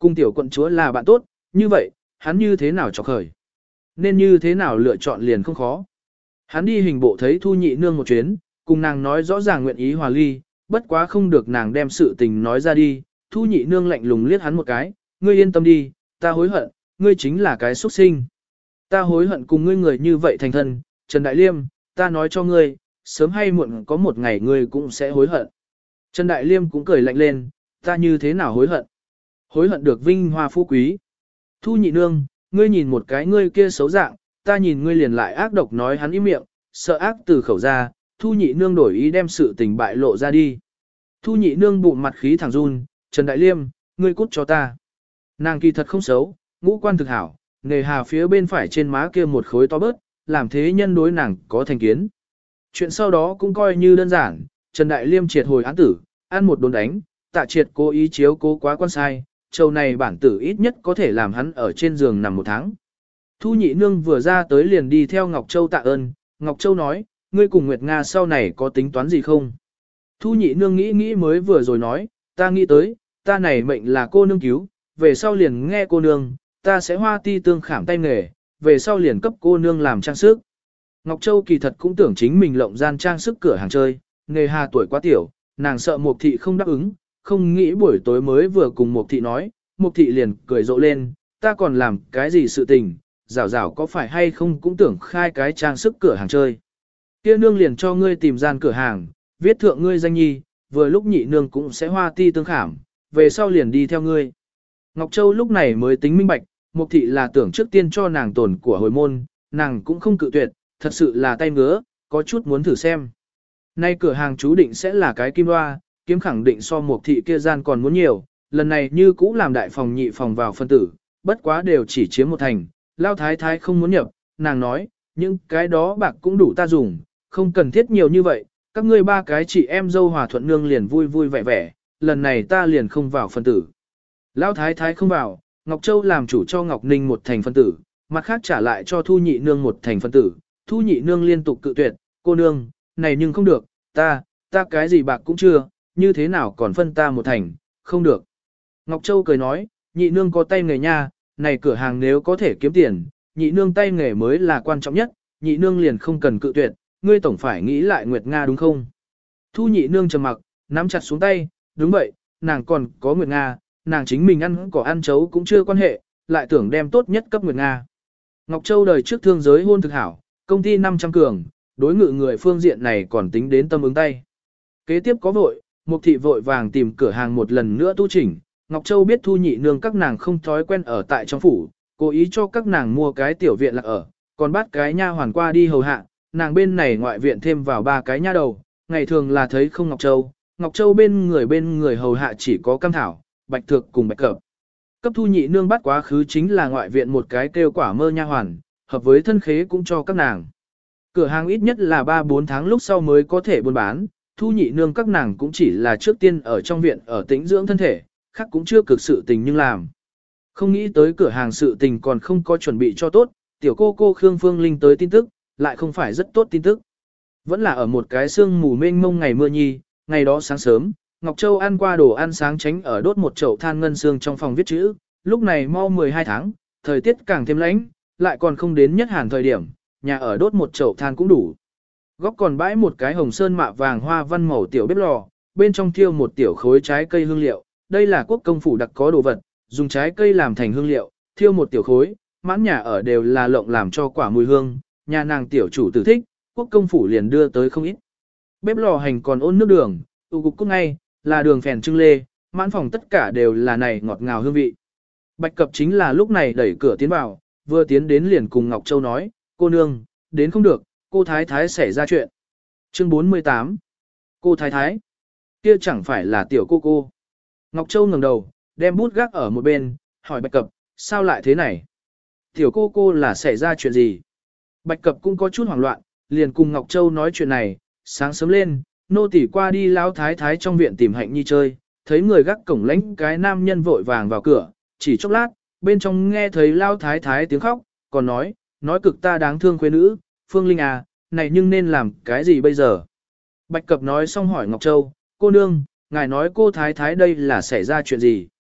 Cùng tiểu quận chúa là bạn tốt, như vậy, hắn như thế nào chọc khởi? Nên như thế nào lựa chọn liền không khó. Hắn đi hình bộ thấy Thu Nhị Nương một chuyến, cùng nàng nói rõ ràng nguyện ý hòa ly, bất quá không được nàng đem sự tình nói ra đi. Thu Nhị Nương lạnh lùng liếc hắn một cái, ngươi yên tâm đi, ta hối hận, ngươi chính là cái xuất sinh. Ta hối hận cùng ngươi người như vậy thành thân, Trần Đại Liêm, ta nói cho ngươi, sớm hay muộn có một ngày ngươi cũng sẽ hối hận. Trần Đại Liêm cũng cười lạnh lên, ta như thế nào hối hận? Hối hận được vinh hoa phú quý. Thu Nhị Nương, ngươi nhìn một cái ngươi kia xấu dạng, ta nhìn ngươi liền lại ác độc nói hắn im miệng, sợ ác từ khẩu ra, Thu Nhị Nương đổi ý đem sự tình bại lộ ra đi. Thu Nhị Nương bụng mặt khí thẳng run, Trần Đại Liêm, ngươi cút cho ta. Nàng kỳ thật không xấu, ngũ quan thực hảo, nề hà phía bên phải trên má kia một khối to bớt, làm thế nhân đối nàng có thành kiến. Chuyện sau đó cũng coi như đơn giản, Trần Đại Liêm triệt hồi án tử, ăn một đốn đánh, Tạ Triệt cố ý chiếu cố quá quan sai, châu này bản tử ít nhất có thể làm hắn ở trên giường nằm một tháng. Thu Nhị Nương vừa ra tới liền đi theo Ngọc Châu tạ ơn, Ngọc Châu nói, ngươi cùng Nguyệt Nga sau này có tính toán gì không? Thu Nhị Nương nghĩ mới vừa rồi nói, ta nghĩ tới, ta này mệnh là cô nương cứu, về sau liền nghe cô nương, ta sẽ hoa ti tương khảm tay nghề, về sau liền cấp cô nương làm trang sức. Ngọc Châu kỳ thật cũng tưởng chính mình lộng gian trang sức cửa hàng chơi, nghề hà tuổi quá tiểu, nàng sợ Mục Thị không đáp ứng, không nghĩ buổi tối mới vừa cùng Mục Thị nói, Mục Thị liền cười rộ lên, ta còn làm cái gì sự tình, rảo rảo có phải hay không cũng tưởng khai cái trang sức cửa hàng chơi. Kia nương liền cho ngươi tìm gian cửa hàng, viết thượng ngươi danh nhi, vừa lúc nhị nương cũng sẽ hoa ti tương khảm, về sau liền đi theo ngươi. Ngọc Châu lúc này mới tính minh bạch, Mục Thị là tưởng trước tiên cho nàng tổn của hồi môn, nàng cũng không cự tuyệt, thật sự là tay ngứa, có chút muốn thử xem. Nay cửa hàng chú định sẽ là cái kim hoa, kiếm khẳng định so Mục Thị kia gian còn muốn nhiều, lần này như cũ làm đại phòng nhị phòng vào phân tử, bất quá đều chỉ chiếm một thành, Lao Thái Thái không muốn nhập, nàng nói, những cái đó bạc cũng đủ ta dùng, không cần thiết nhiều như vậy, các ngươi ba cái chị em dâu hòa thuận nương liền vui vui vẻ vẻ, lần này ta liền không vào phân tử. Lão Thái Thái không vào, Ngọc Châu làm chủ cho Ngọc Ninh một thành phân tử, mặt khác trả lại cho Thu Nhị Nương một thành phân tử, Thu Nhị Nương liên tục cự tuyệt, cô nương, này nhưng không được, ta cái gì bạc cũng chưa, như thế nào còn phân ta một thành, không được. Ngọc Châu cười nói, Nhị Nương có tay nghề nha, này cửa hàng nếu có thể kiếm tiền, Nhị Nương tay nghề mới là quan trọng nhất, Nhị Nương liền không cần cự tuyệt, ngươi tổng phải nghĩ lại Nguyệt Nga đúng không? Thu Nhị Nương trầm mặc, nắm chặt xuống tay, đúng vậy, nàng còn có Nguyệt Nga, nàng chính mình ăn cỏ ăn chấu cũng chưa quan hệ, lại tưởng đem tốt nhất cấp Nguyệt Nga. Ngọc Châu đời trước thương giới hôn thực hảo, công ty 500 cường, đối ngự người phương diện này còn tính đến tâm ứng tay. Kế tiếp có vội, Mục Thị vội vàng tìm cửa hàng một lần nữa tu chỉnh, Ngọc Châu biết Thu Nhị Nương các nàng không thói quen ở tại trong phủ, cố ý cho các nàng mua cái tiểu viện là ở, còn bắt cái nha hoàn qua đi hầu hạ, nàng bên này ngoại viện thêm vào 3 cái nha đầu, ngày thường là thấy không Ngọc Châu bên người hầu hạ chỉ có Cam Thảo, Bạch Thược cùng Bạch Cập. Cấp Thu Nhị Nương bắt quá khứ chính là ngoại viện một cái kêu Quả Mơ nha hoàn, hợp với thân khế cũng cho các nàng. Cửa hàng ít nhất là 3-4 tháng lúc sau mới có thể buôn bán, Thu Nhị Nương các nàng cũng chỉ là trước tiên ở trong viện ở tĩnh dưỡng thân thể, khác cũng chưa cực sự tình nhưng làm. Không nghĩ tới cửa hàng sự tình còn không có chuẩn bị cho tốt, tiểu cô Khương Phương Linh tới tin tức, lại không phải rất tốt tin tức. Vẫn là ở một cái sương mù mênh mông ngày mưa nhi, ngày đó sáng sớm, Ngọc Châu ăn qua đồ ăn sáng tránh ở đốt một chậu than ngân xương trong phòng viết chữ, lúc này mau 12 tháng, thời tiết càng thêm lạnh, lại còn không đến nhất hàn thời điểm, nhà ở đốt một chậu than cũng đủ. Góc còn bãi một cái hồng sơn mạ vàng hoa văn màu tiểu bếp lò, bên trong thiêu một tiểu khối trái cây hương liệu, đây là quốc công phủ đặc có đồ vật, dùng trái cây làm thành hương liệu, thiêu một tiểu khối, mãn nhà ở đều là lộng làm cho quả mùi hương, nhà nàng tiểu chủ tử thích, quốc công phủ liền đưa tới không ít. Bếp lò hành còn ôn nước đường, tụ cục cúc ngay, là đường phèn trưng lê, mãn phòng tất cả đều là này ngọt ngào hương vị. Bạch Cập chính là lúc này đẩy cửa tiến vào, vừa tiến đến liền cùng Ngọc Châu nói, cô nương, đến không được, cô Thái Thái xảy ra chuyện. Chương 48 Cô Thái Thái kia chẳng phải là tiểu cô. Ngọc Châu ngẩng đầu, đem bút gác ở một bên, hỏi Bạch Cập, sao lại thế này? Tiểu cô là xảy ra chuyện gì? Bạch Cập cũng có chút hoảng loạn, liền cùng Ngọc Châu nói chuyện này, sáng sớm lên, nô tỳ qua đi Lão Thái Thái trong viện tìm Hạnh Nhi chơi, thấy người gác cổng lãnh cái nam nhân vội vàng vào cửa, chỉ chốc lát, bên trong nghe thấy Lão Thái Thái tiếng khóc, còn nói cực ta đáng thương khuê nữ, Phương Linh à, này nhưng nên làm cái gì bây giờ? Bạch Cập nói xong hỏi Ngọc Châu, cô nương, ngài nói cô Thái Thái đây là xảy ra chuyện gì?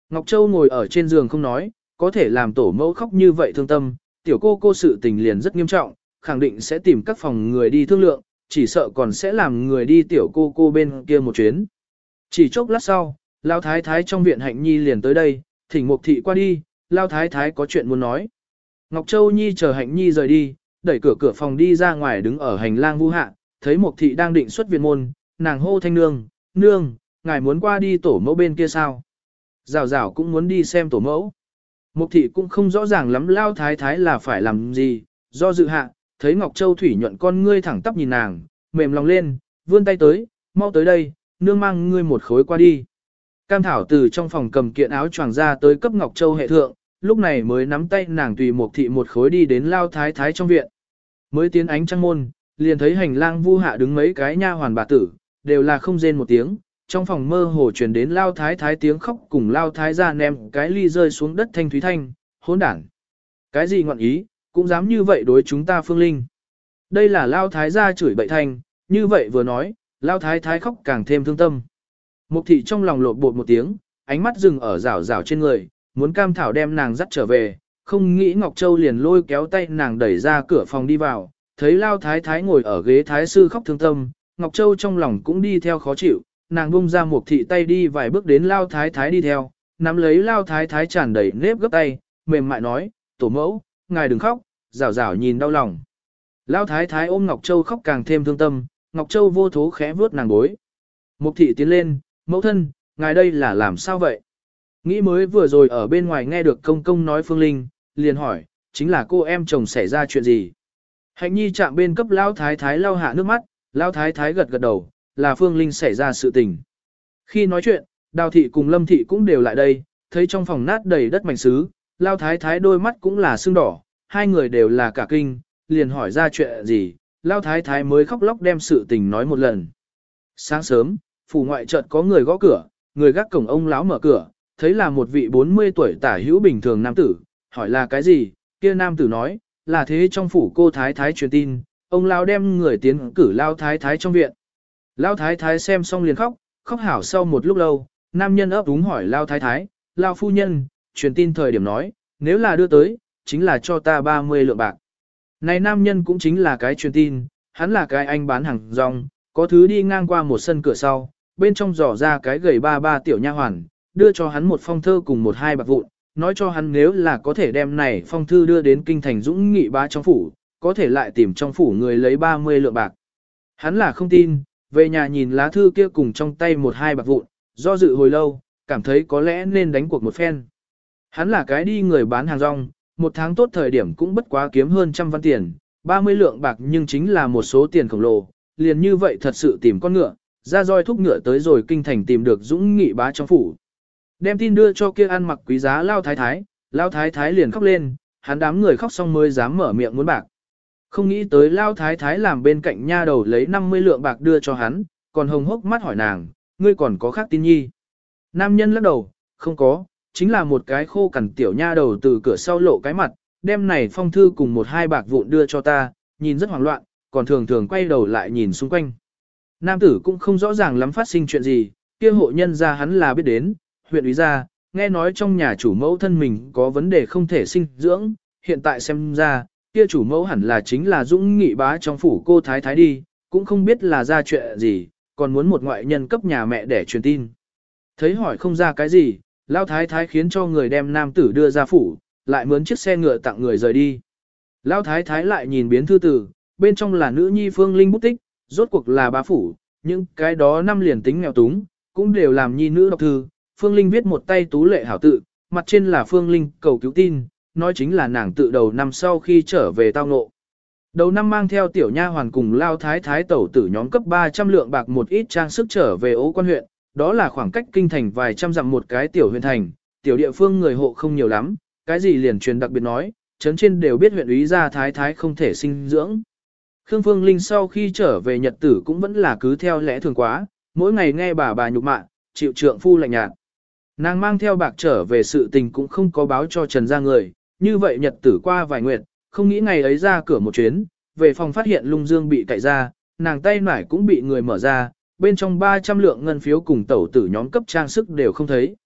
Ngọc Châu ngồi ở trên giường không nói, có thể làm tổ mẫu khóc như vậy thương tâm, tiểu cô sự tình liền rất nghiêm trọng, khẳng định sẽ tìm các phòng người đi thương lượng, chỉ sợ còn sẽ làm người đi tiểu cô bên kia một chuyến. Chỉ chốc lát sau, Lao Thái Thái trong viện Hạnh Nhi liền tới đây, thỉnh Mục Thị qua đi, Lao Thái Thái có chuyện muốn nói. Ngọc Châu Nhi chờ Hạnh Nhi rời đi, đẩy cửa phòng đi ra ngoài đứng ở hành lang vu hạ, thấy Mục Thị đang định xuất viện môn, nàng hô thanh nương, nương, ngài muốn qua đi tổ mẫu bên kia sao? Rào rào cũng muốn đi xem tổ mẫu. Mục Thị cũng không rõ ràng lắm Lao Thái Thái là phải làm gì, do dự hạ, thấy Ngọc Châu thủy nhuận con ngươi thẳng tắp nhìn nàng, mềm lòng lên, vươn tay tới, mau tới đây, nương mang ngươi một khối qua đi. Cam Thảo từ trong phòng cầm kiện áo choàng ra tới cấp Ngọc Châu hệ thượng, lúc này mới nắm tay nàng tùy Mục Thị một khối đi đến Lao Thái Thái trong viện. Mới tiến ánh trăng môn, liền thấy hành lang vu hạ đứng mấy cái nha hoàn bà tử, đều là không rên một tiếng, trong phòng mơ hồ truyền đến Lao Thái Thái tiếng khóc cùng Lao Thái gia ném cái ly rơi xuống đất thanh thúy thanh, hỗn đản. Cái gì ngọn ý, cũng dám như vậy đối chúng ta Phương Linh. Đây là Lao Thái gia chửi bậy thanh, như vậy vừa nói, Lao Thái Thái khóc càng thêm thương tâm. Mục Thị trong lòng lột bột một tiếng, ánh mắt dừng ở rảo rảo trên người, muốn Cam Thảo đem nàng dắt trở về, không nghĩ Ngọc Châu liền lôi kéo tay nàng đẩy ra cửa phòng đi vào, thấy Lao Thái Thái ngồi ở ghế thái sư khóc thương tâm, Ngọc Châu trong lòng cũng đi theo khó chịu, nàng bung ra Mục Thị tay đi vài bước đến Lao Thái Thái đi theo, nắm lấy Lao Thái Thái tràn đầy nếp gấp tay, mềm mại nói, tổ mẫu, ngài đừng khóc, rảo rảo nhìn đau lòng. Lao Thái Thái ôm Ngọc Châu khóc càng thêm thương tâm, Ngọc Châu vô thố khẽ vuốt nàng bối. Mục Thị tiến lên, mẫu thân, ngài đây là làm sao vậy? Nghĩ mới vừa rồi ở bên ngoài nghe được công công nói Phương Linh, liền hỏi, chính là cô em chồng xảy ra chuyện gì? Hạnh Nhi chạm bên cấp Lao Thái Thái lau hạ nước mắt, Lao Thái Thái gật gật đầu, là Phương Linh xảy ra sự tình. Khi nói chuyện, Đào Thị cùng Lâm Thị cũng đều lại đây, thấy trong phòng nát đầy đất mảnh sứ, Lao Thái Thái đôi mắt cũng là sưng đỏ, hai người đều là cả kinh, liền hỏi ra chuyện gì, Lao Thái Thái mới khóc lóc đem sự tình nói một lần. Sáng sớm, phủ ngoại chợt có người gõ cửa, người gác cổng ông lão mở cửa, thấy là một vị 40 tuổi tả hữu bình thường nam tử, hỏi là cái gì, kia nam tử nói, là thế trong phủ cô Thái Thái truyền tin, ông lão đem người tiến cử Lao Thái Thái trong viện. Lao Thái Thái xem xong liền khóc, khóc hảo sau một lúc lâu, nam nhân ấp úng hỏi Lao Thái Thái, Lao phu nhân, truyền tin thời điểm nói, nếu là đưa tới, chính là cho ta 30 lượng bạc. Này nam nhân cũng chính là cái truyền tin, hắn là cái anh bán hàng rong, có thứ đi ngang qua một sân cửa sau, bên trong giỏ ra cái gầy ba tiểu nha hoàn, đưa cho hắn một phong thơ cùng 1-2 bạc vụn, nói cho hắn nếu là có thể đem này phong thư đưa đến kinh thành Dũng Nghị bá trong phủ, có thể lại tìm trong phủ người lấy 30 lượng bạc. Hắn là không tin, về nhà nhìn lá thư kia cùng trong tay 1-2 bạc vụn, do dự hồi lâu, cảm thấy có lẽ nên đánh cuộc một phen. Hắn là cái đi người bán hàng rong, một tháng tốt thời điểm cũng bất quá kiếm hơn 100 văn tiền, 30 lượng bạc nhưng chính là một số tiền khổng lồ, liền như vậy thật sự tìm con ngựa, ra roi thúc ngựa tới rồi kinh thành tìm được Dũng Nghị bá trong phủ. Đem tin đưa cho kia ăn mặc quý giá Lao Thái Thái liền khóc lên, hắn đám người khóc xong mới dám mở miệng muốn bạc. Không nghĩ tới Lao Thái Thái làm bên cạnh nha đầu lấy 50 lượng bạc đưa cho hắn, còn hồng hốc mắt hỏi nàng, ngươi còn có khác tin nhi. Nam nhân lắc đầu, không có, chính là một cái khô cằn tiểu nha đầu từ cửa sau lộ cái mặt, đem này phong thư cùng 1-2 bạc vụn đưa cho ta, nhìn rất hoảng loạn, còn thường quay đầu lại nhìn xung quanh. Nam tử cũng không rõ ràng lắm phát sinh chuyện gì, kia hộ nhân ra hắn là biết đến, huyện úy gia, nghe nói trong nhà chủ mẫu thân mình có vấn đề không thể sinh dưỡng, hiện tại xem ra, kia chủ mẫu hẳn là chính là Dũng Nghị bá trong phủ cô Thái Thái đi, cũng không biết là ra chuyện gì, còn muốn một ngoại nhân cấp nhà mẹ để truyền tin. Thấy hỏi không ra cái gì, Lao Thái Thái khiến cho người đem nam tử đưa ra phủ, lại mướn chiếc xe ngựa tặng người rời đi. Lao Thái Thái lại nhìn biến thư tử, bên trong là nữ nhi Phương Linh bút tích, rốt cuộc là bá phủ, nhưng cái đó năm liền tính nghèo túng, cũng đều làm nhi nữ đọc thư. Phương Linh viết một tay tú lệ hảo tự, mặt trên là Phương Linh cầu cứu tin, nói chính là nàng tự đầu năm sau khi trở về tao ngộ. Đầu năm mang theo tiểu nha hoàn cùng Lao Thái Thái tẩu tử nhóm cấp 300 lượng bạc một ít trang sức trở về Ố Quan huyện, đó là khoảng cách kinh thành vài trăm dặm một cái tiểu huyện thành, tiểu địa phương người hộ không nhiều lắm, cái gì liền truyền đặc biệt nói, chấn trên đều biết huyện úy gia Thái Thái không thể sinh dưỡng. Khương Phương Linh sau khi trở về nhật tử cũng vẫn là cứ theo lẽ thường quá, mỗi ngày nghe bà nhục mạ, chịu trượng phu lạnh nhạt. Nàng mang theo bạc trở về sự tình cũng không có báo cho Trần gia người, như vậy nhật tử qua vài nguyệt, không nghĩ ngày ấy ra cửa một chuyến, về phòng phát hiện lung dương bị cậy ra, nàng tay nải cũng bị người mở ra, bên trong 300 lượng ngân phiếu cùng tẩu tử nhóm cấp trang sức đều không thấy.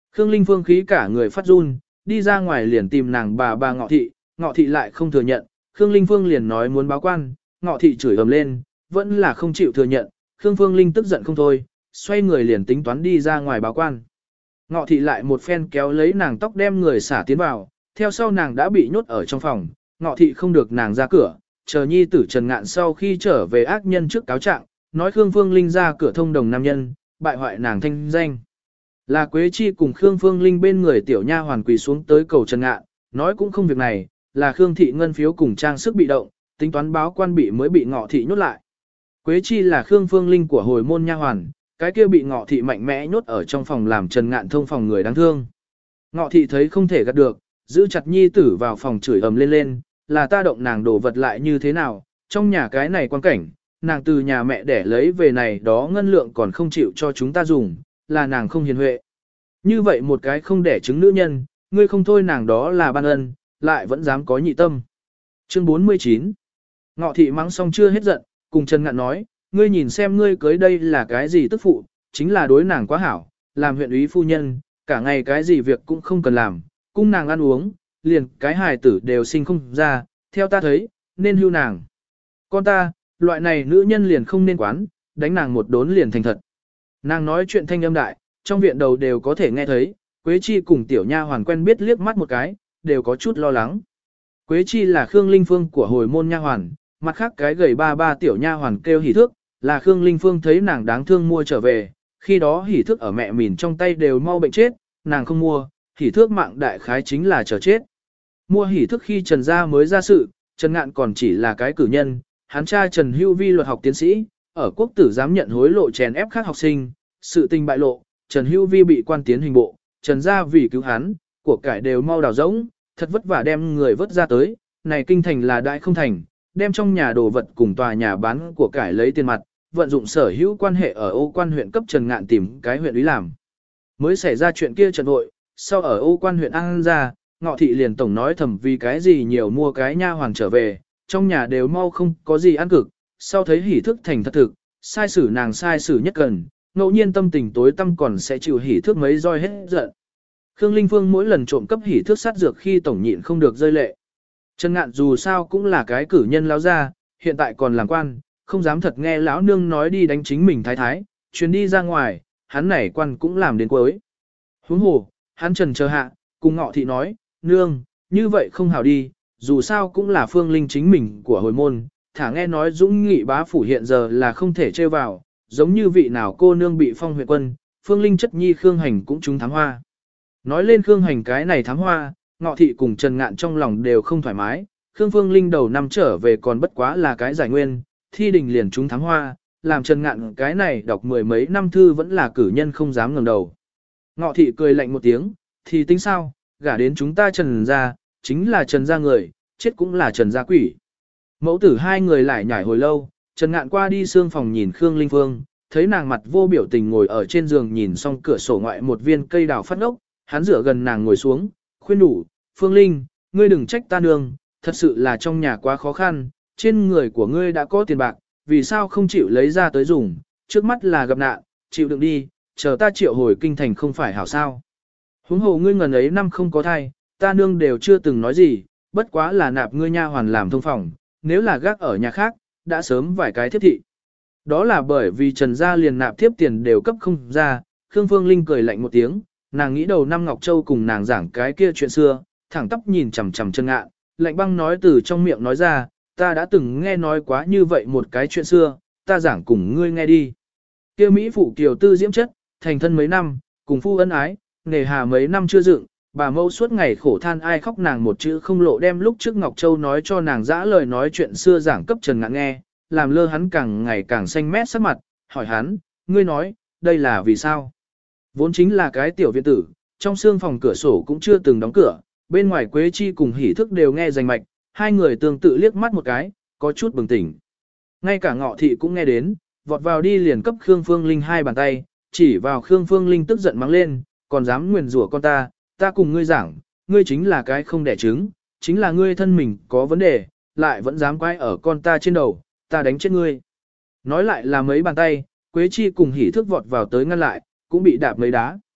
Khương Linh Phương khí cả người phát run, đi ra ngoài liền tìm nàng bà Ngọ Thị lại không thừa nhận, Khương Linh Phương liền nói muốn báo quan, Ngọ Thị chửi ầm lên, vẫn là không chịu thừa nhận, Khương Phương Linh tức giận không thôi, xoay người liền tính toán đi ra ngoài báo quan. Ngọ Thị lại một phen kéo lấy nàng tóc đem người xả tiến vào, theo sau nàng đã bị nhốt ở trong phòng, Ngọ Thị không được nàng ra cửa, chờ nhi tử Trần Ngạn sau khi trở về ác nhân trước cáo trạng, nói Khương Phương Linh ra cửa thông đồng nam nhân, bại hoại nàng thanh danh. Là Quế Chi cùng Khương Phương Linh bên người tiểu nha hoàn quỳ xuống tới cầu Trần Ngạn, nói cũng không việc này, là Khương Thị ngân phiếu cùng trang sức bị động, tính toán báo quan bị mới bị Ngọ Thị nhốt lại. Quế Chi là Khương Phương Linh của hồi môn nha hoàn, cái kia bị Ngọ Thị mạnh mẽ nhốt ở trong phòng làm Trần Ngạn thông phòng người đáng thương. Ngọ Thị thấy không thể gạt được, giữ chặt nhi tử vào phòng chửi ầm lên, là ta động nàng đổ vật lại như thế nào, trong nhà cái này quan cảnh, nàng từ nhà mẹ để lấy về này đó ngân lượng còn không chịu cho chúng ta dùng, là nàng không hiền huệ. Như vậy một cái không đẻ trứng nữ nhân, ngươi không thôi nàng đó là ban ân, lại vẫn dám có nhị tâm. Chương 49 Ngọ Thị mắng xong chưa hết giận, cùng Trần Ngạn nói, ngươi nhìn xem ngươi cưới đây là cái gì tức phụ, chính là đối nàng quá hảo, làm huyện úy phu nhân, cả ngày cái gì việc cũng không cần làm, cung nàng ăn uống, liền cái hài tử đều sinh không ra, theo ta thấy, nên hưu nàng. Con ta, loại này nữ nhân liền không nên quán, đánh nàng một đốn liền thành thật. Nàng nói chuyện thanh âm đại, trong viện đầu đều có thể nghe thấy, Quế Chi cùng tiểu nha hoàn quen biết liếc mắt một cái, đều có chút lo lắng. Quế Chi là Khương Linh Phương của hồi môn nha hoàn, mặt khác cái gầy ba tiểu nha hoàn kêu Hỉ Thước, là Khương Linh Phương thấy nàng đáng thương mua trở về, khi đó Hỉ Thước ở mẹ mìn trong tay đều mau bệnh chết, nàng không mua, Hỉ Thước mạng đại khái chính là chờ chết. Mua Hỉ Thước khi Trần gia mới ra sự, Trần Ngạn còn chỉ là cái cử nhân, hắn cha Trần Hưu Vi luật học tiến sĩ, ở quốc tử giám nhận hối lộ chèn ép khác học sinh, sự tình bại lộ, Trần Hưu Vi bị quan tiến hình bộ, Trần gia vì cứu hắn, của cải đều mau đào rỗng, thật vất vả đem người vớt ra tới, này kinh thành là đại không thành, đem trong nhà đồ vật cùng tòa nhà bán của cải lấy tiền mặt, vận dụng sở hữu quan hệ ở Âu Quan huyện cấp Trần Ngạn tìm cái huyện úy làm. Mới xảy ra chuyện kia trận hội, sau ở Âu Quan huyện An ra, Ngọ Thị liền tổng nói thầm vì cái gì nhiều mua cái nha hoàng trở về, trong nhà đều mau không có gì ăn cực, sau thấy Hỉ Thước thành thật thực, sai xử nàng sai xử nhất cần, ngẫu nhiên tâm tình tối tâm còn sẽ chịu Hỉ Thước mấy roi hết giận. Khương Linh Phương mỗi lần trộm cấp Hỉ Thước sát dược khi tổng nhịn không được rơi lệ. Trần Ngạn dù sao cũng là cái cử nhân lão gia, hiện tại còn làm quan, không dám thật nghe lão nương nói đi đánh chính mình thái thái, chuyến đi ra ngoài, hắn này quan cũng làm đến cuối. Huống hồ, hắn trần chờ hạ, cùng Ngọ Thị nói, nương, như vậy không hảo đi, dù sao cũng là Phương Linh chính mình của hồi môn, thả nghe nói Dũng Nghị bá phủ hiện giờ là không thể trêu vào, giống như vị nào cô nương bị phong huyện quân, Phương Linh chất nhi Khương Hành cũng trúng thám hoa. Nói lên Khương Hành cái này thám hoa, Ngọ Thị cùng Trần Ngạn trong lòng đều không thoải mái, Khương Phương Linh đầu năm trở về còn bất quá là cái giải nguyên, thi đình liền trúng thám hoa, làm Trần Ngạn cái này đọc mười mấy năm thư vẫn là cử nhân không dám ngẩng đầu. Ngọ Thị cười lạnh một tiếng, thì tính sao, gả đến chúng ta Trần gia, chính là Trần gia người, chết cũng là Trần gia quỷ. Mẫu tử hai người lại nhảy hồi lâu, Trần Ngạn qua đi xương phòng nhìn Khương Linh Phương, thấy nàng mặt vô biểu tình ngồi ở trên giường nhìn xong cửa sổ ngoại một viên cây đào phát ốc, hắn dựa gần nàng ngồi xuống, khuyên đủ, Phương Linh, ngươi đừng trách ta nương, thật sự là trong nhà quá khó khăn, trên người của ngươi đã có tiền bạc, vì sao không chịu lấy ra tới dùng, trước mắt là gặp nạn, chịu đựng đi, chờ ta triệu hồi kinh thành không phải hảo sao. Huống hồ ngươi ngần ấy năm không có thai, ta nương đều chưa từng nói gì, bất quá là nạp ngươi nha hoàn làm thông phòng, nếu là gác ở nhà khác, đã sớm vài cái thiếp thị. Đó là bởi vì Trần gia liền nạp thiếp tiền đều cấp không ra, Khương Phương Linh cười lạnh một tiếng, nàng nghĩ đầu năm Ngọc Châu cùng nàng giảng cái kia chuyện xưa, thẳng tóc nhìn chằm chằm Trần Ngạn, lạnh băng nói từ trong miệng nói ra, ta đã từng nghe nói quá như vậy một cái chuyện xưa, ta giảng cùng ngươi nghe đi. Kia Mỹ phụ kiều tư diễm chất, thành thân mấy năm, cùng phu ân ái, nghề hà mấy năm chưa dựng, bà mâu suốt ngày khổ than ai khóc nàng một chữ không lộ đem lúc trước Ngọc Châu nói cho nàng dã lời nói chuyện xưa giảng cấp Trần Ngạn nghe, làm lơ hắn càng ngày càng xanh mét sắc mặt, hỏi hắn, ngươi nói, đây là vì sao? Vốn chính là cái tiểu viện tử, trong xương phòng cửa sổ cũng chưa từng đóng cửa, bên ngoài Quế Chi cùng Hỉ Thức đều nghe rành mạch, hai người tương tự liếc mắt một cái, có chút bừng tỉnh. Ngay cả Ngọ Thị cũng nghe đến, vọt vào đi liền cấp Khương Phương Linh hai bàn tay, chỉ vào Khương Phương Linh tức giận mắng lên, còn dám nguyền rủa con ta cùng ngươi giảng, ngươi chính là cái không đẻ trứng, chính là ngươi thân mình có vấn đề, lại vẫn dám quay ở con ta trên đầu, ta đánh chết ngươi. Nói lại là mấy bàn tay, Quế Chi cùng Hỉ Thức vọt vào tới ngăn lại, cũng bị đạp mấy đá.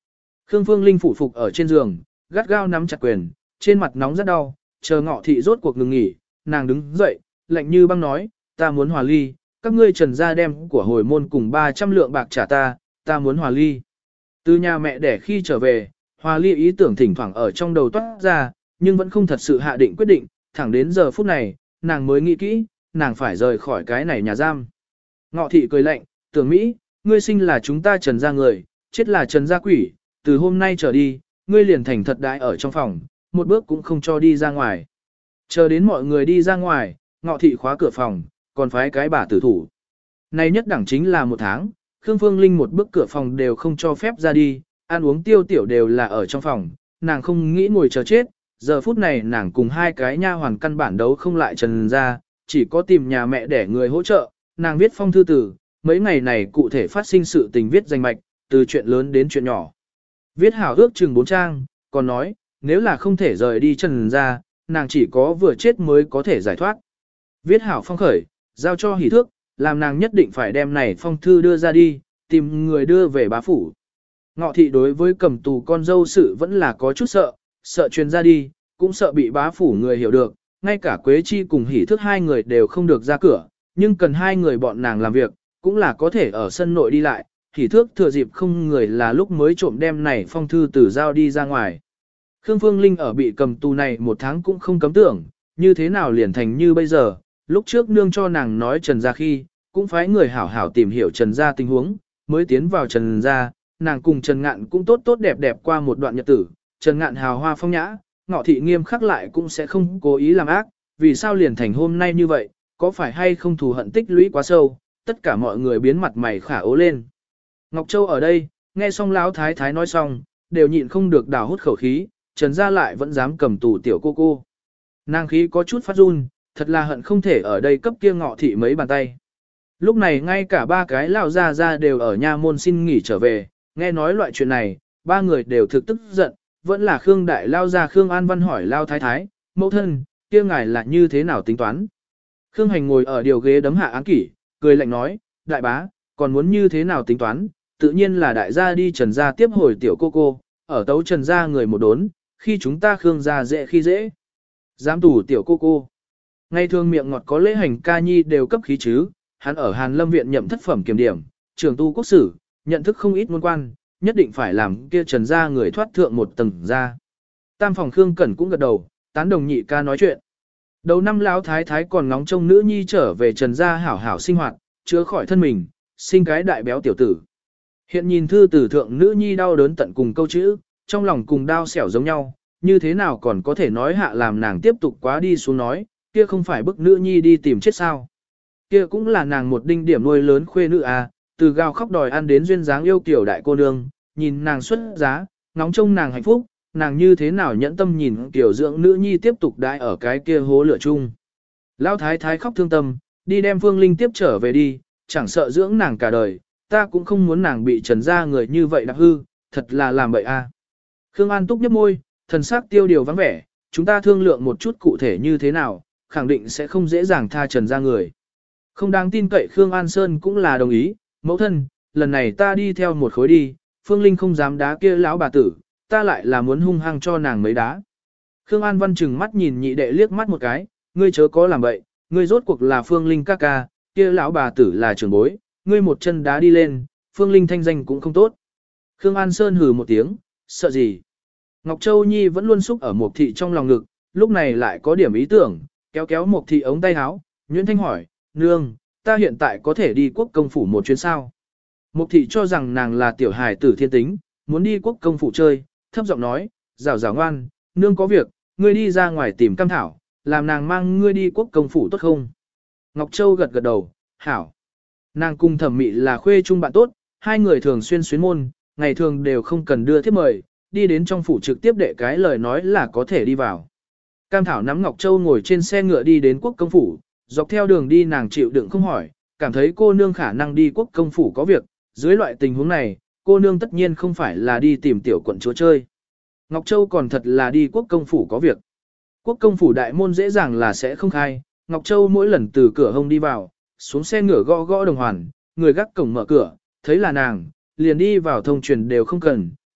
Khương Phương Linh phủ phục ở trên giường, gắt gao nắm chặt quyền, trên mặt nóng rất đau, chờ Ngọ Thị rốt cuộc ngừng nghỉ, nàng đứng dậy, lạnh như băng nói, ta muốn hòa ly, các ngươi Trần gia đem của hồi môn cùng 300 lượng bạc trả ta muốn hòa ly. Từ nhà mẹ đẻ khi trở về, hòa ly ý tưởng thỉnh thoảng ở trong đầu toát ra, nhưng vẫn không thật sự hạ định quyết định, thẳng đến giờ phút này, nàng mới nghĩ kỹ, nàng phải rời khỏi cái này nhà giam. Ngọ Thị cười lạnh, Tưởng Mỹ, ngươi sinh là chúng ta Trần gia người, chết là Trần gia quỷ, từ hôm nay trở đi, ngươi liền thành thật đại ở trong phòng, một bước cũng không cho đi ra ngoài. Chờ đến mọi người đi ra ngoài, Ngọ Thị khóa cửa phòng, còn phái cái bà tử thủ. Này nhất đẳng chính là 1 tháng, Khương Phương Linh một bước cửa phòng đều không cho phép ra đi, ăn uống tiêu tiểu đều là ở trong phòng, nàng không nghĩ ngồi chờ chết, giờ phút này nàng cùng 2 cái nha hoàn căn bản đấu không lại Trần gia, chỉ có tìm nhà mẹ để người hỗ trợ, nàng viết phong thư tử, mấy ngày này cụ thể phát sinh sự tình viết danh mạch, từ chuyện lớn đến chuyện nhỏ. Viết hảo ước chừng 4 trang, còn nói, nếu là không thể rời đi Trần gia, nàng chỉ có vừa chết mới có thể giải thoát. Viết hảo phong khởi, giao cho Hỷ Thước, làm nàng nhất định phải đem này phong thư đưa ra đi, tìm người đưa về bá phủ. Ngọ Thị đối với cầm tù con dâu sự vẫn là có chút sợ truyền ra đi, cũng sợ bị bá phủ người hiểu được, ngay cả Quế Chi cùng Hỷ Thước 2 người đều không được ra cửa, nhưng cần 2 người bọn nàng làm việc, cũng là có thể ở sân nội đi lại, Hỷ Thước thừa dịp không người là lúc mới trộm đem này phong thư từ giao đi ra ngoài. Khương Phương Linh ở bị cầm tù này 1 tháng cũng không cấm tưởng, như thế nào liền thành như bây giờ, lúc trước nương cho nàng nói Trần gia khi, cũng phải người hảo hảo tìm hiểu Trần gia tình huống, mới tiến vào Trần gia, nàng cùng Trần Ngạn cũng tốt đẹp đẹp qua một đoạn nhật tử, Trần Ngạn hào hoa phong nhã, Ngọ Thị nghiêm khắc lại cũng sẽ không cố ý làm ác, vì sao liền thành hôm nay như vậy, có phải hay không thù hận tích lũy quá sâu, tất cả mọi người biến mặt mày khả ố lên. Ngọc Châu ở đây, nghe xong Lão Thái Thái nói xong, đều nhịn không được đào hút khẩu khí, Trần gia lại vẫn dám cầm tù tiểu cô. Nàng khí có chút phát run, thật là hận không thể ở đây cấp kia Ngọ Thị mấy bàn tay. Lúc này ngay cả 3 cái lão gia đều ở nha môn xin nghỉ trở về, nghe nói loại chuyện này, 3 người đều thực tức giận, vẫn là Khương Đại Lao gia Khương An Văn hỏi Lao Thái Thái, mẫu thân, kia ngài là như thế nào tính toán? Khương Hành ngồi ở điều ghế đấm hạ án kỷ, cười lạnh nói, đại bá, còn muốn như thế nào tính toán, tự nhiên là đại gia đi Trần gia tiếp hồi tiểu cô, ở tấu Trần gia người một đốn, khi chúng ta Khương gia dễ khi dễ. Dám tù tiểu cô. Ngày thường miệng ngọt có lễ hành ca nhi đều cấp khí chứ, hắn ở Hàn Lâm viện nhậm thất phẩm kiểm điểm, trường tu quốc sử, nhận thức không ít môn quan, nhất định phải làm kia Trần gia người thoát thượng một tầng ra. Tam phòng Khương Cẩn cũng gật đầu, tán đồng nhị ca nói chuyện. Đầu năm Lão Thái Thái còn ngóng trông nữ nhi trở về Trần gia hảo hảo sinh hoạt, chữa khỏi thân mình, sinh cái đại béo tiểu tử. Hiện nhìn thư từ thượng nữ nhi đau đớn tận cùng câu chữ, trong lòng cùng đau xẻo giống nhau, như thế nào còn có thể nói hạ làm nàng tiếp tục quá đi xuống nói, kia không phải bức nữ nhi đi tìm chết sao. Kia cũng là nàng một đinh điểm nuôi lớn khuê nữ à, từ gào khóc đòi ăn đến duyên dáng yêu kiểu đại cô nương, nhìn nàng xuất giá, ngóng trông nàng hạnh phúc, nàng như thế nào nhẫn tâm nhìn kiểu dưỡng nữ nhi tiếp tục đãi ở cái kia hố lửa chung. Lão thái thái khóc thương tâm, đi đem Phương Linh tiếp trở về đi, chẳng sợ dưỡng nàng cả đời, ta cũng không muốn nàng bị Trần gia người như vậy đạp hư, thật là làm bậy a. Khương An Túc nhếch môi, thần sắc tiêu điều vắng vẻ, chúng ta thương lượng một chút cụ thể như thế nào, khẳng định sẽ không dễ dàng tha Trần gia người. Không đáng tin cậy Khương An Sơn cũng là đồng ý, mẫu thân, lần này ta đi theo một khối đi, Phương Linh không dám đá kia lão bà tử, ta lại là muốn hung hăng cho nàng mấy đá. Khương An Văn chừng mắt nhìn nhị đệ liếc mắt một cái, ngươi chớ có làm bậy, ngươi rốt cuộc là Phương Linh ca ca, kia lão bà tử là trưởng bối, ngươi một chân đá đi lên, Phương Linh thanh danh cũng không tốt. Khương An Sơn hừ một tiếng, sợ gì? Ngọc Châu Nhi vẫn luôn xúc ở Mộc Thị trong lòng ngực, lúc này lại có điểm ý tưởng, kéo kéo Mộc Thị ống tay áo, Nguyễn Thanh hỏi, nương, ta hiện tại có thể đi quốc công phủ một chuyến sao? Mộc Thị cho rằng nàng là tiểu hài tử thiên tính, muốn đi quốc công phủ chơi, thấp giọng nói, rảo rảo ngoan, nương có việc, ngươi đi ra ngoài tìm Cam Thảo, làm nàng mang ngươi đi quốc công phủ tốt không? Ngọc Châu gật gật đầu, hảo. Nàng cùng Thẩm Mị là khuê chung bạn tốt, 2 người thường xuyên xuyến môn, ngày thường đều không cần đưa thiếp mời, đi đến trong phủ trực tiếp đệ cái lời nói là có thể đi vào. Cam Thảo nắm Ngọc Châu ngồi trên xe ngựa đi đến quốc công phủ, dọc theo đường đi nàng chịu đựng không hỏi, cảm thấy cô nương khả năng đi quốc công phủ có việc, dưới loại tình huống này, cô nương tất nhiên không phải là đi tìm tiểu quận chúa chơi. Ngọc Châu còn thật là đi quốc công phủ có việc. Quốc công phủ đại môn dễ dàng là sẽ không khai, Ngọc Châu mỗi lần từ cửa hông đi vào, xuống xe ngựa gõ gõ đồng hoàn, người gác cổng mở cửa, thấy là nàng, liền đi vào thông truyền đều không cần,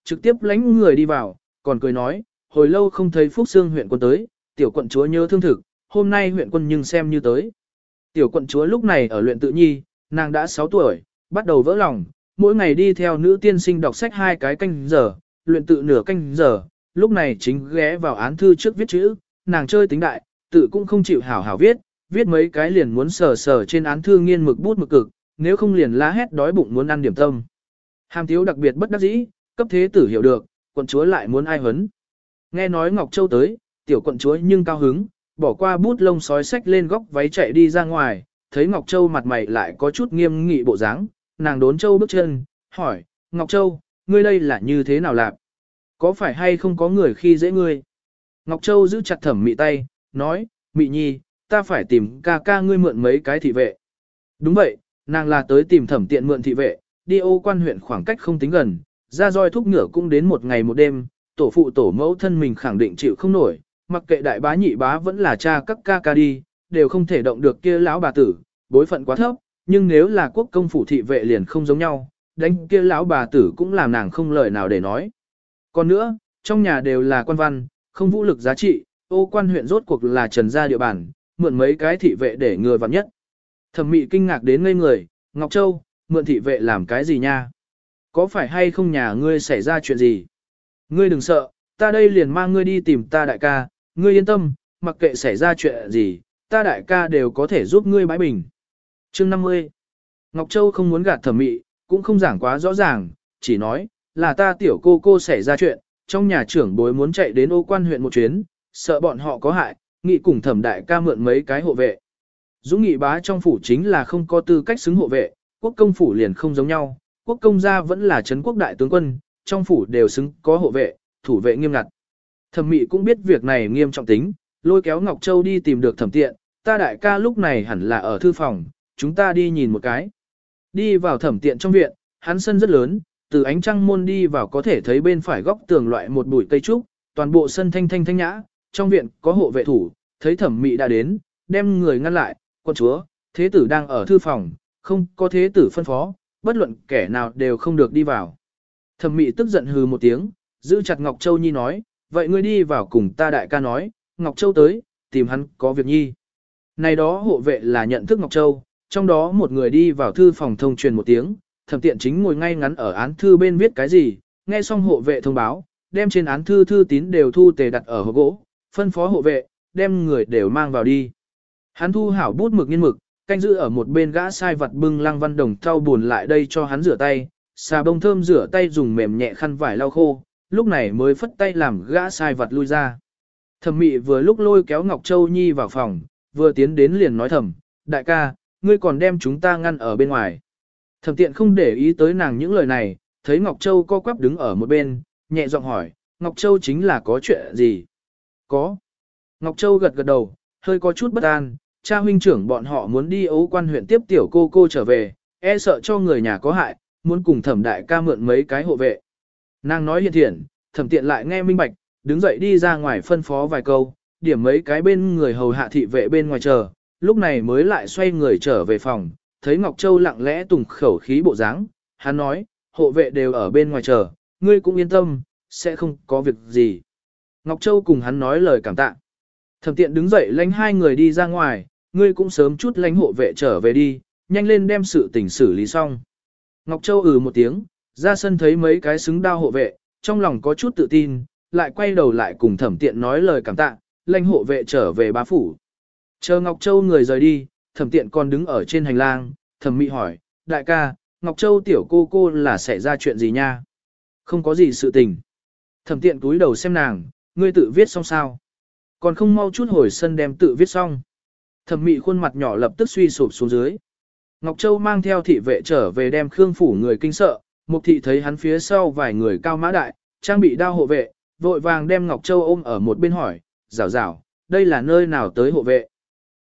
trực tiếp lánh người đi vào, còn cười nói, hồi lâu không thấy Phúc Xương huyện quân tới, tiểu quận chúa nhớ thương thực, hôm nay huyện quân nhưng xem như tới. Tiểu quận chúa lúc này ở luyện tự nhi, nàng đã 6 tuổi, bắt đầu vỡ lòng, mỗi ngày đi theo nữ tiên sinh đọc sách 2 cái canh giờ, luyện tự nửa canh giờ, lúc này chính ghé vào án thư trước viết chữ, nàng chơi tính đại, tự cũng không chịu hảo hảo viết, viết mấy cái liền muốn sờ sờ trên án thư nghiên mực bút mực cực, nếu không liền la hét đói bụng muốn ăn điểm tâm. Hàm Tiếu đặc biệt bất đắc dĩ, cấp thế tử hiểu được, quận chúa lại muốn ai huấn. Nghe nói Ngọc Châu tới, tiểu quận chúa nhưng cao hứng, bỏ qua bút lông sói sách lên góc váy chạy đi ra ngoài, thấy Ngọc Châu mặt mày lại có chút nghiêm nghị bộ dáng, nàng đốn Châu bước chân, hỏi, Ngọc Châu, ngươi đây là như thế nào làm? Có phải hay không có người khi dễ ngươi? Ngọc Châu giữ chặt Thẩm Mị tay, nói, Mị nhi, ta phải tìm ca ca ngươi mượn mấy cái thị vệ. Đúng vậy, nàng là tới tìm Thẩm Tiện mượn thị vệ, đi Ô Quan huyện khoảng cách không tính gần, ra roi thúc ngựa cũng đến một ngày một đêm, tổ phụ tổ mẫu thân mình khẳng định chịu không nổi, mặc kệ đại bá nhị bá vẫn là cha các ca ca đi, đều không thể động được kia lão bà tử, bối phận quá thấp, nhưng nếu là quốc công phủ thị vệ liền không giống nhau, đánh kia lão bà tử cũng làm nàng không lời nào để nói. Còn nữa, trong nhà đều là quan văn, không vũ lực giá trị, Ô Quan huyện rốt cuộc là trần gia địa bàn, mượn mấy cái thị vệ để ngừa vặn nhất. Thẩm Mị kinh ngạc đến ngây người, Ngọc Châu, mượn thị vệ làm cái gì nha? Có phải hay không nhà ngươi xảy ra chuyện gì? Ngươi đừng sợ, ta đây liền mang ngươi đi tìm ta đại ca, ngươi yên tâm, mặc kệ xảy ra chuyện gì, ta đại ca đều có thể giúp ngươi bãi bình. Chương 50. Ngọc Châu không muốn gạt Thẩm Mị, cũng không giảng quá rõ ràng, chỉ nói, là ta tiểu cô xảy ra chuyện, trong nhà trưởng bối muốn chạy đến Ô Quan huyện một chuyến, sợ bọn họ có hại, nghị cùng Thẩm đại ca mượn mấy cái hộ vệ. Dũng Nghị bá trong phủ chính là không có tư cách xứng hộ vệ, quốc công phủ liền không giống nhau, quốc công gia vẫn là trấn quốc đại tướng quân, trong phủ đều xứng có hộ vệ, thủ vệ nghiêm ngặt. Thẩm Mị cũng biết việc này nghiêm trọng tính, lôi kéo Ngọc Châu đi tìm được Thẩm Tiện, ta đại ca lúc này hẳn là ở thư phòng, chúng ta đi nhìn một cái. Đi vào Thẩm Tiện trong viện, hắn sân rất lớn, từ ánh trăng môn đi vào có thể thấy bên phải góc tường loại một bụi cây trúc, toàn bộ sân thanh thanh thanh nhã, trong viện có hộ vệ thủ, thấy Thẩm Mị đã đến, đem người ngăn lại, quân chúa, thế tử đang ở thư phòng, không có thế tử phân phó, bất luận kẻ nào đều không được đi vào. Thẩm Mị tức giận hừ một tiếng, giữ chặt Ngọc Châu Nhi nói, vậy ngươi đi vào cùng ta đại ca nói, Ngọc Châu tới, tìm hắn có việc nhi. Này đó hộ vệ là nhận thức Ngọc Châu, trong đó một người đi vào thư phòng thông truyền một tiếng, Thẩm Tiện chính ngồi ngay ngắn ở án thư bên viết cái gì, nghe xong hộ vệ thông báo, đem trên án thư thư tín đều thu tề đặt ở hộp gỗ, phân phó hộ vệ, đem người đều mang vào đi. Hắn thu hảo bút mực nghiên mực, canh giữ ở một bên gã sai vật bưng Lăng Văn Đồng thau buồn lại đây cho hắn rửa tay, xà bông thơm rửa tay dùng mềm nhẹ khăn vải lau khô, lúc này mới phất tay làm gã sai vật lui ra. Thẩm Mị vừa lúc lôi kéo Ngọc Châu Nhi vào phòng, vừa tiến đến liền nói thầm, đại ca, ngươi còn đem chúng ta ngăn ở bên ngoài. Thẩm Tiện không để ý tới nàng những lời này, thấy Ngọc Châu co quắp đứng ở một bên, nhẹ giọng hỏi, Ngọc Châu chính là có chuyện gì? Có. Ngọc Châu gật gật đầu, hơi có chút bất an, cha huynh trưởng bọn họ muốn đi Ấu Quan huyện tiếp tiểu cô trở về, e sợ cho người nhà có hại, muốn cùng Thẩm đại ca mượn mấy cái hộ vệ. Nàng nói hiện thiện, Thẩm Tiện lại nghe minh bạch, đứng dậy đi ra ngoài phân phó vài câu, điểm mấy cái bên người hầu hạ thị vệ bên ngoài chờ, lúc này mới lại xoay người trở về phòng, thấy Ngọc Châu lặng lẽ tùng khẩu khí bộ dáng, hắn nói, hộ vệ đều ở bên ngoài chờ, ngươi cũng yên tâm, sẽ không có việc gì. Ngọc Châu cùng hắn nói lời cảm tạ. Thẩm Tiện đứng dậy lánh hai người đi ra ngoài, ngươi cũng sớm chút lánh hộ vệ trở về đi, nhanh lên đem sự tình xử lý xong. Ngọc Châu một tiếng, ra sân thấy mấy cái xứng đao hộ vệ, trong lòng có chút tự tin, lại quay đầu lại cùng Thẩm Tiện nói lời cảm tạ, lánh hộ vệ trở về bá phủ. Chờ Ngọc Châu người rời đi, Thẩm Tiện còn đứng ở trên hành lang, Thẩm Mị hỏi, đại ca, Ngọc Châu tiểu cô là xảy ra chuyện gì nha? Không có gì sự tình. Thẩm Tiện cúi đầu xem nàng, ngươi tự viết xong sao? Còn không mau chút hồi sân đem tự viết xong. Thẩm Mị khuôn mặt nhỏ lập tức suy sụp xuống dưới. Ngọc Châu mang theo thị vệ trở về đem Khương phủ người kinh sợ, Mục thị thấy hắn phía sau vài người cao mã đại, trang bị đao hộ vệ, vội vàng đem Ngọc Châu ôm ở một bên hỏi, rảo rảo, đây là nơi nào tới hộ vệ?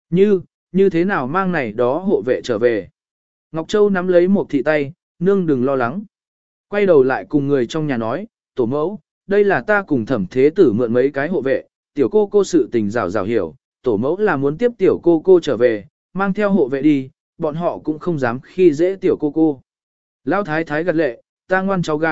Như thế nào mang này đó hộ vệ trở về? Ngọc Châu nắm lấy Mục thị tay, nương đừng lo lắng. Quay đầu lại cùng người trong nhà nói, tổ mẫu, đây là ta cùng Thẩm thế tử mượn mấy cái hộ vệ, tiểu cô sự tình rảo rảo hiểu, tổ mẫu là muốn tiếp tiểu cô trở về, mang theo hộ vệ đi, bọn họ cũng không dám khi dễ tiểu cô. Lão thái thái gật lệ, ta ngoan cháu gái,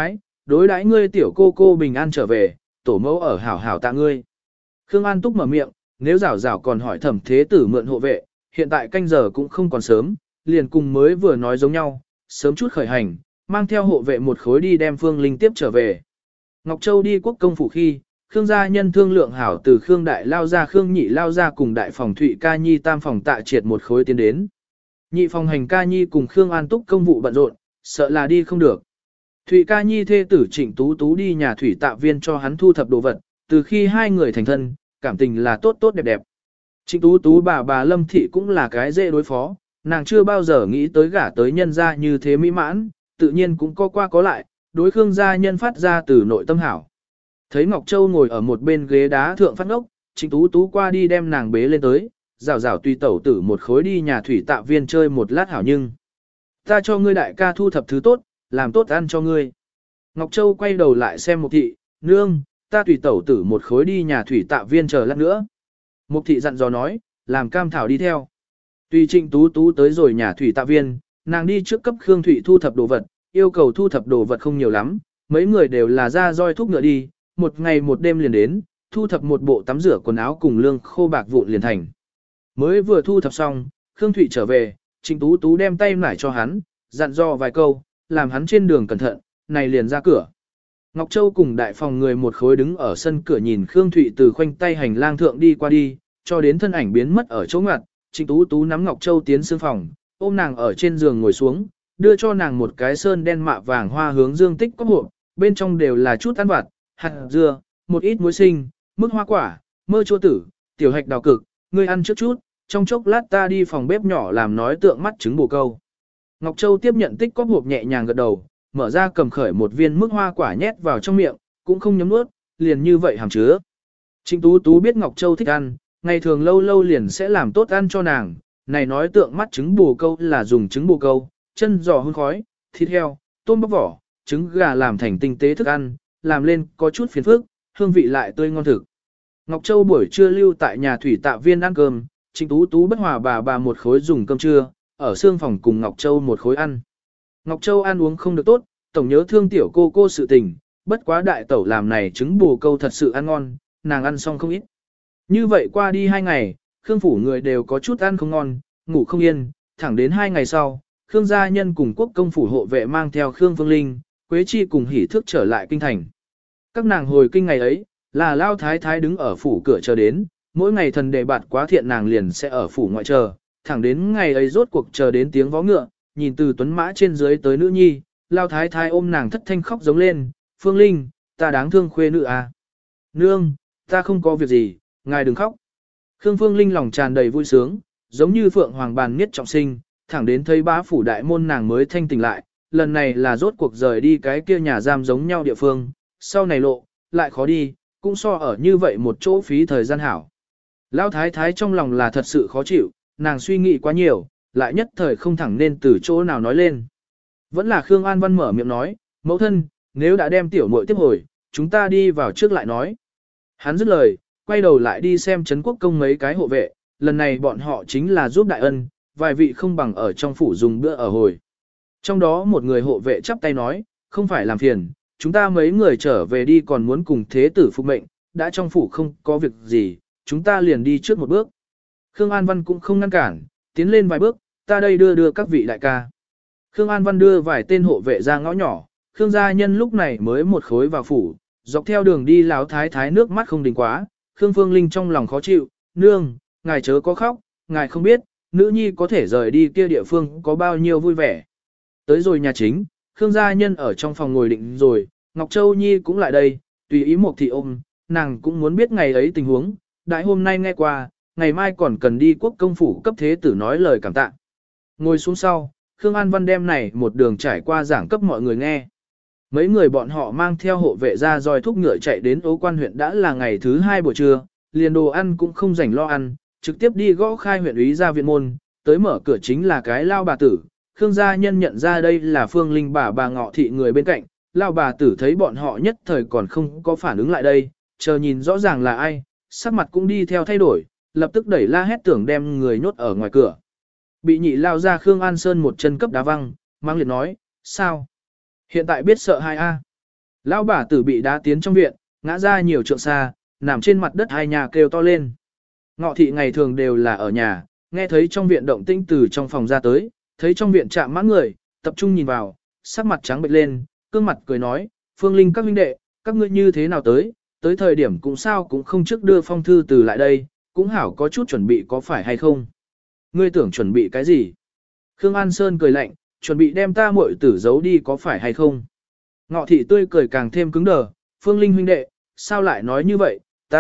đối đãi ngươi tiểu cô cô bình an trở về, tổ mẫu ở hảo hảo tạ ngươi. Khương An Túc mở miệng, nếu rảo rảo còn hỏi Thẩm Thế Tử mượn hộ vệ, hiện tại canh giờ cũng không còn sớm, liền cùng mới vừa nói giống nhau, sớm chút khởi hành, mang theo hộ vệ một khối đi đem Phương Linh tiếp trở về. Ngọc Châu đi quốc công phủ khi, Khương gia nhân thương lượng hảo từ Khương đại lao ra Khương nhị lao ra cùng đại phòng Thụy Ca Nhi tam phòng Tạ Triệt một khối tiến đến. Nhị phòng Hành Ca Nhi cùng Khương An Túc công vụ bận rộn, sợ là đi không được. Thụy Ca Nhi thê tử Trịnh Tú Tú đi nhà thủy tạ viên cho hắn thu thập đồ vật, từ khi hai người thành thân, cảm tình là tốt tốt đẹp đẹp. Trịnh Tú Tú bà Lâm Thị cũng là cái dễ đối phó, nàng chưa bao giờ nghĩ tới gả tới nhân gia như thế mỹ mãn, tự nhiên cũng có qua có lại, đối Khương gia nhân phát ra từ nội tâm hảo. Thấy Ngọc Châu ngồi ở một bên ghế đá thượng phát ngốc, Trịnh Tú Tú qua đi đem nàng bế lên tới, rảo rảo tùy tẩu tử một khối đi nhà thủy tạ viên chơi một lát hảo nhưng. Ta cho ngươi đại ca thu thập thứ tốt, làm tốt ăn cho ngươi. Ngọc Châu quay đầu lại xem Mục Thị, nương, ta tùy tẩu tử một khối đi nhà thủy tạ viên chờ lát nữa. Mục Thị dặn dò nói, làm cam thảo đi theo. Tùy Trịnh Tú Tú tới rồi nhà thủy tạ viên, nàng đi trước cấp Khương Thụy thu thập đồ vật, yêu cầu thu thập đồ vật không nhiều lắm, mấy người đều là ra roi thúc ngựa đi, một ngày một đêm liền đến, thu thập một bộ tắm rửa quần áo cùng lương khô bạc vụn liền thành. Mới vừa thu thập xong, Khương Thụy trở về, Trịnh Tú Tú đem tay nải cho hắn, dặn dò vài câu, làm hắn trên đường cẩn thận, này liền ra cửa. Ngọc Châu cùng đại phòng người một khối đứng ở sân cửa nhìn Khương Thụy từ khoanh tay hành lang thượng đi qua đi, cho đến thân ảnh biến mất ở chỗ ngoặt, Trịnh Tú Tú nắm Ngọc Châu tiến sương phòng, ôm nàng ở trên giường ngồi xuống, đưa cho nàng một cái sơn đen mạ vàng hoa hướng dương tích có hộp, bên trong đều là chút ăn vặt, hạt dưa, một ít muối sinh, mức hoa quả, mơ chua tử, tiểu hạch đào cực, ngươi ăn trước chút, trong chốc lát ta đi phòng bếp nhỏ làm nói tượng mắt trứng bồ câu. Ngọc Châu tiếp nhận tích có hộp nhẹ nhàng gật đầu, mở ra cầm khởi một viên mức hoa quả nhét vào trong miệng, cũng không nhấm nuốt, liền như vậy hàm chứa. Trịnh Tú Tú biết Ngọc Châu thích ăn, ngày thường lâu lâu liền sẽ làm tốt ăn cho nàng, này nói tượng mắt trứng bồ câu là dùng trứng bồ câu, chân giò hun khói, thịt heo, tôm bóc vỏ, trứng gà làm thành tinh tế thức ăn, làm lên có chút phiền phức, hương vị lại tươi ngon thực. Ngọc Châu buổi trưa lưu tại nhà thủy tạ viên ăn cơm, Trịnh Tú Tú bất hòa bà một khối dùng cơm trưa, ở xương phòng cùng Ngọc Châu một khối ăn. Ngọc Châu ăn uống không được tốt, tổng nhớ thương tiểu cô sự tình, bất quá đại tẩu làm này trứng bồ câu thật sự ăn ngon, nàng ăn xong không ít. Như vậy qua đi 2 ngày, Khương phủ người đều có chút ăn không ngon, ngủ không yên, thẳng đến 2 ngày sau, Khương gia nhân cùng quốc công phủ hộ vệ mang theo Khương Phương Linh, Quế Chi cùng hỉ thước trở lại kinh thành. Các nàng hồi kinh ngày ấy, là Lao Thái Thái đứng ở phủ cửa chờ đến, mỗi ngày thần đề bạt quá thiện nàng liền sẽ ở phủ ngoại chờ, thẳng đến ngày ấy rốt cuộc chờ đến tiếng vó ngựa, nhìn từ tuấn mã trên dưới tới nữ nhi, Lao Thái Thái ôm nàng thất thanh khóc giống lên, Phương Linh, ta đáng thương khuê nữ à. Nương, ta không có việc gì, ngài đừng khóc. Khương Phương Linh lòng tràn đầy vui sướng, giống như phượng hoàng bàn niết trọng sinh, thẳng đến thấy bá phủ đại môn nàng mới thanh tỉnh lại, lần này là rốt cuộc rời đi cái kia nhà giam giống nhau địa phương, sau này lộ, lại khó đi, cũng so ở như vậy một chỗ phí thời gian hảo. Lão thái thái trong lòng là thật sự khó chịu, nàng suy nghĩ quá nhiều, lại nhất thời không thẳng nên từ chỗ nào nói lên. Vẫn là Khương An Văn mở miệng nói, mẫu thân, nếu đã đem tiểu muội tiếp hồi, chúng ta đi vào trước lại nói. Hắn dứt lời, quay đầu lại đi xem Trấn Quốc công mấy cái hộ vệ, lần này bọn họ chính là giúp đại ân, vài vị không bằng ở trong phủ dùng bữa ở hồi. Trong đó một người hộ vệ chắp tay nói, không phải làm phiền, chúng ta mấy người trở về đi còn muốn cùng thế tử phục mệnh, đã trong phủ không có việc gì, chúng ta liền đi trước một bước. Khương An Văn cũng không ngăn cản, tiến lên vài bước, ta đây đưa các vị đại ca. Khương An Văn đưa vài tên hộ vệ ra ngõ nhỏ, Khương gia nhân lúc này mới một khối vào phủ, dọc theo đường đi Lão thái thái nước mắt không đình quá, Khương Phương Linh trong lòng khó chịu, nương, ngài chớ có khóc, ngài không biết, nữ nhi có thể rời đi kia địa phương có bao nhiêu vui vẻ. Tới rồi nhà chính, Khương gia nhân ở trong phòng ngồi định rồi, Ngọc Châu Nhi cũng lại đây, tùy ý một thị ôm, nàng cũng muốn biết ngày ấy tình huống, đại hôm nay nghe qua, ngày mai còn cần đi quốc công phủ cấp thế tử nói lời cảm tạ. Ngồi xuống sau, Khương An Văn đem này một đường trải qua giảng cấp mọi người nghe. Mấy người bọn họ mang theo hộ vệ ra roi thúc ngựa chạy đến Ố Quan huyện đã là ngày thứ 2 buổi trưa, liền đồ ăn cũng không rảnh lo ăn, trực tiếp đi gõ khai huyện úy ra viện môn, tới mở cửa chính là cái lao bà tử. Khương gia nhân nhận ra đây là Phương Linh bà Ngọ Thị người bên cạnh, lao bà tử thấy bọn họ nhất thời còn không có phản ứng lại đây, chờ nhìn rõ ràng là ai, sắc mặt cũng đi theo thay đổi, lập tức đẩy la hét tưởng đem người nhốt ở ngoài cửa. Bị nhị lao ra Khương An Sơn một chân cấp đá văng, mang liệt nói, sao? Hiện tại biết sợ hai a? Lão bà tử bị đá tiến trong viện, ngã ra nhiều trượng xa, nằm trên mặt đất hai nhà kêu to lên. Ngọ thị ngày thường đều là ở nhà, nghe thấy trong viện động tĩnh từ trong phòng ra tới, thấy trong viện chạm mãn người, tập trung nhìn vào, sắc mặt trắng bệch lên, cương mặt cười nói, Phương Linh các huynh đệ, các ngươi như thế nào tới thời điểm cũng sao cũng không trước đưa phong thư từ lại đây, cũng hảo có chút chuẩn bị có phải hay không. Ngươi tưởng chuẩn bị cái gì? Khương An Sơn cười lạnh, chuẩn bị đem ta muội tử giấu đi có phải hay không? Ngọ thị tươi cười càng thêm cứng đờ, Phương Linh huynh đệ, sao lại nói như vậy,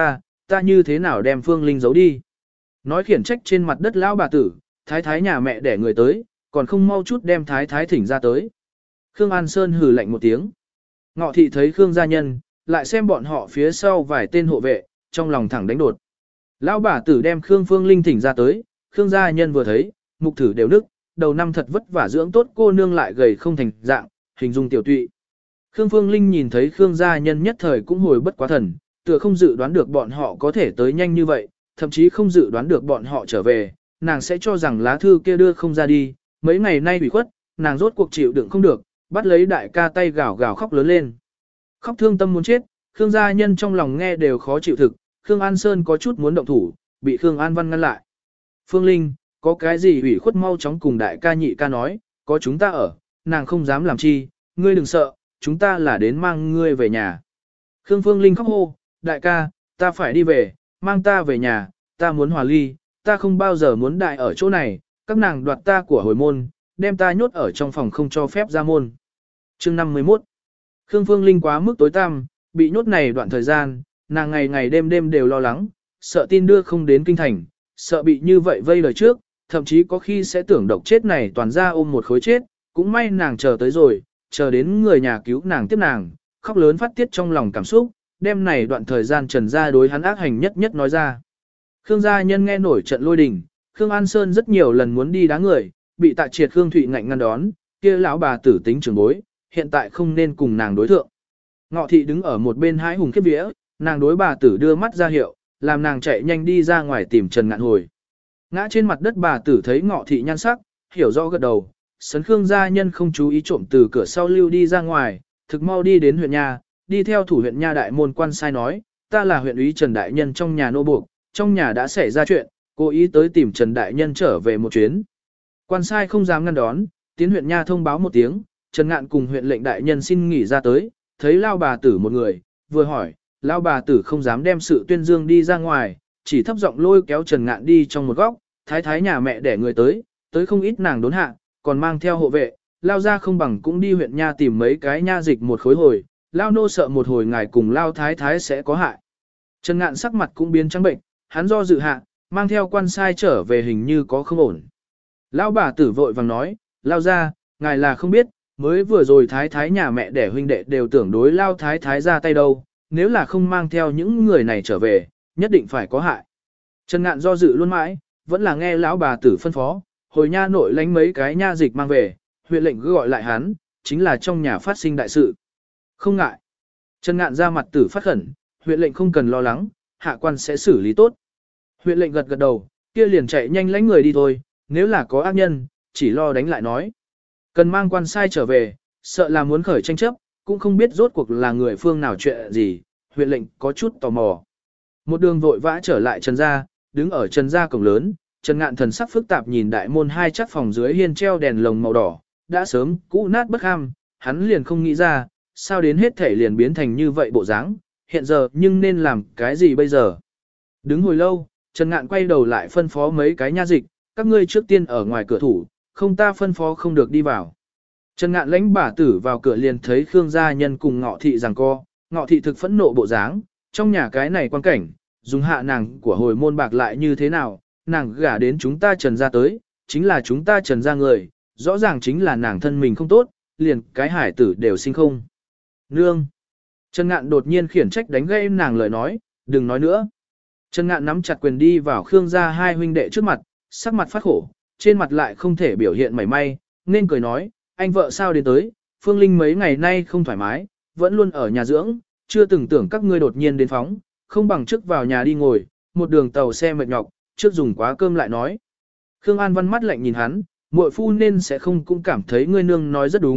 ta như thế nào đem Phương Linh giấu đi? Nói khiển trách trên mặt đất lão bà tử, thái thái nhà mẹ để người tới, còn không mau chút đem thái thái thỉnh ra tới. Khương An Sơn hừ lạnh một tiếng. Ngọ thị thấy Khương gia nhân, lại xem bọn họ phía sau vài tên hộ vệ, trong lòng thẳng đánh đột. Lão bà tử đem Khương Phương Linh thỉnh ra tới, Khương gia nhân vừa thấy, mục thử đều nức, đầu năm thật vất vả dưỡng tốt cô nương lại gầy không thành dạng, hình dung tiểu tụy. Khương Phương Linh nhìn thấy Khương gia nhân nhất thời cũng hồi bất quá thần, tựa không dự đoán được bọn họ có thể tới nhanh như vậy, thậm chí không dự đoán được bọn họ trở về, nàng sẽ cho rằng lá thư kia đưa không ra đi, mấy ngày nay bị khuất, nàng rốt cuộc chịu đựng không được, bắt lấy đại ca tay gào gào khóc lớn lên. Khóc thương tâm muốn chết, Khương gia nhân trong lòng nghe đều khó chịu thực, Khương An Sơn có chút muốn động thủ, bị Khương An Văn ngăn lại. Phương Linh, có cái gì ủy khuất mau chóng cùng đại ca nhị ca nói, có chúng ta ở, nàng không dám làm chi, ngươi đừng sợ, chúng ta là đến mang ngươi về nhà. Khương Phương Linh khóc hô, đại ca, ta phải đi về, mang ta về nhà, ta muốn hòa ly, ta không bao giờ muốn đại ở chỗ này, các nàng đoạt ta của hồi môn, đem ta nhốt ở trong phòng không cho phép ra môn. Chương 51 Khương Phương Linh quá mức tối tăm, bị nhốt này đoạn thời gian, nàng ngày ngày đêm đêm đều lo lắng, sợ tin đưa không đến kinh thành, sợ bị như vậy vây lời trước, thậm chí có khi sẽ tưởng độc chết này toàn ra ôm một khối chết, cũng may nàng chờ tới rồi, chờ đến người nhà cứu nàng tiếp nàng, khóc lớn phát tiết trong lòng cảm xúc, đêm này đoạn thời gian Trần gia đối hắn ác hành nhất nói ra. Khương gia nhân nghe nổi trận lôi đình, Khương An Sơn rất nhiều lần muốn đi đá người, bị Tạ Triệt Khương Thụy ngạnh ngăn đón, kia lão bà tử tính trưởng bối, hiện tại không nên cùng nàng đối thượng. Ngọ thị đứng ở một bên hái hùng khiếp vía, nàng đối bà tử đưa mắt ra hiệu, làm nàng chạy nhanh đi ra ngoài tìm Trần Ngạn hồi. Ngã trên mặt đất bà tử thấy Ngọ thị nhan sắc, hiểu rõ gật đầu, sấn Khương gia nhân không chú ý trộm từ cửa sau lưu đi ra ngoài, thực mau đi đến huyện nhà, đi theo thủ huyện nha đại môn quan sai nói, ta là huyện úy Trần Đại Nhân trong nhà nô buộc, trong nhà đã xảy ra chuyện, cố ý tới tìm Trần Đại Nhân trở về một chuyến. Quan sai không dám ngăn đón, tiến huyện nha thông báo một tiếng, Trần Ngạn cùng huyện lệnh đại nhân xin nghỉ ra tới, thấy lao bà tử một người, vừa hỏi, lao bà tử không dám đem sự tuyên dương đi ra ngoài, chỉ thấp giọng lôi kéo Trần Ngạn đi trong một góc, thái thái nhà mẹ để người tới không ít nàng đốn hạ, còn mang theo hộ vệ, lao ra không bằng cũng đi huyện nha tìm mấy cái nha dịch một khối hồi, lao nô sợ một hồi ngài cùng lao thái thái sẽ có hại. Trần Ngạn sắc mặt cũng biến trắng bệnh, hắn do dự hạ, mang theo quan sai trở về hình như có không ổn. Lao bà tử vội vàng nói, lao ra, ngài là không biết, mới vừa rồi thái thái nhà mẹ đẻ huynh đệ đều tưởng đối lao thái thái ra tay đâu, nếu là không mang theo những người này trở về, nhất định phải có hại. Trần Ngạn do dự luôn mãi, vẫn là nghe lão bà tử phân phó, hồi nha nội lánh mấy cái nha dịch mang về, huyện lệnh cứ gọi lại hắn, chính là trong nhà phát sinh đại sự. Không ngại. Trần Ngạn ra mặt tử phát khẩn, huyện lệnh không cần lo lắng, hạ quan sẽ xử lý tốt. Huyện lệnh gật gật đầu, kia liền chạy nhanh lánh người đi thôi, nếu là có ác nhân, chỉ lo đánh lại nói. Cần mang quan sai trở về, sợ là muốn khởi tranh chấp, cũng không biết rốt cuộc là người phương nào chuyện gì, huyện lệnh có chút tò mò. Một đường vội vã trở lại Trần gia, đứng ở Trần gia cổng lớn, Trần Ngạn thần sắc phức tạp nhìn đại môn hai chắc phòng dưới hiên treo đèn lồng màu đỏ, đã sớm cũ nát bất ham, hắn liền không nghĩ ra, sao đến hết thể liền biến thành như vậy bộ dáng, hiện giờ nhưng nên làm cái gì bây giờ. Đứng hồi lâu, Trần Ngạn quay đầu lại phân phó mấy cái nha dịch, các ngươi trước tiên ở ngoài cửa thủ, không ta phân phó không được đi vào. Trần Ngạn lãnh bà tử vào cửa liền thấy Khương gia nhân cùng Ngọ thị giằng co, Ngọ thị thực phẫn nộ bộ dáng, trong nhà cái này quan cảnh, dùng hạ nàng của hồi môn bạc lại như thế nào, nàng gả đến chúng ta Trần gia tới, chính là chúng ta Trần gia người, rõ ràng chính là nàng thân mình không tốt, liền cái hải tử đều sinh không. Nương! Trần Ngạn đột nhiên khiển trách đánh gây nàng lời nói, đừng nói nữa. Trần Ngạn nắm chặt quyền đi vào Khương gia hai huynh đệ trước mặt, sắc mặt phát khổ, trên mặt lại không thể biểu hiện mảy may, nên cười nói, anh vợ sao đến tới, Phương Linh mấy ngày nay không thoải mái, vẫn luôn ở nhà dưỡng, chưa từng tưởng các ngươi đột nhiên đến phóng, không bằng trước vào nhà đi ngồi, một đường tàu xe mệt nhọc, trước dùng quá cơm lại nói. Khương An Văn mắt lạnh nhìn hắn, muội phu nên sẽ không cũng cảm thấy ngươi nương nói rất đúng,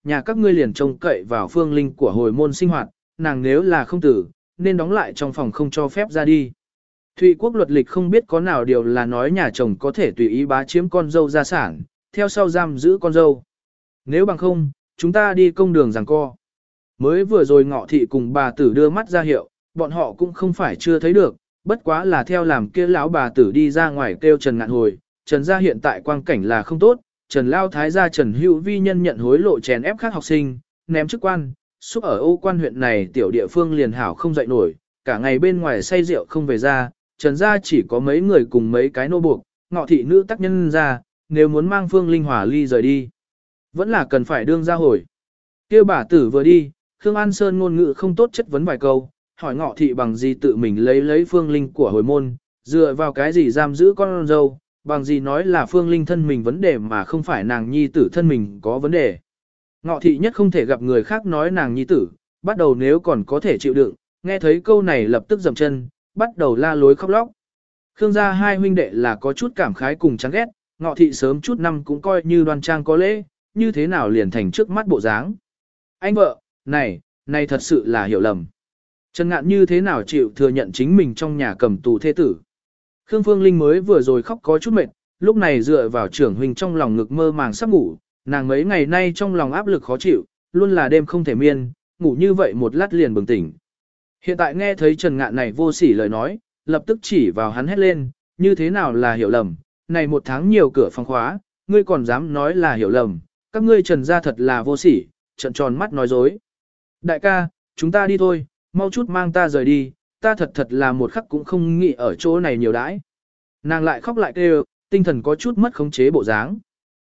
nhà các ngươi liền trông cậy vào Phương Linh của hồi môn sinh hoạt, nàng nếu là không tử, nên đóng lại trong phòng không cho phép ra đi. Thụy quốc luật lịch không biết có nào điều là nói nhà chồng có thể tùy ý bá chiếm con dâu gia sản, theo sau giam giữ con dâu. Nếu bằng không, chúng ta đi công đường giằng co. Mới vừa rồi Ngọ Thị cùng bà tử đưa mắt ra hiệu, bọn họ cũng không phải chưa thấy được, bất quá là theo làm kia lão bà tử đi ra ngoài kêu Trần Ngạn hồi. Trần gia hiện tại quang cảnh là không tốt, Trần Lao Thái gia Trần Hữu Vi nhân nhận hối lộ chèn ép khác học sinh, ném chức quan, xúc ở Âu Quan huyện này tiểu địa phương liền hảo không dậy nổi, cả ngày bên ngoài say rượu không về ra, Trần gia chỉ có mấy người cùng mấy cái nô buộc, Ngọ Thị nữ tác nhân ra, nếu muốn mang Phương Linh Hòa ly rời đi, vẫn là cần phải đương ra hồi. Kia bà tử vừa đi, Khương An Sơn ngôn ngữ không tốt chất vấn vài câu, hỏi Ngọ Thị bằng gì tự mình lấy Phương Linh của hồi môn, dựa vào cái gì giam giữ con dâu, bằng gì nói là Phương Linh thân mình vấn đề mà không phải nàng nhi tử thân mình có vấn đề. Ngọ Thị nhất không thể gặp người khác nói nàng nhi tử, bắt đầu nếu còn có thể chịu đựng, nghe thấy câu này lập tức dậm chân, bắt đầu la lối khóc lóc. Khương gia hai huynh đệ là có chút cảm khái cùng chán ghét, Ngọ Thị sớm chút năm cũng coi như đoan trang có lễ, như thế nào liền thành trước mắt bộ dáng. Anh vợ, này thật sự là hiểu lầm. Trần Ngạn như thế nào chịu thừa nhận chính mình trong nhà cầm tù thê tử. Khương Phương Linh mới vừa rồi khóc có chút mệt, lúc này dựa vào trưởng huynh trong lòng ngực mơ màng sắp ngủ, nàng mấy ngày nay trong lòng áp lực khó chịu, luôn là đêm không thể miên, ngủ như vậy một lát liền bừng tỉnh. Hiện tại nghe thấy Trần Ngạn này vô sỉ lời nói, lập tức chỉ vào hắn hét lên, như thế nào là hiểu lầm, này một tháng nhiều cửa phòng khóa, ngươi còn dám nói là hiểu lầm, các ngươi Trần gia thật là vô sỉ, trợn tròn mắt nói dối. Đại ca, chúng ta đi thôi, mau chút mang ta rời đi, ta thật là một khắc cũng không nghĩ ở chỗ này nhiều đãi. Nàng lại khóc lại kêu, tinh thần có chút mất khống chế bộ dáng.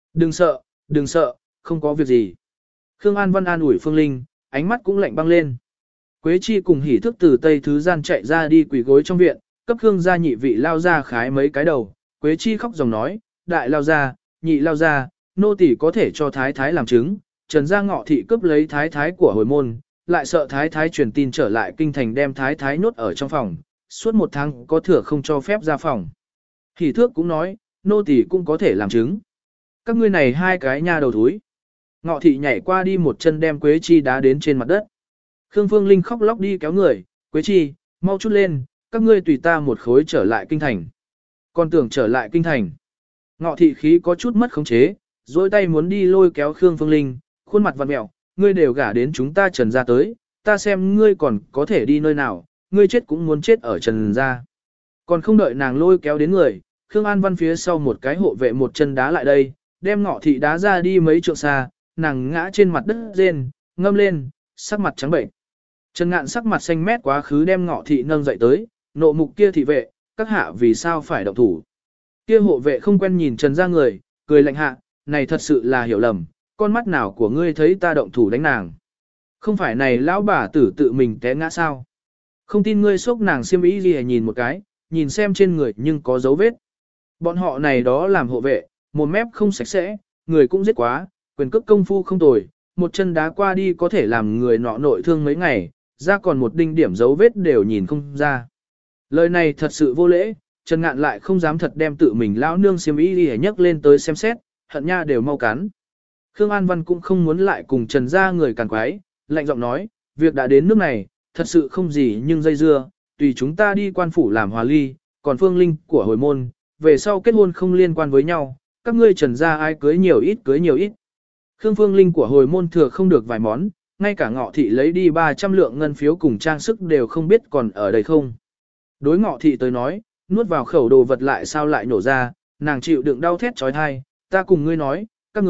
Đừng sợ, không có việc gì. Khương An Văn an ủi Phương Linh, ánh mắt cũng lạnh băng lên. Quế Chi cùng Hỉ Thức từ Tây Thứ Gian chạy ra đi quỳ gối trong viện, cấp Khương gia nhị vị lao ra khái mấy cái đầu. Quế Chi khóc dòng nói, đại lao ra, nhị lao ra, nô tỳ có thể cho thái thái làm chứng. Trần gia Ngọ Thị cướp lấy thái thái của hồi môn, lại sợ thái thái truyền tin trở lại kinh thành đem thái thái nhốt ở trong phòng, suốt một tháng có thừa không cho phép ra phòng. Hỉ Thước cũng nói, nô tỳ cũng có thể làm chứng. Các ngươi này hai cái nha đầu thúi. Ngọ Thị nhảy qua đi một chân đem Quế Chi đá đến trên mặt đất. Khương Phương Linh khóc lóc đi kéo người, Quế Chi, mau chút lên, các ngươi tùy ta một khối trở lại kinh thành. Còn tưởng trở lại kinh thành. Ngọ Thị khí có chút mất khống chế, dối tay muốn đi lôi kéo Khương Phương Linh, khuôn mặt vặn mẹo, ngươi đều gả đến chúng ta Trần gia tới, ta xem ngươi còn có thể đi nơi nào, ngươi chết cũng muốn chết ở Trần gia. Còn không đợi nàng lôi kéo đến người, Khương An Văn phía sau một cái hộ vệ một chân đá lại đây, đem Ngọ Thị đá ra đi mấy trượng xa, nàng ngã trên mặt đất rên, ngâm lên, sắc mặt trắng bệnh. Trần Ngạn sắc mặt xanh mét quá khứ đem Ngọ Thị nâng dậy tới, nộ mục kia thị vệ, các hạ vì sao phải động thủ. Kia hộ vệ không quen nhìn Trần gia người, cười lạnh hạ, này thật sự là hiểu lầm, con mắt nào của ngươi thấy ta động thủ đánh nàng. Không phải này lão bà tử tự mình té ngã sao. Không tin ngươi xốc nàng xiêm y gì nhìn một cái, nhìn xem trên người nhưng có dấu vết. Bọn họ này đó làm hộ vệ, một mép không sạch sẽ, người cũng giết quá, quyền cước công phu không tồi, một chân đá qua đi có thể làm người nọ nội thương mấy ngày, ra còn một đinh điểm dấu vết đều nhìn không ra. Lời này thật sự vô lễ, Trần Ngạn lại không dám thật đem tự mình lão nương xiêm y đi nhấc lên tới xem xét, hận nha đều mau cắn. Khương An Văn cũng không muốn lại cùng Trần gia người càn quái, lạnh giọng nói, việc đã đến nước này, thật sự không gì nhưng dây dưa, tùy chúng ta đi quan phủ làm hòa ly, còn Phương Linh của hồi môn, về sau kết hôn không liên quan với nhau, các ngươi Trần gia ai cưới nhiều ít cưới nhiều ít. Khương Phương Linh của hồi môn thừa không được vài món, ngay cả Ngọ Thị lấy đi 300 lượng ngân phiếu cùng trang sức đều không biết còn ở đây không. Đối Ngọ Thị tới nói, nuốt vào khẩu đồ vật lại sao lại nổ ra, nàng chịu đựng đau thét trói thai, ta cùng ngươi nói,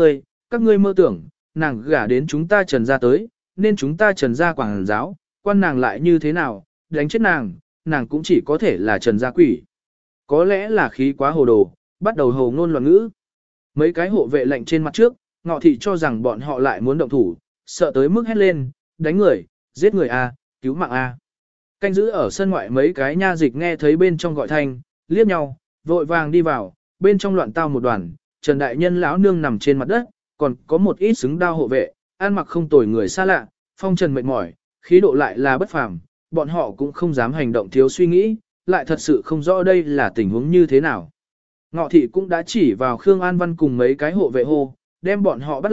các ngươi mơ tưởng, nàng gả đến chúng ta Trần gia tới, nên chúng ta Trần gia quảng giáo, quan nàng lại như thế nào, đánh chết nàng cũng chỉ có thể là Trần gia quỷ. Có lẽ là khí quá hồ đồ, bắt đầu hồ ngôn loạn ngữ. Mấy cái hộ vệ lệnh trên mặt trước, Ngọ Thị cho rằng bọn họ lại muốn động thủ, sợ tới mức hét lên, đánh người, giết người a, cứu mạng a. Canh giữ ở sân ngoại mấy cái nha dịch nghe thấy bên trong gọi thanh, liếc nhau, vội vàng đi vào, bên trong loạn tao một đoàn, Trần đại nhân lão nương nằm trên mặt đất, còn có một ít xứng đao hộ vệ, ăn mặc không tồi người xa lạ, phong trần mệt mỏi, khí độ lại là bất phàm, bọn họ cũng không dám hành động thiếu suy nghĩ, lại thật sự không rõ đây là tình huống như thế nào. Ngọ Thị cũng đã chỉ vào Khương An Văn cùng mấy cái hộ vệ hô, đem bọn họ bắt lại,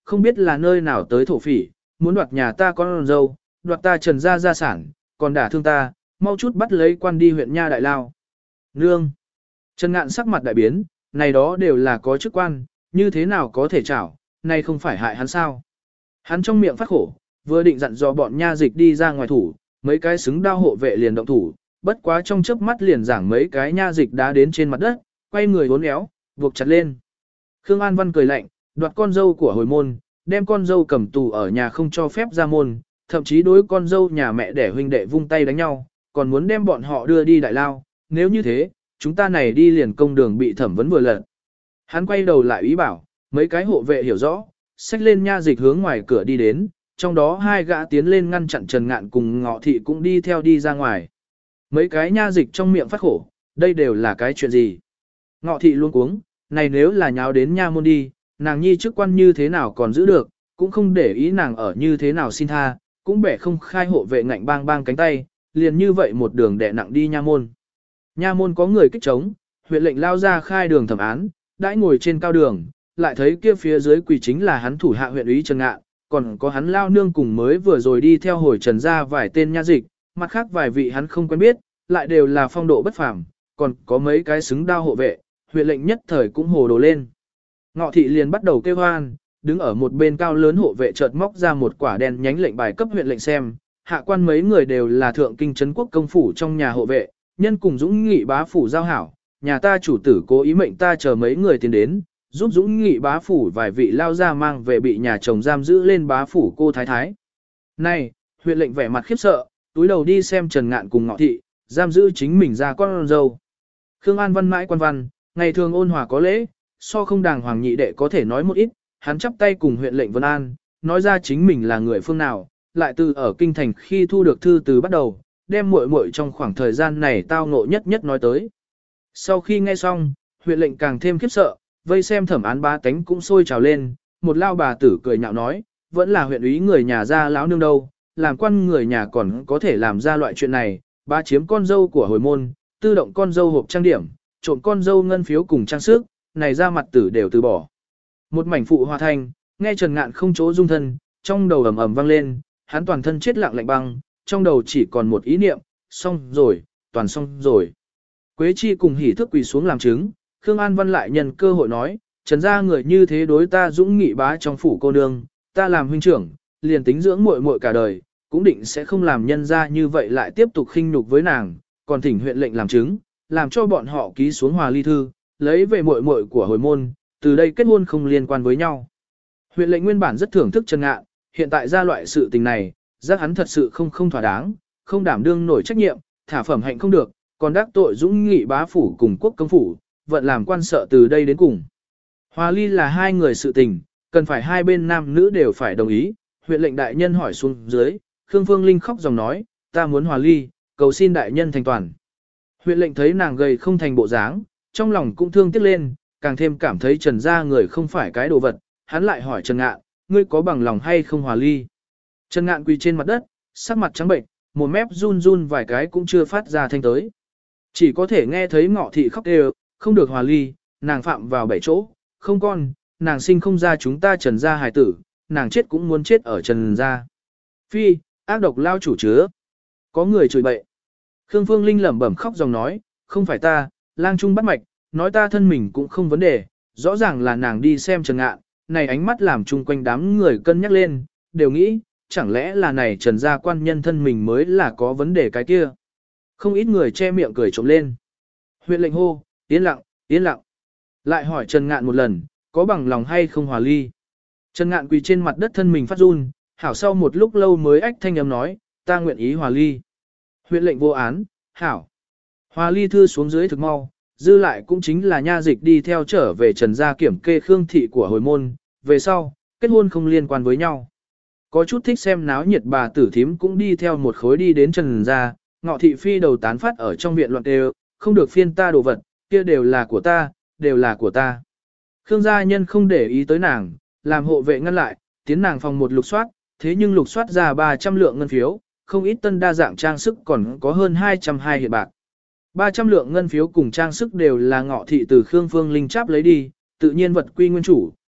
không biết là nơi nào tới thổ phỉ, muốn đoạt nhà ta con dâu, đoạt ta Trần gia gia sản, còn đả thương ta, mau chút bắt lấy quan đi huyện Nha Đại Lao. Nương! Trần Ngạn sắc mặt đại biến, này đó đều là có chức quan, như thế nào có thể chảo, này không phải hại hắn sao. Hắn trong miệng phát khổ, vừa định dặn dò bọn nha dịch đi ra ngoài thủ, mấy cái xứng đao hộ vệ liền động thủ, bất quá trong chớp mắt liền giảng mấy cái nha dịch đá đến trên mặt đất, quay người uốn éo, buộc chặt lên. Khương An Văn cười lạnh, đoạt con dâu của hồi môn, đem con dâu cầm tù ở nhà không cho phép ra môn, thậm chí đối con dâu nhà mẹ để huynh đệ vung tay đánh nhau, còn muốn đem bọn họ đưa đi đại lao, nếu như thế, chúng ta này đi liền công đường bị thẩm vấn vừa lận. Hắn quay đầu lại ý bảo, mấy cái hộ vệ hiểu rõ, xách lên nha dịch hướng ngoài cửa đi đến, trong đó hai gã tiến lên ngăn chặn Trần Ngạn cùng Ngọ Thị cũng đi theo đi ra ngoài. Mấy cái nha dịch trong miệng phát khổ, đây đều là cái chuyện gì? Ngọ Thị luôn cuống, này nếu là nháo đến nha môn đi, nàng nhi chức quan như thế nào còn giữ được, cũng không để ý nàng ở như thế nào xin tha, cũng bẻ không khai hộ vệ ngạnh bang bang cánh tay, liền như vậy một đường đè nặng đi nha môn. Nha môn có người kích chống, huyện lệnh lao ra khai đường thẩm án, đãi ngồi trên cao đường, lại thấy kia phía dưới quỳ chính là hắn thủ hạ huyện úy Trần Ngạn, còn có hắn lao nương cùng mới vừa rồi đi theo hồi Trần ra vài tên nha dịch, mặt khác vài vị hắn không quen biết, lại đều là phong độ bất phàm, còn có mấy cái xứng đao hộ vệ, huyện lệnh nhất thời cũng hồ đồ lên. Ngọ Thị liền bắt đầu kêu hoan, đứng ở một bên cao lớn hộ vệ chợt móc ra một quả đen nhánh lệnh bài cấp huyện lệnh xem, hạ quan mấy người đều là thượng kinh trấn quốc công phủ trong nhà hộ vệ, nhân cùng Dũng Nghị bá phủ giao hảo, nhà ta chủ tử cố ý mệnh ta chờ mấy người tiến đến, giúp Dũng Nghị bá phủ vài vị lao ra mang về bị nhà chồng giam giữ lên bá phủ cô thái thái. Này, huyện lệnh vẻ mặt khiếp sợ, túi đầu đi xem Trần Ngạn cùng Ngọ Thị, giam giữ chính mình ra con dâu. Khương An Văn mãi quan văn, ngày thường ôn hòa có lễ, so không đàng hoàng nhị đệ có thể nói một ít, hắn chắp tay cùng huyện lệnh Vân An, nói ra chính mình là người phương nào, lại từ ở kinh thành khi thu được thư từ bắt đầu, đem muội muội trong khoảng thời gian này tao ngộ nhất nhất nói tới. Sau khi nghe xong, huyện lệnh càng thêm khiếp sợ, vây xem thẩm án bá tánh cũng sôi trào lên, một lao bà tử cười nhạo nói, vẫn là huyện úy người nhà ra lão nương đâu, làm quan người nhà còn có thể làm ra loại chuyện này, bá chiếm con dâu của hồi môn, tư động con dâu hộp trang điểm, trộn con dâu ngân phiếu cùng trang sức, này ra mặt tử đều từ bỏ. Một mảnh phụ hòa thanh, nghe Trần Ngạn không chỗ dung thân, trong đầu ầm ầm vang lên, hắn toàn thân chết lặng lạnh băng, trong đầu chỉ còn một ý niệm, xong rồi, toàn xong rồi. Quế Chi cùng hỉ thức quỳ xuống làm chứng, Khương An Văn lại nhân cơ hội nói, Trần gia người như thế đối ta Dũng Nghị bá trong phủ cô nương, ta làm huynh trưởng, liền tính dưỡng muội muội cả đời, cũng định sẽ không làm nhân gia như vậy lại tiếp tục khinh nhục với nàng, còn thỉnh huyện lệnh làm chứng, làm cho bọn họ ký xuống hòa ly thư, lấy về muội muội của hồi môn, từ đây kết hôn không liên quan với nhau. Huyện lệnh nguyên bản rất thưởng thức Trần Ngạn, hiện tại ra loại sự tình này, giác hắn thật sự không thỏa đáng, không đảm đương nổi trách nhiệm, thả phẩm hạnh không được, còn đắc tội Dũng Nghị bá phủ cùng quốc công phủ, vận làm quan sợ từ đây đến cùng. Hòa ly là hai người sự tình, cần phải hai bên nam nữ đều phải đồng ý, huyện lệnh đại nhân hỏi xuống dưới, Khương Phương Linh khóc dòng nói, ta muốn hòa ly, cầu xin đại nhân thành toàn. Huyện lệnh thấy nàng gầy không thành bộ dáng, trong lòng cũng thương tiếc lên, càng thêm cảm thấy Trần gia người không phải cái đồ vật, hắn lại hỏi Trần Ngạn, ngươi có bằng lòng hay không hòa ly? Trần Ngạn quỳ trên mặt đất, sắc mặt trắng bệnh, một mép run run vài cái cũng chưa phát ra thanh tới. Chỉ có thể nghe thấy Ngọ Thị khóc đều, không được hòa ly, nàng phạm vào 7 chỗ, không con, nàng sinh không ra chúng ta Trần gia hài tử, nàng chết cũng muốn chết ở Trần gia. Phi, ác độc lao chủ chứa. Có người chửi bậy. Khương Phương Linh lẩm bẩm khóc dòng nói, không phải ta, lang trung bắt mạch, nói ta thân mình cũng không vấn đề, rõ ràng là nàng đi xem Trần Ngạn, này ánh mắt làm chung quanh đám người cân nhắc lên, đều nghĩ, chẳng lẽ là này Trần gia quan nhân thân mình mới là có vấn đề cái kia. Không ít người che miệng cười trộm lên. Huyện lệnh hô, yên lặng, yên lặng. Lại hỏi Trần Ngạn một lần, có bằng lòng hay không hòa ly. Trần Ngạn quỳ trên mặt đất thân mình phát run, hảo sau một lúc lâu mới ách thanh âm nói, ta nguyện ý hòa ly. Huyện lệnh vô án, hảo. Hòa ly thư xuống dưới thực mau, dư lại cũng chính là nha dịch đi theo trở về Trần gia kiểm kê Khương thị của hồi môn, về sau, kết hôn không liên quan với nhau. Có chút thích xem náo nhiệt bà tử thím cũng đi theo một khối đi đến Trần gia, Ngọ Thị phi đầu tán phát ở trong viện loạn đều, không được phiên ta đồ vật, kia đều là của ta, đều là của ta. Khương gia nhân không để ý tới nàng, làm hộ vệ ngăn lại, tiến nàng phòng một lục soát, thế nhưng lục soát ra 300 lượng ngân phiếu, không ít tân đa dạng trang sức còn có hơn 220 hiện bạc. 300 lượng ngân phiếu cùng trang sức đều là Ngọ Thị từ Khương Phương Linh cháp lấy đi, tự nhiên vật quy nguyên chủ,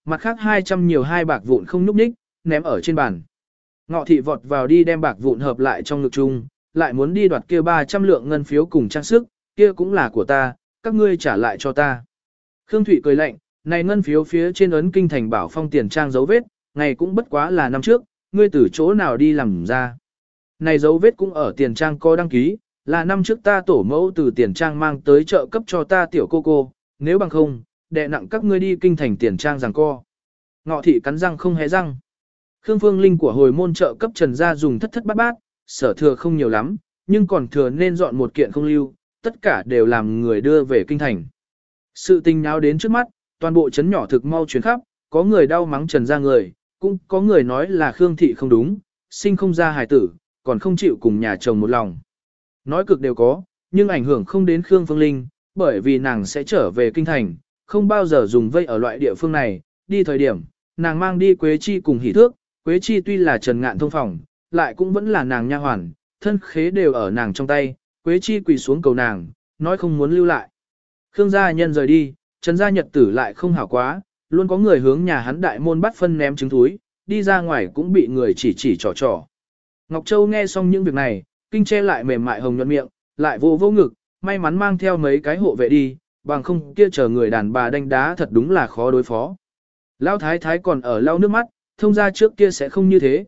mặt khác 200 nhiều hai bạc vụn không nhúc nhích, ném ở trên bàn. Ngọ thị vọt vào đi đem bạc vụn hợp lại trong ngực chung, lại muốn đi đoạt kia 300 lượng ngân phiếu cùng trang sức, kia cũng là của ta, các ngươi trả lại cho ta. Khương Thụy cười lạnh, này ngân phiếu phía trên ấn kinh thành bảo phong tiền trang dấu vết, ngày cũng bất quá là năm trước, ngươi từ chỗ nào đi làm ra. Này dấu vết cũng ở tiền trang có đăng ký, là năm trước ta tổ mẫu từ tiền trang mang tới chợ cấp cho ta tiểu cô, nếu bằng không, đè nặng các ngươi đi kinh thành tiền trang giằng co. Ngọ thị cắn răng không hé răng. Khương Phương Linh của hồi môn chợ cấp Trần gia dùng thất thất bát bát, sở thừa không nhiều lắm, nhưng còn thừa nên dọn một kiện không lưu, tất cả đều làm người đưa về kinh thành. Sự tình náo đến trước mắt, toàn bộ trấn nhỏ thực mau chuyển khắp, có người đau mắng Trần gia người, cũng có người nói là Khương thị không đúng, sinh không ra hài tử, còn không chịu cùng nhà chồng một lòng. Nói cực đều có, nhưng ảnh hưởng không đến Khương Phương Linh, bởi vì nàng sẽ trở về kinh thành, không bao giờ dùng vây ở loại địa phương này, đi thời điểm, nàng mang đi Quế Chi cùng Hỷ Thước, Quế Chi tuy là Trần Ngạn thông phòng, lại cũng vẫn là nàng nha hoàn, thân khế đều ở nàng trong tay, Quế Chi quỳ xuống cầu nàng, nói không muốn lưu lại. Khương gia nhân rời đi, Trần gia nhật tử lại không hảo quá, luôn có người hướng nhà hắn đại môn bắt phân ném trứng túi, đi ra ngoài cũng bị người chỉ trò. Ngọc Châu nghe xong những việc này, kinh che lại mềm mại hồng nhuận miệng, lại vô ngực, may mắn mang theo mấy cái hộ vệ đi, bằng không kia chờ người đàn bà đánh đá thật đúng là khó đối phó. Lão thái thái còn ở lau nước mắt, thông ra trước kia sẽ không như thế,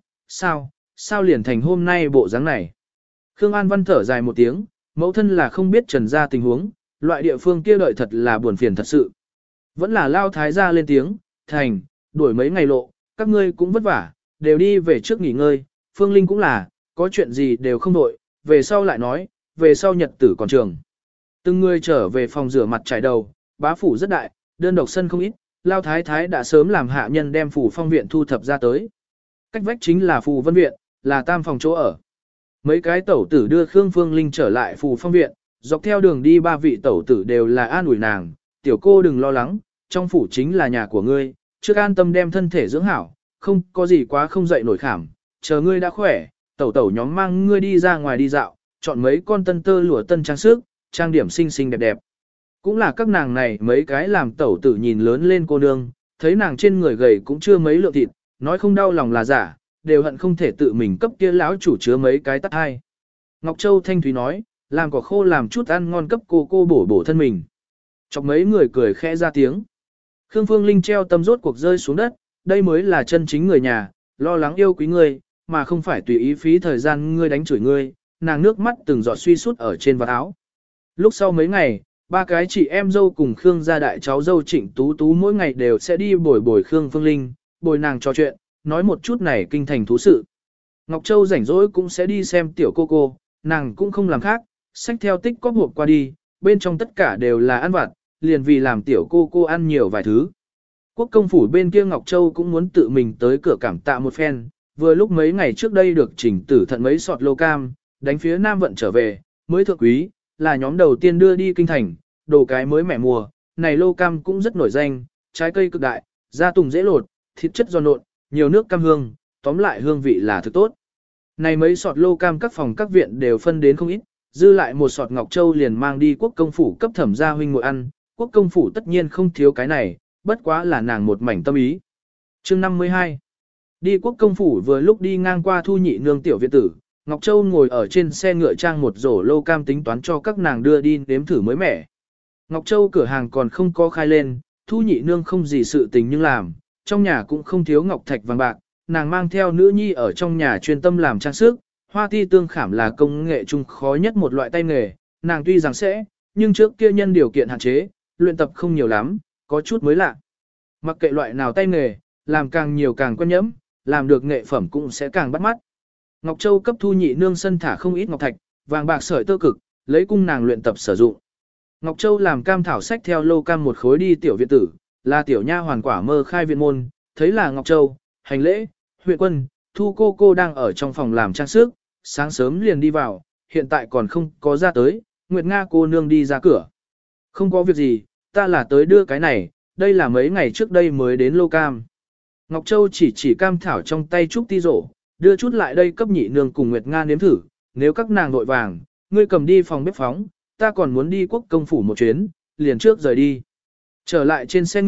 sao liền thành hôm nay bộ dáng này. Khương An Văn thở dài một tiếng, mẫu thân là không biết Trần gia tình huống, loại địa phương kia đợi thật là buồn phiền thật sự. Vẫn là Lão thái gia lên tiếng, thành, đuổi mấy ngày lộ, các ngươi cũng vất vả, đều đi về trước nghỉ ngơi, Phương Linh cũng là, có chuyện gì đều không đội, về sau lại nói, về sau nhật tử còn trường. Từng người trở về phòng rửa mặt trải đầu, bá phủ rất đại, đơn độc sân không ít, Lao thái thái đã sớm làm hạ nhân đem phủ phong viện thu thập ra tới. Cách vách chính là phù vân viện, là tam phòng chỗ ở. Mấy cái tẩu tử đưa Khương Phương Linh trở lại phù phong viện, dọc theo đường đi ba vị tẩu tử đều là an ủi nàng, tiểu cô đừng lo lắng, trong phủ chính là nhà của ngươi, trước an tâm đem thân thể dưỡng hảo, không có gì quá không dậy nổi khảm, chờ ngươi đã khỏe, tẩu tẩu nhóm mang ngươi đi ra ngoài đi dạo, chọn mấy con tân tơ lụa tân trang sức, trang điểm xinh xinh đẹp đẹp. Cũng là các nàng này mấy cái làm tẩu tử nhìn lớn lên cô nương, thấy nàng trên người gầy cũng chưa mấy lượng thịt, nói không đau lòng là giả, đều hận không thể tự mình cấp kia lão chủ chứa mấy cái tắt hai. Ngọc Châu Thanh Thúy nói, làm cỏ khô làm chút ăn ngon cấp cô bổ thân mình. Chọc mấy người cười khẽ ra tiếng. Khương Phương Linh treo tâm rốt cuộc rơi xuống đất, đây mới là chân chính người nhà, lo lắng yêu quý ngươi, mà không phải tùy ý phí thời gian ngươi đánh chửi ngươi, nàng nước mắt từng giọt suy sút ở trên vạt áo. Lúc sau mấy ngày, ba cái chị em dâu cùng Khương gia đại cháu dâu Trịnh Tú Tú mỗi ngày đều sẽ đi bồi Khương Phương Linh, bồi nàng trò chuyện, nói một chút này kinh thành thú sự. Ngọc Châu rảnh rỗi cũng sẽ đi xem tiểu cô, nàng cũng không làm khác, xách theo tích cóp hộp qua đi, bên trong tất cả đều là ăn vặt, liền vì làm tiểu cô ăn nhiều vài thứ. Quốc công phủ bên kia Ngọc Châu cũng muốn tự mình tới cửa cảm tạ một phen, vừa lúc mấy ngày trước đây được Trình Tử Thận mấy sọt lô cam, đánh phía Nam vận trở về, mới thượng quý, là nhóm đầu tiên đưa đi kinh thành, đồ cái mới mẻ mùa, này lô cam cũng rất nổi danh, trái cây cực đại, da tùng dễ lột, thịt chất giòn nộn, nhiều nước cam hương, tóm lại hương vị là thực tốt. Này mấy sọt lô cam các phòng các viện đều phân đến không ít, dư lại một sọt Ngọc Châu liền mang đi quốc công phủ cấp thẩm gia huynh ngồi ăn, quốc công phủ tất nhiên không thiếu cái này, bất quá là nàng một mảnh tâm ý. Chương 52 Đi quốc công phủ vừa lúc đi ngang qua Thu Nhị nương tiểu viện tử, Ngọc Châu ngồi ở trên xe ngựa trang một rổ lô cam tính toán cho các nàng đưa đi nếm thử mới mẻ. Ngọc Châu cửa hàng còn không có khai lên, Thu Nhị nương không gì sự tình nhưng làm, trong nhà cũng không thiếu ngọc thạch vàng bạc, nàng mang theo nữ nhi ở trong nhà chuyên tâm làm trang sức, hoa ti tương khảm là công nghệ trung khó nhất một loại tay nghề, nàng tuy rằng sẽ, nhưng trước kia nhân điều kiện hạn chế, luyện tập không nhiều lắm, có chút mới lạ. Mặc kệ loại nào tay nghề, làm càng nhiều càng quen nhẫm, làm được nghệ phẩm cũng sẽ càng bắt mắt. Ngọc Châu cấp Thu Nhị nương sân thả không ít ngọc thạch, vàng bạc sợi tơ cực, lấy cung nàng luyện tập sử dụng. Ngọc Châu làm cam thảo sách theo lô cam một khối đi tiểu viện tử, là tiểu nha hoàn Quả Mơ khai viện môn, thấy là Ngọc Châu, hành lễ, huyện quân, Thu cô đang ở trong phòng làm trang sức, sáng sớm liền đi vào, hiện tại còn không có ra tới, Nguyệt Nga cô nương đi ra cửa. Không có việc gì, ta là tới đưa cái này, đây là mấy ngày trước đây mới đến lô cam. Ngọc Châu chỉ cam thảo trong tay Trúc Ti rổ, đưa chút lại đây cấp nhị nương cùng Nguyệt Nga nếm thử, nếu các nàng nội vàng, ngươi cầm đi phòng bếp phóng, ta còn muốn đi quốc công phủ một chuyến, liền trước rời đi. Trở lại trên xe ngựa,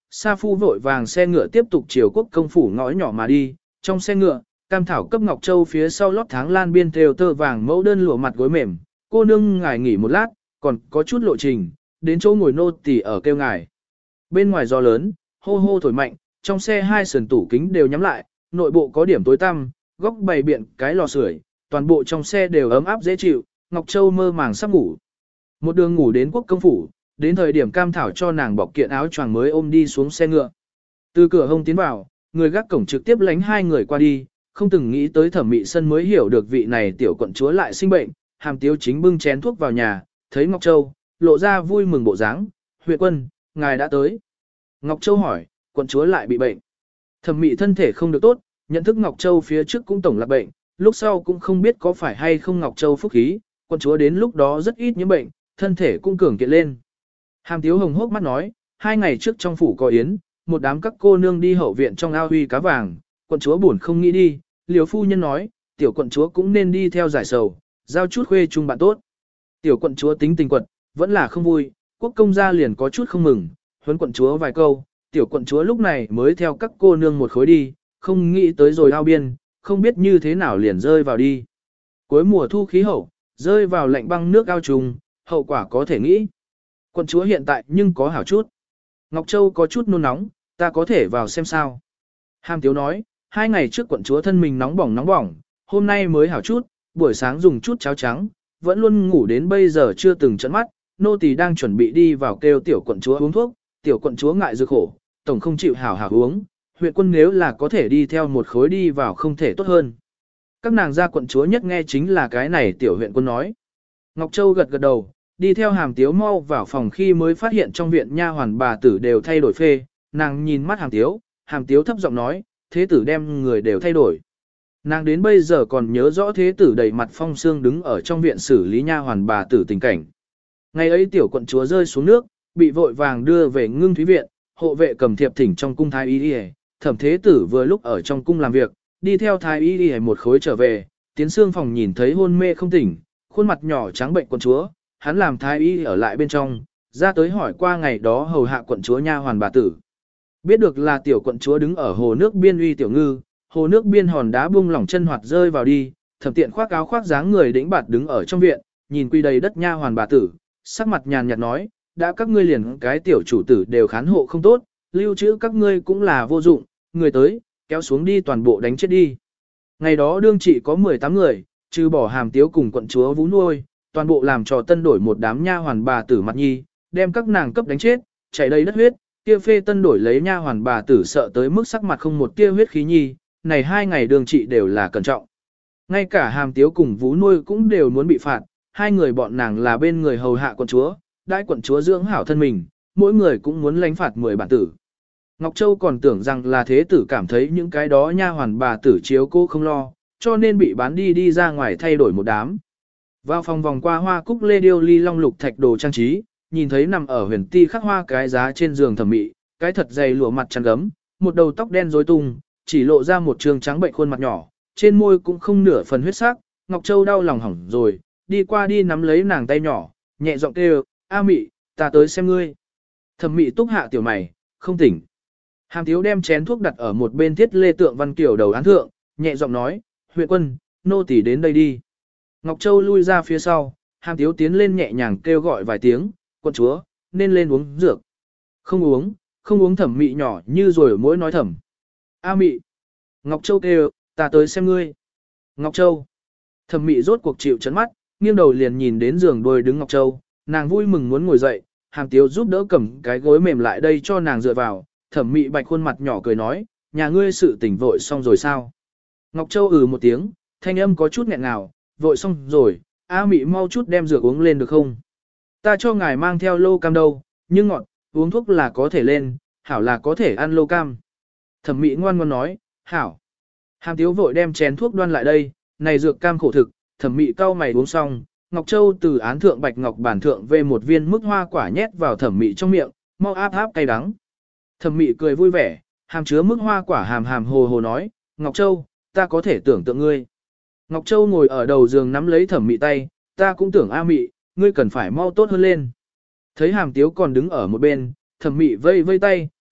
Sa Phu vội vàng xe ngựa tiếp tục chiều quốc công phủ ngõ nhỏ mà đi, trong xe ngựa, Cam Thảo cấp Ngọc Châu phía sau lót tháng lan biên thêu tơ vàng mẫu đơn lụa mặt gối mềm, cô nương ngài nghỉ một lát, còn có chút lộ trình, đến chỗ ngồi nô tỳ ở kêu ngài. Bên ngoài gió lớn, hô hô thổi mạnh, trong xe hai sườn tủ kính đều nhắm lại, nội bộ có điểm tối tăm, góc bày biện cái lò sưởi, toàn bộ trong xe đều ấm áp dễ chịu, Ngọc Châu mơ màng sắp ngủ. Một đường ngủ đến quốc công phủ, đến thời điểm Cam Thảo cho nàng bọc kiện áo choàng mới ôm đi xuống xe ngựa. Từ cửa hông tiến vào, người gác cổng trực tiếp lánh hai người qua đi, không từng nghĩ tới Thẩm Mị Sân mới hiểu được vị này tiểu quận chúa lại sinh bệnh, Hàm Tiếu chính bưng chén thuốc vào nhà, thấy Ngọc Châu, lộ ra vui mừng bộ dáng, "Huyện quân, ngài đã tới." Ngọc Châu hỏi, "Quận chúa lại bị bệnh?" Thẩm Mị thân thể không được tốt, nhận thức Ngọc Châu phía trước cũng tổng là bệnh, lúc sau cũng không biết có phải hay không Ngọc Châu phúc khí, quận chúa đến lúc đó rất ít nhiễm bệnh, thân thể cũng cường kiện lên. Hàm Tiếu hồng hốc mắt nói, 2 ngày trước trong phủ có yến, một đám các cô nương đi hậu viện trong ao huy cá vàng, quận chúa buồn không nghĩ đi, Liễu phu nhân nói, tiểu quận chúa cũng nên đi theo giải sầu, giao chút khuê chung bạn tốt. Tiểu quận chúa tính tình quật, vẫn là không vui, quốc công gia liền có chút không mừng, huấn quận chúa vài câu, tiểu quận chúa lúc này mới theo các cô nương một khối đi, không nghĩ tới rồi ao biên, không biết như thế nào liền rơi vào đi. Cuối mùa thu khí hậu, rơi vào lạnh băng nước ao trùng, hậu quả có thể nghĩ. Quận chúa hiện tại nhưng có hảo chút. Ngọc Châu có chút nôn nóng, ta có thể vào xem sao. Hàm Tiếu nói, 2 ngày trước quận chúa thân mình nóng bỏng, hôm nay mới hảo chút, buổi sáng dùng chút cháo trắng, vẫn luôn ngủ đến bây giờ chưa từng chấn mắt, nô tỳ đang chuẩn bị đi vào kêu tiểu quận chúa uống thuốc, tiểu quận chúa ngại dược khổ, tổng không chịu hảo hảo uống, huyện quân nếu là có thể đi theo một khối đi vào không thể tốt hơn. Các nàng gia quận chúa nhất nghe chính là cái này tiểu huyện quân nói. Ngọc Châu gật gật đầu, đi theo Hàm Tiếu mau vào phòng khi mới phát hiện trong viện nha hoàn bà tử đều thay đổi phê, nàng nhìn mắt Hàm Tiếu thấp giọng nói, thế tử đem người đều thay đổi. Nàng đến bây giờ còn nhớ rõ thế tử đầy mặt phong sương đứng ở trong viện xử lý nha hoàn bà tử tình cảnh. Ngày ấy tiểu quận chúa rơi xuống nước, bị vội vàng đưa về Ngưng Thúy viện, hộ vệ cầm thiệp thỉnh trong cung thái y y, Thẩm thế tử vừa lúc ở trong cung làm việc, đi theo thái y y một khối trở về, tiến xương phòng nhìn thấy hôn mê không tỉnh, khuôn mặt nhỏ trắng bệnh quận chúa, hắn làm thái y ở lại bên trong, ra tới hỏi qua ngày đó hầu hạ quận chúa nha hoàn bà tử. Biết được là tiểu quận chúa đứng ở hồ nước biên uy tiểu ngư, hồ nước biên hòn đá buông lỏng chân hoạt rơi vào đi, Thẩm tiện khoác áo khoác dáng người đĩnh bạt đứng ở trong viện, nhìn quy đầy đất nha hoàn bà tử, sắc mặt nhàn nhạt nói, đã các ngươi liền cái tiểu chủ tử đều khán hộ không tốt, lưu trữ các ngươi cũng là vô dụng, người tới, kéo xuống đi toàn bộ đánh chết đi. Ngày đó đương trị có 18 người, trừ bỏ Hàm Tiếu cùng quận chúa Vũ nuôi, toàn bộ làm trò tân đổi một đám nha hoàn bà tử mặt nhi, đem các nàng cấp đánh chết, chảy đầy đất huyết, kia phê tân đổi lấy nha hoàn bà tử sợ tới mức sắc mặt không một tia huyết khí nhi, này 2 ngày đương trị đều là cẩn trọng. Ngay cả Hàm Tiếu cùng Vũ nuôi cũng đều muốn bị phạt, 2 người bọn nàng là bên người hầu hạ quận chúa, đại quận chúa dưỡng hảo thân mình, mỗi người cũng muốn lãnh phạt 10 bản tử. Ngọc Châu còn tưởng rằng là thế tử cảm thấy những cái đó nha hoàn bà tử chiếu cô không lo, cho nên bị bán đi ra ngoài thay đổi một đám. Vào phòng vòng qua hoa cúc lê điêu ly long lục thạch đồ trang trí, nhìn thấy nằm ở huyền ti khắc hoa cái giá trên giường thẩm mị, cái thật dày lụa mặt chăn gấm, một đầu tóc đen rối tung, chỉ lộ ra một trường trắng bệnh khuôn mặt nhỏ, trên môi cũng không nửa phần huyết sắc. Ngọc Châu đau lòng hỏng rồi, đi qua đi nắm lấy nàng tay nhỏ, nhẹ giọng kêu, A Mị, ta tới xem ngươi. Thẩm mị túc hạ tiểu mày, không tỉnh. Hàm Tiếu đem chén thuốc đặt ở một bên thiết lê tượng văn kiểu đầu án thượng, nhẹ giọng nói, huyện quân, nô tỳ đến đây đi. Ngọc Châu lui ra phía sau, Hàm Tiếu tiến lên nhẹ nhàng kêu gọi vài tiếng, quận chúa, nên lên uống dược. Không uống thẩm mị nhỏ như rồi mỗi nói thẩm. A Mị. Ngọc Châu kêu, ta tới xem ngươi. Ngọc Châu. Thẩm mị rốt cuộc chịu chấn mắt, nghiêng đầu liền nhìn đến giường đôi đứng Ngọc Châu, nàng vui mừng muốn ngồi dậy, Hàm Tiếu giúp đỡ cầm cái gối mềm lại đây cho nàng dựa vào, thẩm mị bạch khuôn mặt nhỏ cười nói, nhà ngươi sự tỉnh vội xong rồi sao? Ngọc Châu một tiếng, thanh âm có chút nghẹn ngào, vội xong rồi, A Mị mau chút đem dược uống lên được không? Ta cho ngài mang theo lô cam đâu, nhưng ngọt, uống thuốc là có thể lên, hảo là có thể ăn lô cam. Thẩm Mị ngoan ngoãn nói, hảo. Hàm Tiếu vội đem chén thuốc đoan lại đây, này dược cam khổ thực, Thẩm Mị cau mày uống xong, Ngọc Châu từ án thượng bạch ngọc bản thượng về một viên mức hoa quả nhét vào Thẩm Mị trong miệng, mau áp cay đắng. Thẩm Mị cười vui vẻ, hàm chứa mức hoa quả hàm hồ hồ nói, Ngọc Châu, ta có thể tưởng tượng ngươi. Ngọc Châu ngồi ở đầu giường nắm lấy Thẩm Mị tay, ta cũng tưởng A Mị, ngươi cần phải mau tốt hơn lên. Thấy Hàm Tiếu còn đứng ở một bên, Thẩm Mị vây vây tay,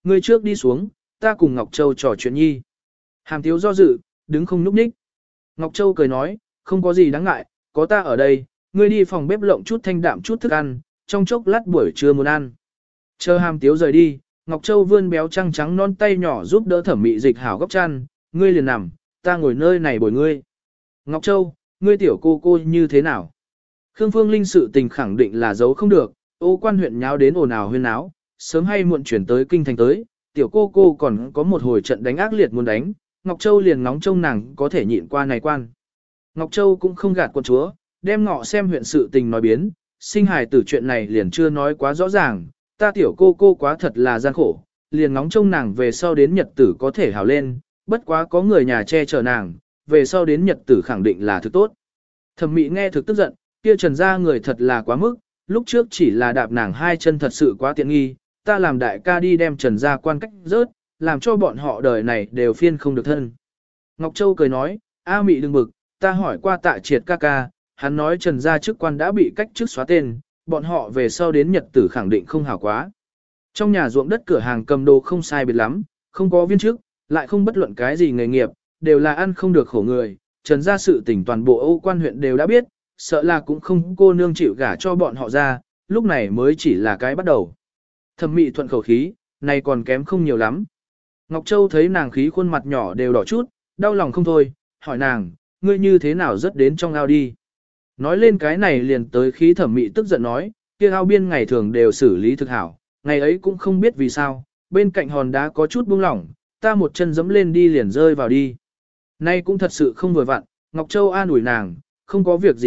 ngươi trước đi xuống, ta cùng Ngọc Châu trò chuyện nhi. Hàm Tiếu do dự, đứng không nhúc nhích. Ngọc Châu cười nói, không có gì đáng ngại, có ta ở đây, ngươi đi phòng bếp lộng chút thanh đạm chút thức ăn, trong chốc lát buổi trưa muốn ăn. Chờ Hàm Tiếu rời đi, Ngọc Châu vươn béo trăng trắng non tay nhỏ giúp đỡ Thẩm Mị dịch hảo góc chăn, ngươi liền nằm, ta ngồi nơi này bồi ngươi. Ngọc Châu, ngươi tiểu cô như thế nào? Khương Phương Linh sự tình khẳng định là giấu không được, Ô Quan huyện nháo đến ồn ào huyên náo, sớm hay muộn chuyển tới kinh thành tới, tiểu cô còn có một hồi trận đánh ác liệt muốn đánh, Ngọc Châu liền ngóng trông nàng có thể nhịn qua này quan. Ngọc Châu cũng không gạt quận chúa, đem ngọ xem huyện sự tình nói biến, sinh hài tử chuyện này liền chưa nói quá rõ ràng, ta tiểu cô quá thật là gian khổ, liền ngóng trông nàng về sau đến nhật tử có thể hào lên, bất quá có người nhà che chở nàng, về sau đến nhật tử khẳng định là thứ tốt. Thẩm Mị nghe thực tức giận, kia Trần gia người thật là quá mức, lúc trước chỉ là đạp nàng hai chân thật sự quá tiện nghi, ta làm đại ca đi đem Trần gia quan cách rớt, làm cho bọn họ đời này đều phiên không được thân. Ngọc Châu cười nói, A Mị đừng bực, ta hỏi qua Tạ Triệt ca, hắn nói Trần gia chức quan đã bị cách chức xóa tên, bọn họ về sau đến nhật tử khẳng định không hảo quá. Trong nhà ruộng đất cửa hàng cầm đồ không sai biệt lắm, không có viên chức, lại không bất luận cái gì nghề nghiệp, đều là ăn không được khổ người, Trần gia sự tình toàn bộ Âu Quan huyện đều đã biết, sợ là cũng không cô nương chịu gả cho bọn họ ra, lúc này mới chỉ là cái bắt đầu. Thẩm Mị thuận khẩu khí, này còn kém không nhiều lắm. Ngọc Châu thấy nàng khí khuôn mặt nhỏ đều đỏ chút, đau lòng không thôi, hỏi nàng, ngươi như thế nào rất đến trong ao đi. Nói lên cái này liền tới khí Thẩm Mị tức giận nói, kia ao biên ngày thường đều xử lý thực hảo, ngày ấy cũng không biết vì sao, bên cạnh hòn đá có chút buông lỏng, ta một chân giẫm lên đi liền rơi vào đi. Nay cũng thật sự không vừa vặn, Ngọc Châu an ủi nàng, không có việc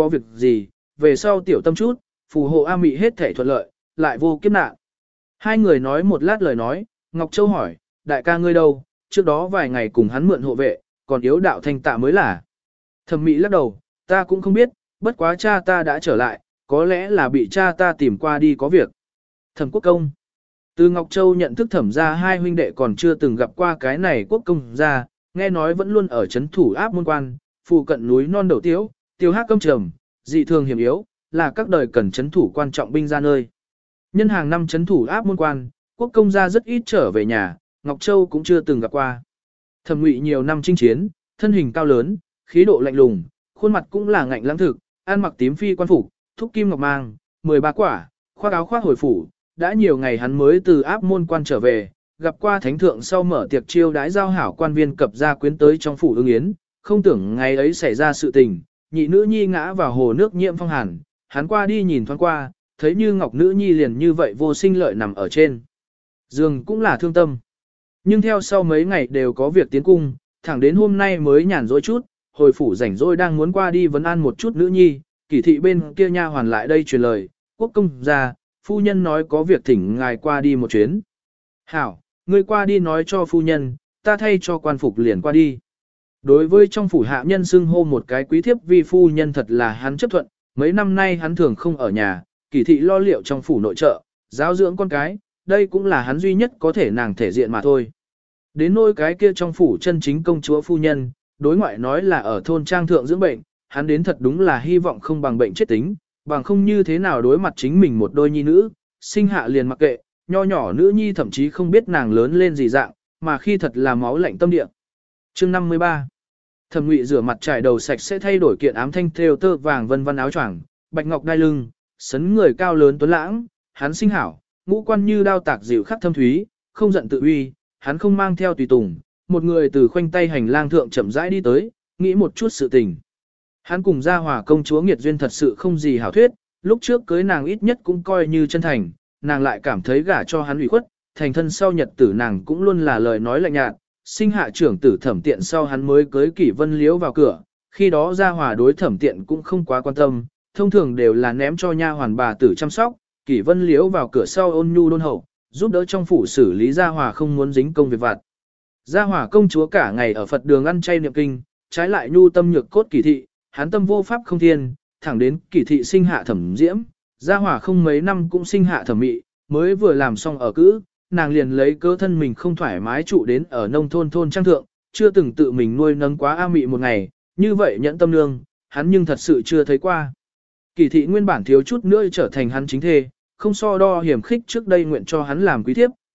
gì, về sau tiểu tâm chút, phù hộ A Mị hết thể thuận lợi, lại vô kiếp nạn. Hai người nói một lát lời nói, Ngọc Châu hỏi, đại ca ngươi đâu, trước đó vài ngày cùng hắn mượn hộ vệ, còn yếu đạo thanh tạ mới là. Thẩm Mị lắc đầu, ta cũng không biết, bất quá cha ta đã trở lại, có lẽ là bị cha ta tìm qua đi có việc. Thẩm Quốc Công. Từ Ngọc Châu nhận thức Thẩm gia hai huynh đệ còn chưa từng gặp qua cái này Quốc Công gia, nghe nói vẫn luôn ở chấn thủ áp môn quan, phụ cận núi non đầu tiếu, tiêu hát công trầm, dị thường hiểm yếu, là các đời cần chấn thủ quan trọng binh ra nơi. Nhân hàng năm chấn thủ áp môn quan, Quốc Công gia rất ít trở về nhà, Ngọc Châu cũng chưa từng gặp qua. Thẩm Ngụy nhiều năm chinh chiến, thân hình cao lớn, khí độ lạnh lùng, khuôn mặt cũng là ngạnh lãng thực, ăn mặc tím phi quan phục, thúc kim ngọc mang, 13 quả, khoác áo khoác hồi phủ, đã nhiều ngày hắn mới từ áp môn quan trở về, gặp qua thánh thượng sau mở tiệc chiêu đãi giao hảo quan viên cập gia quyến tới trong phủ ưng yến, không tưởng ngày ấy xảy ra sự tình, nhị nữ nhi ngã vào hồ nước nhiễm phong hàn, hắn qua đi nhìn thoáng qua, thấy như ngọc nữ nhi liền như vậy vô sinh lợi nằm ở trên giường cũng là thương tâm. Nhưng theo sau mấy ngày đều có việc tiến cung, thẳng đến hôm nay mới nhàn rỗi chút, hồi phủ rảnh rỗi đang muốn qua đi vấn an một chút nữ nhi, Kỷ thị bên kia nha hoàn lại đây truyền lời, Quốc công gia, phu nhân nói có việc thỉnh ngài qua đi một chuyến. Hảo, ngươi qua đi nói cho phu nhân, ta thay cho quan phục liền qua đi. Đối với trong phủ hạ nhân xưng hô một cái quý thiếp vi phu nhân thật là hắn chấp thuận, mấy năm nay hắn thường không ở nhà, Kỷ thị lo liệu trong phủ nội trợ, giáo dưỡng con cái, đây cũng là hắn duy nhất có thể nàng thể diện mà thôi. Đến nỗi cái kia trong phủ chân chính công chúa phu nhân, đối ngoại nói là ở thôn trang thượng dưỡng bệnh, hắn đến thật đúng là hy vọng không bằng bệnh chết tính, bằng không như thế nào đối mặt chính mình một đôi nhi nữ, sinh hạ liền mặc kệ, nho nhỏ nữ nhi thậm chí không biết nàng lớn lên gì dạng, mà khi thật là máu lạnh tâm địa. Chương 53. Thẩm Ngụy rửa mặt trải đầu sạch sẽ thay đổi kiện ám thanh thêu tơ vàng vân vân áo choàng, bạch ngọc đai lưng, sấn người cao lớn tuấn lãng, hắn sinh hảo, ngũ quan như đao tạc dịu khắc thâm thúy, không giận tự uy, hắn không mang theo tùy tùng, một người từ khoanh tay hành lang thượng chậm rãi đi tới, nghĩ một chút sự tình. Hắn cùng Gia Hòa công chúa nghiệt duyên thật sự không gì hảo thuyết, lúc trước cưới nàng ít nhất cũng coi như chân thành, nàng lại cảm thấy gả cho hắn ủy khuất, thành thân sau nhật tử nàng cũng luôn là lời nói lạnh nhạt, sinh hạ trưởng tử Thẩm Tiện sau hắn mới cưới Kỷ Vân Liễu vào cửa, khi đó Gia Hòa đối Thẩm Tiện cũng không quá quan tâm, thông thường đều là ném cho nha hoàn bà tử chăm sóc, Kỷ Vân Liễu vào cửa sau ôn nhu đôn hậu, giúp đỡ trong phủ xử lý Gia Hòa không muốn dính công việc vặt. Gia Hòa công chúa cả ngày ở Phật đường ăn chay niệm kinh, trái lại nhu tâm nhược cốt Kỷ thị, hắn tâm vô pháp không thiên, thẳng đến Kỷ thị sinh hạ Thẩm Diễm, Gia Hòa không mấy năm cũng sinh hạ Thẩm Mị, mới vừa làm xong ở cữ, nàng liền lấy cớ thân mình không thoải mái trụ đến ở nông thôn trang thượng, chưa từng tự mình nuôi nấng quá A Mị một ngày, như vậy nhẫn tâm nương, hắn nhưng thật sự chưa thấy qua. Kỷ thị nguyên bản thiếu chút nữa trở thành hắn chính thê, không so đo hiểm khích trước đây nguyện cho hắn làm quý thiếp,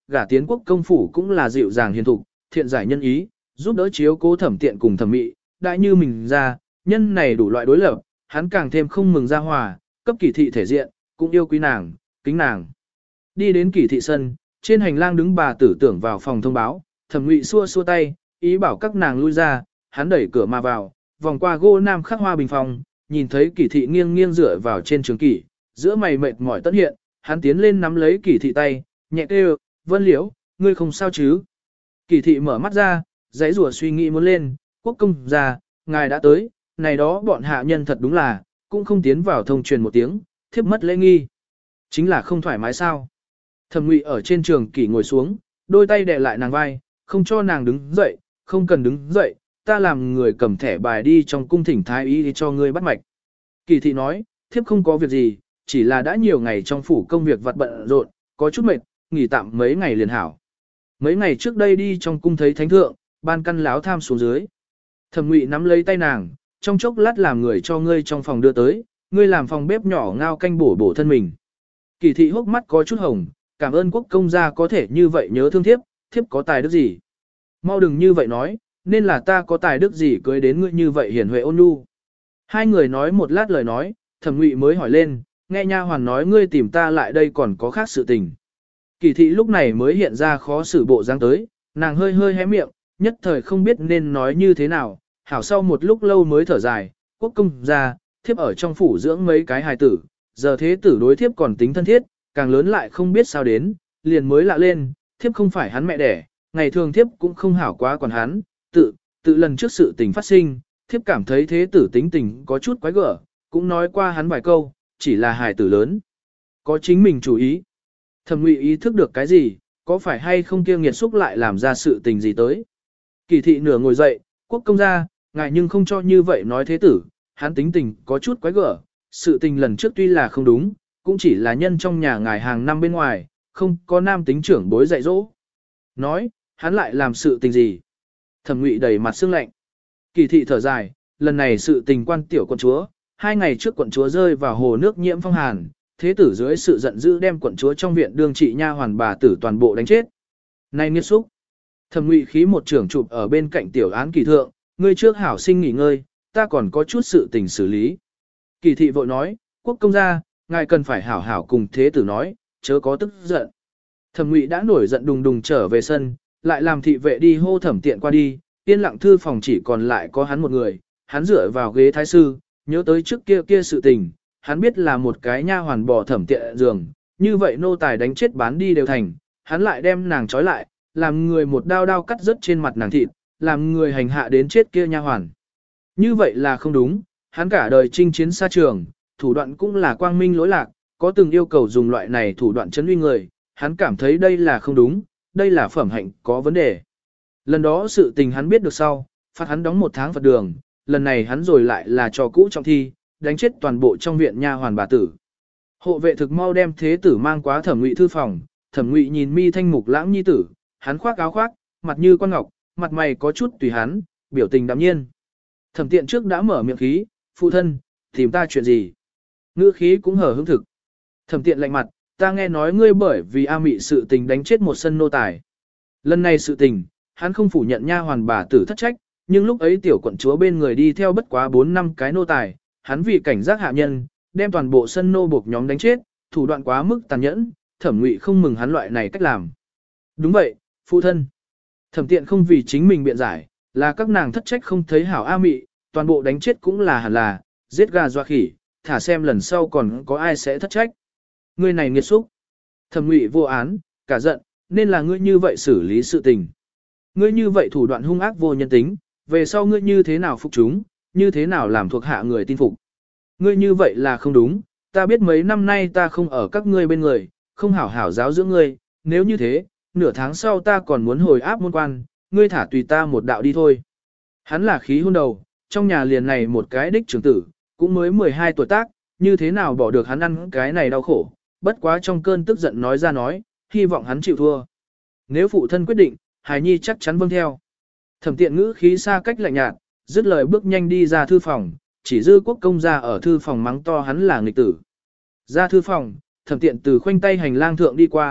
gả tiến quốc công phủ cũng là dịu dàng hiền thục, thiện giải nhân ý, giúp đỡ chiếu cố Thẩm Tiện cùng Thẩm Mị, đại như mình ra, nhân này đủ loại đối lập, hắn càng thêm không mừng ra hòa, cấp Kỳ thị thể diện, cũng yêu quý nàng, kính nàng. Đi đến Kỳ thị sân, trên hành lang đứng bà tử tưởng vào phòng thông báo, Thẩm Ngụy xua xua tay, ý bảo các nàng lui ra, hắn đẩy cửa mà vào, vòng qua gỗ nam khắc hoa bình phòng, nhìn thấy Kỳ thị nghiêng nghiêng dựa vào trên trường kỷ, giữa mày mệt mỏi tất hiện, hắn tiến lên nắm lấy Kỳ thị tay, nhẹ kêu, Vân Liễu, ngươi không sao chứ? Kỳ thị mở mắt ra, giãy rủa suy nghĩ muốn lên, quốc công gia, ngài đã tới, này đó bọn hạ nhân thật đúng là, cũng không tiến vào thông truyền một tiếng, thiếp mất lễ nghi. Chính là không thoải mái sao? Thẩm Ngụy ở trên trường kỷ ngồi xuống, đôi tay đè lại nàng vai, không cho nàng đứng dậy, không cần đứng dậy, ta làm người cầm thẻ bài đi trong cung thỉnh thái y đi cho ngươi bắt mạch. Kỳ thị nói, thiếp không có việc gì, chỉ là đã nhiều ngày trong phủ công việc vặt bận rộn, có chút mệt, nghỉ tạm mấy ngày liền hảo. Mấy ngày trước đây đi trong cung thấy thánh thượng, ban căn láo tham xuống dưới. Thẩm Ngụy nắm lấy tay nàng, trong chốc lát làm người cho ngươi trong phòng đưa tới, ngươi làm phòng bếp nhỏ ngao canh bổ bổ thân mình. Kỳ thị hốc mắt có chút hồng, cảm ơn quốc công gia có thể như vậy nhớ thương thiếp, thiếp có tài đức gì. Mau đừng như vậy nói, nên là ta có tài đức gì cưới đến ngươi như vậy hiền huệ ôn nhu. Hai người nói một lát lời nói, Thẩm Ngụy mới hỏi lên, nghe nha hoàn nói ngươi tìm ta lại đây còn có khác sự tình. Kỳ thị lúc này mới hiện ra khó xử bộ dáng tới, nàng hơi hơi hé miệng, nhất thời không biết nên nói như thế nào, hảo sau một lúc lâu mới thở dài, quốc công gia, thiếp ở trong phủ dưỡng mấy cái hài tử, giờ thế tử đối thiếp còn tính thân thiết, càng lớn lại không biết sao đến, liền mới lạ lên, thiếp không phải hắn mẹ đẻ, ngày thường thiếp cũng không hảo quá còn hắn, tự lần trước sự tình phát sinh, thiếp cảm thấy thế tử tính tình có chút quái gở, cũng nói qua hắn vài câu, chỉ là hài tử lớn. Có chính mình chủ ý. Thẩm Ngụy ý thức được cái gì, có phải hay không kia nghiệt xúc lại làm ra sự tình gì tới. Kỳ thị nửa ngồi dậy, quốc công gia, ngài nhưng không cho như vậy nói thế tử, hắn tính tình có chút quái gở, sự tình lần trước tuy là không đúng, cũng chỉ là nhân trong nhà ngài hàng năm bên ngoài, không có nam tính trưởng bối dạy dỗ. Nói, hắn lại làm sự tình gì? Thẩm Ngụy đầy mặt sương lạnh. Kỳ thị thở dài, lần này sự tình quan tiểu quận chúa, 2 ngày trước quận chúa rơi vào hồ nước nhiễm phong hàn, thế tử dưới sự giận dữ đem quận chúa trong viện đương trị nha hoàn bà tử toàn bộ đánh chết. Này nghiệt xúc. Thẩm Ngụy khí một trưởng chụp ở bên cạnh tiểu án kỳ thượng, ngươi trước hảo sinh nghỉ ngơi, ta còn có chút sự tình xử lý. Kỳ thị vội nói, quốc công gia, ngài cần phải hảo hảo cùng thế tử nói, chớ có tức giận. Thẩm Ngụy đã nổi giận đùng đùng trở về sân, lại làm thị vệ đi hô Thẩm Tiện qua đi, yên lặng thư phòng chỉ còn lại có hắn một người, hắn dựa vào ghế thái sư, nhớ tới trước kia sự tình, hắn biết là một cái nha hoàn bỏ Thẩm Tiện giường, như vậy nô tài đánh chết bán đi đều thành, hắn lại đem nàng trói lại, làm người một đao đao cắt rớt trên mặt nàng thịt, làm người hành hạ đến chết kia nha hoàn. Như vậy là không đúng, hắn cả đời chinh chiến xa trường, thủ đoạn cũng là quang minh lỗi lạc, có từng yêu cầu dùng loại này thủ đoạn chấn uy người, hắn cảm thấy đây là không đúng, đây là phẩm hạnh có vấn đề. Lần đó sự tình hắn biết được sau, phạt hắn đóng 1 tháng Phật đường, lần này hắn rồi lại là trò cũ trọng thi, đánh chết toàn bộ trong viện nha hoàn bà tử. Hộ vệ thực mau đem thế tử mang quá Thẩm Ngụy thư phòng, Thẩm Ngụy nhìn mi thanh mục lãng nhi tử, hắn khoác áo khoác, mặt như quan ngọc, mặt mày có chút tùy hắn, biểu tình đạm nhiên. Thẩm Tiện trước đã mở miệng khí, phụ thân, tìm ta chuyện gì? Ngữ khí cũng hở hững thực. Thẩm Tiện lạnh mặt, ta nghe nói ngươi bởi vì A Mị sự tình đánh chết một sân nô tài. Lần này sự tình, hắn không phủ nhận nha hoàn bà tử thất trách, nhưng lúc ấy tiểu quận chúa bên người đi theo bất quá 4 năm cái nô tài, hắn vì cảnh giác hạ nhân, đem toàn bộ sân nô buộc nhóm đánh chết, thủ đoạn quá mức tàn nhẫn, Thẩm Ngụy không mừng hắn loại này cách làm. Đúng vậy, phụ thân. Thẩm Tiện không vì chính mình biện giải, là các nàng thất trách không thấy hảo A Mị, toàn bộ đánh chết cũng là hẳn là, giết gà doa khỉ, thả xem lần sau còn có ai sẽ thất trách. Ngươi này nghiệt xúc. Thẩm Ngụy vô án, cả giận, nên là ngươi như vậy xử lý sự tình. Ngươi như vậy thủ đoạn hung ác vô nhân tính, về sau ngươi như thế nào phục chúng, như thế nào làm thuộc hạ người tin phục. Ngươi như vậy là không đúng, ta biết mấy năm nay ta không ở các ngươi bên người, không hảo hảo giáo dưỡng ngươi, nếu như thế, nửa tháng sau ta còn muốn hồi áp môn quan, ngươi thả tùy ta một đạo đi thôi. Hắn là khí hôn đầu, trong nhà liền này một cái đích trưởng tử, cũng mới 12 tuổi tác, như thế nào bỏ được hắn ăn cái này đau khổ, bất quá trong cơn tức giận nói ra nói, hy vọng hắn chịu thua. Nếu phụ thân quyết định, hài nhi chắc chắn vâng theo. Thẩm Tiện ngữ khí xa cách lạnh nhạt, dứt lời bước nhanh đi ra thư phòng, chỉ dư quốc công ra ở thư phòng mắng to hắn là nghịch tử. Ra thư phòng, Thẩm Tiện từ khoanh tay hành lang thượng đi qua,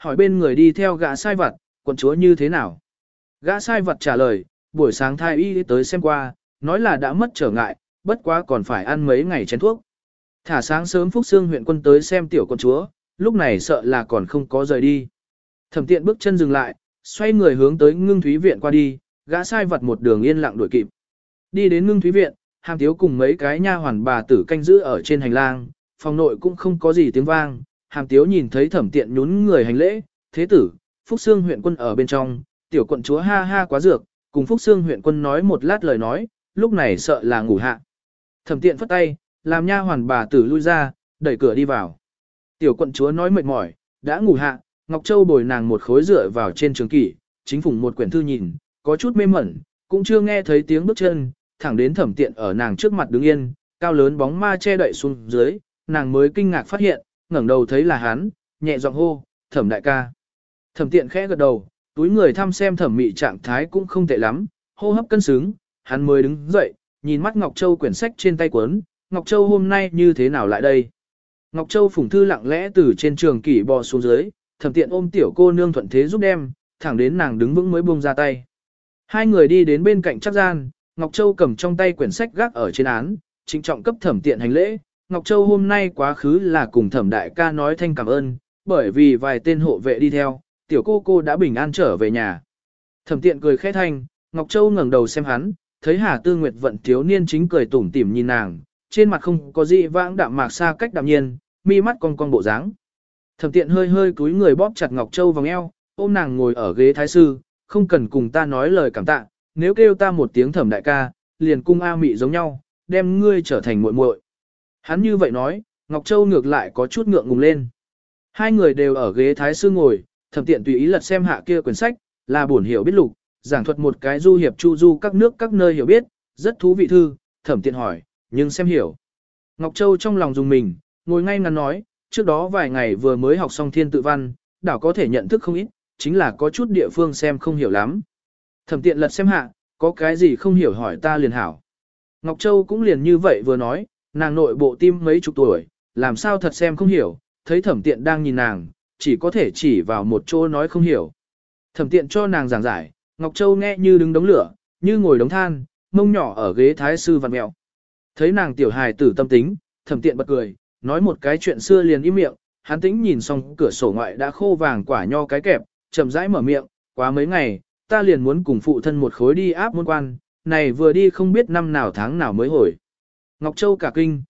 hỏi bên người đi theo gã sai vặt, quận chúa như thế nào. Gã sai vặt trả lời, buổi sáng thái y tới xem qua, nói là đã mất trở ngại, bất quá còn phải ăn mấy ngày chén thuốc. Thả sáng sớm Phúc Xương huyện quân tới xem tiểu quận chúa, lúc này sợ là còn không có rời đi. Thẩm Tiện bước chân dừng lại, xoay người hướng tới Ngưng Thúy viện qua đi, gã sai vặt một đường yên lặng đuổi kịp. Đi đến Ngưng Thúy viện, Hàm Tiếu cùng mấy cái nha hoàn bà tử canh giữ ở trên hành lang, phòng nội cũng không có gì tiếng vang. Hàm Tiếu nhìn thấy Thẩm Tiện nhún người hành lễ, thế tử, Phúc Xương huyện quân ở bên trong, tiểu quận chúa ha ha quá dược, cùng Phúc Xương huyện quân nói một lát lời nói, lúc này sợ là ngủ hạ. Thẩm Tiện phất tay, làm nha hoàn bà tử lui ra, đẩy cửa đi vào. Tiểu quận chúa nói mệt mỏi, đã ngủ hạ, Ngọc Châu bồi nàng một khối dựa vào trên trường kỷ, chính phủng một quyển thư nhìn, có chút mê mẩn, cũng chưa nghe thấy tiếng bước chân, thẳng đến Thẩm Tiện ở nàng trước mặt đứng yên, cao lớn bóng ma che đậy xuống dưới, nàng mới kinh ngạc phát hiện, ngẩng đầu thấy là hắn, nhẹ giọng hô, Thẩm đại ca. Thẩm Tiện khẽ gật đầu, túi người thăm xem Thẩm Mị trạng thái cũng không tệ lắm, hô hấp cân xứng, hắn mới đứng dậy, nhìn mắt Ngọc Châu quyển sách trên tay cuốn, Ngọc Châu hôm nay như thế nào lại đây? Ngọc Châu phủng thư lặng lẽ từ trên trường kỷ bò xuống dưới, Thẩm Tiện ôm tiểu cô nương thuận thế giúp đem, thẳng đến nàng đứng vững mới buông ra tay. Hai người đi đến bên cạnh chắc gian, Ngọc Châu cầm trong tay quyển sách gác ở trên án, trịnh trọng cấp Thẩm Tiện hành lễ. Ngọc Châu hôm nay quá khứ là cùng Thẩm đại ca nói thanh cảm ơn, bởi vì vài tên hộ vệ đi theo, tiểu cô đã bình an trở về nhà. Thẩm Tiện cười khẽ thanh, Ngọc Châu ngẩng đầu xem hắn, thấy Hà Tư Nguyệt vận thiếu niên chính cười tủm tỉm nhìn nàng, trên mặt không có gì vãng đạm mạc xa cách đạm nhiên, mi mắt cong cong bộ dáng. Thẩm Tiện hơi hơi cúi người bóp chặt Ngọc Châu vòng eo, ôm nàng ngồi ở ghế thái sư, không cần cùng ta nói lời cảm tạ, nếu kêu ta một tiếng Thẩm đại ca, liền cung A Mị giống nhau, đem ngươi trở thành muội muội. Hắn như vậy nói, Ngọc Châu ngược lại có chút ngượng ngùng lên. Hai người đều ở ghế thái sư ngồi, Thẩm Tiện tùy ý lật xem hạ kia quyển sách, là bổn hiểu biết lục, giảng thuật một cái du hiệp chu du các nước các nơi hiểu biết, rất thú vị thư. Thẩm Tiện hỏi, nhưng xem hiểu. Ngọc Châu trong lòng dùng mình, ngồi ngay ngắn nói, trước đó vài ngày vừa mới học xong thiên tự văn, đảo có thể nhận thức không ít, chính là có chút địa phương xem không hiểu lắm. Thẩm Tiện lật xem hạ, có cái gì không hiểu hỏi ta liền hảo. Ngọc Châu cũng liền như vậy vừa nói, nàng nội bộ tim mấy chục tuổi, làm sao thật xem không hiểu, thấy Thẩm Tiện đang nhìn nàng, chỉ có thể chỉ vào một chỗ nói không hiểu. Thẩm Tiện cho nàng giảng giải, Ngọc Châu nghe như đứng đống lửa, như ngồi đống than, mông nhỏ ở ghế thái sư vặn mèo. Thấy nàng tiểu hài tử tâm tính, Thẩm Tiện bật cười, nói một cái chuyện xưa liền im miệng, hắn tĩnh nhìn xong cửa sổ ngoại đã khô vàng quả nho cái kẹp, chậm rãi mở miệng, quá mấy ngày, ta liền muốn cùng phụ thân một khối đi áp môn quan, này vừa đi không biết năm nào tháng nào mới hồi. Ngọc Châu cả kinh,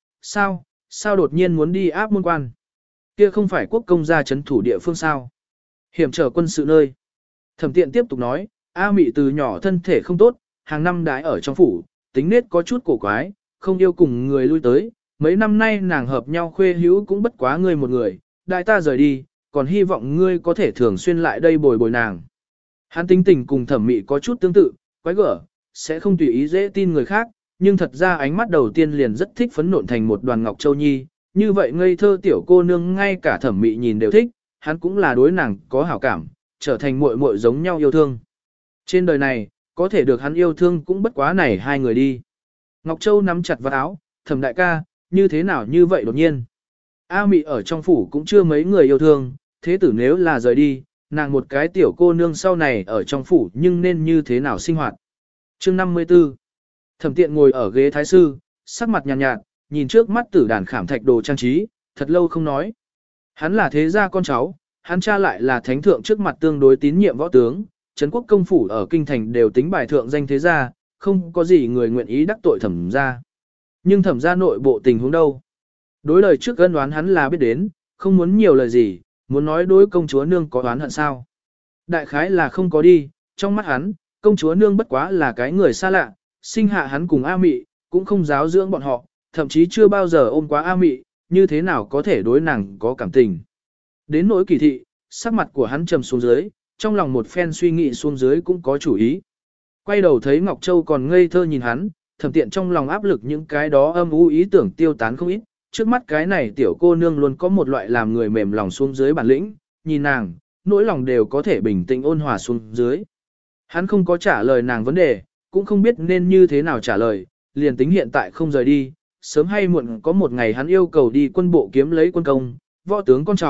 sao đột nhiên muốn đi áp môn quan? Kia không phải quốc công gia trấn thủ địa phương sao? Hiểm trở quân sự nơi. Thẩm Tiện tiếp tục nói, A Mị từ nhỏ thân thể không tốt, hàng năm đãi ở trong phủ, tính nết có chút cổ quái, không yêu cùng người lui tới. Mấy năm nay nàng hợp nhau khuê hữu cũng bất quá ngươi một người, đại ta rời đi, còn hy vọng ngươi có thể thường xuyên lại đây bồi bồi nàng. Hắn tính tình cùng Thẩm Mị có chút tương tự, quái gở, sẽ không tùy ý dễ tin người khác, nhưng thật ra ánh mắt đầu tiên liền rất thích phấn nộn thành một đoàn Ngọc Châu Nhi, như vậy ngây thơ tiểu cô nương ngay cả Thẩm Mị nhìn đều thích, hắn cũng là đối nàng có hảo cảm, trở thành muội muội giống nhau yêu thương. Trên đời này, có thể được hắn yêu thương cũng bất quá này hai người đi. Ngọc Châu nắm chặt vào áo, Thẩm đại ca, như thế nào như vậy đột nhiên. A Mị ở trong phủ cũng chưa mấy người yêu thương, thế tử nếu là rời đi, nàng một cái tiểu cô nương sau này ở trong phủ nhưng nên như thế nào sinh hoạt. Chương 54. Thẩm Tiện ngồi ở ghế thái sư, sắc mặt nhàn nhạt, nhìn trước mắt tử đàn khảm thạch đồ trang trí, thật lâu không nói. Hắn là thế gia con cháu, hắn cha lại là thánh thượng trước mặt tương đối tín nhiệm võ tướng, Trấn quốc công phủ ở kinh thành đều tính bài thượng danh thế gia, không có gì người nguyện ý đắc tội Thẩm gia. Nhưng Thẩm gia nội bộ tình huống đâu? Đối lời trước ân đoán hắn là biết đến, không muốn nhiều lời gì, muốn nói đối công chúa nương có oán hận sao? Đại khái là không có đi, trong mắt hắn, công chúa nương bất quá là cái người xa lạ, sinh hạ hắn cùng A Mị, cũng không giáo dưỡng bọn họ, thậm chí chưa bao giờ ôm quá A Mị, như thế nào có thể đối nàng có cảm tình. Đến nỗi Kỳ thị, sắc mặt của hắn trầm xuống dưới, trong lòng một phen suy nghĩ xuống dưới cũng có chủ ý. Quay đầu thấy Ngọc Châu còn ngây thơ nhìn hắn, Thẩm Tiện trong lòng áp lực những cái đó âm u ý tưởng tiêu tán không ít, trước mắt cái này tiểu cô nương luôn có một loại làm người mềm lòng xuống dưới bản lĩnh, nhìn nàng, nỗi lòng đều có thể bình tĩnh ôn hòa xuống dưới. Hắn không có trả lời nàng vấn đề, cũng không biết nên như thế nào trả lời, liền tính hiện tại không rời đi, sớm hay muộn có một ngày hắn yêu cầu đi quân bộ kiếm lấy quân công, võ tướng con cháu,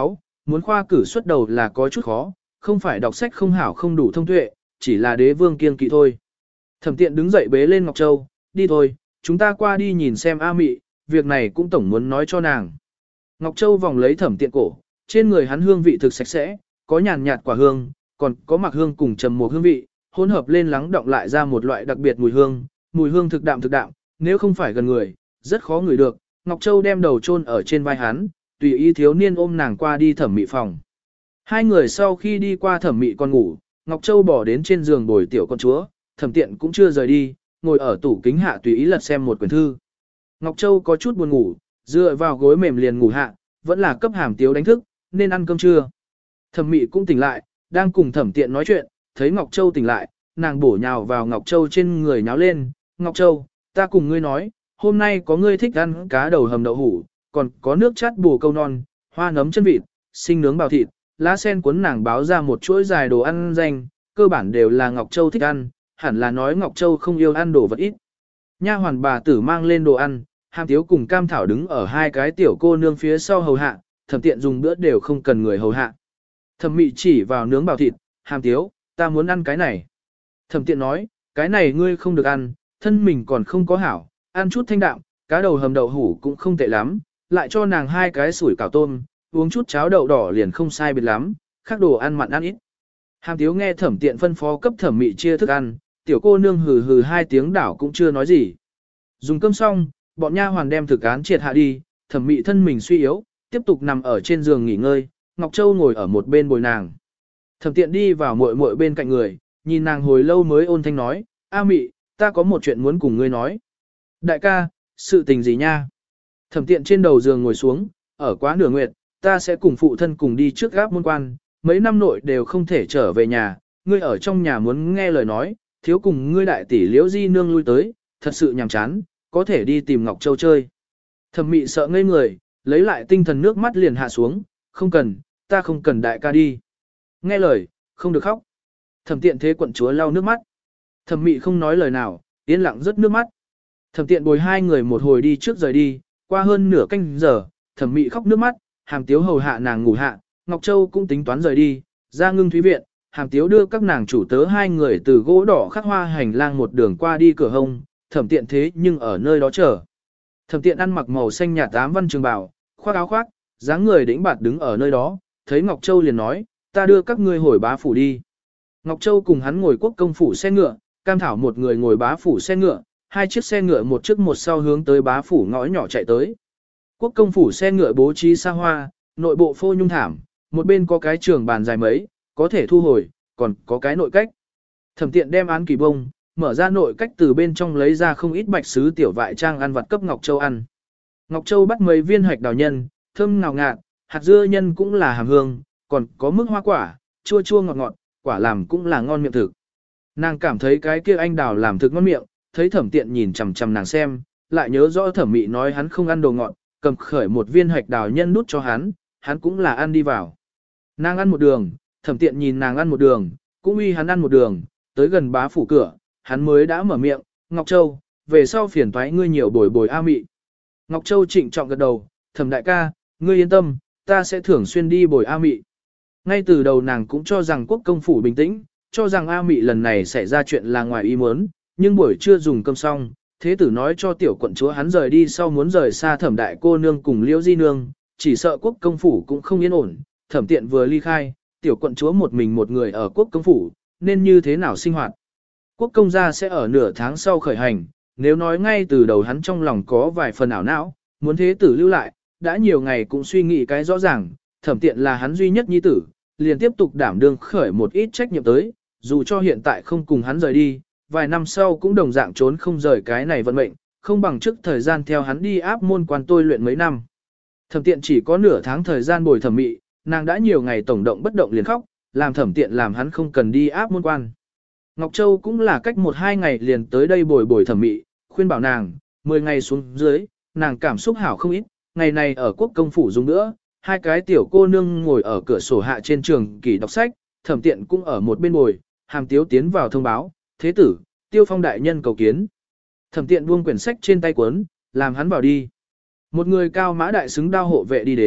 muốn khoa cử xuất đầu là có chút khó, không phải đọc sách không hảo không đủ thông tuệ, chỉ là đế vương kiên kỵ thôi. Thẩm tiện đứng dậy bế lên Ngọc Châu, đi thôi, chúng ta qua đi nhìn xem A Mị, việc này cũng tổng muốn nói cho nàng. Ngọc Châu vòng lấy thẩm tiện cổ, trên người hắn hương vị thực sạch sẽ, có nhàn nhạt quả hương, còn có mặc hương cùng trầm một hương vị, hỗn hợp lên lắng động lại ra một loại đặc biệt mùi hương thực đạm, nếu không phải gần người, rất khó ngửi được. Ngọc Châu đem đầu chôn ở trên vai hắn, tùy ý thiếu niên ôm nàng qua đi thẩm mị phòng. Hai người sau khi đi qua thẩm mị còn ngủ, Ngọc Châu bỏ đến trên giường bồi tiểu con chúa, thẩm tiện cũng chưa rời đi, ngồi ở tủ kính hạ tùy ý lật xem một quyển thư. Ngọc Châu có chút buồn ngủ, dựa vào gối mềm liền ngủ hạ, vẫn là cấp Hàm Tiếu đánh thức, nên ăn cơm trưa. Thẩm mị cũng tỉnh lại, đang cùng thẩm tiện nói chuyện, thấy Ngọc Châu tỉnh lại, nàng bổ nhào vào Ngọc Châu trên người nháo lên. Ngọc Châu, ta cùng ngươi nói, hôm nay có ngươi thích ăn cá đầu hầm đậu hủ, còn có nước chát bồ câu non, hoa nấm chân vịt, sinh nướng bào thịt, lá sen cuốn nàng báo ra một chuỗi dài đồ ăn danh, cơ bản đều là Ngọc Châu thích ăn, hẳn là nói Ngọc Châu không yêu ăn đồ vật ít. Nha hoàn bà tử mang lên đồ ăn, Hàm Tiếu cùng Cam Thảo đứng ở hai cái tiểu cô nương phía sau hầu hạ, thẩm tiện dùng bữa đều không cần người hầu hạ. Thẩm mị chỉ vào nướng bào thịt, Hàm Tiếu, ta muốn ăn cái này. Thẩm tiện nói, cái này ngươi không được ăn, thân mình còn không có hảo, ăn chút thanh đạm, cá đầu hầm đậu hủ cũng không tệ lắm, lại cho nàng hai cái sủi cảo tôm, uống chút cháo đậu đỏ liền không sai biệt lắm, khác đồ ăn mặn ăn ít. Hàm Tiếu nghe thẩm tiện phân phó cấp thẩm mị chia thức ăn, tiểu cô nương hừ hừ hai tiếng đảo cũng chưa nói gì. Dùng cơm xong, bọn nha hoàn đem thực án triệt hạ đi, thẩm mị thân mình suy yếu, tiếp tục nằm ở trên giường nghỉ ngơi, Ngọc Châu ngồi ở một bên bồi nàng. Thẩm tiện đi vào muội muội bên cạnh người, nhìn nàng hồi lâu mới ôn thanh nói, A Mị, ta có một chuyện muốn cùng ngươi nói. Đại ca, sự tình gì nha? Thẩm tiện trên đầu giường ngồi xuống, ở quá nửa nguyệt, ta sẽ cùng phụ thân cùng đi trước gáp môn quan, mấy năm nội đều không thể trở về nhà, ngươi ở trong nhà muốn nghe lời nói, thiếu cùng ngươi đại tỷ Liễu Di nương lui tới, thật sự nhàm chán, có thể đi tìm Ngọc Châu chơi. Thẩm mị sợ ngây người, lấy lại tinh thần nước mắt liền hạ xuống, không cần, ta không cần đại ca đi. Nghe lời, không được khóc. Thẩm tiện thế quận chúa lau nước mắt. Thẩm mị không nói lời nào, yên lặng rất nước mắt. Thẩm tiện bồi hai người một hồi đi trước rời đi, qua hơn nửa canh giờ, thẩm mị khóc nước mắt, Hàm Tiếu hầu hạ nàng ngủ hạ, Ngọc Châu cũng tính toán rời đi, ra Ngưng Thúy viện, Hàm Tiếu đưa các nàng chủ tớ hai người từ gỗ đỏ khắc hoa hành lang một đường qua đi cửa hông, thẩm tiện thế nhưng ở nơi đó chờ. Thẩm tiện ăn mặc màu xanh nhạt ám văn trường bào, khoác áo khoác, dáng người đĩnh bạt đứng ở nơi đó, thấy Ngọc Châu liền nói, ta đưa các ngươi hồi bá phủ đi. Ngọc Châu cùng hắn ngồi quốc công phủ xe ngựa, Cam Thảo một người ngồi bá phủ xe ngựa, hai chiếc xe ngựa một trước một sau hướng tới bá phủ ngõ nhỏ chạy tới. Quốc công phủ xe ngựa bố trí xa hoa, nội bộ phô nhung thảm, một bên có cái trường bàn dài mấy, có thể thu hồi, còn có cái nội cách. Thẩm tiện đem án kỳ bông, mở ra nội cách từ bên trong lấy ra không ít bạch sứ tiểu vại trang ăn vặt cấp Ngọc Châu ăn. Ngọc Châu bắt mấy viên hạch đào nhân, thơm ngào ngạt, hạt dưa nhân cũng là hàm hương, còn có mức hoa quả, chua chua ngọt ngọt, quả làm cũng là ngon miệng thực. Nàng cảm thấy cái kia anh đào làm thực ngon miệng, thấy thẩm tiện nhìn chằm chằm nàng xem, lại nhớ rõ thẩm mị nói hắn không ăn đồ ngọt, cầm khởi một viên hạch đào nhân nút cho hắn cũng là ăn đi vào. Nàng ăn một đường, thẩm tiện nhìn nàng ăn một đường, cũng uy hắn ăn một đường, tới gần bá phủ cửa, hắn mới đã mở miệng, Ngọc Châu, về sau phiền toái ngươi nhiều bồi bồi A Mị. Ngọc Châu trịnh trọng gật đầu, thẩm đại ca, ngươi yên tâm, ta sẽ thường xuyên đi bồi A Mị. Ngay từ đầu nàng cũng cho rằng quốc công phủ bình tĩnh, cho rằng A Mị lần này xảy ra chuyện là ngoài ý muốn, nhưng buổi trưa dùng cơm xong, thế tử nói cho tiểu quận chúa hắn rời đi sau muốn rời xa thẩm đại cô nương cùng Liễu Di nương, chỉ sợ quốc công phủ cũng không yên ổn, thẩm tiện vừa ly khai, tiểu quận chúa một mình một người ở quốc công phủ, nên như thế nào sinh hoạt. Quốc công gia sẽ ở nửa tháng sau khởi hành, nếu nói ngay từ đầu hắn trong lòng có vài phần ảo não, muốn thế tử lưu lại, đã nhiều ngày cũng suy nghĩ cái rõ ràng, thẩm tiện là hắn duy nhất nhi tử, liền tiếp tục đảm đương khởi một ít trách nhiệm tới, dù cho hiện tại không cùng hắn rời đi, vài năm sau cũng đồng dạng trốn không rời cái này vận mệnh, không bằng trước thời gian theo hắn đi áp môn quan tôi luyện mấy năm. Thẩm tiện chỉ có nửa tháng thời gian bồi thẩm mị, nàng đã nhiều ngày tổng động bất động liền khóc, làm thẩm tiện làm hắn không cần đi áp môn quan. Ngọc Châu cũng là cách 1-2 ngày liền tới đây bồi thẩm mị, khuyên bảo nàng, 10 ngày xuống dưới, nàng cảm xúc hảo không ít, ngày này ở quốc công phủ dùng nữa, hai cái tiểu cô nương ngồi ở cửa sổ hạ trên trường kỳ đọc sách, thẩm tiện cũng ở một bên bồi, Hàm Tiếu tiến vào thông báo, thế tử, Tiêu Phong đại nhân cầu kiến. Thẩm tiện buông quyển sách trên tay cuốn, làm hắn vào đi. Một người cao mã đại xứng đao hộ vệ đi đến,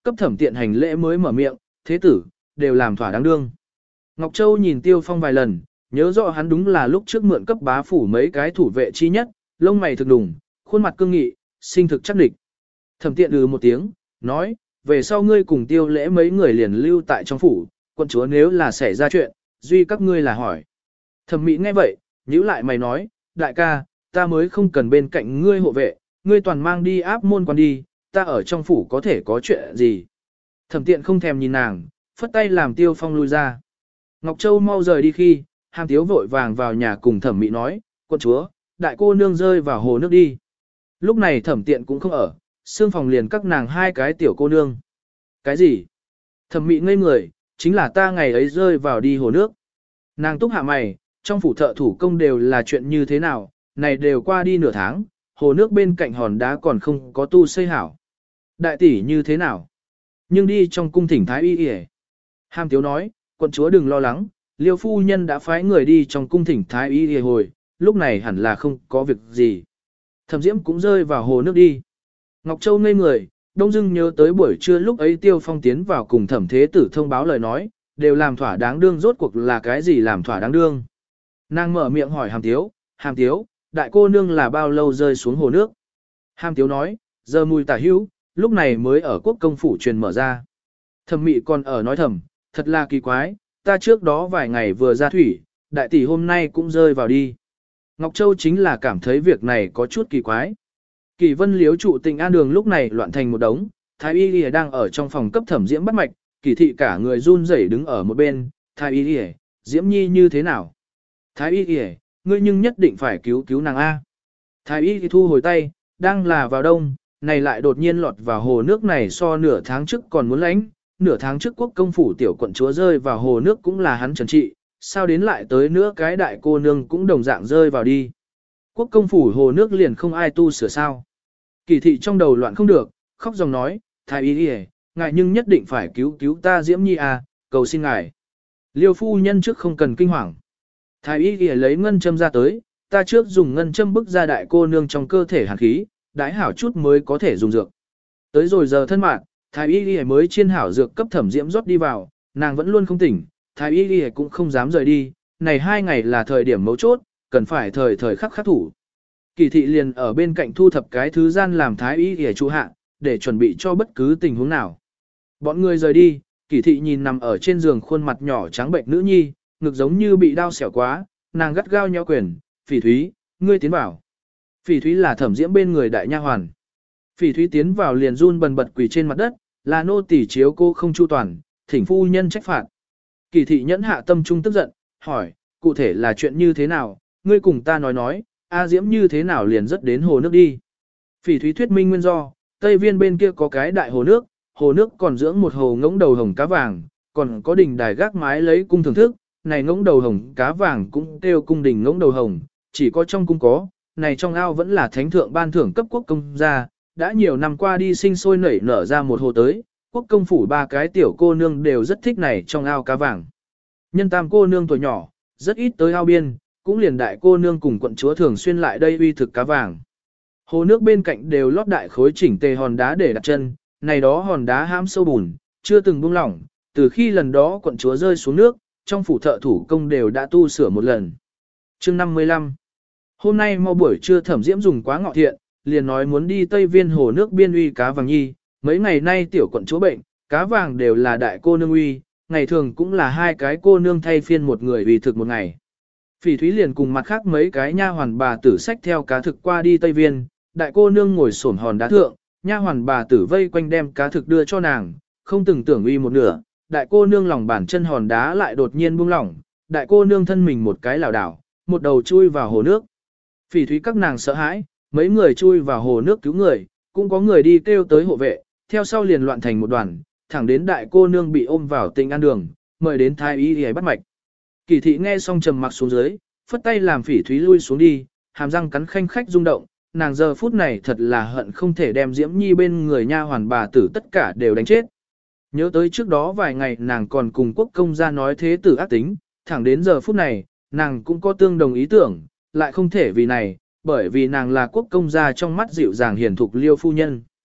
cấp Thẩm Tiện hành lễ mới mở miệng, thế tử, đều làm thỏa đáng đương. Ngọc Châu nhìn Tiêu Phong vài lần, nhớ rõ hắn đúng là lúc trước mượn cấp bá phủ mấy cái thủ vệ chi nhất, lông mày thực đủng, khuôn mặt cương nghị, sinh thực chắc địch. Thẩm Tiện một tiếng, nói, về sau ngươi cùng Tiêu lễ mấy người liền lưu tại trong phủ, quận chúa nếu là xảy ra chuyện, duy các ngươi là hỏi. Thẩm Mị nghe vậy, nhíu lại mày nói, đại ca, ta mới không cần bên cạnh ngươi hộ vệ, ngươi toàn mang đi áp môn quan đi, ta ở trong phủ có thể có chuyện gì. Thẩm Tiện không thèm nhìn nàng, phất tay làm Tiêu Phong lui ra. Ngọc Châu mau rời đi khi, Hàm Tiếu vội vàng vào nhà cùng Thẩm Mị nói, quận chúa, đại cô nương rơi vào hồ nước đi. Lúc này Thẩm Tiện cũng không ở, xương phòng liền các nàng hai cái tiểu cô nương. Cái gì? Thẩm Mị ngây người, chính là ta ngày ấy rơi vào đi hồ nước. Nàng túc hạ mày, trong phủ thợ thủ công đều là chuyện như thế nào, này đều qua đi nửa tháng, hồ nước bên cạnh hòn đá còn không có tu xây hảo. Đại tỷ như thế nào? Nhưng đi trong cung thỉnh thái y y. Hàm Tiếu nói, quận chúa đừng lo lắng, Liêu phu nhân đã phái người đi trong cung thỉnh thái y y hồi, lúc này hẳn là không có việc gì. Thẩm Diễm cũng rơi vào hồ nước đi. Ngọc Châu ngây người, đông dưng nhớ tới buổi trưa lúc ấy Tiêu Phong tiến vào cùng Thẩm Thế Tử thông báo lời nói, đều làm thỏa đáng đương, rốt cuộc là cái gì làm thỏa đáng đương. Nàng mở miệng hỏi Hàm Tiếu, đại cô nương là bao lâu rơi xuống hồ nước? Hàm Tiếu nói, giờ mùi tả hữu, lúc này mới ở quốc công phủ truyền mở ra. Thẩm Mị còn ở nói thầm, thật là kỳ quái, ta trước đó vài ngày vừa ra thủy, đại tỷ hôm nay cũng rơi vào đi. Ngọc Châu chính là cảm thấy việc này có chút kỳ quái. Kỳ Vân Liếu trụ Tịnh An đường lúc này loạn thành một đống, Thái Y Lìa đang ở trong phòng cấp Thẩm Diễm bắt mạch, Kỳ thị cả người run rẩy đứng ở một bên, Thái Y Lìa, Diễm Nhi như thế nào? Thái Y Lìa, ngươi nhưng nhất định phải cứu cứu nàng A. Thái Y thì thu hồi tay, đang là vào đông, này lại đột nhiên lọt vào hồ nước này so nửa tháng trước còn muốn lánh, nửa tháng trước quốc công phủ tiểu quận chúa rơi vào hồ nước cũng là hắn trần trị, sao đến lại tới nữa cái đại cô nương cũng đồng dạng rơi vào đi. Quốc công phủ hồ nước liền không ai tu sửa sao. Kỳ thị trong đầu loạn không được, khóc dòng nói, Thái Y đi ngài nhưng nhất định phải cứu cứu ta Diễm Nhi à, cầu xin ngài. Liêu phu nhân trước không cần kinh hoàng. Thái Y đi lấy ngân châm ra tới, ta trước dùng ngân châm bức ra đại cô nương trong cơ thể hàn khí, đãi hảo chút mới có thể dùng dược. Tới rồi giờ thân mạng, Thái Y đi mới chiên hảo dược cấp Thẩm Diễm rót đi vào, nàng vẫn luôn không tỉnh, Thái Y đi cũng không dám rời đi, này 2 ngày là thời điểm mấu chốt, cần phải thời khắc khắc thủ. Kỳ thị liền ở bên cạnh thu thập cái thứ gian làm Thái Y để trụ hạ, để chuẩn bị cho bất cứ tình huống nào. Bọn người rời đi, Kỳ thị nhìn nằm ở trên giường khuôn mặt nhỏ trắng bệnh nữ nhi, ngực giống như bị đau xẻo quá, nàng gắt gao nhéo quyền, Phỉ Thúy, ngươi tiến vào. Phỉ Thúy là Thẩm Diễm bên người đại nha hoàn. Phỉ Thúy tiến vào liền run bần bật quỳ trên mặt đất, là nô tỳ chiếu cô không chu toàn, thỉnh phu nhân trách phạt. Kỳ thị nhẫn hạ tâm trung tức giận, hỏi, cụ thể là chuyện như thế nào, ngươi cùng ta nói, A Diễm như thế nào liền rất đến hồ nước đi. Phỉ Thúy thuyết minh nguyên do, Tây Viên bên kia có cái đại hồ nước còn dưỡng một hồ ngỗng đầu hồng cá vàng, còn có đình đài gác mái lấy cung thưởng thức, này ngỗng đầu hồng cá vàng cũng kêu cung đình ngỗng đầu hồng, chỉ có trong cung có, này trong ao vẫn là thánh thượng ban thưởng cấp quốc công gia, đã nhiều năm qua đi sinh sôi nảy nở ra một hồ tới, quốc công phủ 3 cái tiểu cô nương đều rất thích này trong ao cá vàng. Nhân tam cô nương tuổi nhỏ, rất ít tới ao biên, cũng liền đại cô nương cùng quận chúa thường xuyên lại đây uy thực cá vàng. Hồ nước bên cạnh đều lót đại khối chỉnh tề hòn đá để đặt chân, này đó hòn đá hãm sâu bùn, chưa từng buông lỏng, từ khi lần đó quận chúa rơi xuống nước, trong phủ thợ thủ công đều đã tu sửa một lần. Chương 55. Hôm nay mau buổi trưa Thẩm Diễm dùng quá ngọ thiện, liền nói muốn đi Tây Viên hồ nước biên uy cá vàng nhi, mấy ngày nay tiểu quận chúa bệnh, cá vàng đều là đại cô nương uy, ngày thường cũng là 2 cái cô nương thay phiên một người uy thực một ngày. Phỉ Thúy liền cùng mặt khác mấy cái nha hoàn bà tử xách theo cá thực qua đi Tây Viên, đại cô nương ngồi xổm hòn đá thượng, nha hoàn bà tử vây quanh đem cá thực đưa cho nàng, không từng tưởng uy một nửa, đại cô nương lòng bàn chân hòn đá lại đột nhiên buông lỏng, đại cô nương thân mình một cái lảo đảo, một đầu chui vào hồ nước. Phỉ Thúy các nàng sợ hãi, mấy người chui vào hồ nước cứu người, cũng có người đi kêu tới hộ vệ, theo sau liền loạn thành một đoàn, thẳng đến đại cô nương bị ôm vào Tịnh An đường, mời đến thái y để bắt mạch. Kỳ thị nghe xong trầm mặc xuống dưới, phất tay làm Phỉ Thúy lui xuống đi, hàm răng cắn khanh khách rung động, nàng giờ phút này thật là hận không thể đem Diễm Nhi bên người nha hoàn bà tử tất cả đều đánh chết. Nhớ tới trước đó vài ngày nàng còn cùng quốc công gia nói thế tử ác tính, thẳng đến giờ phút này, nàng cũng có tương đồng ý tưởng, lại không thể vì này, bởi vì nàng là quốc công gia trong mắt dịu dàng hiền thục Liêu phu nhân.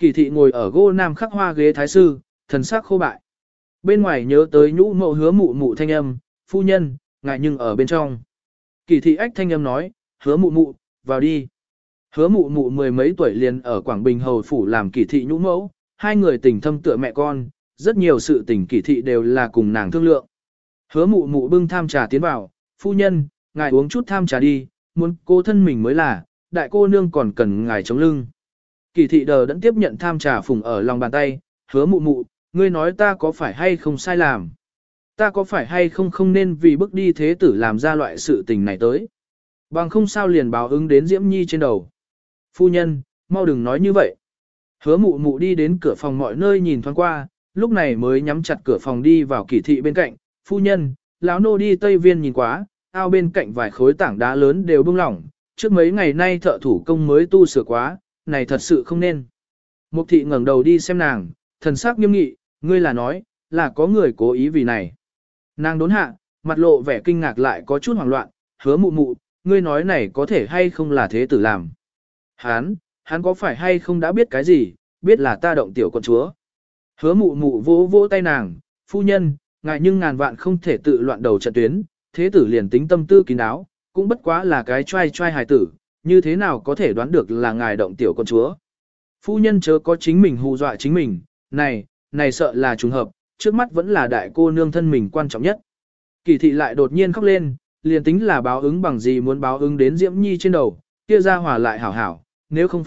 Kỳ thị ngồi ở gỗ nam khắc hoa ghế thái sư, thần sắc khô bại. Bên ngoài nhớ tới nhũ mẫu hứa mụ mụ thanh âm, phu nhân, ngại nhưng ở bên trong. Kỳ thị ách thanh âm nói, hứa mụ mụ, vào đi. Hứa mụ mụ mười mấy tuổi liền ở Quảng Bình Hầu Phủ làm kỳ thị nhũ mẫu, hai người tình thâm tựa mẹ con, rất nhiều sự tình kỳ thị đều là cùng nàng thương lượng. Hứa mụ mụ bưng tham trà tiến vào, phu nhân, ngài uống chút tham trà đi, muốn cô thân mình mới là, đại cô nương còn cần ngài chống lưng. Kỳ thị đờ đẫn tiếp nhận tham trà phùng ở lòng bàn tay, hứa mụ mụ, ngươi nói ta có phải hay không sai làm? Ta có phải hay không không nên vì bước đi thế tử làm ra loại sự tình này tới? Bằng không sao liền báo ứng đến Diễm Nhi trên đầu. Phu nhân, mau đừng nói như vậy. Hứa mụ mụ đi đến cửa phòng mọi nơi nhìn thoáng qua, lúc này mới nhắm chặt cửa phòng đi vào kỳ thị bên cạnh. Phu nhân, lão nô đi Tây Viên nhìn quá, ao bên cạnh vài khối tảng đá lớn đều bung lỏng, trước mấy ngày nay thợ thủ công mới tu sửa quá, này thật sự không nên. Mục thị ngẩng đầu đi xem nàng, thần sắc nghiêm nghị, ngươi là nói, là có người cố ý vì này. Nàng đốn hạ, mặt lộ vẻ kinh ngạc lại có chút hoảng loạn, hứa mụ mụ, ngươi nói này có thể hay không là thế tử làm. Hắn có phải hay không đã biết cái gì, biết là ta động tiểu con chúa. Hứa mụ mụ vỗ vỗ tay nàng, phu nhân, ngài nhưng ngàn vạn không thể tự loạn đầu trận tuyến, thế tử liền tính tâm tư kín đáo, cũng bất quá là cái trai hài tử, như thế nào có thể đoán được là ngài động tiểu con chúa. Phu nhân chớ có chính mình hù dọa chính mình, này sợ là trùng hợp, trước mắt vẫn là đại cô nương thân mình quan trọng nhất. Kỳ thị lại đột nhiên khóc lên, liền tính là báo ứng bằng gì muốn báo ứng đến Diễm Nhi trên đầu, kia ra hòa lại hảo hảo, nếu không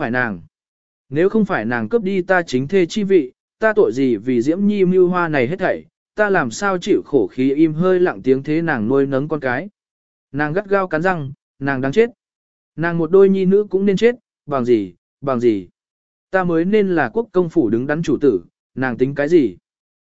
phải nàng cướp đi ta chính thê chi vị, ta tội gì vì Diễm Nhi mưu hoa này hết thảy, ta làm sao chịu khổ khí im hơi lặng tiếng thế nàng nuôi nấng con cái. Nàng gắt gao cắn răng, nàng đáng chết. Nàng một đôi nhi nữ cũng nên chết, bằng gì. Ta mới nên là quốc công phủ đứng đắn chủ tử, nàng tính cái gì.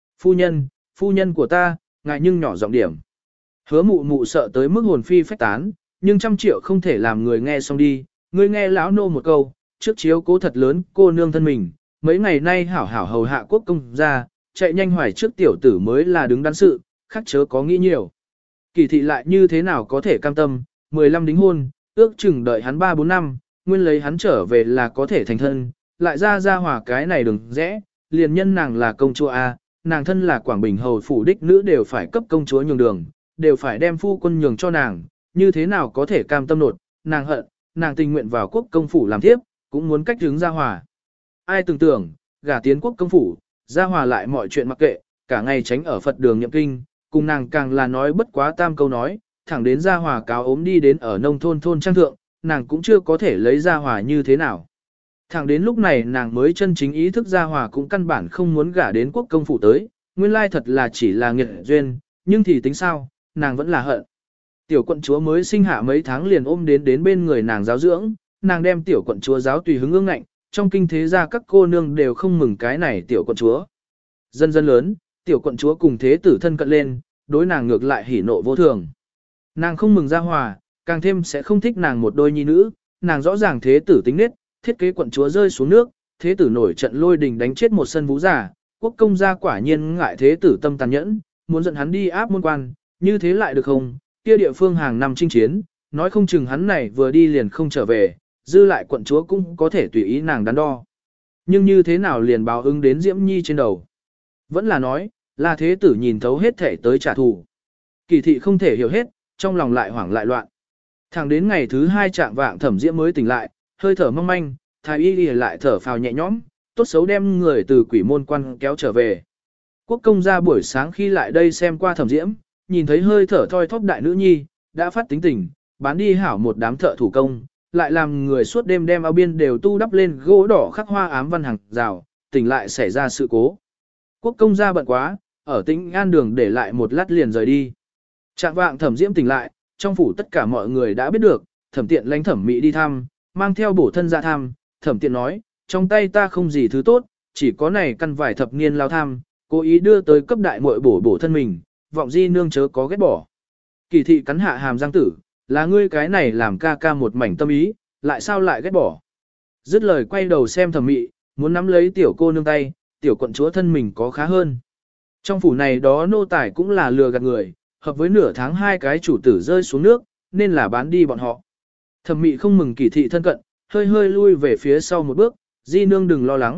Phu nhân của ta, ngại nhưng nhỏ giọng điểm. Hứa mụ mụ sợ tới mức hồn phi phách tán, nhưng 100 triệu không thể làm người nghe xong đi, người nghe lão nô một câu, trước chiếu cố thật lớn cô nương thân mình, mấy ngày nay hảo hảo hầu hạ quốc công ra, chạy nhanh hoài trước tiểu tử mới là đứng đắn sự, khắc chớ có nghĩ nhiều. Kỳ thị lại như thế nào có thể cam tâm, 15 đính hôn, ước chừng đợi hắn 3-4 năm, nguyên lấy hắn trở về là có thể thành thân, lại ra hòa cái này đừng rẽ, liền nhân nàng là công chúa A, nàng thân là Quảng Bình Hầu phủ đích nữ đều phải cấp công chúa nhường đường, đều phải đem phu quân nhường cho nàng, như thế nào có thể cam tâm nột, nàng hận, nàng tình nguyện vào quốc công phủ làm tiếp, cũng muốn cách hướng ra hòa. Ai tưởng tượng, gả tiến quốc công phủ, ra hòa lại mọi chuyện mặc kệ, cả ngày tránh ở Phật đường nhậm kinh, cùng nàng càng là nói bất quá tam câu nói, thẳng đến ra hòa cáo ốm đi đến ở nông thôn trang thượng, nàng cũng chưa có thể lấy ra hòa như thế nào. Thẳng đến lúc này nàng mới chân chính ý thức ra hòa cũng căn bản không muốn gả đến quốc công phủ tới, nguyên lai thật là chỉ là nghiệt duyên, nhưng thì tính sao, nàng vẫn là hận. Tiểu quận chúa mới sinh hạ mấy tháng liền ôm đến bên người nàng giáo dưỡng, nàng đem tiểu quận chúa giáo tùy hứng ương ngạnh, trong kinh thế gia các cô nương đều không mừng cái này tiểu quận chúa. Dần dần lớn, tiểu quận chúa cùng thế tử thân cận lên, đối nàng ngược lại hỉ nộ vô thường. Nàng không mừng ra hòa, càng thêm sẽ không thích nàng một đôi nhi nữ, nàng rõ ràng thế tử tính nết, thiết kế quận chúa rơi xuống nước, thế tử nổi trận lôi đình đánh chết một sân vũ giả, quốc công gia quả nhiên ngại thế tử tâm tàn nhẫn, muốn dẫn hắn đi áp môn quan, như thế lại được không, kia địa phương hàng năm chinh chiến, nói không chừng hắn này vừa đi liền không trở về, dư lại quận chúa cũng có thể tùy ý nàng đắn đo. Nhưng như thế nào liền báo ứng đến Diễm Nhi trên đầu? Vẫn là nói, là thế tử nhìn thấu hết thể tới trả thù. Kỳ thị không thể hiểu hết, trong lòng lại hoảng lại loạn. Thẳng đến ngày thứ 2 trạng vạng Thẩm Diễm mới tỉnh lại, hơi thở mong manh, thái y lại thở phào nhẹ nhõm, tốt xấu đem người từ quỷ môn quan kéo trở về. Quốc công ra buổi sáng khi lại đây xem qua Thẩm Diễm, nhìn thấy hơi thở thoi thóp đại nữ nhi, đã phát tính tình, bán đi hảo một đám thợ thủ công, lại làm người suốt đêm đem ao biên đều tu đắp lên gỗ đỏ khắc hoa ám văn hàng rào, tỉnh lại xảy ra sự cố. Quốc công gia bận quá, ở Tĩnh An đường để lại một lát liền rời đi. Trạng vạng Thẩm Diễm tỉnh lại, trong phủ tất cả mọi người đã biết được, Thẩm Tiện lãnh Thẩm Mị đi thăm, mang theo bổ thân ra thăm, Thẩm Tiện nói, trong tay ta không gì thứ tốt, chỉ có này căn vải thập niên lao tham, cố ý đưa tới cấp đại muội bổ thân mình, vọng di nương chớ có ghét bỏ. Kỳ thị cắn hạ hàm răng tử, là ngươi cái này làm ca ca một mảnh tâm ý, lại sao lại ghét bỏ. Dứt lời quay đầu xem Thẩm Mị, muốn nắm lấy tiểu cô nương tay, tiểu quận chúa thân mình có khá hơn. Trong phủ này đó nô tài cũng là lừa gạt người, hợp với nửa tháng 2 cái chủ tử rơi xuống nước, nên là bán đi bọn họ. Thẩm Mị không mừng Kỳ thị thân cận, hơi hơi lui về phía sau một bước, di nương đừng lo lắng,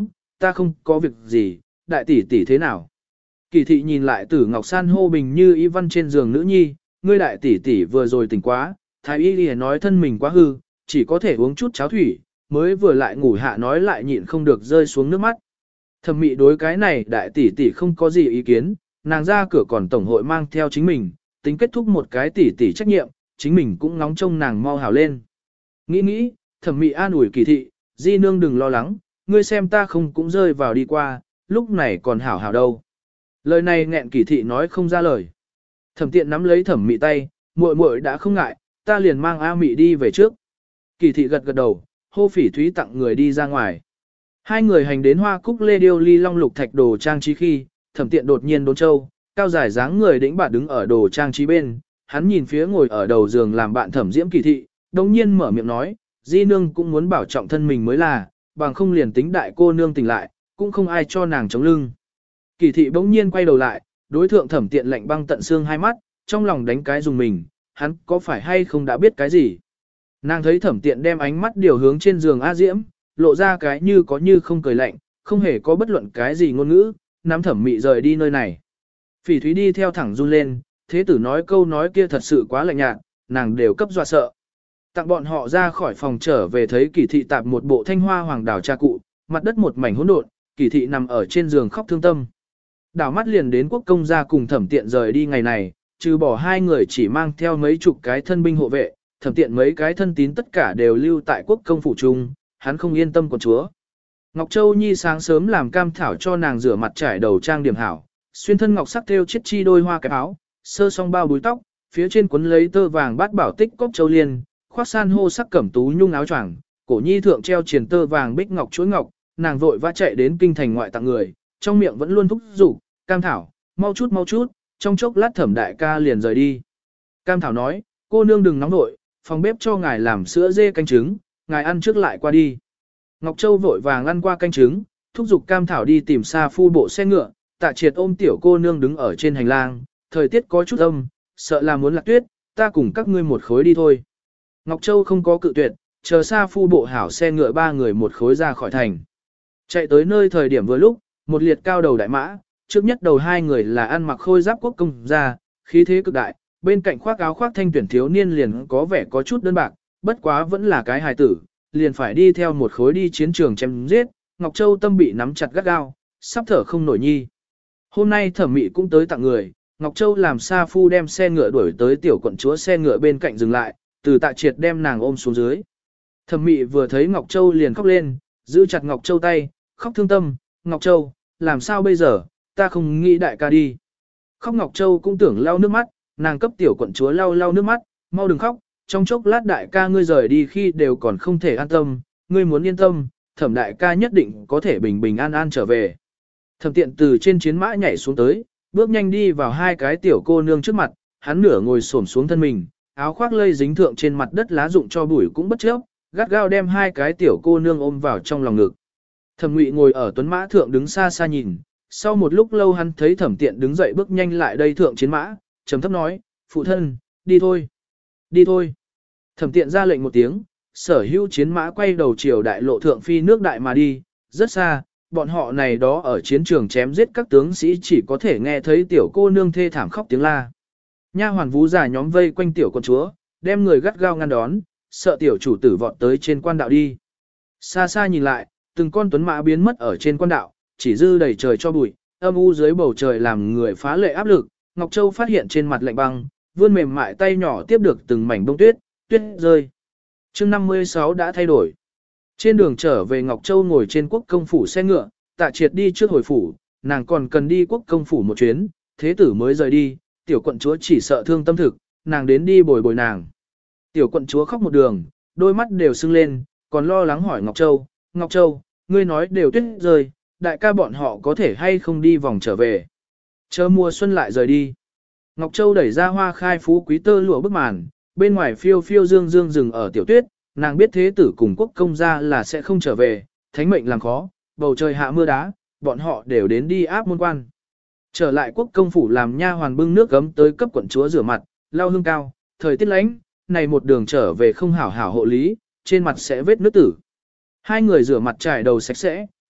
ta không có việc gì, đại tỷ tỷ thế nào? Kỳ thị nhìn lại Tử Ngọc san hô bình như y văn trên giường nữ nhi, ngươi đại tỷ tỷ vừa rồi tỉnh quá, thái y liền nói thân mình quá hư, chỉ có thể uống chút cháo thủy, mới vừa lại ngủ hạ nói lại nhịn không được rơi xuống nước mắt. Thẩm mị đối cái này đại tỷ tỷ không có gì ý kiến, nàng ra cửa còn tổng hội mang theo chính mình, tính kết thúc một cái tỷ tỷ trách nhiệm, chính mình cũng ngóng trông nàng mau hảo lên. Nghĩ, thẩm mị an ủi Kỳ thị, di nương đừng lo lắng, ngươi xem ta không cũng rơi vào đi qua, lúc này còn hảo hảo đâu. Lời này nghẹn Kỳ thị nói không ra lời. Thẩm tiện nắm lấy thẩm mị tay, muội muội đã không ngại, ta liền mang A mị đi về trước. Kỳ thị gật gật đầu, hô Phỉ Thúy tặng người đi ra ngoài. Hai người hành đến hoa cúc lê điêu ly long lục thạch đồ trang trí khi, thẩm tiện đột nhiên đốn châu, cao dài dáng người đĩnh bạt đứng ở đồ trang trí bên, hắn nhìn phía ngồi ở đầu giường làm bạn thẩm diễm Kỳ thị, đồng nhiên mở miệng nói, di nương cũng muốn bảo trọng thân mình mới là, bằng không liền tính đại cô nương tỉnh lại, cũng không ai cho nàng chống lưng. Kỳ thị bỗng nhiên quay đầu lại, đối thượng thẩm tiện lạnh băng tận xương hai mắt, trong lòng đánh cái dùng mình, hắn có phải hay không đã biết cái gì. Nàng thấy thẩm tiện đem ánh mắt điều hướng trên giường A Diễm, lộ ra cái như có như không cười lạnh, không hề có bất luận cái gì ngôn ngữ, nắm thẩm mị rời đi nơi này. Phỉ Thúy đi theo thẳng run lên, thế tử nói câu nói kia thật sự quá lạnh nhạt, nàng đều cấp dọa sợ. Tặng bọn họ ra khỏi phòng trở về thấy Kỳ thị tạp một bộ thanh hoa hoàng đảo cha cụ, mặt đất một mảnh hỗn độn, Kỳ thị nằm ở trên giường khóc thương tâm. Đảo mắt liền đến quốc công gia cùng thẩm tiện rời đi ngày này, trừ bỏ hai người chỉ mang theo mấy chục cái thân binh hộ vệ, thẩm tiện mấy cái thân tín tất cả đều lưu tại quốc công phủ trung, hắn không yên tâm con chúa. Ngọc Châu Nhi sáng sớm làm cam thảo cho nàng rửa mặt trải đầu trang điểm hảo, xuyên thân ngọc sắc thêu chiết chi đôi hoa cái áo, sơ song bao búi tóc, phía trên quấn lấy tơ vàng bát bảo tích cốc châu liên, khoác san hô sắc cẩm tú nhung áo choàng, cổ nhi thượng treo triền tơ vàng bích ngọc chuỗi ngọc, nàng vội vã chạy đến kinh thành ngoại tặng người, trong miệng vẫn luôn thúc giục, cam thảo, mau chút, trong chốc lát thẩm đại ca liền rời đi. Cam thảo nói, cô nương đừng nóng nội, phòng bếp cho ngài làm sữa dê canh trứng, ngài ăn trước lại qua đi. Ngọc Châu vội vàng ăn qua canh trứng, thúc giục cam thảo đi tìm xa phu bộ xe ngựa, Tạ Triệt ôm tiểu cô nương đứng ở trên hành lang, thời tiết có chút âm, sợ là muốn lạc tuyết, ta cùng các ngươi một khối đi thôi. Ngọc Châu không có cự tuyệt, chờ xa phu bộ hảo xe ngựa ba người một khối ra khỏi thành. Chạy tới nơi thời điểm vừa lúc, một liệt cao đầu đại mã, trước nhất đầu hai người là ăn mặc khôi giáp quốc công gia, khí thế cực đại, bên cạnh khoác áo khoác thanh tuyển thiếu niên liền có vẻ có chút đơn bạc, bất quá vẫn là cái hài tử, liền phải đi theo một khối đi chiến trường chém giết, Ngọc Châu tâm bị nắm chặt gắt gao, sắp thở không nổi nhi. Hôm nay thẩm mị cũng tới tặng người, Ngọc Châu làm sa phu đem xe ngựa đuổi tới tiểu quận chúa xe ngựa bên cạnh dừng lại, từ Tạ Triệt đem nàng ôm xuống dưới. Thẩm mị vừa thấy Ngọc Châu liền khóc lên, giữ chặt Ngọc Châu tay, khóc thương tâm, Ngọc Châu, làm sao bây giờ, ta không nghĩ đại ca đi. Khóc Ngọc Châu cũng tưởng lau nước mắt, nàng cấp tiểu quận chúa lau nước mắt, mau đừng khóc, trong chốc lát đại ca ngươi rời đi khi đều còn không thể an tâm, ngươi muốn yên tâm, thẩm đại ca nhất định có thể bình bình an an trở về. Thẩm tiện từ trên chiến mã nhảy xuống tới, bước nhanh đi vào hai cái tiểu cô nương trước mặt, hắn nửa ngồi xổm xuống thân mình, áo khoác lây dính thượng trên mặt đất lá rụng cho bụi cũng bất chấp, gắt gao đem hai cái tiểu cô nương ôm vào trong lòng ngực. Thẩm Ngụy ngồi ở tuấn mã thượng đứng xa xa nhìn, sau một lúc lâu hắn thấy Thẩm Tiện đứng dậy bước nhanh lại đây thượng chiến mã, trầm thấp nói, phụ thân, đi thôi, đi thôi. Thẩm Tiện ra lệnh một tiếng, sở hữu chiến mã quay đầu chiều đại lộ thượng phi nước đại mà đi, rất xa, bọn họ này đó ở chiến trường chém giết các tướng sĩ chỉ có thể nghe thấy tiểu cô nương thê thảm khóc tiếng la. Nha hoàn vú già nhóm vây quanh tiểu con chúa, đem người gắt gao ngăn đón, sợ tiểu chủ tử vọt tới trên quan đạo đi. Xa xa nhìn lại, từng con tuấn mã biến mất ở trên quan đạo, chỉ dư đầy trời cho bụi, âm u dưới bầu trời làm người phá lệ áp lực. Ngọc Châu phát hiện trên mặt lạnh băng, vươn mềm mại tay nhỏ tiếp được từng mảnh bông tuyết, tuyết rơi. Chương 56 đã thay đổi. Trên đường trở về Ngọc Châu ngồi trên quốc công phủ xe ngựa, Tạ Triệt đi trước hồi phủ, nàng còn cần đi quốc công phủ một chuyến, thế tử mới rời đi, tiểu quận chúa chỉ sợ thương tâm thực, nàng đến đi bồi bồi nàng. Tiểu quận chúa khóc một đường, đôi mắt đều sưng lên, còn lo lắng hỏi Ngọc Châu, ngươi nói đều tuyết rơi, đại ca bọn họ có thể hay không đi vòng trở về. Chờ mùa xuân lại rời đi. Ngọc Châu đẩy ra hoa khai phú quý tơ lụa bức màn, bên ngoài phiêu phiêu dương dương rừng ở tiểu tuyết, nàng biết thế tử cùng quốc công gia là sẽ không trở về, thánh mệnh làm khó, bầu trời hạ mưa đá, bọn họ đều đến đi áp môn quan. Trở lại quốc công phủ làm nha hoàn bưng nước gấm tới cấp quận chúa rửa mặt, lau hương cao, thời tiết lạnh, này một đường trở về không hảo hảo hộ lý, trên mặt sẽ vết nước tử. Hai người rửa mặt trải đầu sạch sẽ,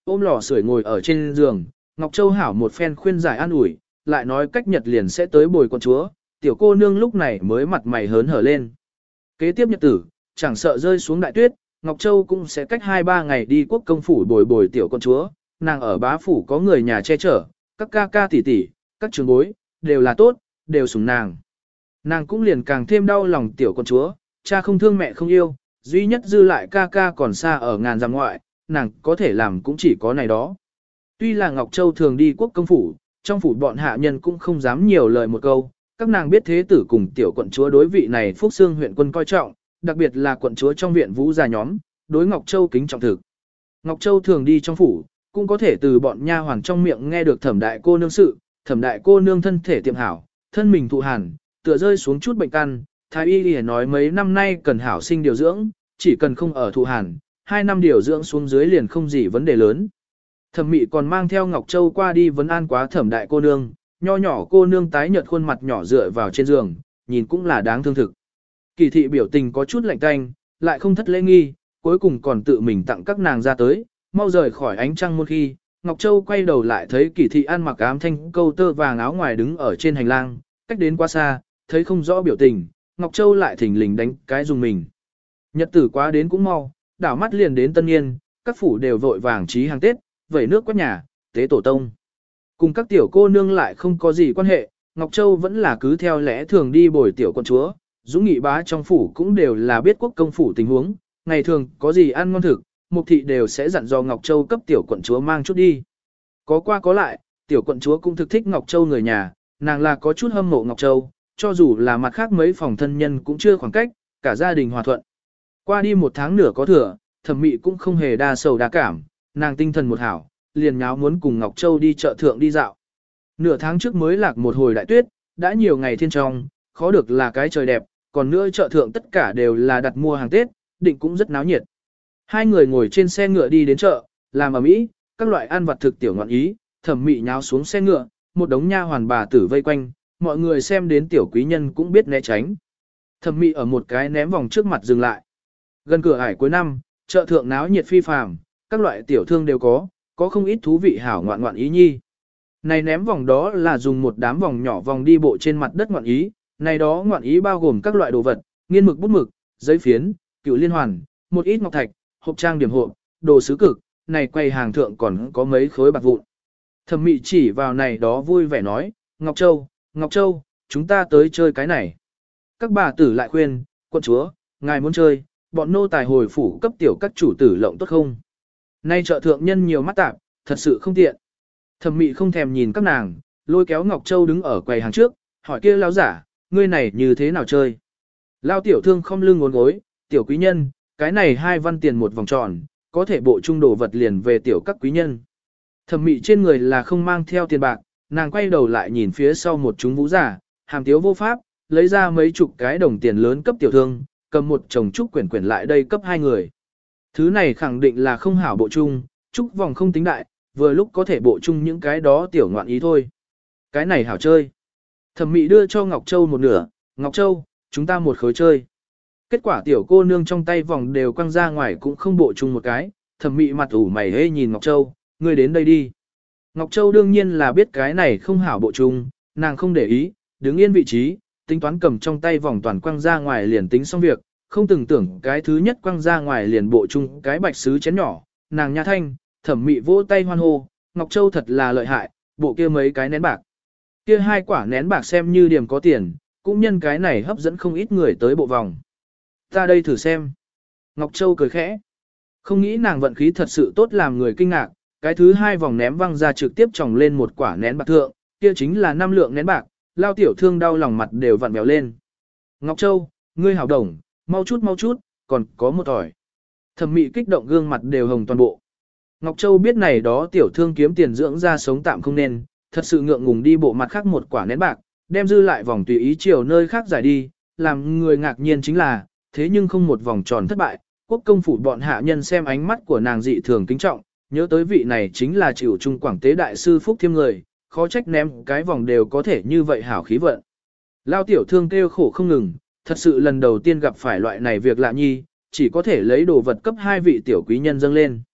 ôm lò sưởi ngồi ở trên giường, Ngọc Châu hảo một phen khuyên giải an ủi, lại nói cách nhật liền sẽ tới bồi quận chúa, tiểu cô nương lúc này mới mặt mày hớn hở lên. Kế tiếp nhật tử, chẳng sợ rơi xuống đại tuyết, Ngọc Châu cũng sẽ cách 2-3 ngày đi quốc công phủ bồi bồi tiểu quận chúa, nàng ở bá phủ có người nhà che chở, các ca ca tỷ tỷ, các trường bối, đều là tốt, đều sủng nàng. Nàng cũng liền càng thêm đau lòng tiểu quận chúa, cha không thương mẹ không yêu, duy nhất dư lại ca ca còn xa ở ngàn dặm ngoại, nàng có thể làm cũng chỉ có này đó. Tuy là Ngọc Châu thường đi quốc công phủ, trong phủ bọn hạ nhân cũng không dám nhiều lời một câu, các nàng biết thế tử cùng tiểu quận chúa đối vị này Phúc Xương huyện quân coi trọng, đặc biệt là quận chúa trong viện Vũ gia nhóm, đối Ngọc Châu kính trọng thực. Ngọc Châu thường đi trong phủ, cũng có thể từ bọn nha hoàn trong miệng nghe được Thẩm đại cô nương sự, Thẩm đại cô nương thân thể tiệm hảo, thân mình thụ hàn, tựa rơi xuống chút bệnh căn, thái y liền nói mấy năm nay cần hảo sinh điều dưỡng, chỉ cần không ở thụ hàn, 2 năm điều dưỡng xuống dưới liền không gì vấn đề lớn. Thẩm Mị còn mang theo Ngọc Châu qua đi vấn an quá Thẩm đại cô nương, nho nhỏ cô nương tái nhợt khuôn mặt nhỏ dựa vào trên giường, nhìn cũng là đáng thương thực. Kỳ thị biểu tình có chút lạnh tanh, lại không thất lễ nghi, cuối cùng còn tự mình tặng các nàng ra tới, mau rời khỏi ánh trăng một khi, Ngọc Châu quay đầu lại thấy Kỳ thị ăn mặc ám thanh câu tơ vàng áo ngoài đứng ở trên hành lang, cách đến quá xa, thấy không rõ biểu tình, Ngọc Châu lại thỉnh lình đánh cái dùng mình. Nhật tử quá đến cũng mau, đảo mắt liền đến tân niên, các phủ đều vội vàng trí hàng Tết, vẩy nước quét nhà, tế tổ tông. Cùng các tiểu cô nương lại không có gì quan hệ, Ngọc Châu vẫn là cứ theo lẽ thường đi bồi tiểu con chúa, Dũng Nghị bá trong phủ cũng đều là biết quốc công phủ tình huống, ngày thường có gì ăn ngon thực, Mục thị đều sẽ dặn dò Ngọc Châu cấp tiểu quận chúa mang chút đi. Có qua có lại, tiểu quận chúa cũng thực thích Ngọc Châu người nhà, nàng là có chút hâm mộ Ngọc Châu, cho dù là mặt khác mấy phòng thân nhân cũng chưa khoảng cách, cả gia đình hòa thuận. Qua đi 1 tháng nửa có thừa, Thẩm Mị cũng không hề đa sầu đa cảm, nàng tinh thần một hảo, liền nháo muốn cùng Ngọc Châu đi chợ thượng đi dạo. Nửa tháng trước mới lạc một hồi đại tuyết, đã nhiều ngày thiên trong, khó được là cái trời đẹp, còn nữa chợ thượng tất cả đều là đặt mua hàng Tết, định cũng rất náo nhiệt. Hai người ngồi trên xe ngựa đi đến chợ, làm ầm ĩ, các loại ăn vặt thực tiểu ngọn ý, Thẩm Mị nháo xuống xe ngựa, một đống nha hoàn bà tử vây quanh, mọi người xem đến tiểu quý nhân cũng biết né tránh. Thẩm Mị ở một cái ném vòng trước mặt dừng lại. Gần cửa ải cuối năm, chợ thượng náo nhiệt phi phàm, các loại tiểu thương đều có không ít thú vị hảo ngoạn ngoạn ý nhi. Này ném vòng đó là dùng một đám vòng nhỏ vòng đi bộ trên mặt đất ngoạn ý, này đó ngoạn ý bao gồm các loại đồ vật, nghiên mực bút mực, giấy phiến, cựu liên hoàn, một ít ngọc thạch, hộp trang điểm hộp, đồ sứ cực, này quầy hàng thượng còn có mấy khối bạc vụn. Thẩm Mị chỉ vào này đó vui vẻ nói, Ngọc Châu, chúng ta tới chơi cái này. Các bà tử lại khuyên, quận chúa, ngài muốn chơi, bọn nô tài hồi phủ cấp tiểu các chủ tử lộng tốt không? Nay chợ thượng nhân nhiều mắt tạp, thật sự không tiện. Thẩm Mị không thèm nhìn các nàng, lôi kéo Ngọc Châu đứng ở quầy hàng trước, hỏi kia lão giả, ngươi này như thế nào chơi? Lao tiểu thương không lưng ngốn gối, tiểu quý nhân, cái này 2 văn tiền một vòng tròn, có thể bộ trung đồ vật liền về tiểu các quý nhân. Thẩm Mị trên người là không mang theo tiền bạc, nàng quay đầu lại nhìn phía sau một chúng vũ giả, hàm tiếu vô pháp, lấy ra mấy chục cái đồng tiền lớn cấp tiểu thương, cầm một chồng trúc quyển quyển lại đây cấp 2 người. Thứ này khẳng định là không hảo bộ chung, trúc vòng không tính đại, vừa lúc có thể bộ chung những cái đó tiểu ngoạn ý thôi. Cái này hảo chơi. Thẩm Mị đưa cho Ngọc Châu một nửa, Ngọc Châu, chúng ta một khối chơi. Kết quả tiểu cô nương trong tay vòng đều quăng ra ngoài cũng không bộ chung một cái, Thẩm Mị mặt ủ mày hê nhìn Ngọc Châu, ngươi đến đây đi. Ngọc Châu đương nhiên là biết cái này không hảo bộ chung, nàng không để ý, đứng yên vị trí, tính toán cầm trong tay vòng toàn quăng ra ngoài liền tính xong việc, không từng tưởng cái thứ nhất quăng ra ngoài liền bộ chung cái bạch sứ chén nhỏ, nàng nha thanh, Thẩm Mị vỗ tay hoan hô, Ngọc Châu thật là lợi hại, bộ kia mấy cái nén bạc. Kia 2 quả nén bạc xem như điểm có tiền, cũng nhân cái này hấp dẫn không ít người tới bộ vòng. Ta đây thử xem. Ngọc Châu cười khẽ. Không nghĩ nàng vận khí thật sự tốt làm người kinh ngạc, cái thứ 2 vòng ném văng ra trực tiếp tròng lên một quả nén bạc thượng, kia chính là 5 lượng nén bạc, lao tiểu thương đau lòng mặt đều vặn béo lên. Ngọc Châu, ngươi hảo đồng, mau chút, còn có một tỏi. Thẩm Mị kích động gương mặt đều hồng toàn bộ. Ngọc Châu biết này đó tiểu thương kiếm tiền dưỡng ra sống tạm không nên, thật sự ngượng ngùng đi bộ mặt khác một quả nén bạc, đem dư lại vòng tùy ý chiều nơi khác giải đi, làm người ngạc nhiên chính là, thế nhưng không một vòng tròn thất bại, quốc công phủ bọn hạ nhân xem ánh mắt của nàng dị thường kính trọng, nhớ tới vị này chính là chịu trung quảng tế đại sư Phúc Thiêm người, khó trách ném cái vòng đều có thể như vậy hảo khí vận. Lao tiểu thương kêu khổ không ngừng, thật sự lần đầu tiên gặp phải loại này việc lạ nhi, chỉ có thể lấy đồ vật cấp 2 vị tiểu quý nhân dâng lên.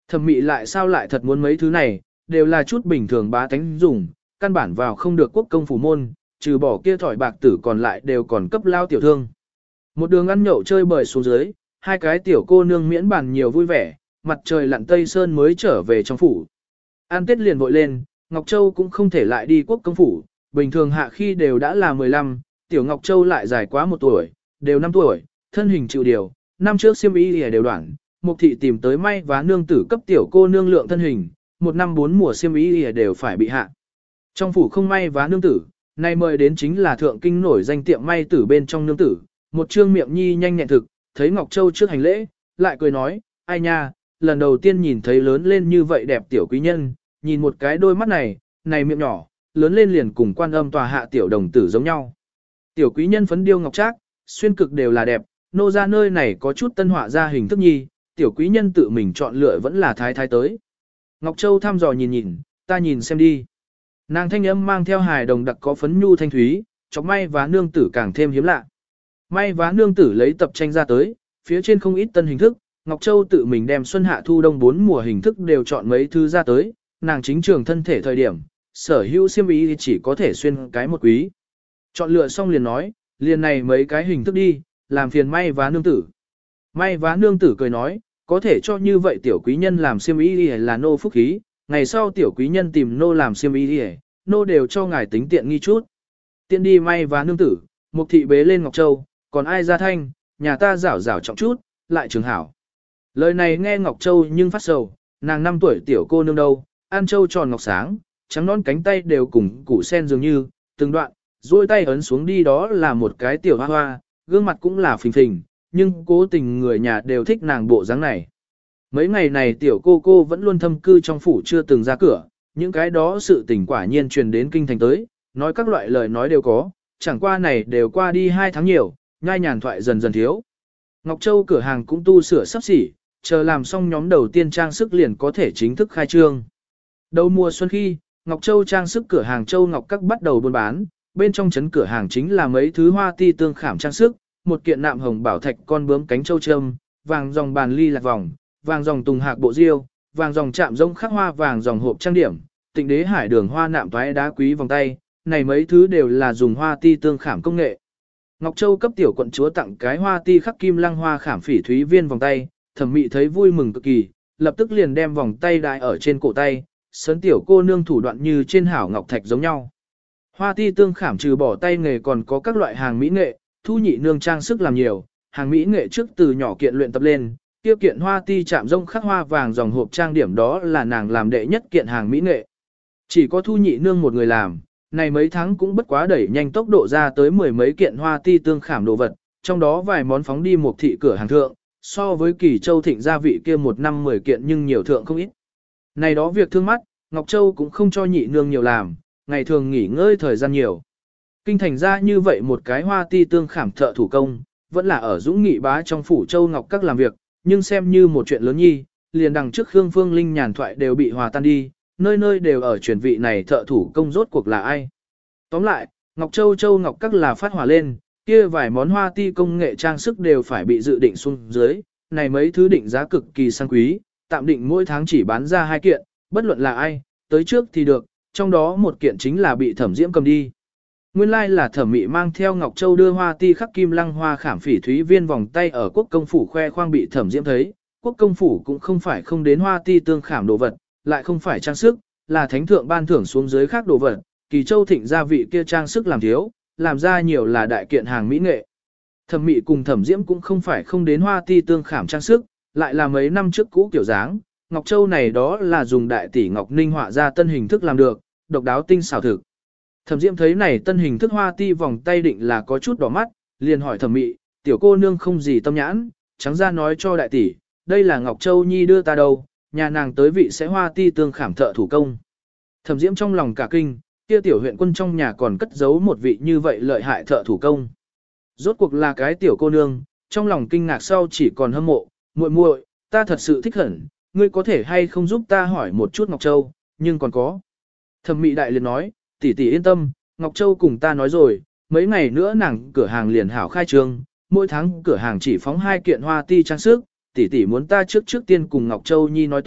Thẩm mị lại sao lại thật muốn mấy thứ này, đều là chút bình thường bá tánh dùng, căn bản vào không được quốc công phủ môn, trừ bỏ kia thỏi bạc tử còn lại đều còn cấp lao tiểu thương. Một đường ăn nhậu chơi bời xuống dưới, hai cái tiểu cô nương miễn bàn nhiều vui vẻ, mặt trời lặn tây sơn mới trở về trong phủ. An Tết liền vội lên, Ngọc Châu cũng không thể lại đi quốc công phủ, bình thường hạ khi đều đã là 15, tiểu Ngọc Châu lại dài quá 1 tuổi, đều 5 tuổi, thân hình chịu điều, năm trước xiêm y đều đoạn, Mục thị tìm tới may vá nương tử cấp tiểu cô nương lượng thân hình, 1 năm 4 mùa xiêm y đều phải bị hạ. Trong phủ không may vá nương tử, nay mời đến chính là thượng kinh nổi danh tiệm may tử bên trong nương tử, một trương miệng nhi nhanh nhẹn thực, thấy Ngọc Châu trước hành lễ, lại cười nói, ai nha, lần đầu tiên nhìn thấy lớn lên như vậy đẹp tiểu quý nhân, nhìn một cái đôi mắt này, này miệng nhỏ, lớn lên liền cùng quan âm tòa hạ tiểu đồng tử giống nhau. Tiểu quý nhân phấn điêu ngọc trác, xuyên cực đều là đẹp, nô ra nơi này có chút tân họa ra hình thức nhi, tiểu quý nhân tự mình chọn lựa vẫn là thái thái tới. Ngọc Châu thăm dò nhìn nhìn, ta nhìn xem đi. Nàng thanh âm mang theo hài đồng đặc có phấn nhu thanh thúy, chọc may vá nương tử càng thêm hiếm lạ. May vá nương tử lấy tập tranh ra tới, phía trên không ít tân hình thức, Ngọc Châu tự mình đem xuân hạ thu đông 4 mùa hình thức đều chọn mấy thứ ra tới, nàng chính trường thân thể thời điểm, sở hữu xiêm y thì chỉ có thể xuyên cái một quý. Chọn lựa xong liền nói, liền này mấy cái hình thức đi, làm phiền may vá nương tử. May vá nương tử cười nói, có thể cho như vậy tiểu quý nhân làm xiêm y là nô phúc khí, ngày sau tiểu quý nhân tìm nô làm xiêm y nô đều cho ngài tính tiện nghi chút. Tiện đi may vá nương tử, Mục thị bế lên Ngọc Châu, còn ai ra thanh, nhà ta rảo rảo trọng chút, lại trường hảo. Lời này nghe Ngọc Châu nhưng phát sầu, nàng 5 tuổi tiểu cô nương đâu, ăn châu tròn ngọc sáng, trắng non cánh tay đều cùng củ sen dường như, từng đoạn, duỗi tay ấn xuống đi đó là một cái tiểu hoa hoa, gương mặt cũng là phình phình, nhưng cố tình người nhà đều thích nàng bộ dáng này. Mấy ngày này tiểu cô vẫn luôn thâm cư trong phủ chưa từng ra cửa, những cái đó sự tình quả nhiên truyền đến kinh thành tới, nói các loại lời nói đều có, chẳng qua này đều qua đi 2 tháng nhiều, nhai nhàn thoại dần dần thiếu. Ngọc Châu cửa hàng cũng tu sửa sắp xỉ, chờ làm xong nhóm đầu tiên trang sức liền có thể chính thức khai trương. Đầu mùa xuân khi, Ngọc Châu trang sức cửa hàng Châu Ngọc Các bắt đầu buôn bán, bên trong chấn cửa hàng chính là mấy thứ hoa ti tương khảm trang sức, một kiện nạm hồng bảo thạch con bướm cánh châu châm, vàng dòng bàn ly lạc vòng, vàng dòng tùng hạc bộ diêu, vàng dòng chạm rông khắc hoa vàng dòng hộp trang điểm, Tịnh Đế hải đường hoa nạm toái đá quý vòng tay, này mấy thứ đều là dùng hoa ti tương khảm công nghệ. Ngọc Châu cấp tiểu quận chúa tặng cái hoa ti khắc kim lăng hoa khảm phỉ thúy viên vòng tay, Thẩm Mị thấy vui mừng cực kỳ, lập tức liền đem vòng tay đai ở trên cổ tay, sấn tiểu cô nương thủ đoạn như trên hảo ngọc thạch giống nhau. Hoa ti tương khảm trừ bỏ tay nghề còn có các loại hàng mỹ nghệ, Thu Nhị nương trang sức làm nhiều, hàng mỹ nghệ trước từ nhỏ kiện luyện tập lên, tiêu kiện hoa ti chạm rông khắc hoa vàng dòng hộp trang điểm đó là nàng làm đệ nhất kiện hàng mỹ nghệ. Chỉ có Thu Nhị nương một người làm, này mấy tháng cũng bất quá đẩy nhanh tốc độ ra tới 10 mấy kiện hoa ti tương khảm đồ vật, trong đó vài món phóng đi một thị cửa hàng thượng, so với Kỳ Châu Thịnh gia vị kia 1 năm 10 kiện nhưng nhiều thượng không ít. Này đó việc thương mắt, Ngọc Châu cũng không cho nhị nương nhiều làm, ngày thường nghỉ ngơi thời gian nhiều. Kinh thành ra như vậy một cái hoa ti tương khảm thợ thủ công, vẫn là ở Dũng Nghị bá trong phủ Châu Ngọc Các làm việc, nhưng xem như một chuyện lớn nhi, liền đằng trước Khương Phương Linh nhàn thoại đều bị hòa tan đi, nơi nơi đều ở truyền vị này thợ thủ công rốt cuộc là ai. Tóm lại, Ngọc Châu Ngọc Các là phát hỏa lên, kia vài món hoa ti công nghệ trang sức đều phải bị dự định xuống dưới, này mấy thứ định giá cực kỳ sang quý, tạm định mỗi tháng chỉ bán ra 2 kiện, bất luận là ai, tới trước thì được, trong đó một kiện chính là bị Thẩm Diễm cầm đi. Nguyên lai là Thẩm Mị mang theo Ngọc Châu đưa hoa ti khắc kim lăng hoa khảm phỉ thúy viên vòng tay ở quốc công phủ khoe khoang bị Thẩm Diễm thấy, quốc công phủ cũng không phải không đến hoa ti tương khảm đồ vật, lại không phải trang sức, là thánh thượng ban thưởng xuống dưới khác đồ vật, Kỳ Châu Thịnh gia vị kia trang sức làm thiếu, làm ra nhiều là đại kiện hàng mỹ nghệ. Thẩm Mị cùng Thẩm Diễm cũng không phải không đến hoa ti tương khảm trang sức, lại là mấy năm trước cũ kiểu dáng, Ngọc Châu này đó là dùng đại tỷ Ngọc Ninh họa ra tân hình thức làm được, độc đáo tinh xảo thực. Thẩm Diễm thấy này tân hình thức hoa ti vòng tay định là có chút đỏ mắt, liền hỏi Thẩm Mị, tiểu cô nương không gì tâm nhãn, trắng ra nói cho đại tỷ, đây là Ngọc Châu Nhi đưa ta đâu, nhà nàng tới vị sẽ hoa ti tương khảm thợ thủ công. Thẩm Diễm trong lòng cả kinh, kia tiểu huyện quân trong nhà còn cất giấu một vị như vậy lợi hại thợ thủ công. Rốt cuộc là cái tiểu cô nương, trong lòng kinh ngạc sau chỉ còn hâm mộ, muội muội, ta thật sự thích hẳn, ngươi có thể hay không giúp ta hỏi một chút Ngọc Châu, nhưng còn có. Thẩm Mị đại liền nói, tỷ tỷ yên tâm, Ngọc Châu cùng ta nói rồi, mấy ngày nữa nàng cửa hàng liền hảo khai trương, mỗi tháng cửa hàng chỉ phóng 2 kiện hoa ti trang sức, tỷ tỷ muốn ta trước tiên cùng Ngọc Châu Nhi nói tốt,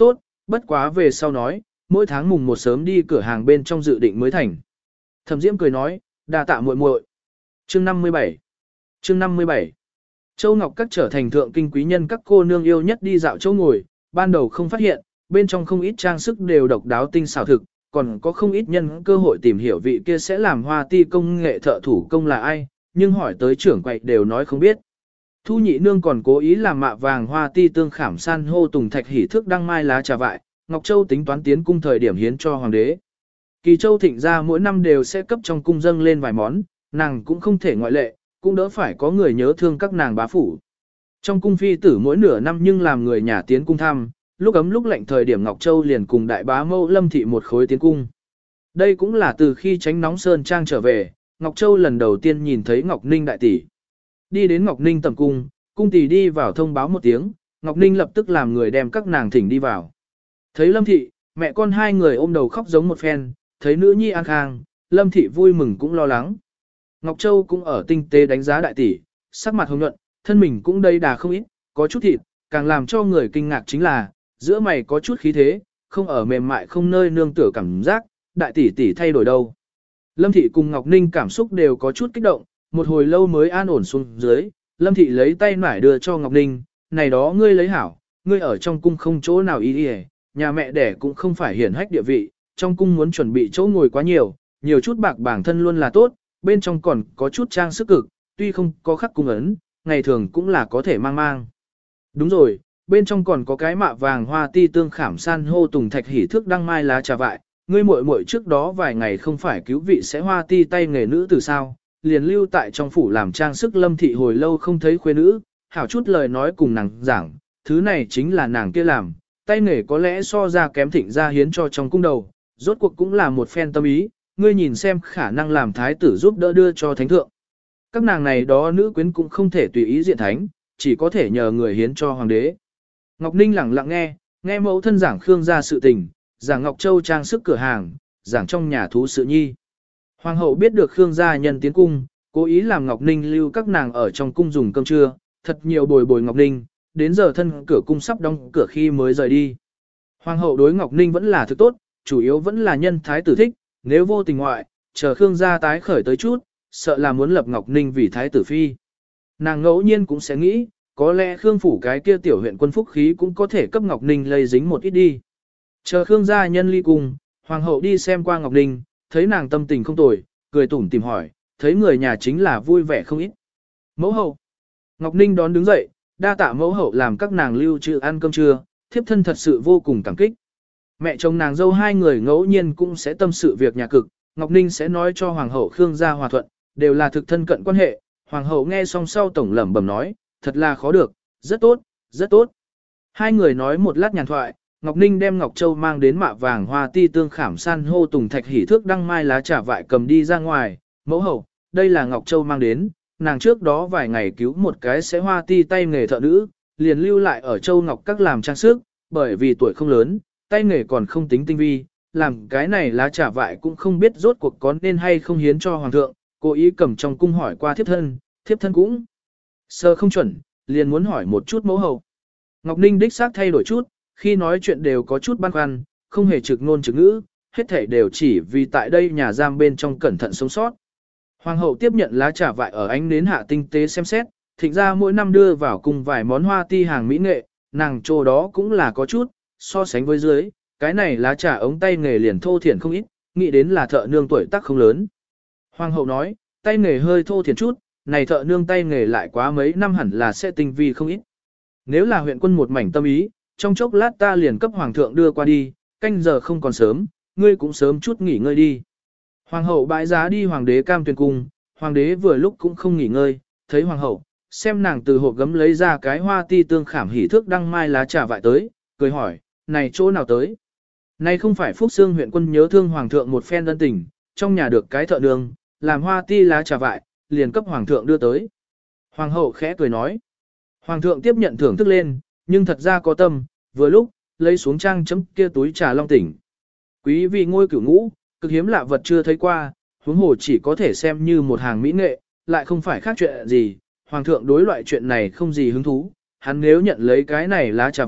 bất quá về sau nói, mỗi tháng mùng 1 sớm đi cửa hàng bên trong dự định mới thành. Thẩm Diễm cười nói, đa tạ muội muội. Chương 57. Chương 57. Châu Ngọc Các trở thành thượng kinh quý nhân các cô nương yêu nhất đi dạo chỗ ngồi, ban đầu không phát hiện, bên trong không ít trang sức đều độc đáo tinh xảo thực, còn có không ít nhân cơ hội tìm hiểu vị kia sẽ làm hoa ti công nghệ thợ thủ công là ai, nhưng hỏi tới trưởng quầy đều nói không biết. Thu nhị nương còn cố ý làm mạ vàng hoa ti tương khảm san hô tùng thạch hỉ thước đăng mai lá trà vại, Ngọc Châu tính toán tiến cung thời điểm hiến cho hoàng đế. Kỳ Châu thịnh ra mỗi năm đều sẽ cấp trong cung dâng lên vài món, nàng cũng không thể ngoại lệ, cũng đỡ phải có người nhớ thương các nàng bá phủ. Trong cung phi tử mỗi nửa năm nhưng làm người nhà tiến cung thăm, lúc ấm lúc lạnh thời điểm Ngọc Châu liền cùng đại bá mẫu Lâm Thị một khối tiến cung. Đây cũng là từ khi tránh nóng sơn trang trở về, Ngọc Châu lần đầu tiên nhìn thấy Ngọc Ninh đại tỷ. Đi đến Ngọc Ninh tầm cung, cung tỷ đi vào thông báo một tiếng, Ngọc Ninh lập tức làm người đem các nàng thỉnh đi vào. Thấy Lâm Thị, mẹ con hai người ôm đầu khóc giống một phen, thấy nữ nhi an khang, Lâm Thị vui mừng cũng lo lắng. Ngọc Châu cũng ở tinh tế đánh giá đại tỷ, sắc mặt hồng nhuận, thân mình cũng đầy đà không ít, có chút thịt, càng làm cho người kinh ngạc chính là, giữa mày có chút khí thế, không ở mềm mại không nơi nương tựa cảm giác, đại tỷ tỷ thay đổi đâu. Lâm Thị cùng Ngọc Ninh cảm xúc đều có chút kích động, một hồi lâu mới an ổn xuống dưới, Lâm Thị lấy tay nải đưa cho Ngọc Ninh, này đó ngươi lấy hảo, ngươi ở trong cung không chỗ nào ý đi, nhà mẹ đẻ cũng không phải hiển hách địa vị, trong cung muốn chuẩn bị chỗ ngồi quá nhiều, nhiều chút bạc bản thân luôn là tốt, bên trong còn có chút trang sức cực, tuy không có khắc cung ấn, ngày thường cũng là có thể mang mang. Đúng rồi, bên trong còn có cái mạ vàng hoa ti tương khảm san hô tùng thạch hỉ thước đăng mai lá trà vại, ngươi muội muội trước đó vài ngày không phải cứu vị sẽ hoa ti tay nghề nữ từ sao, liền lưu tại trong phủ làm trang sức. Lâm Thị hồi lâu không thấy khuê nữ, hảo chút lời nói cùng nàng giảng, thứ này chính là nàng kia làm, tay nghề có lẽ so ra kém thịnh ra hiến cho trong cung đầu, rốt cuộc cũng là một phen tâm ý, ngươi nhìn xem khả năng làm thái tử giúp đỡ đưa cho thánh thượng. Các nàng này đó nữ quyến cũng không thể tùy ý diện thánh, chỉ có thể nhờ người hiến cho hoàng đế. Ngọc Ninh lặng lặng nghe mẫu thân giảng Khương gia sự tình, giảng Ngọc Châu trang sức cửa hàng, giảng trong nhà thú sự nhi. Hoàng hậu biết được Khương gia nhân tiến cung, cố ý làm Ngọc Ninh lưu các nàng ở trong cung dùng cơm trưa, thật nhiều bồi bồi Ngọc Ninh, đến giờ thân cửa cung sắp đóng cửa khi mới rời đi. Hoàng hậu đối Ngọc Ninh vẫn là thứ tốt, chủ yếu vẫn là nhân thái tử thích, nếu vô tình ngoại, chờ Khương gia tái khởi tới chút, sợ là muốn lập Ngọc Ninh vì thái tử phi. Nàng ngẫu nhiên cũng sẽ nghĩ, có lẽ Khương phủ cái kia tiểu huyện quân phúc khí cũng có thể cấp Ngọc Ninh lây dính một ít đi. Chờ Khương gia nhân ly cùng, hoàng hậu đi xem qua Ngọc Ninh, thấy nàng tâm tình không tồi, cười tủm tìm hỏi, thấy người nhà chính là vui vẻ không ít. Mẫu hậu. Ngọc Ninh đón đứng dậy, đa tạ mẫu hậu làm các nàng lưu trữ ăn cơm trưa, thiếp thân thật sự vô cùng cảm kích. Mẹ chồng nàng dâu hai người ngẫu nhiên cũng sẽ tâm sự việc nhà cực, Ngọc Ninh sẽ nói cho hoàng hậu Khương gia hòa thuận, đều là thực thân cận quan hệ. Hoàng hậu nghe xong sau tổng lẩm bẩm nói, thật là khó được, rất tốt, rất tốt. Hai người nói một lát nhàn thoại, Ngọc Ninh đem Ngọc Châu mang đến mạ vàng hoa ti tương khảm san hô tùng thạch hỉ thước đăng mai lá trà vại cầm đi ra ngoài. Mẫu hậu, đây là Ngọc Châu mang đến, nàng trước đó vài ngày cứu một cái sẽ hoa ti tay nghề thợ nữ, liền lưu lại ở Châu Ngọc Các làm trang sức, bởi vì tuổi không lớn, tay nghề còn không tính tinh vi, làm cái này lá trà vại cũng không biết rốt cuộc có nên hay không hiến cho hoàng thượng, cố ý cầm trong cung hỏi qua thiếp thân cũng sơ không chuẩn, liền muốn hỏi một chút mẫu hậu. Ngọc Ninh đích xác thay đổi chút, khi nói chuyện đều có chút băn khoăn, không hề trực ngôn trực ngữ, hết thảy đều chỉ vì tại đây nhà giam bên trong cẩn thận sống sót. Hoàng hậu tiếp nhận lá trà vại ở ánh nến hạ tinh tế xem xét, thịnh ra mỗi năm đưa vào cùng vài món hoa ti hàng mỹ nghệ, nàng chỗ đó cũng là có chút, so sánh với dưới, cái này lá trà ống tay nghề liền thô thiển không ít, nghĩ đến là thợ nương tuổi tác không lớn. Hoàng hậu nói, tay nghề hơi thô thiển chút, này thợ nương tay nghề lại quá mấy năm hẳn là sẽ tinh vi không ít. Nếu là huyện quân một mảnh tâm ý, trong chốc lát ta liền cấp hoàng thượng đưa qua đi, canh giờ không còn sớm, ngươi cũng sớm chút nghỉ ngơi đi. Hoàng hậu bãi giá đi hoàng đế cam tuyền cung, hoàng đế vừa lúc cũng không nghỉ ngơi, thấy hoàng hậu, xem nàng từ hộp gấm lấy ra cái hoa ti tương khảm hỉ thước đăng mai lá trà vại tới, cười hỏi, này chỗ nào tới? Này không phải Phúc Xương huyện quân nhớ thương hoàng thượng một phen ân tình, trong nhà được cái thợ nương, làm hoa ti lá trà vại, liền cấp hoàng thượng đưa tới. Hoàng hậu khẽ cười nói. Hoàng thượng tiếp nhận thưởng thức lên, nhưng thật ra có tâm, vừa lúc, lấy xuống trang chấm kia túi trà long tỉnh. Quý vị ngôi cửu ngũ, cực hiếm lạ vật chưa thấy qua, huống hồ chỉ có thể xem như một hàng mỹ nghệ, lại không phải khác chuyện gì. Hoàng thượng đối loại chuyện này không gì hứng thú, hắn nếu nhận lấy cái này lá trà vại,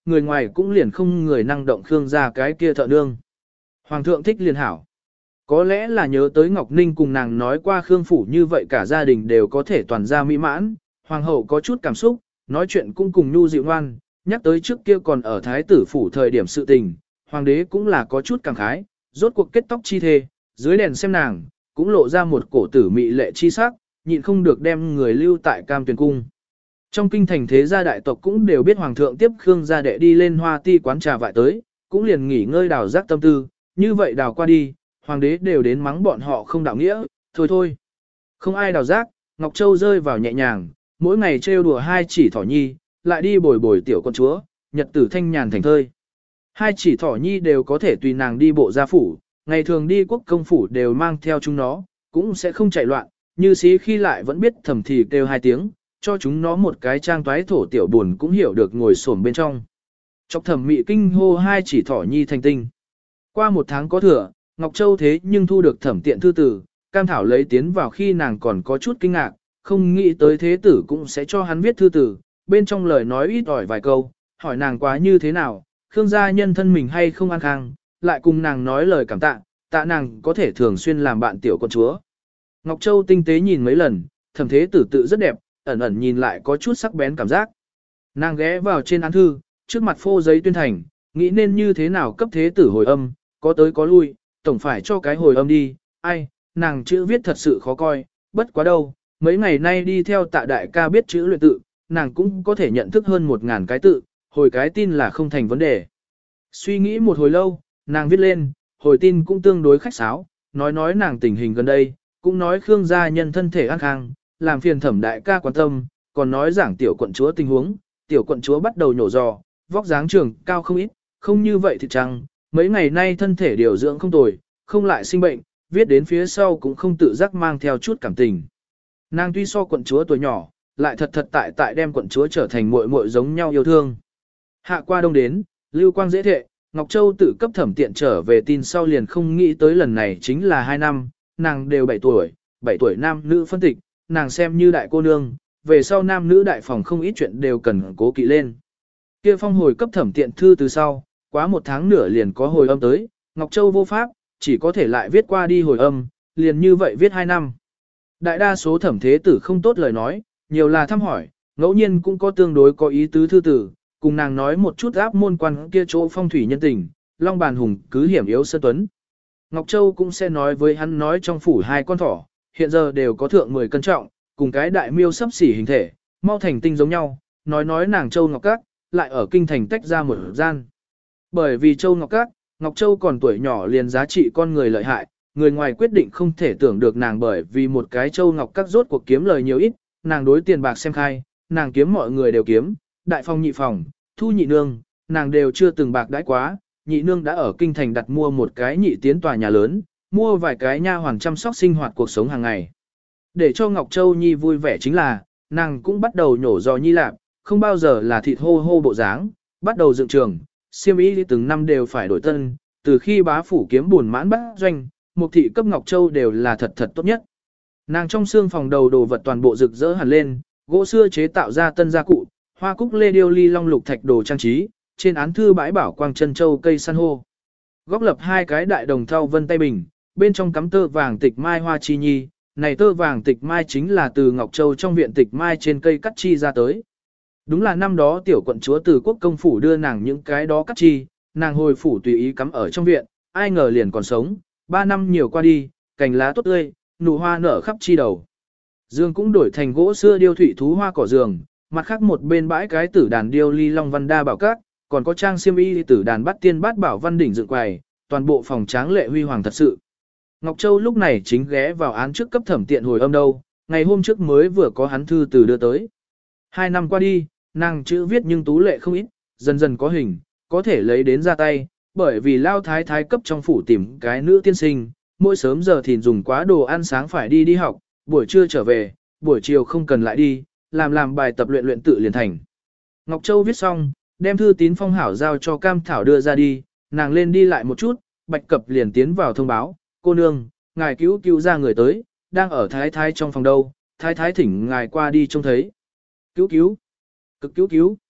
người ngoài cũng liền không người năng động Khương gia cái kia thợ nương. Hoàng thượng thích liền hảo. Có lẽ là nhớ tới Ngọc Ninh cùng nàng nói qua Khương phủ như vậy cả gia đình đều có thể toàn gia mỹ mãn, hoàng hậu có chút cảm xúc, nói chuyện cũng cùng nhu dịu ngoan, nhắc tới trước kia còn ở thái tử phủ thời điểm sự tình, hoàng đế cũng là có chút cảm khái, rốt cuộc kết tóc chi thê, dưới đèn xem nàng, cũng lộ ra một cổ tử mị lệ chi sắc, nhịn không được đem người lưu tại Cam Tuyền cung. Trong kinh thành thế gia đại tộc cũng đều biết hoàng thượng tiếp Khương gia đệ đi lên Hoa Ti quán trà vại tới, cũng liền nghỉ ngơi đào giác tâm tư, như vậy đào qua đi, hoàng đế đều đến mắng bọn họ không đạo nghĩa, thôi thôi. Không ai đào giác, Ngọc Châu rơi vào nhẹ nhàng, mỗi ngày trêu đùa hai chỉ thỏ nhi, lại đi bồi bồi tiểu con chúa, nhật tử thanh nhàn thành thơi. Hai chỉ thỏ nhi đều có thể tùy nàng đi bộ gia phủ, ngày thường đi quốc công phủ đều mang theo chúng nó, cũng sẽ không chạy loạn, như xí khi lại vẫn biết thầm thì kêu hai tiếng, cho chúng nó một cái trang toái thổ tiểu buồn cũng hiểu được ngồi xổm bên trong. Chọc thẩm mị kinh hô hai chỉ thỏ nhi thành tinh. Qua một tháng có thừa, Ngọc Châu thế nhưng thu được thẩm tiện thư tử, cam thảo lấy tiến vào khi nàng còn có chút kinh ngạc, không nghĩ tới thế tử cũng sẽ cho hắn viết thư tử, bên trong lời nói ít ỏi vài câu, hỏi nàng quá như thế nào, Khương gia nhân thân mình hay không an khang, lại cùng nàng nói lời cảm tạ, tạ nàng có thể thường xuyên làm bạn tiểu con chúa. Ngọc Châu tinh tế nhìn mấy lần, thẩm thế tử tự rất đẹp, ẩn ẩn nhìn lại có chút sắc bén cảm giác. Nàng ghé vào trên án thư, trước mặt phô giấy tuyên thành, nghĩ nên như thế nào cấp thế tử hồi âm, có tới có lui, tổng phải cho cái hồi âm đi, ai, nàng chữ viết thật sự khó coi, bất quá đâu, mấy ngày nay đi theo tạ đại ca biết chữ luyện tự, nàng cũng có thể nhận thức hơn 1000 cái tự, hồi cái tin là không thành vấn đề. Suy nghĩ một hồi lâu, nàng viết lên, hồi tin cũng tương đối khách sáo, nói nàng tình hình gần đây, cũng nói Khương gia nhân thân thể an khang, làm phiền thẩm đại ca quan tâm, còn nói giảng tiểu quận chúa tình huống, tiểu quận chúa bắt đầu nhổ giò, vóc dáng trường cao không ít, không như vậy thì chăng, mấy ngày nay thân thể điều dưỡng không tồi, không lại sinh bệnh, viết đến phía sau cũng không tự giác mang theo chút cảm tình. Nàng tuy so quận chúa tuổi nhỏ, lại thật tại đem quận chúa trở thành muội muội giống nhau yêu thương. Hạ qua đông đến, lưu quang dễ thệ, Ngọc Châu tự cấp thẩm tiện trở về tin sau liền không nghĩ tới lần này chính là 2 năm, nàng đều 7 tuổi nam nữ phân tịch, nàng xem như đại cô nương, về sau nam nữ đại phòng không ít chuyện đều cần cố kỵ lên. Kia phong hồi cấp thẩm tiện thư từ sau, quá 1 tháng nửa liền có hồi âm tới, Ngọc Châu vô pháp, chỉ có thể lại viết qua đi hồi âm, liền như vậy viết 2 năm. Đại đa số thẩm thế tử không tốt lời nói, nhiều là thăm hỏi, ngẫu nhiên cũng có tương đối có ý tứ thư tử, cùng nàng nói một chút áp môn quan kia chỗ phong thủy nhân tình, long bàn hùng cứ hiểm yếu sơn tuấn. Ngọc Châu cũng sẽ nói với hắn nói trong phủ 2 con thỏ, hiện giờ đều có thượng 10 cân trọng, cùng cái đại miêu sắp xỉ hình thể, mau thành tinh giống nhau, nói nàng Châu Ngọc Các, lại ở kinh thành tách ra một gian. Bởi vì Châu Ngọc Các, Ngọc Châu còn tuổi nhỏ liền giá trị con người lợi hại, người ngoài quyết định không thể tưởng được nàng bởi vì một cái Châu Ngọc Các rốt cuộc kiếm lời nhiều ít, nàng đối tiền bạc xem khai, nàng kiếm mọi người đều kiếm, đại phòng nhị phòng, thu nhị nương, nàng đều chưa từng bạc đãi quá, nhị nương đã ở kinh thành đặt mua một cái nhị tiến tòa nhà lớn, mua vài cái nha hoàn chăm sóc sinh hoạt cuộc sống hàng ngày. Để cho Ngọc Châu Nhi vui vẻ chính là, nàng cũng bắt đầu nhổ giò nhi lạp, không bao giờ là thịt hô hô bộ dáng, bắt đầu dựng trường, xiêm y từng năm đều phải đổi tân, từ khi bá phủ kiếm buồn mãn bát doanh, Mục thị cấp Ngọc Châu đều là thật tốt nhất. Nàng trong xương phòng đầu đồ vật toàn bộ rực rỡ hẳn lên, gỗ xưa chế tạo ra tân gia cụ, hoa cúc lê điêu ly long lục thạch đồ trang trí, trên án thư bãi bảo quang chân châu cây san hô. Góc lập 2 cái đại đồng thau vân tay bình, bên trong cắm tơ vàng tịch mai hoa chi nhi, này tơ vàng tịch mai chính là từ Ngọc Châu trong viện tịch mai trên cây cắt chi ra tới. Đúng là năm đó tiểu quận chúa từ quốc công phủ đưa nàng những cái đó cắt chi, nàng hồi phủ tùy ý cắm ở trong viện, ai ngờ liền còn sống, 3 năm nhiều qua đi, cành lá tốt tươi, nụ hoa nở khắp chi đầu. Giường cũng đổi thành gỗ xưa điêu thủy thú hoa cỏ giường, mặt khác một bên bãi cái tử đàn điêu ly long văn đa bảo các, còn có trang xiêm y tử đàn bắt tiên bát bảo văn đỉnh dựng quầy, toàn bộ phòng tráng lệ huy hoàng thật sự. Ngọc Châu lúc này chính ghé vào án trước cấp thẩm tiện hồi âm đâu, ngày hôm trước mới vừa có hắn thư từ đưa tới. 2 năm qua đi, nàng chữ viết nhưng tú lệ không ít, dần dần có hình, có thể lấy đến ra tay, bởi vì lao thái thái cấp trong phủ tìm cái nữ tiên sinh, mỗi sớm giờ thì dùng quá đồ ăn sáng phải đi học, buổi trưa trở về, buổi chiều không cần lại đi, làm bài tập luyện tự liền thành. Ngọc Châu viết xong, đem thư tín phong hảo giao cho Cam Thảo đưa ra đi, nàng lên đi lại một chút, Bạch Cập liền tiến vào thông báo, cô nương, ngài cứu ra người tới, đang ở thái thái trong phòng đâu, thái thái thỉnh ngài qua đi trông thấy. Cứu, cực cứu.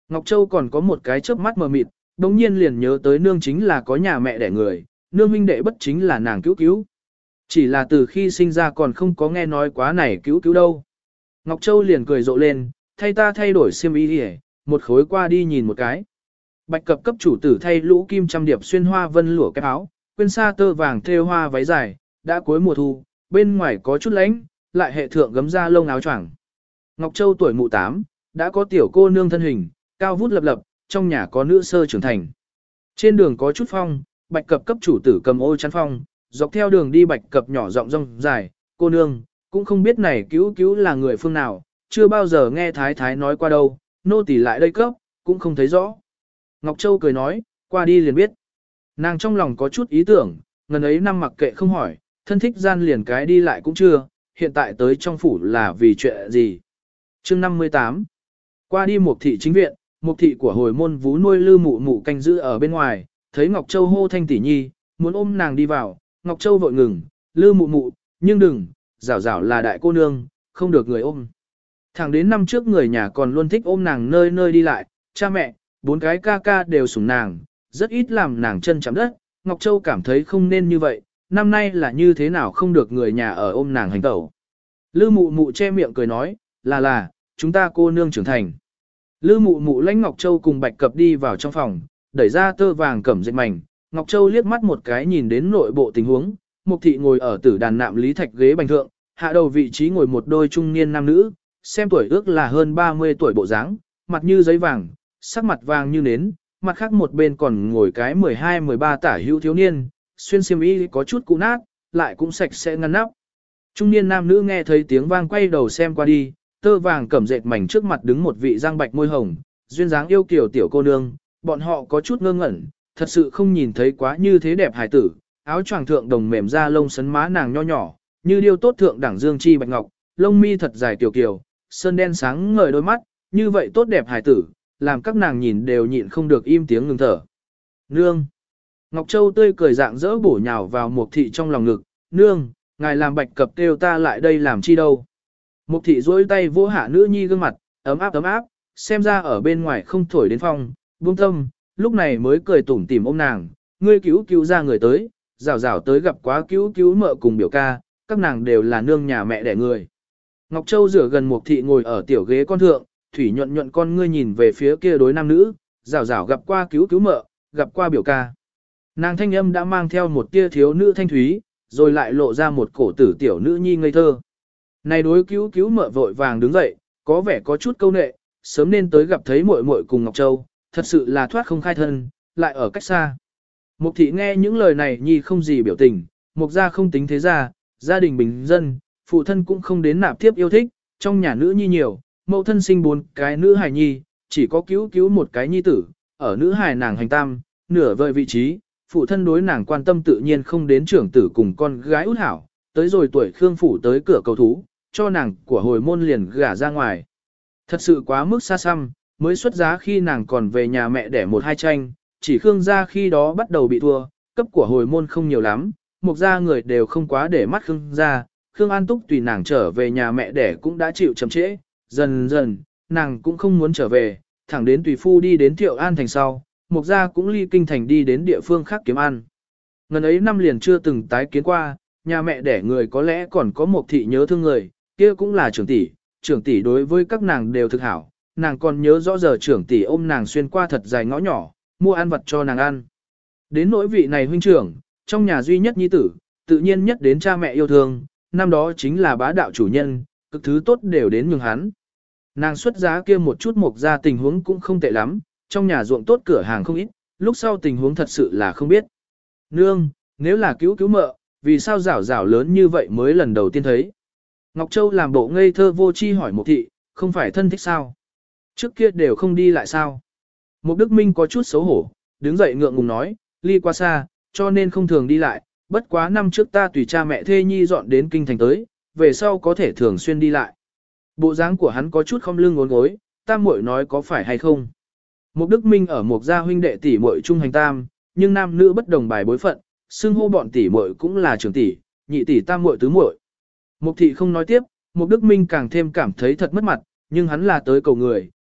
Ngọc Châu còn có một cái chớp mắt mờ mịt, đồng nhiên liền nhớ tới nương chính là có nhà mẹ đẻ người, nương huynh đệ bất chính là nàng cứu cứu. Chỉ là từ khi sinh ra còn không có nghe nói quá này cứu cứu đâu. Ngọc Châu liền cười rộ lên, thay ta thay đổi xiêm y đi, một khối qua đi nhìn một cái. Bạch Cập cấp chủ tử thay lũ kim trăm điệp xuyên hoa vân lụa cái áo, quên sa tơ vàng thêu hoa váy dài, đã cuối mùa thu, bên ngoài có chút lạnh, lại hệ thượng gấm da lông áo choàng. Ngọc Châu tuổi mụ 8, đã có tiểu cô nương thân hình, cao vút lập lập, trong nhà có nữ sơ trưởng thành. Trên đường có chút phong, Bạch Cập cấp chủ tử cầm ô chắn phong, dọc theo đường đi Bạch Cập nhỏ giọng rong dài, cô nương, cũng không biết này cứu cứu là người phương nào, chưa bao giờ nghe thái thái nói qua đâu, nô tỳ lại đây cấp, cũng không thấy rõ. Ngọc Châu cười nói, qua đi liền biết. Nàng trong lòng có chút ý tưởng, ngần ấy năm mặc kệ không hỏi, thân thích gian liền cái đi lại cũng chưa, hiện tại tới trong phủ là vì chuyện gì. Chương 58 Qua đi một thị chính viện, một thị của hồi môn vú nuôi Lư Mụ Mụ canh giữ ở bên ngoài, thấy Ngọc Châu hô thanh tỷ nhi, muốn ôm nàng đi vào, Ngọc Châu vội ngừng, Lư Mụ Mụ, nhưng đừng, rảo rảo là đại cô nương, không được người ôm. Thẳng đến năm trước người nhà còn luôn thích ôm nàng nơi nơi đi lại, cha mẹ, 4 cái ca ca đều sủng nàng, rất ít làm nàng chân chạm đất, Ngọc Châu cảm thấy không nên như vậy, năm nay là như thế nào không được người nhà ở ôm nàng hành tẩu. Lư Mụ Mụ che miệng cười nói, là, chúng ta cô nương trưởng thành. Lư Mụ Mụ lãnh Ngọc Châu cùng Bạch Cập đi vào trong phòng, đẩy ra tơ vàng cẩm dệt mảnh, Ngọc Châu liếc mắt một cái nhìn đến nội bộ tình huống, Mục thị ngồi ở tử đàn nạm lý thạch ghế bành thượng, hạ đầu vị trí ngồi một đôi trung niên nam nữ, xem tuổi ước là hơn 30 tuổi bộ dáng, mặt như giấy vàng, sắc mặt vàng như nến, mặt khác một bên còn ngồi cái 12-13 tả hữu thiếu niên, xuyên xiêm y có chút cũ nát, lại cũng sạch sẽ ngăn nắp. Trung niên nam nữ nghe thấy tiếng vang quay đầu xem qua đi, tơ vàng cẩm dệt mảnh trước mặt đứng một vị giang bạch môi hồng, duyên dáng yêu kiều tiểu cô nương, bọn họ có chút ngơ ngẩn, thật sự không nhìn thấy quá như thế đẹp hài tử, áo choàng thượng đồng mềm da lông sấn má nàng nho nhỏ, như điêu tốt thượng đẳng dương chi bạch ngọc, lông mi thật dài tiểu kiều, sơn đen sáng ngời đôi mắt, như vậy tốt đẹp hài tử, làm các nàng nhìn đều nhịn không được im tiếng ngừng thở. Nương! Ngọc Châu tươi cười dạng dỡ bổ nhào vào Mục thị trong lòng ngực, nương, ngài làm Bạch Cập kêu ta lại đây làm chi đâu. Mục thị duỗi tay vỗ hạ nữ nhi gương mặt, ấm áp, xem ra ở bên ngoài không thổi đến phong, buông tâm, lúc này mới cười tủm tỉm ôm nàng, ngươi cứu ra người tới, rảo tới gặp quá cứu mợ cùng biểu ca, các nàng đều là nương nhà mẹ đẻ người. Ngọc Châu rửa gần Mục thị ngồi ở tiểu ghế con thượng, thủy nhuận con ngươi nhìn về phía kia đối nam nữ, rảo gặp qua cứu mợ, gặp qua biểu ca. Nàng thanh âm đã mang theo một tia thiếu nữ thanh thúy, rồi lại lộ ra một cổ tử tiểu nữ nhi ngây thơ. Này đối cứu mợ vội vàng đứng dậy, có vẻ có chút câu nệ, sớm nên tới gặp thấy muội muội cùng Ngọc Châu, thật sự là thoát không khai thân, lại ở cách xa. Mục thị nghe những lời này nhi không gì biểu tình, mục gia không tính thế gia, gia đình bình dân, phụ thân cũng không đến nạp tiếp yêu thích, trong nhà nữ nhi nhiều, mẫu thân sinh 4 cái nữ hài nhi, chỉ có cứu một cái nhi tử, ở nữ hài nàng hành tam, nửa vời vị trí, phụ thân đối nàng quan tâm tự nhiên không đến trưởng tử cùng con gái út hảo, tới rồi tuổi Khương phủ tới cửa cầu thú, cho nàng của hồi môn liền gả ra ngoài. Thật sự quá mức xa xăm, mới xuất giá khi nàng còn về nhà mẹ đẻ 1-2 tranh, chỉ Khương gia khi đó bắt đầu bị thua, cấp của hồi môn không nhiều lắm, mục gia người đều không quá để mắt Khương gia, Khương An Túc tùy nàng trở về nhà mẹ đẻ cũng đã chịu chậm trễ, dần dần, nàng cũng không muốn trở về, thẳng đến tùy phu đi đến Thiệu An thành sau, mục gia cũng ly kinh thành đi đến địa phương khác kiếm ăn. Ngần ấy năm liền chưa từng tái kiến qua, nhà mẹ đẻ người có lẽ còn có một thị nhớ thương người, kia cũng là trưởng tỷ đối với các nàng đều thực hảo, nàng còn nhớ rõ giờ trưởng tỷ ôm nàng xuyên qua thật dài ngõ nhỏ, mua ăn vặt cho nàng ăn. Đến nỗi vị này huynh trưởng, trong nhà duy nhất nhi tử, tự nhiên nhất đến cha mẹ yêu thương, năm đó chính là bá đạo chủ nhân, cực thứ tốt đều đến nhường hắn. Nàng xuất giá kia một chút mục ra tình huống cũng không tệ lắm, trong nhà ruộng tốt cửa hàng không ít, lúc sau tình huống thật sự là không biết. Nương, nếu là cứu mợ, vì sao rảo lớn như vậy mới lần đầu tiên thấy. Ngọc Châu làm bộ ngây thơ vô chi hỏi Mục thị, không phải thân thích sao? Trước kia đều không đi lại sao? Mục Đức Minh có chút xấu hổ, đứng dậy ngượng ngùng nói, ly qua xa, cho nên không thường đi lại, bất quá năm trước ta tùy cha mẹ thê nhi dọn đến kinh thành tới, về sau có thể thường xuyên đi lại. Bộ dáng của hắn có chút không lưng ngốn gối, tam muội nói có phải hay không? Mục Đức Minh ở Mục gia huynh đệ tỷ muội trung hành tam, nhưng nam nữ bất đồng bài bối phận, xưng hô bọn tỷ muội cũng là trưởng tỷ, nhị tỷ tam muội tứ muội. Mục thị không nói tiếp, Mục Đức Minh càng thêm cảm thấy thật mất mặt, nhưng hắn là tới cầu người,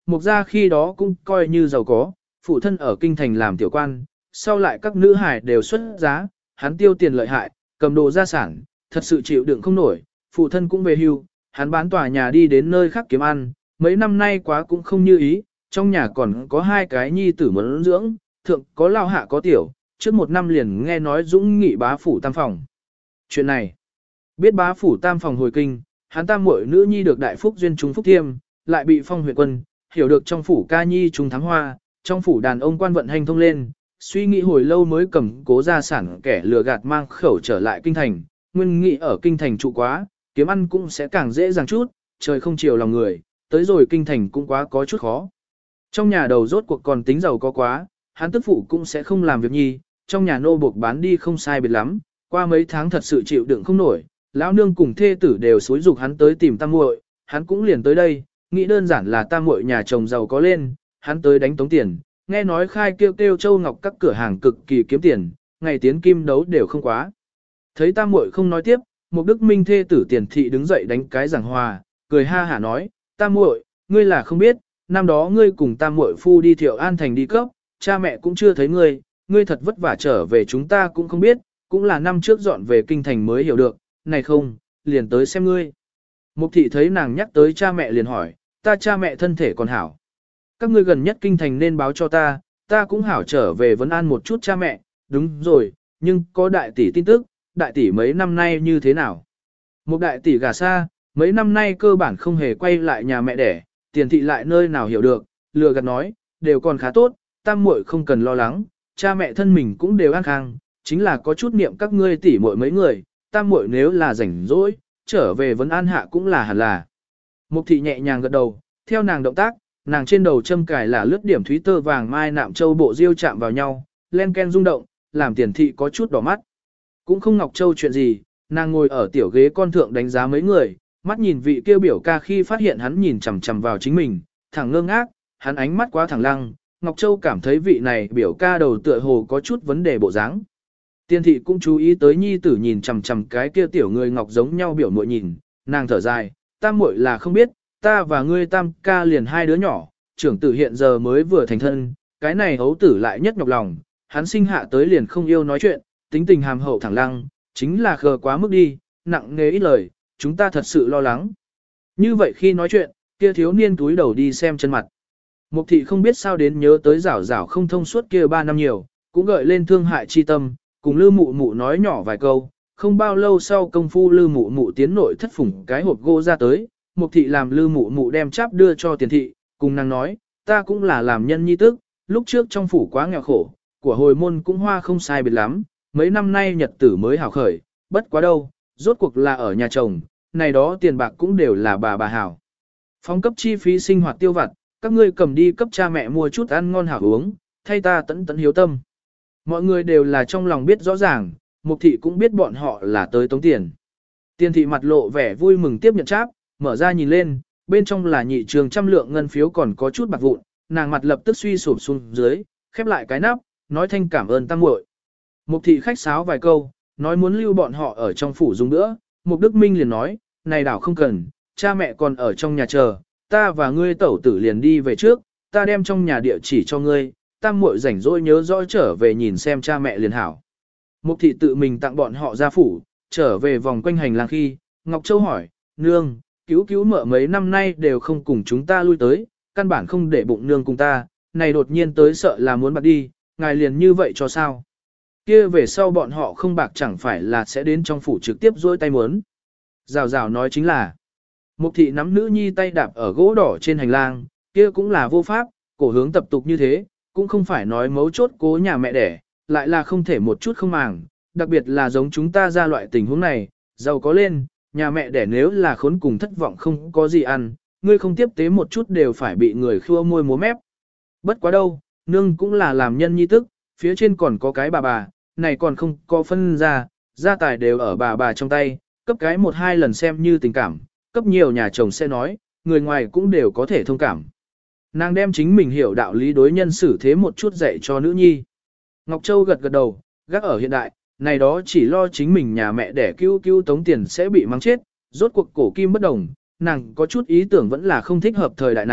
Mục gia khi đó cũng coi như giàu có, phụ thân ở kinh thành làm tiểu quan, sau lại các nữ hài đều xuất giá, hắn tiêu tiền lợi hại, cầm đồ gia sản, thật sự chịu đựng không nổi, phụ thân cũng về hưu, hắn bán tòa nhà đi đến nơi khác kiếm ăn, mấy năm nay quá cũng không như ý, trong nhà còn có 2 cái nhi tử muốn dưỡng, thượng có lao hạ có tiểu, trước 1 năm liền nghe nói Dũng nghị bá phủ tam phòng. Chuyện này, biết bá phủ tam phòng hồi kinh, hắn tam muội nữ nhi được đại phúc duyên chúng phúc thiêm, lại bị phong huyện quân, hiểu được trong phủ ca nhi trùng thắng hoa, trong phủ đàn ông quan vận hành thông lên, suy nghĩ hồi lâu mới cầm cố gia sản kẻ lừa gạt mang khẩu trở lại kinh thành, nguyên nghĩ ở kinh thành trụ quá, kiếm ăn cũng sẽ càng dễ dàng chút, trời không chiều lòng người, tới rồi kinh thành cũng quá có chút khó. Trong nhà đầu rốt cuộc còn tính giàu có quá, hắn tức phụ cũng sẽ không làm việc nhi, trong nhà nô buộc bán đi không sai biệt lắm, qua mấy tháng thật sự chịu đựng không nổi, lão nương cùng thê tử đều xúi dục hắn tới tìm tam muội, hắn cũng liền tới đây, nghĩ đơn giản là tam muội nhà chồng giàu có lên, hắn tới đánh tống tiền, nghe nói khai kêu kêu châu ngọc các cửa hàng cực kỳ kiếm tiền, ngày tiến kim đấu đều không quá. Thấy tam muội không nói tiếp, Mục Đức Minh thê tử Tiền thị đứng dậy đánh cái giảng hòa, cười ha hả nói, tam muội, ngươi là không biết, năm đó ngươi cùng tam muội phu đi Thiệu An thành đi cấp, cha mẹ cũng chưa thấy ngươi, ngươi thật vất vả trở về chúng ta cũng không biết, cũng là năm trước dọn về kinh thành mới hiểu được, này không, liền tới xem ngươi. Mục thị thấy nàng nhắc tới cha mẹ liền hỏi, ta cha mẹ thân thể còn hảo. Các ngươi gần nhất kinh thành nên báo cho ta cũng hảo trở về vấn an một chút cha mẹ, đúng rồi, nhưng có đại tỷ tin tức, đại tỷ mấy năm nay như thế nào? Một đại tỷ gả xa, mấy năm nay cơ bản không hề quay lại nhà mẹ đẻ, Tiền thị lại nơi nào hiểu được, lừa gạt nói, đều còn khá tốt, tam muội không cần lo lắng, cha mẹ thân mình cũng đều an khang, chính là có chút niệm các ngươi tỷ muội mấy người, tam muội nếu là rảnh rỗi, trở về vấn an hạ cũng là hẳn là. Mục thị nhẹ nhàng gật đầu, theo nàng động tác, nàng trên đầu châm cài là lướt điểm thúy tơ vàng mai nạm châu bộ diêu chạm vào nhau, len ken rung động, làm Tiền thị có chút đỏ mắt. Cũng không Ngọc Châu chuyện gì, nàng ngồi ở tiểu ghế con thượng đánh giá mấy người, mắt nhìn vị kêu biểu ca khi phát hiện hắn nhìn chằm chằm vào chính mình, thẳng ngơ ngác, hắn ánh mắt quá thẳng lăng, Ngọc Châu cảm thấy vị này biểu ca đầu tựa hồ có chút vấn đề bộ dáng. Tiền thị cũng chú ý tới nhi tử nhìn chằm chằm cái kia tiểu người ngọc giống nhau biểu muội nhìn, nàng thở dài, tam muội là không biết, ta và ngươi tam ca liền 2 đứa nhỏ, trưởng tử hiện giờ mới vừa thành thân, cái này hấu tử lại nhất nhọc lòng, hắn sinh hạ tới liền không yêu nói chuyện, tính tình hàm hậu thẳng lăng, chính là khờ quá mức đi, nặng nề ít lời, chúng ta thật sự lo lắng. Như vậy khi nói chuyện, kia thiếu niên túi đầu đi xem chân mặt. Mục thị không biết sao đến nhớ tới rảo rảo không thông suốt kia 3 năm nhiều, cũng gợi lên thương hại chi tâm, cùng Lư Mụ Mụ nói nhỏ vài câu, không bao lâu sau công phu Lư Mụ Mụ tiến nội thất phủng cái hộp gỗ ra tới, Mục thị làm Lư Mụ Mụ đem cháp đưa cho Tiền thị, cùng nàng nói, ta cũng là làm nhân nhi tức, lúc trước trong phủ quá nghèo khổ, của hồi môn cũng hoa không sai biệt lắm, mấy năm nay nhật tử mới hảo khởi, bất quá đâu, rốt cuộc là ở nhà chồng, này đó tiền bạc cũng đều là bà hảo. Phong cấp chi phí sinh hoạt tiêu vặt, các ngươi cầm đi cấp cha mẹ mua chút ăn ngon hảo uống, thay ta tẫn tẫn hiếu tâm. Mọi người đều là trong lòng biết rõ ràng, Mục thị cũng biết bọn họ là tới tống tiền. Tiền thị mặt lộ vẻ vui mừng tiếp nhận cháp, mở ra nhìn lên, bên trong là nhị trường trăm lượng ngân phiếu còn có chút bạc vụn, nàng mặt lập tức suy sụp xuống dưới, khép lại cái nắp, nói thanh cảm ơn tam muội. Mục thị khách sáo vài câu, nói muốn lưu bọn họ ở trong phủ dùng nữa, Mục Đức Minh liền nói, này đảo không cần, cha mẹ còn ở trong nhà chờ, ta và ngươi tẩu tử liền đi về trước, ta đem trong nhà địa chỉ cho ngươi, tam muội rảnh rỗi nhớ rõ trở về nhìn xem cha mẹ liền hảo. Mục thị tự mình tặng bọn họ ra phủ, trở về vòng quanh hành lang khi, Ngọc Châu hỏi, nương, cứu mợ mấy năm nay đều không cùng chúng ta lui tới, căn bản không để bụng nương cùng ta, này đột nhiên tới sợ là muốn bạc đi, ngài liền như vậy cho sao? Kia về sau bọn họ không bạc chẳng phải là sẽ đến trong phủ trực tiếp dôi tay muốn. Rào rào nói chính là, Mục thị nắm nữ nhi tay đạp ở gỗ đỏ trên hành lang, kia cũng là vô pháp, cổ hướng tập tục như thế, cũng không phải nói mấu chốt cố nhà mẹ đẻ, lại là không thể một chút không màng, đặc biệt là giống chúng ta ra loại tình huống này, giàu có lên, nhà mẹ đẻ nếu là khốn cùng thất vọng không có gì ăn, ngươi không tiếp tế một chút đều phải bị người khua môi múa mép. Bất quá đâu, nương cũng là làm nhân nhi tức, phía trên còn có cái bà, này còn không có phân ra, gia tài đều ở bà trong tay, cấp cái 1-2 lần xem như tình cảm, cấp nhiều nhà chồng sẽ nói, người ngoài cũng đều có thể thông cảm. Nàng đem chính mình hiểu đạo lý đối nhân xử thế một chút dạy cho nữ nhi. Ngọc Châu gật gật đầu, gác ở hiện đại, này đó chỉ lo chính mình nhà mẹ đẻ cứu tống tiền sẽ bị mắng chết, rốt cuộc cổ kim bất đồng, nàng có chút ý tưởng vẫn là không thích hợp thời đại này,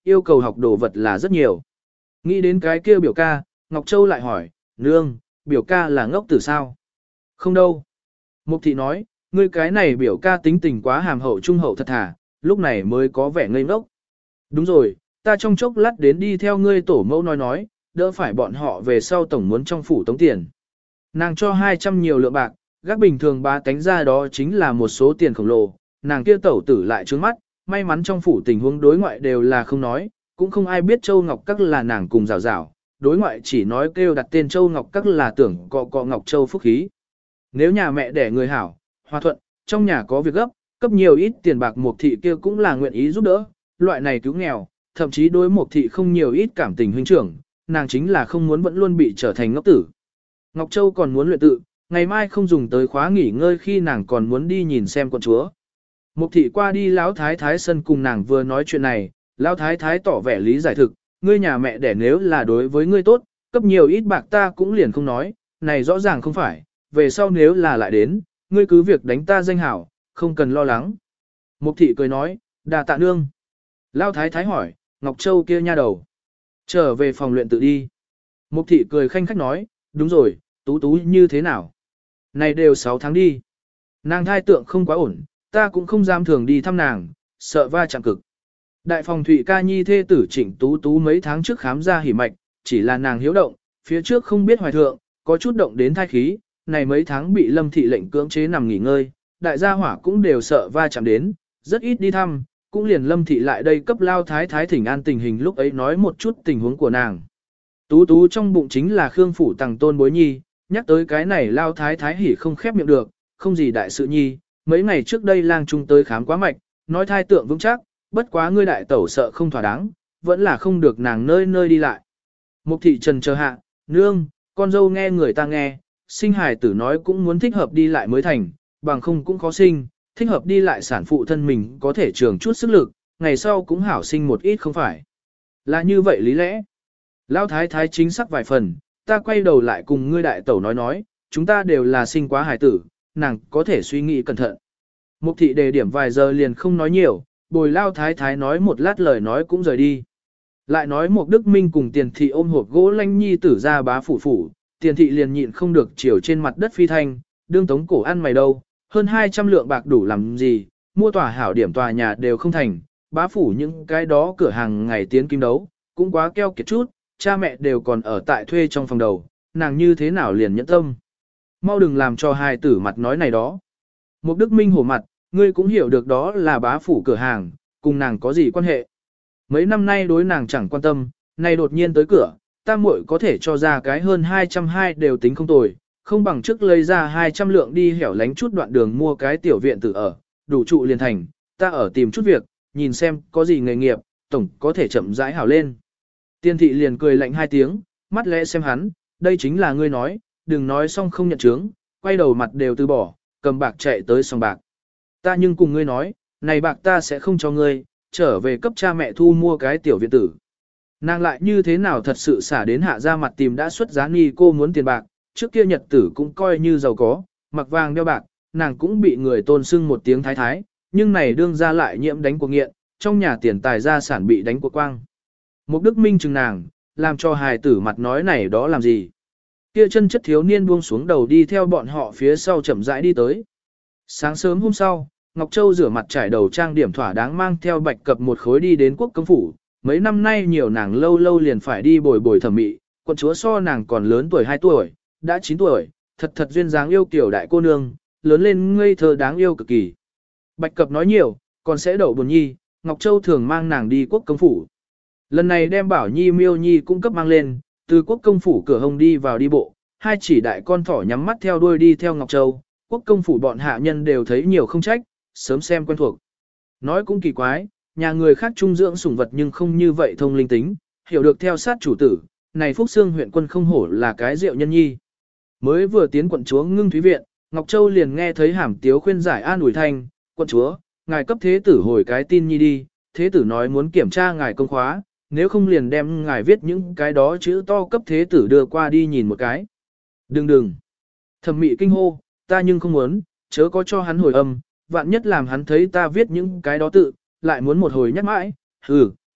yêu cầu học đồ vật là rất nhiều. Nghĩ đến cái kia biểu ca, Ngọc Châu lại hỏi, nương, biểu ca là ngốc tử sao? Không đâu. Mục thị nói, ngươi cái này biểu ca tính tình quá hàm hậu trung hậu thật thà, lúc này mới có vẻ ngây ngốc. Đúng rồi, ta trong chốc lát đến đi theo ngươi tổ mẫu nói, đỡ phải bọn họ về sau tổng muốn trong phủ tống tiền. Nàng cho 200 nhiều lượng bạc, gác bình thường ba tánh ra đó chính là một số tiền khổng lồ, nàng kia tẩu tử lại trướng mắt, may mắn trong phủ tình huống đối ngoại đều là không nói, cũng không ai biết Châu Ngọc Các là nàng cùng rào rào, đối ngoại chỉ nói kêu đặt tên Châu Ngọc Các là tưởng cọ Ngọc Châu phúc khí. Nếu nhà mẹ đẻ người hảo, hòa thuận, trong nhà có việc gấp, cấp nhiều ít tiền bạc Mục thị kia cũng là nguyện ý giúp đỡ, loại này cứu nghèo, thậm chí đối Mục thị không nhiều ít cảm tình huynh trưởng, nàng chính là không muốn vẫn luôn bị trở thành ngốc tử. Ngọc Châu còn muốn luyện tự, ngày mai không dùng tới khóa nghỉ ngơi khi nàng còn muốn đi nhìn xem con chúa. Mục thị qua đi lão thái thái sân cùng nàng vừa nói chuyện này, lão thái thái tỏ vẻ lý giải thực, ngươi nhà mẹ đẻ nếu là đối với ngươi tốt, cấp nhiều ít bạc ta cũng liền không nói, này rõ ràng không phải, về sau nếu là lại đến, ngươi cứ việc đánh ta danh hảo, không cần lo lắng. Mục thị cười nói, đà tạ nương. Lão thái thái hỏi, Ngọc Châu kia nha đầu, trở về phòng luyện tự đi. Mục thị cười khanh khách nói, đúng rồi, tú tú như thế nào? Này đều 6 tháng đi. Nàng thai tượng không quá ổn, ta cũng không dám thường đi thăm nàng, sợ va chạm cực. Đại phòng Thụy ca nhi thê tử Trịnh Tú Tú mấy tháng trước khám ra hỉ mạch, chỉ là nàng hiếu động, phía trước không biết hoài thượng, có chút động đến thai khí, này mấy tháng bị Lâm thị lệnh cưỡng chế nằm nghỉ ngơi, đại gia hỏa cũng đều sợ va chạm đến, rất ít đi thăm, cũng liền Lâm thị lại đây cấp lao thái thái thỉnh an tình hình lúc ấy nói một chút tình huống của nàng. Tú Tú trong bụng chính là Khương phủ tàng tôn bối nhi, nhắc tới cái này lao thái thái hỉ không khép miệng được, không gì đại sự nhi, mấy ngày trước đây lang trung tới khám quá mạch, nói thai tượng vững chắc, bất quá ngươi đại tẩu sợ không thỏa đáng, vẫn là không được nàng nơi nơi đi lại. Mục thị trần chờ hạ, nương, con dâu nghe người ta nghe, sinh hài tử nói cũng muốn thích hợp đi lại mới thành, bằng không cũng khó sinh, thích hợp đi lại sản phụ thân mình có thể trường chút sức lực, ngày sau cũng hảo sinh một ít không phải. Là như vậy lý lẽ. Lão thái thái chính xác vài phần, ta quay đầu lại cùng ngươi đại tẩu nói, chúng ta đều là sinh quá hài tử, nàng có thể suy nghĩ cẩn thận. Mục thị đề điểm vài giờ liền không nói nhiều, bồi lao thái thái nói một lát lời nói cũng rời đi. Lại nói một Đức Minh cùng tiền thị ôm hộp gỗ lanh nhi tử ra bá phủ, tiền thị liền nhịn không được chiều trên mặt đất phi thanh, đương tống cổ ăn mày đâu, hơn 200 lượng bạc đủ làm gì, mua tòa hảo điểm tòa nhà đều không thành, bá phủ những cái đó cửa hàng ngày tiến kim đấu, cũng quá keo kiệt chút, cha mẹ đều còn ở tại thuê trong phòng đầu, nàng như thế nào liền nhẫn tâm. Mau đừng làm cho hai tử mặt nói này đó. Mục Đức Minh hổ mặt, ngươi cũng hiểu được đó là bá phủ cửa hàng, cùng nàng có gì quan hệ. Mấy năm nay đối nàng chẳng quan tâm, nay đột nhiên tới cửa, ta muội có thể cho ra cái hơn 220 đều tính không tồi, không bằng trước lấy ra 200 lượng đi hẻo lánh chút đoạn đường mua cái tiểu viện tử ở, đủ trụ liền thành, ta ở tìm chút việc, nhìn xem có gì nghề nghiệp, tổng có thể chậm rãi hảo lên. Tiên thị liền cười lạnh 2 tiếng, mắt lẽ xem hắn, đây chính là ngươi nói, đừng nói xong không nhận chướng, quay đầu mặt đều từ bỏ, cầm bạc chạy tới sòng bạc. Ta nhưng cùng ngươi nói, này bạc ta sẽ không cho ngươi, trở về cấp cha mẹ thu mua cái tiểu viện tử. Nàng lại như thế nào thật sự xả đến hạ ra mặt tìm đã xuất giá ni cô muốn tiền bạc, trước kia nhật tử cũng coi như giàu có, mặc vàng đeo bạc, nàng cũng bị người tôn sưng một tiếng thái thái, nhưng này đương ra lại nhiễm đánh cuộc nghiện, trong nhà tiền tài gia sản bị đánh cuộc quang. Mục Đức Minh chừng nàng, làm cho hài tử mặt nói này đó làm gì. Kia chân chất thiếu niên buông xuống đầu đi theo bọn họ phía sau chậm rãi đi tới. Sáng sớm hôm sau, Ngọc Châu rửa mặt trải đầu trang điểm thỏa đáng mang theo Bạch Cập một khối đi đến quốc công phủ. Mấy năm nay nhiều nàng lâu lâu liền phải đi bồi bồi thẩm mỹ, quận chúa so nàng còn lớn tuổi 2 tuổi, đã 9 tuổi, thật thật duyên dáng yêu kiểu đại cô nương, lớn lên ngây thơ đáng yêu cực kỳ. Bạch Cập nói nhiều, còn sẽ đậu buồn nhi, Ngọc Châu thường mang nàng đi quốc công phủ. Lần này đem Bảo Nhi Miêu Nhi cũng cấp mang lên, từ quốc công phủ cửa hông đi vào đi bộ, hai chỉ đại con thỏ nhắm mắt theo đuôi đi theo Ngọc Châu, quốc công phủ bọn hạ nhân đều thấy nhiều không trách, sớm xem quen thuộc. Nói cũng kỳ quái, nhà người khác trung dưỡng sủng vật nhưng không như vậy thông linh tính, hiểu được theo sát chủ tử, này Phúc Xương huyện quân không hổ là cái rượu nhân nhi. Mới vừa tiến quận chúa Ngưng Thúy Viện, Ngọc Châu liền nghe thấy Hàm Tiếu khuyên giải an ủi thanh, quận chúa, ngài cấp thế tử hồi cái tin nhi đi, thế tử nói muốn kiểm tra ngài công khóa, nếu không liền đem ngài viết những cái đó chữ to cấp thế tử đưa qua đi nhìn một cái. Đừng. Thẩm mị kinh hô, ta nhưng không muốn, chớ có cho hắn hồi âm, vạn nhất làm hắn thấy ta viết những cái đó tự, lại muốn một hồi nhắc mãi,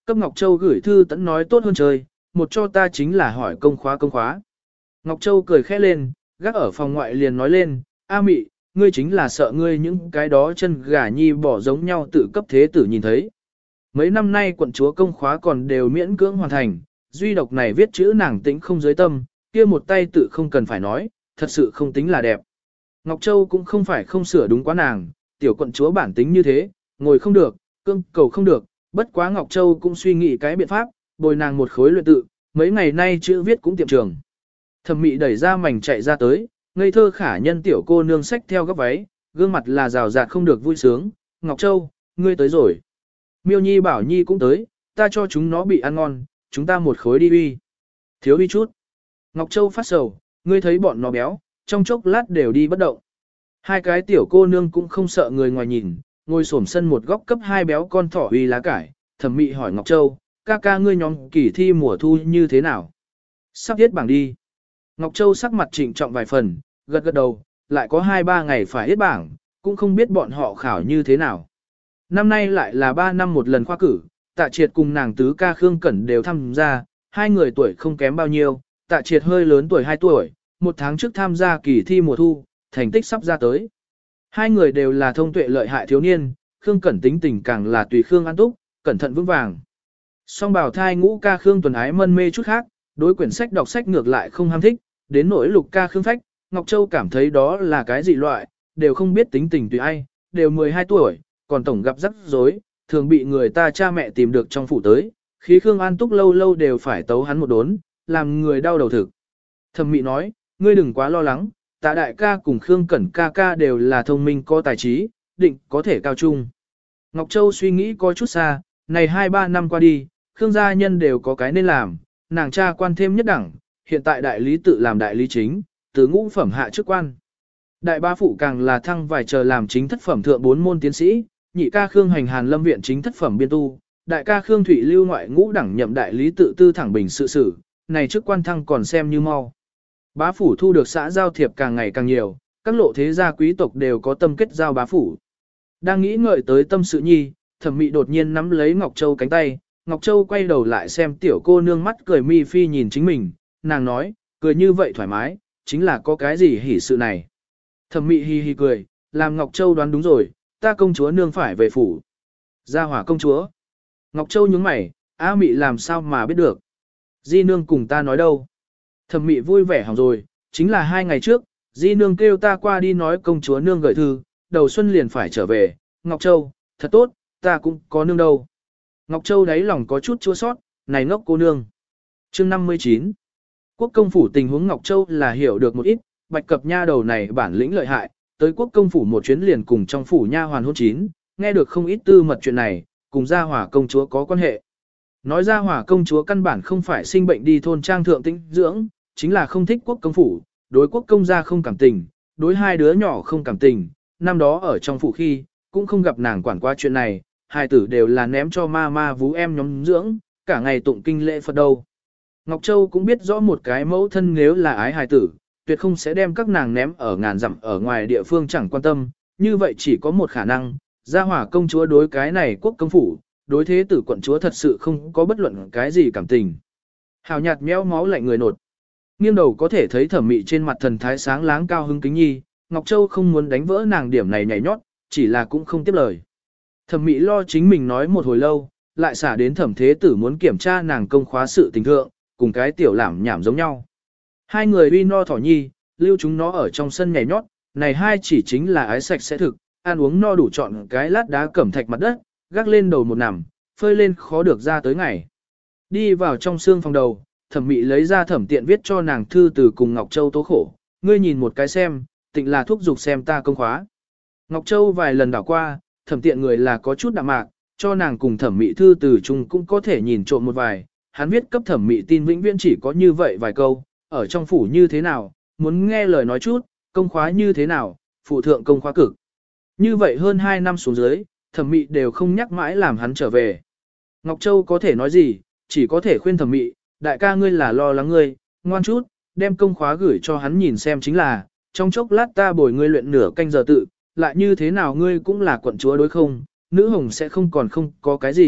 Cấp Ngọc Châu gửi thư tẫn nói tốt hơn chơi, một cho ta chính là hỏi công khóa công khóa. Ngọc Châu cười khẽ lên, gác ở phòng ngoại liền nói lên, A Mị, ngươi chính là sợ ngươi những cái đó chân gà nhi bỏ giống nhau tự cấp thế tử nhìn thấy. Mấy năm nay quận chúa công khóa còn đều miễn cưỡng hoàn thành, duy độc này viết chữ nàng tĩnh không dưới tâm, kia một tay tự không cần phải nói, thật sự không tính là đẹp. Ngọc Châu cũng không phải không sửa đúng quá nàng, tiểu quận chúa bản tính như thế, ngồi không được, cương cầu không được, bất quá Ngọc Châu cũng suy nghĩ cái biện pháp, bồi nàng một khối luyện tự, mấy ngày nay chữ viết cũng tiệm trường. Thẩm Mị đẩy ra mảnh chạy ra tới, ngây thơ khả nhân tiểu cô nương xách theo góc váy, gương mặt là rào rạt không được vui sướng, Ngọc Châu, ngươi tới rồi. Miêu Nhi bảo Nhi cũng tới, ta cho chúng nó bị ăn ngon, chúng ta một khối đi uy. Thiếu uy chút. Ngọc Châu phát sầu, ngươi thấy bọn nó béo, trong chốc lát đều đi bất động. Hai cái tiểu cô nương cũng không sợ người ngoài nhìn, ngồi xổm sân một góc cấp hai béo con thỏ uy lá cải. Thẩm Mị hỏi Ngọc Châu, ca ca ngươi nhóm kỳ thi mùa thu như thế nào? Sắp viết bảng đi. Ngọc Châu sắc mặt trịnh trọng vài phần, gật gật đầu, lại có 2-3 ngày phải viết bảng, cũng không biết bọn họ khảo như thế nào. Năm nay lại là 3 năm một lần khoa cử, Tạ Triệt cùng nàng tứ ca Khương Cẩn đều tham gia, hai người tuổi không kém bao nhiêu, Tạ Triệt hơi lớn tuổi 2 tuổi, một tháng trước tham gia kỳ thi mùa thu, thành tích sắp ra tới. Hai người đều là thông tuệ lợi hại thiếu niên, Khương Cẩn tính tình càng là tùy Khương an túc, cẩn thận vững vàng. Song bảo thai ngũ ca Khương Tuần Ái mân mê chút khác, đối quyển sách đọc sách ngược lại không ham thích, đến nỗi lục ca Khương Phách, Ngọc Châu cảm thấy đó là cái gì loại, đều không biết tính tình tùy ai, đều 12 tuổi, còn tổng gặp rắc rối, thường bị người ta cha mẹ tìm được trong phủ tới, khí Khương An Túc lâu lâu đều phải tấu hắn một đốn, làm người đau đầu thực. Thẩm Mị nói, ngươi đừng quá lo lắng, Tạ đại ca cùng Khương Cẩn ca ca đều là thông minh có tài trí, định có thể cao trung. Ngọc Châu suy nghĩ có chút xa, này 2-3 năm qua đi, Khương gia nhân đều có cái nên làm, nàng cha quan thêm nhất đẳng, hiện tại đại lý tự làm đại lý chính, từ ngũ phẩm hạ chức quan. Đại ba phụ càng là thăng vài chờ làm chính thất phẩm thượng 4 môn tiến sĩ, nhị ca Khương Hành Hàn Lâm viện chính thất phẩm biên tu, đại ca Khương Thụy lưu ngoại ngũ đẳng nhậm đại lý tự tư thẳng bình sự sử, này chức quan thăng còn xem như mau. Bá phủ thu được xã giao thiệp càng ngày càng nhiều, các lộ thế gia quý tộc đều có tâm kết giao bá phủ. Đang nghĩ ngợi tới tâm sự nhi, Thẩm Mị đột nhiên nắm lấy Ngọc Châu cánh tay, Ngọc Châu quay đầu lại xem tiểu cô nương mắt cười mi phi nhìn chính mình, nàng nói, cười như vậy thoải mái, chính là có cái gì hỉ sự này. Thẩm Mị hi hi cười, làm Ngọc Châu đoán đúng rồi, ta công chúa nương phải về phủ. Gia hỏa công chúa. Ngọc Châu nhướng mày, A Mị làm sao mà biết được. Di nương cùng ta nói đâu. Thẩm Mị vui vẻ hỏng rồi, chính là 2 ngày trước, Di nương kêu ta qua đi nói công chúa nương gửi thư, đầu xuân liền phải trở về, Ngọc Châu, thật tốt, ta cũng có nương đâu. Ngọc Châu đáy lòng có chút chua sót, này ngốc cô nương. Chương 59. Quốc công phủ tình huống Ngọc Châu là hiểu được một ít, Bạch Cập nha đầu này bản lĩnh lợi hại, tới quốc công phủ một chuyến liền cùng trong phủ nha hoàn hôn chín, nghe được không ít tư mật chuyện này, cùng gia hỏa công chúa có quan hệ. Nói gia hỏa công chúa căn bản không phải sinh bệnh đi thôn trang thượng tĩnh dưỡng, chính là không thích quốc công phủ, đối quốc công gia không cảm tình, đối hai đứa nhỏ không cảm tình, năm đó ở trong phủ khi, cũng không gặp nàng quản qua chuyện này, hai tử đều là ném cho ma ma vú em nhóm dưỡng, cả ngày tụng kinh lễ Phật đâu. Ngọc Châu cũng biết rõ một cái mẫu thân nếu là ái hài tử, tuyệt không sẽ đem các nàng ném ở ngàn dặm ở ngoài địa phương chẳng quan tâm, như vậy chỉ có một khả năng, gia hỏa công chúa đối cái này quốc công phủ, đối thế tử quận chúa thật sự không có bất luận cái gì cảm tình. Hào nhạt méo máu lạnh người nột. Nghiêng đầu có thể thấy Thẩm Mị trên mặt thần thái sáng láng cao hứng kính nhi, Ngọc Châu không muốn đánh vỡ nàng điểm này nhảy nhót, chỉ là cũng không tiếp lời. Thẩm Mị lo chính mình nói một hồi lâu, lại xả đến Thẩm Thế Tử muốn kiểm tra nàng công khóa sự tình thượng, cùng cái tiểu lảm nhảm giống nhau. Hai người uy no thỏ nhi, lưu chúng nó ở trong sân nhảy nhót, này hai chỉ chính là ái sạch sẽ thực, ăn uống no đủ chọn cái lát đá cẩm thạch mặt đất, gác lên đầu một nằm, phơi lên khó được ra tới ngày. Đi vào trong xương phòng đầu, Thẩm Mị lấy ra Thẩm Tiện viết cho nàng thư từ cùng Ngọc Châu tố khổ, ngươi nhìn một cái xem, tịnh là thúc giục xem ta công khóa. Ngọc Châu vài lần đảo qua, Thẩm Tiện người là có chút đạm mạc, cho nàng cùng Thẩm Mị thư từ chung cũng có thể nhìn trộm một vài, hắn viết cấp Thẩm Mị tin vĩnh viễn chỉ có như vậy vài câu, ở trong phủ như thế nào, muốn nghe lời nói chút, công khóa như thế nào, phụ thượng công khóa cực. Như vậy hơn 2 năm xuống dưới, Thẩm Mị đều không nhắc mãi làm hắn trở về. Ngọc Châu có thể nói gì, chỉ có thể khuyên Thẩm Mị, đại ca ngươi là lo lắng ngươi, ngoan chút, đem công khóa gửi cho hắn nhìn xem chính là, trong chốc lát ta bồi ngươi luyện nửa canh giờ tự, lại như thế nào ngươi cũng là quận chúa đối không, nữ hồng sẽ không còn không có cái gì,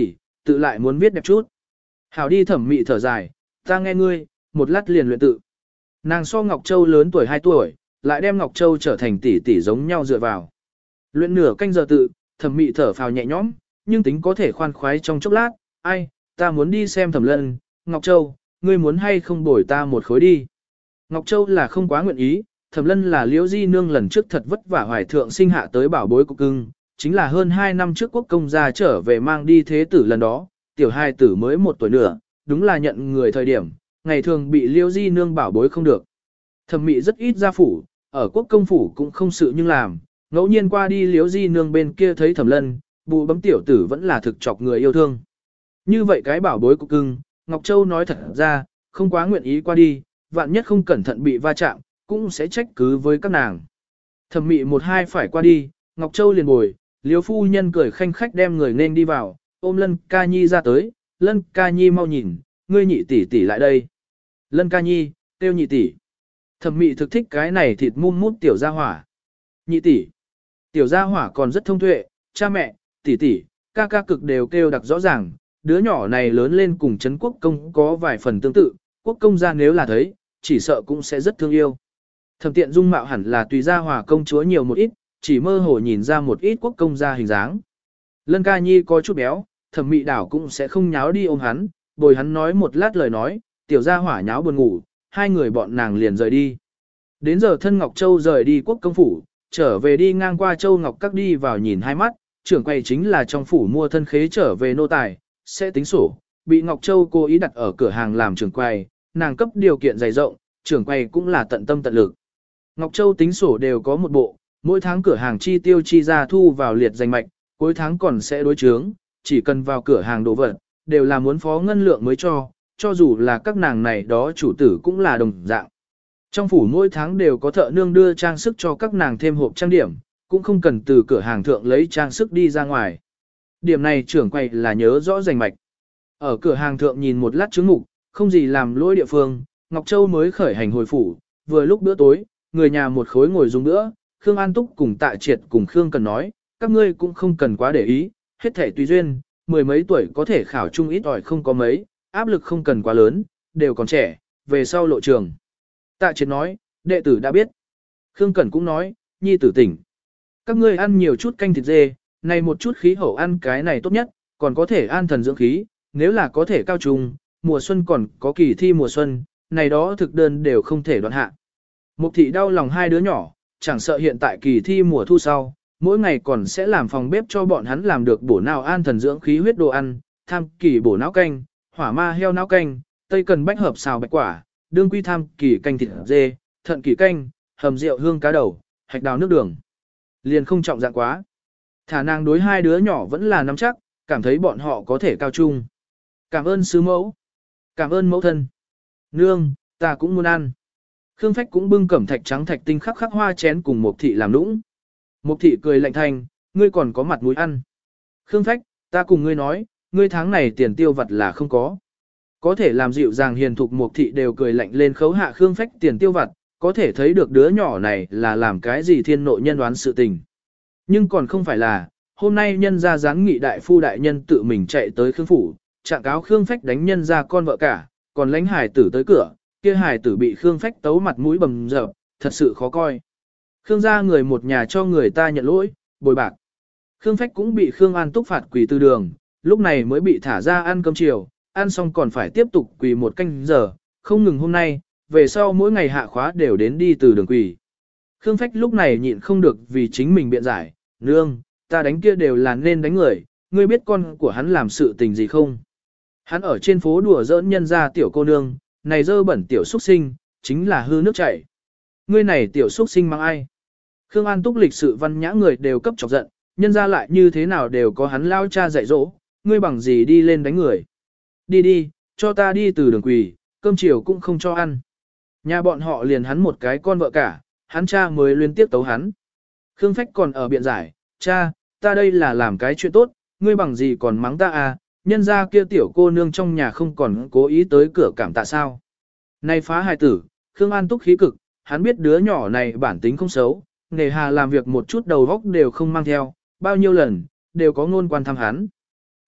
tự lại muốn viết đẹp chút. Hảo đi Thẩm Mị thở dài, ta nghe ngươi, một lát liền luyện tự. Nàng so Ngọc Châu lớn tuổi 2 tuổi, lại đem Ngọc Châu trở thành tỷ tỷ giống nhau dựa vào. Luyện nửa canh giờ tự, Thẩm Mị thở phào nhẹ nhõm, nhưng tính có thể khoan khoái trong chốc lát, ai, ta muốn đi xem Thẩm Lân, Ngọc Châu, ngươi muốn hay không bồi ta một khối đi. Ngọc Châu là không quá nguyện ý, Thẩm Lân là Liễu Di Nương lần trước thật vất vả hoài thượng sinh hạ tới bảo bối của cưng, chính là hơn 2 năm trước quốc công gia trở về mang đi thế tử lần đó, tiểu hai tử mới 1 tuổi nữa, đúng là nhận người thời điểm, ngày thường bị Liễu Di Nương bảo bối không được. Thẩm Mị rất ít ra phủ, ở quốc công phủ cũng không sự nhưng làm, ngẫu nhiên qua đi Liễu Di Nương bên kia thấy Thẩm Lân, bụ bấm tiểu tử vẫn là thực chọc người yêu thương. Như vậy cái bảo bối của cưng, Ngọc Châu nói thật ra, không quá nguyện ý qua đi, vạn nhất không cẩn thận bị va chạm, cũng sẽ trách cứ với các nàng. Thẩm Mị một hai phải qua đi, Ngọc Châu liền bồi, Liễu phu nhân cười khanh khách đem người nên đi vào, ôm Lân Ca Nhi ra tới, Lân Ca Nhi mau nhìn, ngươi nhị tỷ tỷ lại đây. Lân Ca Nhi, tiêu nhị tỷ. Thẩm Mị thực thích cái này thịt mum mút tiểu gia hỏa. Nhị tỷ. Tiểu gia hỏa còn rất thông tuệ, cha mẹ, tỷ tỷ, ca ca cực đều kêu đặc rõ ràng, đứa nhỏ này lớn lên cùng Trấn Quốc công có vài phần tương tự, quốc công gia nếu là thấy, chỉ sợ cũng sẽ rất thương yêu. Thẩm Tiện dung mạo hẳn là tùy gia hòa công chúa nhiều một ít, chỉ mơ hồ nhìn ra một ít quốc công gia hình dáng. Lân Ca Nhi có chút béo, Thẩm Mị đảo cũng sẽ không nháo đi ôm hắn, bồi hắn nói một lát lời nói, tiểu gia hỏa nháo buồn ngủ, hai người bọn nàng liền rời đi. Đến giờ thân Ngọc Châu rời đi quốc công phủ, trở về đi ngang qua Châu Ngọc Các đi vào nhìn hai mắt, trưởng quầy chính là trong phủ mua thân khế trở về nô tài, sẽ tính sổ, bị Ngọc Châu cố ý đặt ở cửa hàng làm trưởng quầy, nàng cấp điều kiện dày rộng, trưởng quầy cũng là tận tâm tận lực. Ngọc Châu tính sổ đều có một bộ, mỗi tháng cửa hàng chi tiêu chi ra thu vào liệt danh mạch, cuối tháng còn sẽ đối chướng, chỉ cần vào cửa hàng đồ vật, đều là muốn phó ngân lượng mới cho dù là các nàng này đó chủ tử cũng là đồng dạng. Trong phủ mỗi tháng đều có thợ nương đưa trang sức cho các nàng thêm hộp trang điểm, cũng không cần từ cửa hàng thượng lấy trang sức đi ra ngoài. Điểm này trưởng quầy là nhớ rõ rành mạch. Ở cửa hàng thượng nhìn một lát chứng mục, không gì làm lỗi địa phương, Ngọc Châu mới khởi hành hồi phủ, vừa lúc bữa tối, người nhà một khối ngồi dùng nữa, Khương An Túc cùng Tạ Triệt cùng Khương Cần nói, các ngươi cũng không cần quá để ý, hết thể tùy duyên, 10 mấy tuổi có thể khảo trung ít ỏi không có mấy, áp lực không cần quá lớn, đều còn trẻ, về sau lộ trường. Tạ Triệt nói, đệ tử đã biết. Khương Cẩn cũng nói, nhi tử tỉnh. Các ngươi ăn nhiều chút canh thịt dê, này một chút khí hậu ăn cái này tốt nhất, còn có thể an thần dưỡng khí, nếu là có thể cao trùng, mùa xuân còn có kỳ thi mùa xuân, này đó thực đơn đều không thể đoạn hạ. Mục thị đau lòng hai đứa nhỏ, chẳng sợ hiện tại kỳ thi mùa thu sau, mỗi ngày còn sẽ làm phòng bếp cho bọn hắn làm được bổ nào an thần dưỡng khí huyết đồ ăn, tham kỳ bổ não canh, hỏa ma heo não canh, tây cần bách hợp xào bạch quả, đương quy tham kỳ canh thịt dê, thận kỳ canh, hầm rượu hương cá đầu, hạch đào nước đường. Liền không trọng dạng quá. Thả nàng đối hai đứa nhỏ vẫn là nắm chắc, cảm thấy bọn họ có thể cao trung. Cảm ơn sư mẫu. Cảm ơn mẫu thân. Nương, ta cũng muốn ăn. Khương Phách cũng bưng cẩm thạch trắng thạch tinh khắc khắc hoa chén cùng Mục thị làm nũng. Mục thị cười lạnh thanh, ngươi còn có mặt mũi ăn. Khương Phách, ta cùng ngươi nói, ngươi tháng này tiền tiêu vặt là không có. Có thể làm dịu dàng hiền thục Mục thị đều cười lạnh lên khấu hạ Khương Phách tiền tiêu vặt, có thể thấy được đứa nhỏ này là làm cái gì thiên nội nhân đoán sự tình. Nhưng còn không phải là, hôm nay nhân ra giáng nghị đại phu đại nhân tự mình chạy tới Khương phủ, trạng cáo Khương Phách đánh nhân ra con vợ cả, còn lãnh hải tử tới cửa, kia hải tử bị Khương Phách tấu mặt mũi bầm dập, thật sự khó coi. Khương gia người một nhà cho người ta nhận lỗi, bồi bạc. Khương Phách cũng bị Khương An Túc phạt quỳ từ đường, lúc này mới bị thả ra ăn cơm chiều, ăn xong còn phải tiếp tục quỳ một canh giờ, không ngừng hôm nay, về sau mỗi ngày hạ khóa đều đến đi từ đường quỳ. Khương Phách lúc này nhịn không được vì chính mình biện giải, nương, ta đánh kia đều là nên đánh người, ngươi biết con của hắn làm sự tình gì không? Hắn ở trên phố đùa giỡn nhân ra tiểu cô nương, này dơ bẩn tiểu xuất sinh, chính là hư nước chảy. Ngươi này tiểu xuất sinh mang ai? Khương An Túc lịch sự văn nhã người đều cấp chọc giận, nhân ra lại như thế nào đều có hắn lao cha dạy dỗ, ngươi bằng gì đi lên đánh người. Đi đi, cho ta đi từ đường quỳ, cơm chiều cũng không cho ăn. Nhà bọn họ liền hắn một cái con vợ cả, hắn cha mới liên tiếp tấu hắn. Khương Phách còn ở biện giải, cha, ta đây là làm cái chuyện tốt, ngươi bằng gì còn mắng ta à, nhân ra kia tiểu cô nương trong nhà không còn cố ý tới cửa cảm tạ sao. Này phá hài tử, Khương An Túc khí cực, hắn biết đứa nhỏ này bản tính không xấu, nghề hà làm việc một chút đầu góc đều không mang theo, bao nhiêu lần, đều có ngôn quan thăm hắn.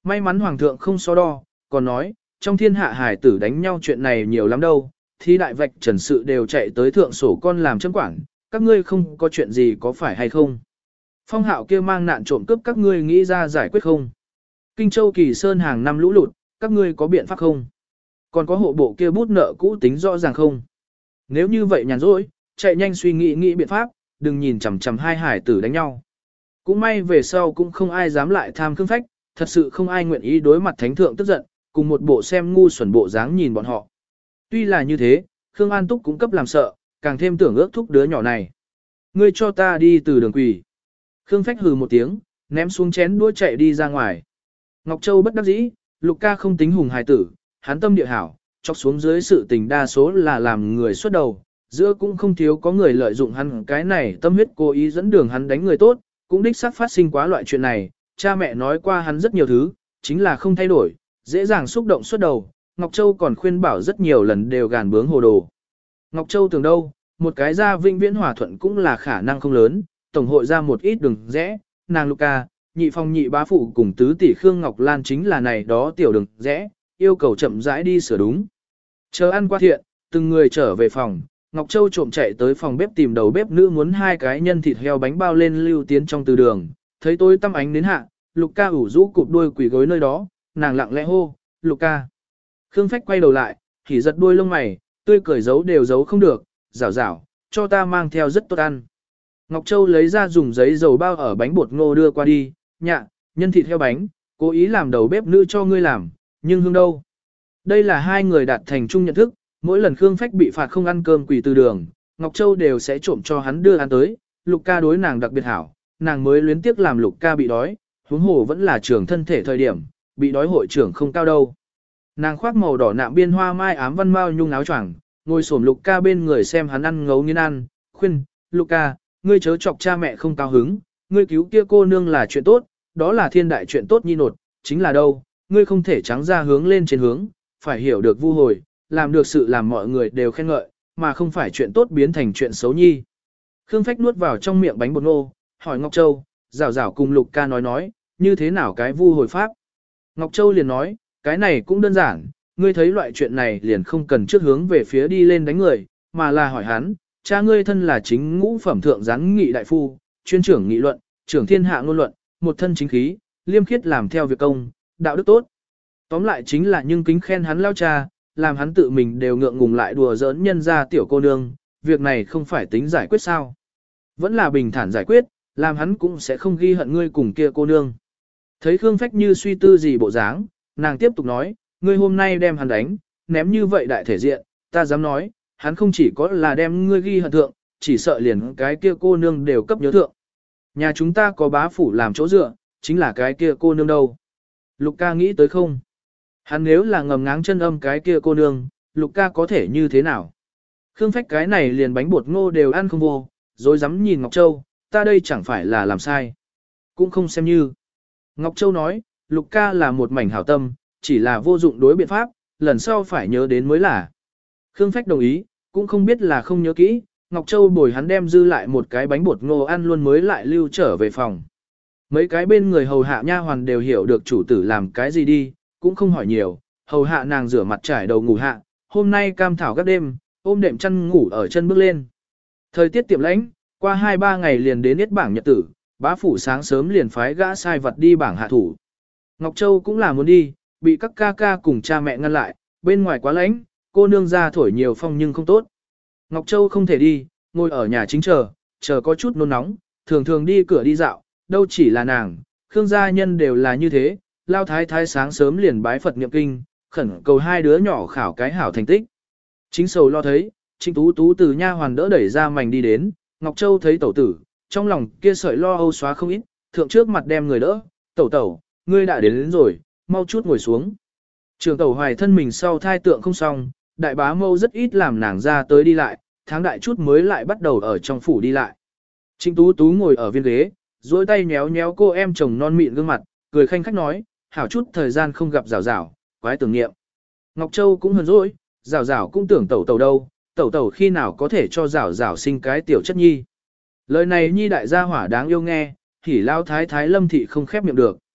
May mắn hoàng thượng không so đo, còn nói, trong thiên hạ hải tử đánh nhau chuyện này nhiều lắm đâu, thì đại vạch trần sự đều chạy tới thượng sổ con làm chấm quản, các ngươi không có chuyện gì có phải hay không? Phong hạo kia mang nạn trộm cướp các ngươi nghĩ ra giải quyết không? Kinh Châu Kỳ Sơn hàng năm lũ lụt, các ngươi có biện pháp không? Còn có hộ bộ kia bút nợ cũ tính rõ ràng không? Nếu như vậy nhàn rỗi, chạy nhanh suy nghĩ biện pháp, đừng nhìn chằm chằm hai hải tử đánh nhau. Cũng may về sau cũng không ai dám lại tham Khương Phách, thật sự không ai nguyện ý đối mặt thánh thượng tức giận, cùng một bộ xem ngu xuẩn bộ dáng nhìn bọn họ. Tuy là như thế, Khương An Túc cũng cấp làm sợ, càng thêm tưởng ước thúc đứa nhỏ này. Ngươi cho ta đi từ đường quỷ. Khương Phách hừ một tiếng, ném xuống chén đũa chạy đi ra ngoài. Ngọc Châu bất đắc dĩ, Lục ca không tính hùng hài tử, hắn tâm địa hảo, chọc xuống dưới sự tình đa số là làm người xuất đầu, giữa cũng không thiếu có người lợi dụng hắn cái này tâm huyết cố ý dẫn đường hắn đánh người tốt, cũng đích xác phát sinh quá loại chuyện này, cha mẹ nói qua hắn rất nhiều thứ, chính là không thay đổi, dễ dàng xúc động xuất đầu, Ngọc Châu còn khuyên bảo rất nhiều lần đều gàn bướng hồ đồ. Ngọc Châu tưởng đâu, một cái ra vinh viễn hòa thuận cũng là khả năng không lớn, tổng hội ra một ít đường rẽ, nàng Luca, nhị phong nhị bá phụ cùng tứ tỷ Khương Ngọc Lan chính là này đó tiểu đường rẽ, yêu cầu chậm rãi đi sửa đúng. Chờ ăn qua thiện, từng người trở về phòng, Ngọc Châu trộm chạy tới phòng bếp tìm đầu bếp nữ muốn hai cái nhân thịt heo bánh bao lên lưu tiến trong từ đường, thấy tôi tăm ánh đến hạ, Lục ca ủ rũ cụp đuôi quỳ gối nơi đó, nàng lặng lẽ hô, Lục ca. Khương Phách quay đầu lại, thì giật đuôi lông mày, tươi cười giấu đều giấu không được, rảo rảo, cho ta mang theo rất tốt ăn. Ngọc Châu lấy ra dùng giấy dầu bao ở bánh bột ngô đưa qua đi, nhạ, nhân thịt heo bánh, cố ý làm đầu bếp nữ cho ngươi làm, nhưng hương đâu. Đây là hai người đạt thành chung nhận thức, mỗi lần Khương Phách bị phạt không ăn cơm quỳ từ đường, Ngọc Châu đều sẽ trộm cho hắn đưa ăn tới, Lục ca đối nàng đặc biệt hảo, nàng mới luyến tiếc làm Lục ca bị đói, huống hồ vẫn là trưởng thân thể thời điểm, bị đói hội trưởng không cao đâu. Nàng khoác màu đỏ nạm biên hoa mai ám văn mao nhung áo choàng, ngồi xổm Lục ca bên người xem hắn ăn ngấu nghiến ăn, khuyên, Lục ca, ngươi chớ chọc cha mẹ không cao hứng, ngươi cứu kia cô nương là chuyện tốt, đó là thiên đại chuyện tốt nhi nột, chính là đâu, ngươi không thể trắng ra hướng lên trên hướng, phải hiểu được vu hồi, làm được sự làm mọi người đều khen ngợi, mà không phải chuyện tốt biến thành chuyện xấu nhi. Khương Phách nuốt vào trong miệng bánh bột ngô, hỏi Ngọc Châu, rảo rảo cùng Lục ca nói, như thế nào cái vu hồi pháp. Ngọc Châu liền nói, cái này cũng đơn giản, ngươi thấy loại chuyện này liền không cần trước hướng về phía đi lên đánh người, mà là hỏi hắn, cha ngươi thân là chính ngũ phẩm thượng giáng nghị đại phu, chuyên trưởng nghị luận, trưởng thiên hạ ngôn luận, một thân chính khí, liêm khiết làm theo việc công, đạo đức tốt. Tóm lại chính là nhưng kính khen hắn lao cha, làm hắn tự mình đều ngượng ngùng lại đùa giỡn nhân ra tiểu cô nương, việc này không phải tính giải quyết sao. Vẫn là bình thản giải quyết, làm hắn cũng sẽ không ghi hận ngươi cùng kia cô nương. Thấy Khương Phách như suy tư gì bộ dáng, nàng tiếp tục nói, ngươi hôm nay đem hắn đánh, ném như vậy đại thể diện, ta dám nói, hắn không chỉ có là đem ngươi ghi hận thượng, chỉ sợ liền cái kia cô nương đều cấp nhớ thượng. Nhà chúng ta có bá phủ làm chỗ dựa, chính là cái kia cô nương đâu. Lục ca nghĩ tới không? Hắn nếu là ngầm ngáng chân âm cái kia cô nương, Lục ca có thể như thế nào? Khương Phách cái này liền bánh bột ngô đều ăn không vô, rồi dám nhìn Ngọc Châu, ta đây chẳng phải là làm sai. Cũng không xem như. Ngọc Châu nói, Lục ca là một mảnh hảo tâm, chỉ là vô dụng đối biện pháp, lần sau phải nhớ đến mới là. Khương Phách đồng ý, cũng không biết là không nhớ kỹ, Ngọc Châu bồi hắn đem dư lại một cái bánh bột ngô ăn luôn mới lại lưu trở về phòng. Mấy cái bên người hầu hạ nha hoàn đều hiểu được chủ tử làm cái gì đi, cũng không hỏi nhiều, hầu hạ nàng rửa mặt trải đầu ngủ hạ, hôm nay cam thảo các đêm, ôm đệm chăn ngủ ở chân bước lên. Thời tiết tiệm lãnh, qua 2-3 ngày liền đến yết bảng nhật tử, bá phủ sáng sớm liền phái gã sai vật đi bảng hạ thủ. Ngọc Châu cũng là muốn đi, bị các ca ca cùng cha mẹ ngăn lại, bên ngoài quá lạnh, cô nương ra thổi nhiều phong nhưng không tốt. Ngọc Châu không thể đi, ngồi ở nhà chính chờ có chút nôn nóng, thường thường đi cửa đi dạo, đâu chỉ là nàng, Khương gia nhân đều là như thế, lao thái thái sáng sớm liền bái Phật niệm kinh, khẩn cầu hai đứa nhỏ khảo cái hảo thành tích. Chính sầu lo thấy, Trịnh Tú Tú từ nha hoàn đỡ đẩy ra mảnh đi đến, Ngọc Châu thấy tẩu tử, trong lòng kia sợi lo âu xóa không ít, thượng trước mặt đem người đỡ, tẩu, ngươi đã đến rồi, mau chút ngồi xuống. Trường tẩu hoài thân mình sau thai tượng không xong, đại bá mâu rất ít làm nàng ra tới đi lại, tháng đại chút mới lại bắt đầu ở trong phủ đi lại. Trịnh Tú Tú ngồi ở viên ghế, duỗi tay nhéo nhéo cô em chồng non mịn gương mặt, cười khanh khách nói, hảo chút thời gian không gặp rào rào, quái tưởng niệm. Ngọc Châu cũng hờn dỗi, rào rào cũng tưởng tẩu đâu, tẩu khi nào có thể cho rào rào sinh cái tiểu chất nhi. Lời này nhi đại gia hỏa đáng yêu nghe, hỉ lao thái thái lâm thị không khép miệng được.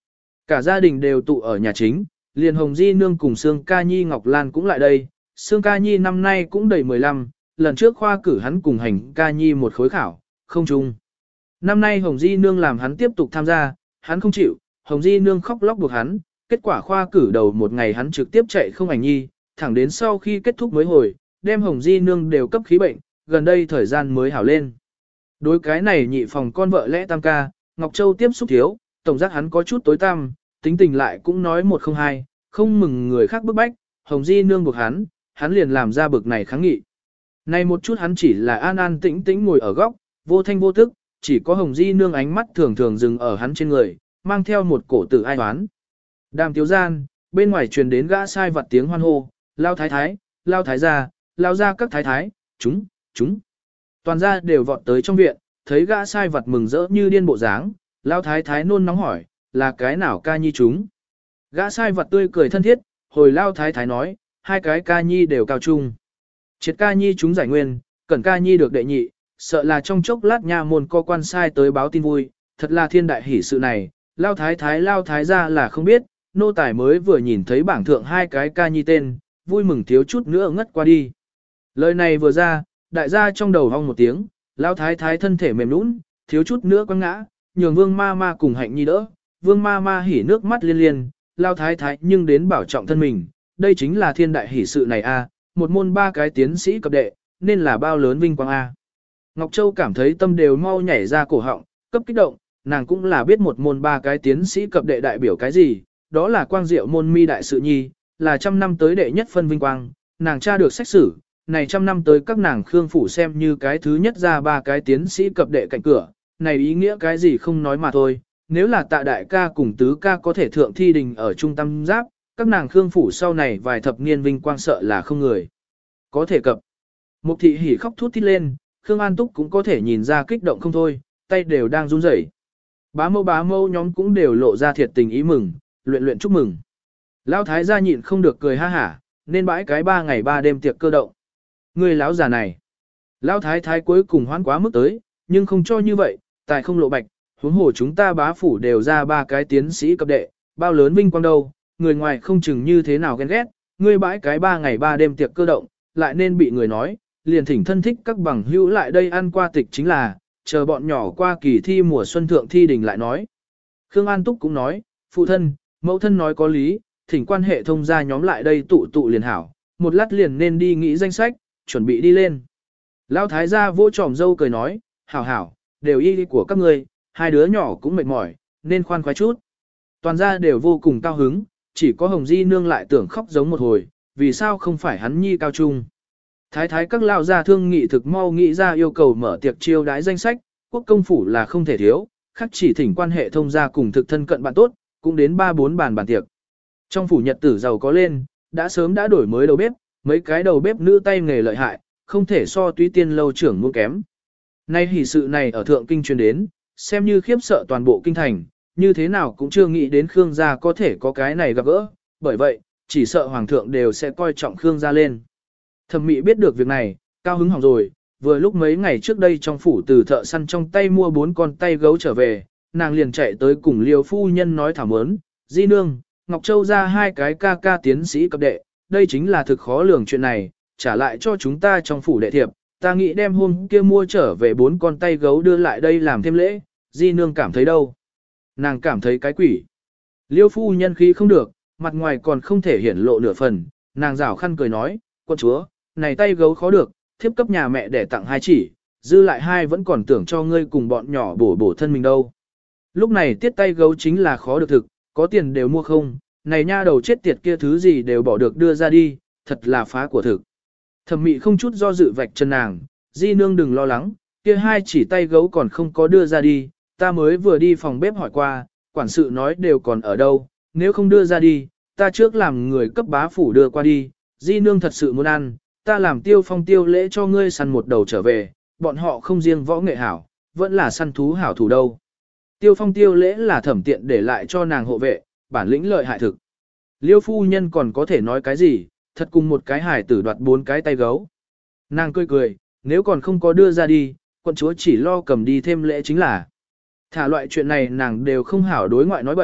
Cả gia đình đều tụ ở nhà chính, liền Hồng Di Nương cùng Sương Ca Nhi Ngọc Lan cũng lại đây. Sương Ca Nhi năm nay cũng đầy 15, lần trước khoa cử hắn cùng Hành Ca Nhi một khối khảo, không chung. Năm nay Hồng Di Nương làm hắn tiếp tục tham gia, hắn không chịu, Hồng Di Nương khóc lóc buộc hắn, kết quả khoa cử đầu một ngày hắn trực tiếp chạy không ảnh nhi, thẳng đến sau khi kết thúc mới hồi, đem Hồng Di Nương đều cấp khí bệnh, gần đây thời gian mới hảo lên. Đối cái này nhị phòng con vợ lẽ tam ca, Ngọc Châu tiếp xúc thiếu, tổng giác hắn có chút tối tăm, tính tình lại cũng nói một không hai, không mừng người khác bức bách, Hồng Di Nương buộc hắn liền làm ra bực này kháng nghị. Nay một chút hắn chỉ là an an tĩnh tĩnh ngồi ở góc, vô thanh vô tức, chỉ có Hồng Di Nương ánh mắt thường thường dừng ở hắn trên người, mang theo một cổ tử ai toán. Đàm tiếu gian, bên ngoài truyền đến gã sai vặt tiếng hoan hô, lao thái thái, lao thái gia, lao ra các thái thái, chúng. Toàn gia đều vọt tới trong viện, thấy gã sai vặt mừng rỡ như điên bộ dáng, lao thái thái nôn nóng hỏi, là cái nào ca nhi chúng? Gã sai vặt tươi cười thân thiết, hồi lao thái thái nói, hai cái ca nhi đều cao trung. Triệt ca nhi chúng giải nguyên, Cẩn ca nhi được đệ nhị, sợ là trong chốc lát nha môn co quan sai tới báo tin vui, thật là thiên đại hỷ sự này, lao thái gia là không biết, nô tài mới vừa nhìn thấy bảng thượng hai cái ca nhi tên, vui mừng thiếu chút nữa ngất qua đi. Lời này vừa ra, đại gia trong đầu hong một tiếng, lao thái thân thể mềm nũng, thiếu chút nữa quăng ngã, nhường vương ma ma cùng hạnh nhi đỡ, vương ma ma hỉ nước mắt liên liên, lao thái nhưng đến bảo trọng thân mình, đây chính là thiên đại hỷ sự này a, một môn ba cái tiến sĩ cấp đệ, nên là bao lớn vinh quang a. Ngọc Châu cảm thấy tâm đều mau nhảy ra cổ họng, cấp kích động, nàng cũng là biết một môn ba cái tiến sĩ cập đệ đại biểu cái gì, đó là quang diệu môn mi đại sự nhi, là trăm năm tới đệ nhất phân vinh quang, nàng tra được sách sử, này trăm năm tới các nàng Khương phủ xem như cái thứ nhất ra ba cái tiến sĩ cập đệ cạnh cửa, này ý nghĩa cái gì không nói mà thôi, nếu là Tạ đại ca cùng tứ ca có thể thượng thi đình ở trung tâm giáp, các nàng Khương phủ sau này vài thập niên vinh quang sợ là không người có thể cập. Mục thị hỉ khóc thút thít lên, Khương An Túc cũng có thể nhìn ra kích động không thôi, tay đều đang run rẩy. Bá mâu nhóm cũng đều lộ ra thiệt tình ý mừng, luyện chúc mừng. Lão thái gia nhịn không được cười ha hả, nên bãi cái 3 ngày 3 đêm tiệc cơ động. Người lão già này. Lão thái cuối cùng hoán quá mức tới, nhưng không cho như vậy, tài không lộ bạch, huống hồ chúng ta bá phủ đều ra ba cái tiến sĩ cấp đệ, bao lớn vinh quang đâu, người ngoài không chừng như thế nào ghen ghét, ngươi bãi cái 3 ngày 3 đêm tiệc cơ động, lại nên bị người nói, liền thỉnh thân thích các bằng hữu lại đây ăn qua tịch chính là, chờ bọn nhỏ qua kỳ thi mùa xuân thượng thi đình lại nói. Khương An Túc cũng nói, phụ thân, mẫu thân nói có lý, thỉnh quan hệ thông gia nhóm lại đây tụ liền hảo, một lát liền nên đi nghĩ danh sách, chuẩn bị đi lên. Lão thái gia vỗ tròm dâu cười nói, hảo, đều y của các ngươi, hai đứa nhỏ cũng mệt mỏi, nên khoan khoái chút. Toàn gia đều vô cùng cao hứng, chỉ có Hồng Di Nương lại tưởng khóc giống một hồi, vì sao không phải hắn nhi cao trung. Thái các lão gia thương nghị thực mau nghĩ ra yêu cầu mở tiệc chiêu đãi danh sách, quốc công phủ là không thể thiếu, khác chỉ thỉnh quan hệ thông gia cùng thực thân cận bạn tốt, cũng đến 3-4 bàn tiệc. Trong phủ nhật tử giàu có lên, đã sớm đã đổi mới đầu bếp, mấy cái đầu bếp nữ tay nghề lợi hại, không thể so túy tiên lâu trưởng mua kém. Nay hỷ sự này ở thượng kinh truyền đến, xem như khiếp sợ toàn bộ kinh thành, như thế nào cũng chưa nghĩ đến Khương gia có thể có cái này gặp gỡ, bởi vậy, chỉ sợ hoàng thượng đều sẽ coi trọng Khương gia lên. Thẩm Mị biết được việc này, cao hứng hỏng rồi, vừa lúc mấy ngày trước đây trong phủ từ thợ săn trong tay mua 4 con tay gấu trở về, nàng liền chạy tới cùng Liêu phu nhân nói thảo mớn, Di Nương, Ngọc Châu ra hai cái ca tiến sĩ cấp đệ, đây chính là thực khó lường chuyện này, trả lại cho chúng ta trong phủ đệ thiệp, ta nghĩ đem hôm kia mua trở về 4 con tay gấu đưa lại đây làm thêm lễ, Di Nương cảm thấy đâu? Nàng cảm thấy cái quỷ. Liêu phu nhân khí không được, mặt ngoài còn không thể hiển lộ nửa phần, nàng rảo khăn cười nói, quân chúa, này tay gấu khó được, thiếp cấp nhà mẹ để tặng 2 chỉ, dư lại 2 vẫn còn tưởng cho ngươi cùng bọn nhỏ bổ thân mình đâu. Lúc này tiết tay gấu chính là khó được thực, có tiền đều mua không, này nha đầu chết tiệt kia thứ gì đều bỏ được đưa ra đi, thật là phá của thực. Thẩm Mị không chút do dự vạch chân nàng, Di Nương đừng lo lắng, kia 2 chỉ tay gấu còn không có đưa ra đi, ta mới vừa đi phòng bếp hỏi qua, quản sự nói đều còn ở đâu, nếu không đưa ra đi, ta trước làm người cấp bá phủ đưa qua đi, Di Nương thật sự muốn ăn, ta làm Tiêu Phong tiêu lễ cho ngươi săn một đầu trở về, bọn họ không riêng võ nghệ hảo, vẫn là săn thú hảo thủ đâu. Tiêu Phong tiêu lễ là Thẩm Tiện để lại cho nàng hộ vệ, bản lĩnh lợi hại thực. Liêu phu nhân còn có thể nói cái gì, thật cùng một cái hải tử đoạt 4 cái tay gấu. Nàng cười, nếu còn không có đưa ra đi, quận chúa chỉ lo cầm đi thêm lễ chính là. Thả loại chuyện này nàng đều không hảo đối ngoại nói bậy,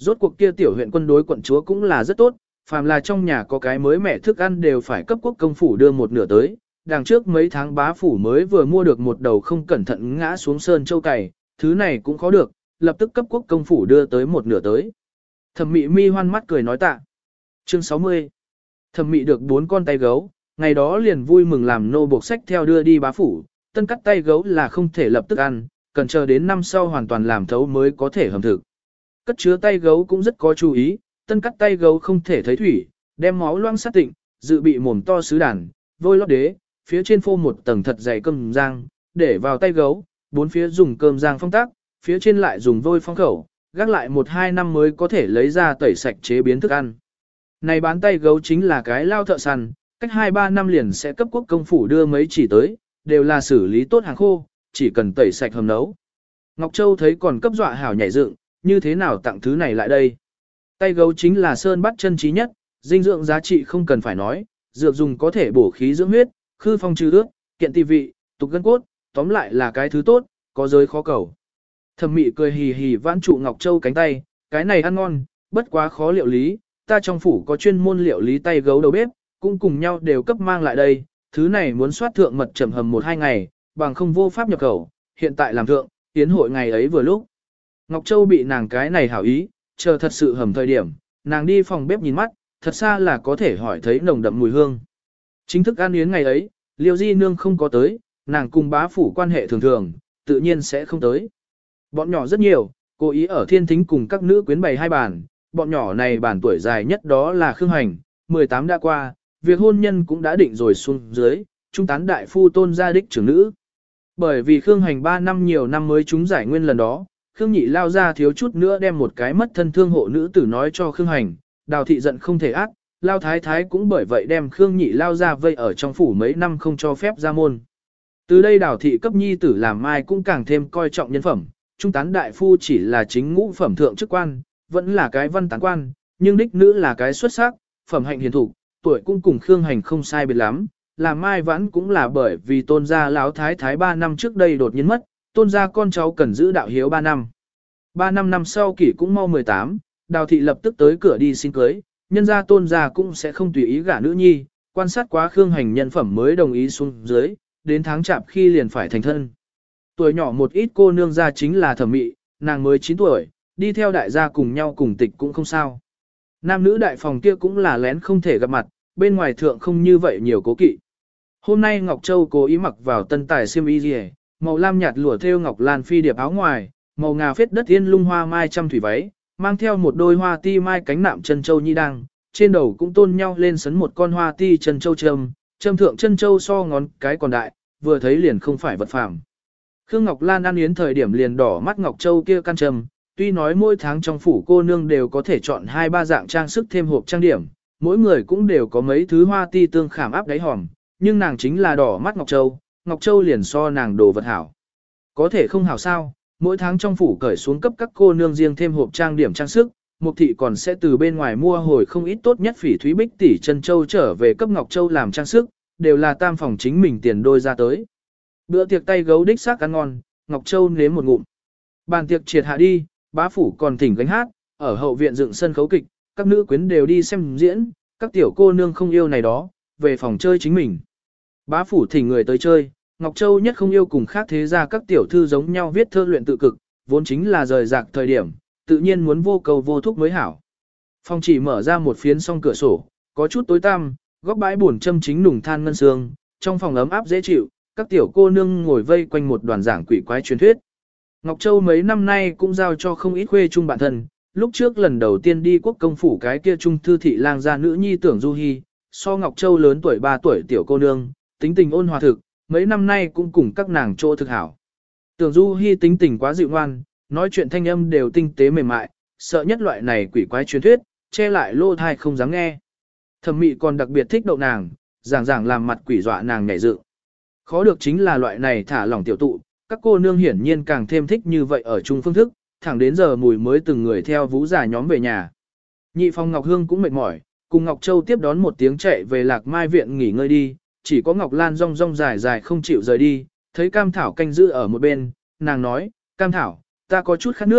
Rốt cuộc kia tiểu huyện quân đối quận chúa cũng là rất tốt, phàm là trong nhà có cái mới mẻ thức ăn đều phải cấp quốc công phủ đưa một nửa tới. Đằng trước mấy tháng bá phủ mới vừa mua được một đầu không cẩn thận ngã xuống sơn châu cày, thứ này cũng khó được, lập tức cấp quốc công phủ đưa tới một nửa tới. Thẩm Mị mi hoan mắt cười nói tạ. Chương 60. Thẩm Mị được 4 con tay gấu, ngày đó liền vui mừng làm nô buộc sách theo đưa đi bá phủ, tân cắt tay gấu là không thể lập tức ăn, cần chờ đến năm sau hoàn toàn làm thấu mới có thể hầm thực. Cất chứa tay gấu cũng rất có chú ý, tân cắt tay gấu không thể thấy thủy, đem máu loang sát tịnh, dự bị mồm to sứ đàn, vôi lót đế, phía trên phô một tầng thật dày cơm rang, để vào tay gấu, bốn phía dùng cơm rang phong tác, phía trên lại dùng vôi phong khẩu, gác lại 1-2 năm mới có thể lấy ra tẩy sạch chế biến thức ăn. Này bán tay gấu chính là cái lao thợ săn, cách 2-3 năm liền sẽ cấp quốc công phủ đưa mấy chỉ tới, đều là xử lý tốt hàng khô, chỉ cần tẩy sạch hầm nấu. Ngọc Châu thấy còn cấp dọa hảo nhảy dựng, như thế nào tặng thứ này lại đây? Tay gấu chính là sơn bắt chân trí nhất, dinh dưỡng giá trị không cần phải nói, dược dùng có thể bổ khí dưỡng huyết, khư phong trừ ướt, kiện tỳ vị, tục gân cốt, tóm lại là cái thứ tốt, có giới khó cầu. Thẩm Mị cười hì hì vãn trụ Ngọc Châu cánh tay, cái này ăn ngon, bất quá khó liệu lý, ta trong phủ có chuyên môn liệu lý tay gấu đầu bếp, cũng cùng nhau đều cấp mang lại đây, thứ này muốn soát thượng mật trầm hầm 1-2 ngày, bằng không vô pháp nhập khẩu, hiện tại làm thượng, tiến hội ngày ấy vừa lúc. Ngọc Châu bị nàng cái này hảo ý, chờ thật sự hầm thời điểm, nàng đi phòng bếp nhìn mắt, thật xa là có thể hỏi thấy nồng đậm mùi hương. Chính thức ăn yến ngày ấy, Liêu Di Nương không có tới, nàng cùng bá phủ quan hệ thường thường, tự nhiên sẽ không tới. Bọn nhỏ rất nhiều, cố ý ở thiên thính cùng các nữ quyến bày 2 bàn, bọn nhỏ này bàn tuổi dài nhất đó là Khương Hành, 18 đã qua, việc hôn nhân cũng đã định rồi xuống dưới, trung tán đại phu tôn gia đích trưởng nữ. Bởi vì Khương Hành 3 năm nhiều năm mới trúng giải nguyên lần đó, Khương Nhị lao ra thiếu chút nữa đem một cái mất thân thương hộ nữ tử nói cho Khương Hành, Đào thị giận không thể ác, lao thái thái cũng bởi vậy đem Khương Nhị lao ra vây ở trong phủ mấy năm không cho phép ra môn. Từ đây Đào thị cấp nhi tử làm mai cũng càng thêm coi trọng nhân phẩm, trung tán đại phu chỉ là chính ngũ phẩm thượng chức quan, vẫn là cái văn tán quan, nhưng đích nữ là cái xuất sắc, phẩm hạnh hiền thục, tuổi cũng cùng Khương Hành không sai biệt lắm, làm mai vãn cũng là bởi vì tôn gia lão thái thái 3 năm trước đây đột nhiên mất, tôn gia con cháu cần giữ đạo hiếu 3 năm. 3 năm sau kỷ cũng mau 18, Đào thị lập tức tới cửa đi xin cưới, nhân gia tôn gia cũng sẽ không tùy ý gả nữ nhi, quan sát quá Khương Hành nhân phẩm mới đồng ý xuống dưới, đến tháng chạp khi liền phải thành thân. Tuổi nhỏ một ít cô nương gia chính là Thẩm Mị, nàng mới 9 tuổi, đi theo đại gia cùng nhau cùng tịch cũng không sao. Nam nữ đại phòng kia cũng là lén không thể gặp mặt, bên ngoài thượng không như vậy nhiều cố kỵ. Hôm nay Ngọc Châu cố ý mặc vào tân tài xiêm y rìa, màu lam nhạt lụa thêu ngọc lan phi điệp áo ngoài, màu ngà phết đất yên lung hoa mai trăm thủy váy, mang theo một đôi hoa ti mai cánh nạm chân châu nhi đăng, trên đầu cũng tôn nhau lên sấn một con hoa ti chân châu châm thượng chân châu so ngón cái còn đại, vừa thấy liền không phải vật phàm. Khương Ngọc Lan ăn yến thời điểm liền đỏ mắt Ngọc Châu kia căn trầm, tuy nói mỗi tháng trong phủ cô nương đều có thể chọn 2-3 dạng trang sức thêm hộp trang điểm, mỗi người cũng đều có mấy thứ hoa ti tương khảm áp đáy hòm, nhưng nàng chính là đỏ mắt Ngọc Châu liền so nàng đồ vật hảo. Có thể không hảo sao, mỗi tháng trong phủ cởi xuống cấp các cô nương riêng thêm hộp trang điểm trang sức, Mục thị còn sẽ từ bên ngoài mua hồi không ít tốt nhất phỉ thúy bích tỷ chân châu trở về cấp Ngọc Châu làm trang sức, đều là tam phòng chính mình tiền đôi ra tới. Bữa tiệc tay gấu đích xác ăn ngon, Ngọc Châu nếm một ngụm. Bàn tiệc triệt hạ đi, bá phủ còn thỉnh gánh hát, ở hậu viện dựng sân khấu kịch, các nữ quyến đều đi xem diễn, các tiểu cô nương không yêu này đó, về phòng chơi chính mình. Bá phủ thỉnh người tới chơi, Ngọc Châu nhất không yêu cùng khác thế ra các tiểu thư giống nhau viết thơ luyện tự cực, vốn chính là rời rạc thời điểm, tự nhiên muốn vô cầu vô thúc mới hảo. Phòng chỉ mở ra một phiến song cửa sổ, có chút tối tăm, góc bãi buồn châm chính nùng than ngân sương, trong phòng ấm áp dễ chịu, các tiểu cô nương ngồi vây quanh một đoàn giảng quỷ quái truyền thuyết. Ngọc Châu mấy năm nay cũng giao cho không ít khuê chung bạn thân, lúc trước lần đầu tiên đi quốc công phủ cái kia trung thư thị lang gia nữ nhi Tưởng Du Hi, so Ngọc Châu lớn tuổi 3 tuổi tiểu cô nương, tính tình ôn hòa thực, mấy năm nay cũng cùng các nàng chỗ thực hảo. Tưởng Du Hi tính tình quá dịu ngoan, nói chuyện thanh âm đều tinh tế mềm mại, sợ nhất loại này quỷ quái truyền thuyết, che lại lô thai không dám nghe. Thẩm Mị còn đặc biệt thích đậu nàng, giảng làm mặt quỷ dọa nàng nhảy dựng. Khó được chính là loại này thả lỏng tiểu tụ, các cô nương hiển nhiên càng thêm thích như vậy ở chung phương thức, thẳng đến giờ mùi mới từng người theo vũ giả nhóm về nhà. Nhị phòng Ngọc Hương cũng mệt mỏi, cùng Ngọc Châu tiếp đón một tiếng chạy về Lạc Mai viện nghỉ ngơi đi, chỉ có Ngọc Lan rong rong dài dài không chịu rời đi, thấy Cam Thảo canh giữ ở một bên, nàng nói, Cam Thảo, ta có chút khát nước,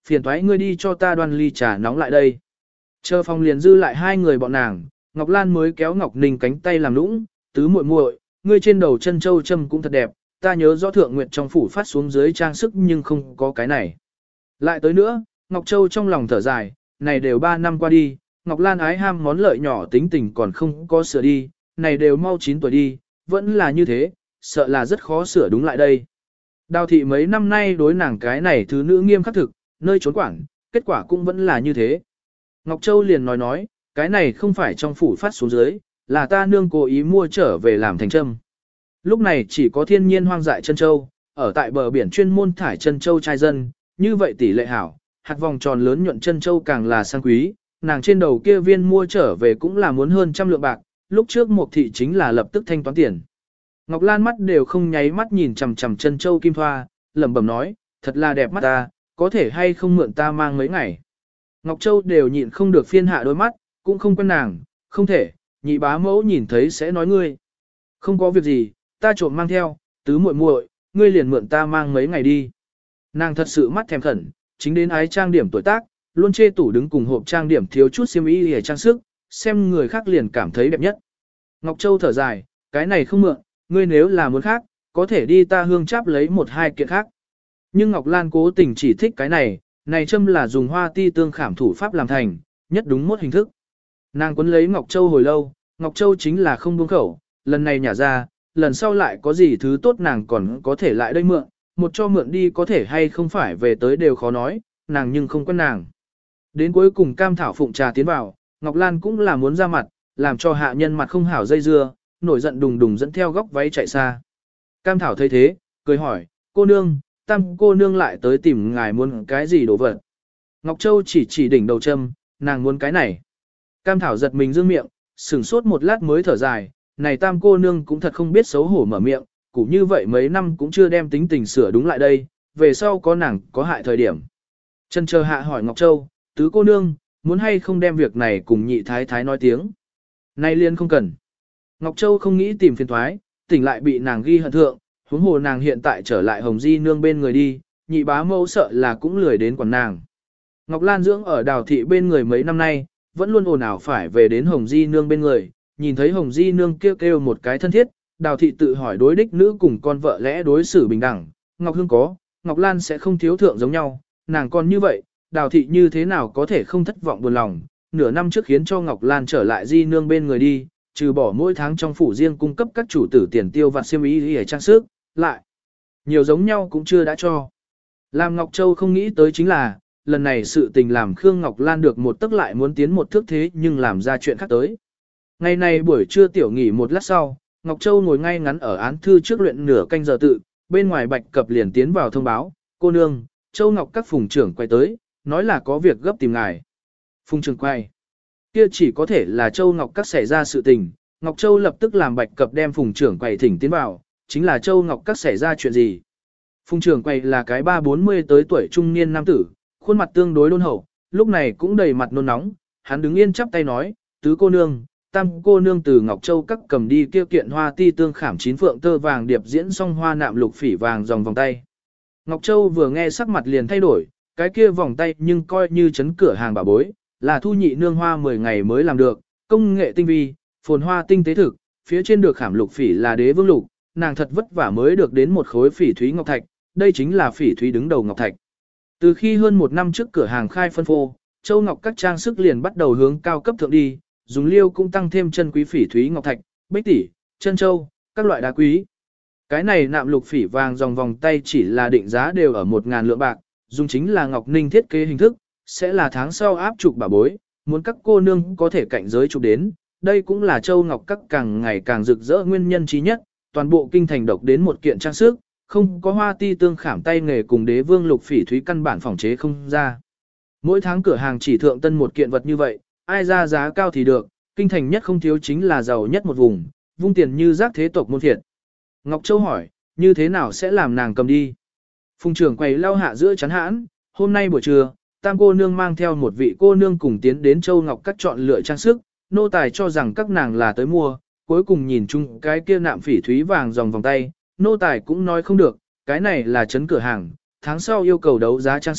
phiền thoái ngươi đi cho ta đoan ly trà nóng lại đây. Chờ phòng liền dư lại hai người bọn nàng, Ngọc Lan mới kéo Ngọc Ninh cánh tay làm nũng, tứ muội muội, ngươi trên đầu chân châu châm cũng thật đẹp, ta nhớ rõ Thượng Nguyệt trong phủ phát xuống dưới trang sức nhưng không có cái này. Lại tới nữa, Ngọc Châu trong lòng thở dài, này đều 3 năm qua đi, Ngọc Lan ái ham món lợi nhỏ tính tình còn không có sửa đi, này đều mau 9 tuổi đi, vẫn là như thế, sợ là rất khó sửa đúng lại đây. Đào thị mấy năm nay đối nàng cái này thứ nữ nghiêm khắc thực, nơi trốn quảng, kết quả cũng vẫn là như thế. Ngọc Châu liền nói, cái này không phải trong phủ phát xuống dưới, là ta nương cố ý mua trở về làm thành trâm. Lúc này chỉ có thiên nhiên hoang dại chân châu, ở tại bờ biển chuyên môn thải chân châu trai dân, như vậy tỷ lệ hảo, hạt vòng tròn lớn nhuận chân châu càng là sang quý, nàng trên đầu kia viên mua trở về cũng là muốn hơn 100 lượng bạc, lúc trước Mục thị chính là lập tức thanh toán tiền. Ngọc Lan mắt đều không nháy mắt nhìn chằm chằm chân châu kim thoa, lẩm bẩm nói, thật là đẹp mắt ta, có thể hay không mượn ta mang mấy ngày. Ngọc Châu đều nhịn không được phiên hạ đôi mắt, cũng không quen nàng, không thể, nhị bá mẫu nhìn thấy sẽ nói ngươi. Không có việc gì, ta trộm mang theo, tứ muội muội, ngươi liền mượn ta mang mấy ngày đi. Nàng thật sự mắt thèm khẩn, chính đến ái trang điểm tuổi tác, luôn chê tủ đứng cùng hộp trang điểm thiếu chút xiêm y để trang sức, xem người khác liền cảm thấy đẹp nhất. Ngọc Châu thở dài, cái này không mượn, ngươi nếu là muốn khác, có thể đi ta hương cháp lấy 1-2 kiện khác. Nhưng Ngọc Lan cố tình chỉ thích cái này châm là dùng hoa ti tương khảm thủ pháp làm thành, nhất đúng mốt hình thức. Nàng quấn lấy Ngọc Châu hồi lâu, Ngọc Châu chính là không buông khẩu, lần này nhả ra, lần sau lại có gì thứ tốt nàng còn có thể lại đây mượn, một cho mượn đi có thể hay không phải về tới đều khó nói, nàng nhưng không quen nàng. Đến cuối cùng cam thảo phụng trà tiến vào, Ngọc Lan cũng là muốn ra mặt, làm cho hạ nhân mặt không hảo dây dưa, nổi giận đùng đùng dẫn theo góc váy chạy xa. Cam thảo thấy thế, cười hỏi, cô nương, tam cô nương lại tới tìm ngài muốn cái gì đồ vật. Ngọc Châu chỉ đỉnh đầu châm, nàng muốn cái này. Cam thảo giật mình dương miệng, sửng sốt một lát mới thở dài, này tam cô nương cũng thật không biết xấu hổ mở miệng, cũng như vậy mấy năm cũng chưa đem tính tình sửa đúng lại đây, về sau có nàng có hại thời điểm. Chân chờ hạ hỏi Ngọc Châu, tứ cô nương, muốn hay không đem việc này cùng nhị thái thái nói tiếng. Nay liên không cần. Ngọc Châu không nghĩ tìm phiền thoái, tỉnh lại bị nàng ghi hận thượng, huống hồ nàng hiện tại trở lại Hồng Di nương bên người đi, nhị bá mẫu sợ là cũng lười đến quản nàng. Ngọc Lan dưỡng ở Đào thị bên người mấy năm nay, vẫn luôn ồn ào phải về đến Hồng Di nương bên người, nhìn thấy Hồng Di nương kêu một cái thân thiết, Đào thị tự hỏi đối đích nữ cùng con vợ lẽ đối xử bình đẳng, Ngọc Hương có, Ngọc Lan sẽ không thiếu thượng giống nhau, nàng còn như vậy, Đào thị như thế nào có thể không thất vọng buồn lòng, nửa năm trước khiến cho Ngọc Lan trở lại Di nương bên người đi, trừ bỏ mỗi tháng trong phủ riêng cung cấp các chủ tử tiền tiêu vặt xiêm y để trang sức, lại nhiều giống nhau cũng chưa đã cho. Làm Ngọc Châu không nghĩ tới chính là, lần này sự tình làm Khương Ngọc Lan được một tức lại muốn tiến một thước thế nhưng làm ra chuyện khác tới. Ngày này buổi trưa tiểu nghỉ một lát sau, Ngọc Châu ngồi ngay ngắn ở án thư trước luyện nửa canh giờ tự, bên ngoài Bạch Cập liền tiến vào thông báo, cô nương, Châu Ngọc các phùng trưởng quay tới, nói là có việc gấp tìm ngài. Phùng trưởng quay. Kia chỉ có thể là Châu Ngọc các xảy ra sự tình, Ngọc Châu lập tức làm Bạch Cập đem phùng trưởng quay thỉnh tiến vào, chính là Châu Ngọc các xảy ra chuyện gì. Phùng trưởng quay là cái 30-40 tới tuổi trung niên nam tử, khuôn mặt tương đối đôn hậu, lúc này cũng đầy mặt nôn nóng, hắn đứng yên chắp tay nói, tứ cô nương, tam cô nương từ Ngọc Châu các cầm đi kia kiện hoa ti tương khảm 9 phượng tơ vàng điệp diễn song hoa nạm lục phỉ vàng dòng vòng tay. Ngọc Châu vừa nghe sắc mặt liền thay đổi, cái kia vòng tay nhưng coi như chấn cửa hàng bà bối, là thu nhị nương hoa 10 ngày mới làm được, công nghệ tinh vi, phồn hoa tinh tế thực, phía trên được khảm lục phỉ là đế vương lục, nàng thật vất vả mới được đến một khối phỉ thúy ngọc thạch, đây chính là phỉ thúy đứng đầu ngọc thạch. Từ khi hơn một năm trước cửa hàng khai phân phô, Châu Ngọc các trang sức liền bắt đầu hướng cao cấp thượng đi, dùng liêu cũng tăng thêm chân quý phỉ thúy ngọc thạch, bích tỷ, chân châu, các loại đá quý. Cái này nạm lục phỉ vàng dòng vòng tay chỉ là định giá đều ở 1.000 lượng bạc, dùng chính là Ngọc Ninh thiết kế hình thức, sẽ là tháng sau áp trục bảo bối, muốn các cô nương có thể cạnh giới chụp đến, đây cũng là Châu Ngọc các càng ngày càng rực rỡ nguyên nhân trí nhất, toàn bộ kinh thành độc đến một kiện trang sức, không có hoa ti tương khảm tay nghề cùng đế vương lục phỉ thúy căn bản phòng chế không ra. Mỗi tháng cửa hàng chỉ thượng tân một kiện vật như vậy, ai ra giá cao thì được, kinh thành nhất không thiếu chính là giàu nhất một vùng, vung tiền như rác thế tộc môn thiệt. Ngọc Châu hỏi, như thế nào sẽ làm nàng cầm đi? Phùng trưởng quầy lau hạ giữa chắn hãn, hôm nay buổi trưa, tam cô nương mang theo một vị cô nương cùng tiến đến Châu Ngọc các chọn lựa trang sức, nô tài cho rằng các nàng là tới mua, cuối cùng nhìn chung cái kia nạm phỉ thúy vàng dòng vòng tay, nô tài cũng nói không được, cái này là chấn cửa hàng, tháng sau yêu cầu đấu giá trang sức,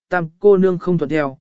tam cô nương không thuận theo,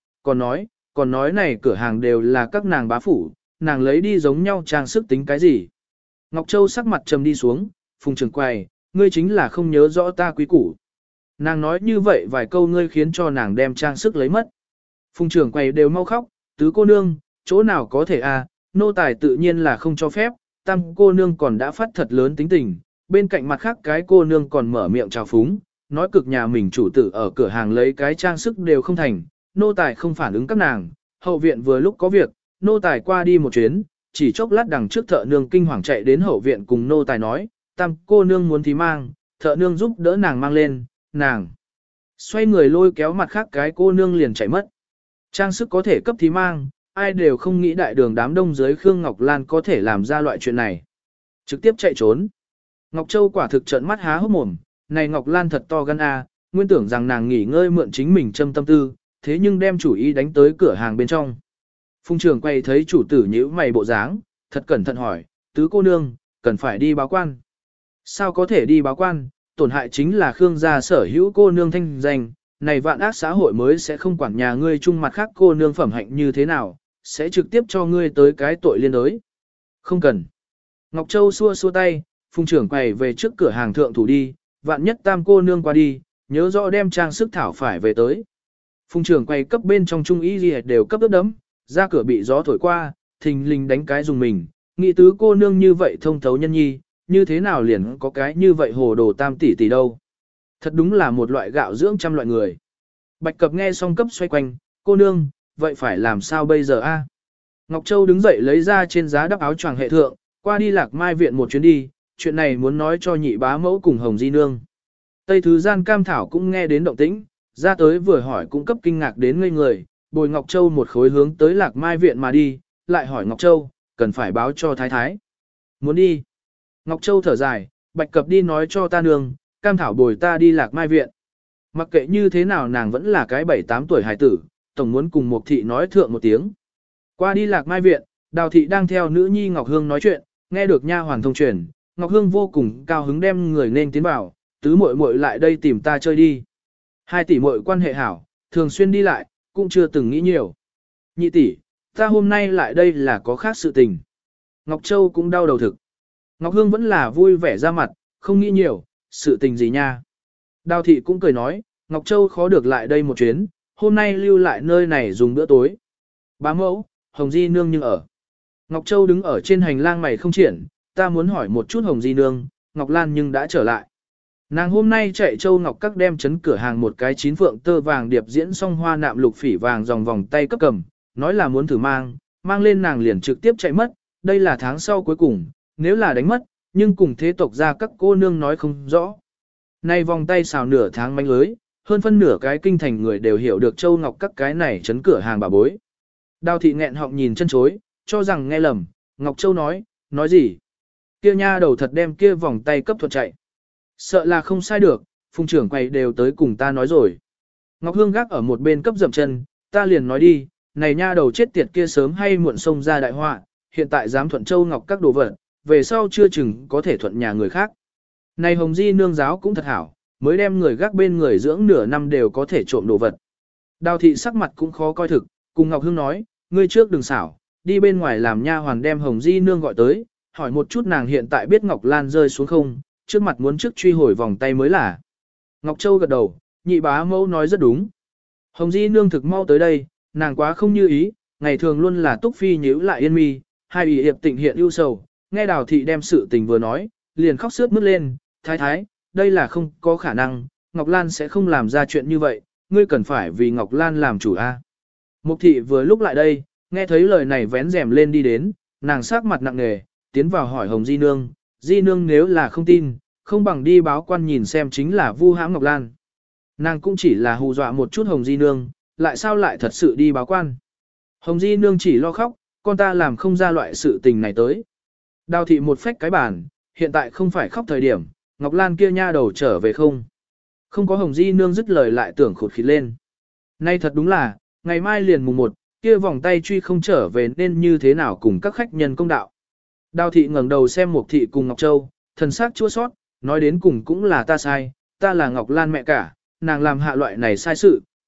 còn nói này cửa hàng đều là các nàng bá phủ, nàng lấy đi giống nhau trang sức tính cái gì. Ngọc Châu sắc mặt trầm đi xuống, Phùng trưởng quầy, ngươi chính là không nhớ rõ ta quý củ. Nàng nói như vậy vài câu ngươi khiến cho nàng đem trang sức lấy mất. Phùng trưởng quầy đều mau khóc, tứ cô nương, chỗ nào có thể nô tài tự nhiên là không cho phép, tam cô nương còn đã phát thật lớn tính tình, bên cạnh mặt khác cái cô nương còn mở miệng chào phúng, nói cực nhà mình chủ tử ở cửa hàng lấy cái trang sức đều không thành, nô tài không phản ứng các nàng, hậu viện vừa lúc có việc, nô tài qua đi một chuyến, chỉ chốc lát đằng trước thợ nương kinh hoàng chạy đến hậu viện cùng nô tài nói, tam cô nương muốn thì mang, thợ nương giúp đỡ nàng mang lên, nàng xoay người lôi kéo mặt khác cái cô nương liền chạy mất. Trang sức có thể cấp thì mang, ai đều không nghĩ đại đường đám đông dưới Khương Ngọc Lan có thể làm ra loại chuyện này. Trực tiếp chạy trốn. Ngọc Châu quả thực trợn mắt há hốc mồm, này Ngọc Lan thật to gan nguyên tưởng rằng nàng nghỉ ngơi mượn chính mình châm tâm tư, thế nhưng đem chủ ý đánh tới cửa hàng bên trong. Phùng trưởng quay thấy chủ tử nhíu mày bộ dáng, thật cẩn thận hỏi, tứ cô nương, cần phải đi báo quan. Sao có thể đi báo quan, tổn hại chính là Khương gia sở hữu cô nương thanh danh, này vạn ác xã hội mới sẽ không quản nhà ngươi chung mặt khác cô nương phẩm hạnh như thế nào, sẽ trực tiếp cho ngươi tới cái tội liên đới. Không cần. Ngọc Châu xua xua tay, Phùng trưởng quầy về trước cửa hàng thượng thủ đi, vạn nhất tam cô nương qua đi, nhớ rõ đem trang sức thảo phải về tới. Phùng trưởng quầy cấp bên trong trung y gì đều cấp ướt đấm, ra cửa bị gió thổi qua, thình lình đánh cái dùng mình, nghĩ tứ cô nương như vậy thông thấu nhân nhi, như thế nào liền có cái như vậy hồ đồ tam tỷ tỷ đâu. Thật đúng là một loại gạo dưỡng trăm loại người. Bạch Cập nghe xong cấp xoay quanh, cô nương, vậy phải làm sao bây giờ Ngọc Châu đứng dậy lấy ra trên giá đắp áo choàng hệ thượng, qua đi Lạc Mai viện một chuyến đi, chuyện này muốn nói cho nhị bá mẫu cùng Hồng Di Nương. Tây Thứ Gian Cam Thảo cũng nghe đến động tĩnh, ra tới vừa hỏi cũng cấp kinh ngạc đến ngây người, bồi Ngọc Châu một khối hướng tới Lạc Mai viện mà đi, lại hỏi Ngọc Châu, cần phải báo cho Thái Thái. Muốn đi. Ngọc Châu thở dài, Bạch Cập đi nói cho ta nương, Cam Thảo bồi ta đi Lạc Mai viện. Mặc kệ như thế nào nàng vẫn là cái 7-8 tuổi hài tử, tổng muốn cùng một thị nói thượng một tiếng. Qua đi Lạc Mai viện, Đào thị đang theo nữ nhi Ngọc Hương nói chuyện, nghe được nha hoàn thông truyền, Ngọc Hương vô cùng cao hứng đem người nên tiến vào, tứ muội muội lại đây tìm ta chơi đi. Hai tỷ muội quan hệ hảo, thường xuyên đi lại, cũng chưa từng nghĩ nhiều. Nhị tỷ, ta hôm nay lại đây là có khác sự tình. Ngọc Châu cũng đau đầu thực. Ngọc Hương vẫn là vui vẻ ra mặt, không nghĩ nhiều, sự tình gì nha. Đào thị cũng cười nói, Ngọc Châu khó được lại đây một chuyến, hôm nay lưu lại nơi này dùng bữa tối. Bá mẫu, Hồng Di Nương nhưng ở. Ngọc Châu đứng ở trên hành lang mày không triển, ta muốn hỏi một chút Hồng Di Nương, Ngọc Lan nhưng đã trở lại. Nàng hôm nay chạy Châu Ngọc Các đem chấn cửa hàng một cái 9 phượng tơ vàng điệp diễn song hoa nạm lục phỉ vàng dòng vòng tay cấp cầm, nói là muốn thử mang lên nàng liền trực tiếp chạy mất, đây là tháng sau cuối cùng, nếu là đánh mất, nhưng cùng thế tộc ra các cô nương nói không rõ. Nay vòng tay xào nửa tháng manh lưới, hơn phân nửa cái kinh thành người đều hiểu được Châu Ngọc Các cái này chấn cửa hàng bà bối. Đào thị nghẹn họng nhìn chân chối, cho rằng nghe lầm, Ngọc Châu nói gì? Kia nha đầu thật đem kia vòng tay cấp thuật chạy. Sợ là không sai được, Phùng trưởng quầy đều tới cùng ta nói rồi. Ngọc Hương gác ở một bên cấp dậm chân, ta liền nói đi, này nha đầu chết tiệt kia sớm hay muộn xông ra đại họa, hiện tại dám thuận Châu Ngọc Các đồ vật, về sau chưa chừng có thể thuận nhà người khác. Này Hồng Di Nương giáo cũng thật hảo, mới đem người gác bên người dưỡng nửa năm đều có thể trộm đồ vật. Đào thị sắc mặt cũng khó coi thực, cùng Ngọc Hương nói, ngươi trước đừng xảo, đi bên ngoài làm nha hoàn đem Hồng Di Nương gọi tới, hỏi một chút nàng hiện tại biết Ngọc Lan rơi xuống không, trước mặt muốn trước truy hồi vòng tay mới là. Ngọc Châu gật đầu, nhị bá mẫu nói rất đúng. Hồng Di Nương thực mau tới đây, nàng quá không như ý, ngày thường luôn là túc phi nhíu lại yên mi, hai ủy hiệp tịnh hiện ưu sầu, nghe Đào thị đem sự tình vừa nói, liền khóc sướt mướt lên, thái thái, đây là không có khả năng, Ngọc Lan sẽ không làm ra chuyện như vậy, ngươi cần phải vì Ngọc Lan làm chủ a. Mục thị vừa lúc lại đây, nghe thấy lời này vén rèm lên đi đến, nàng sắc mặt nặng nề, tiến vào hỏi Hồng Di Nương nếu là không tin, không bằng đi báo quan nhìn xem chính là vu hãm Ngọc Lan. Nàng cũng chỉ là hù dọa một chút Hồng Di Nương, lại sao lại thật sự đi báo quan. Hồng Di Nương chỉ lo khóc, con ta làm không ra loại sự tình này tới. Đào thị một phách cái bàn, hiện tại không phải khóc thời điểm, Ngọc Lan kia nha đầu trở về không. Không có Hồng Di Nương dứt lời lại tưởng khụt khịt lên. Nay thật đúng là, ngày mai liền mùng 1, kia vòng tay truy không trở về nên như thế nào cùng các khách nhân công đạo. Đào thị ngẩng đầu xem Mục thị cùng Ngọc Châu, thần sắc chua sót, nói đến cùng cũng là ta sai, ta là Ngọc Lan mẹ cả, nàng làm hạ loại này sai sự,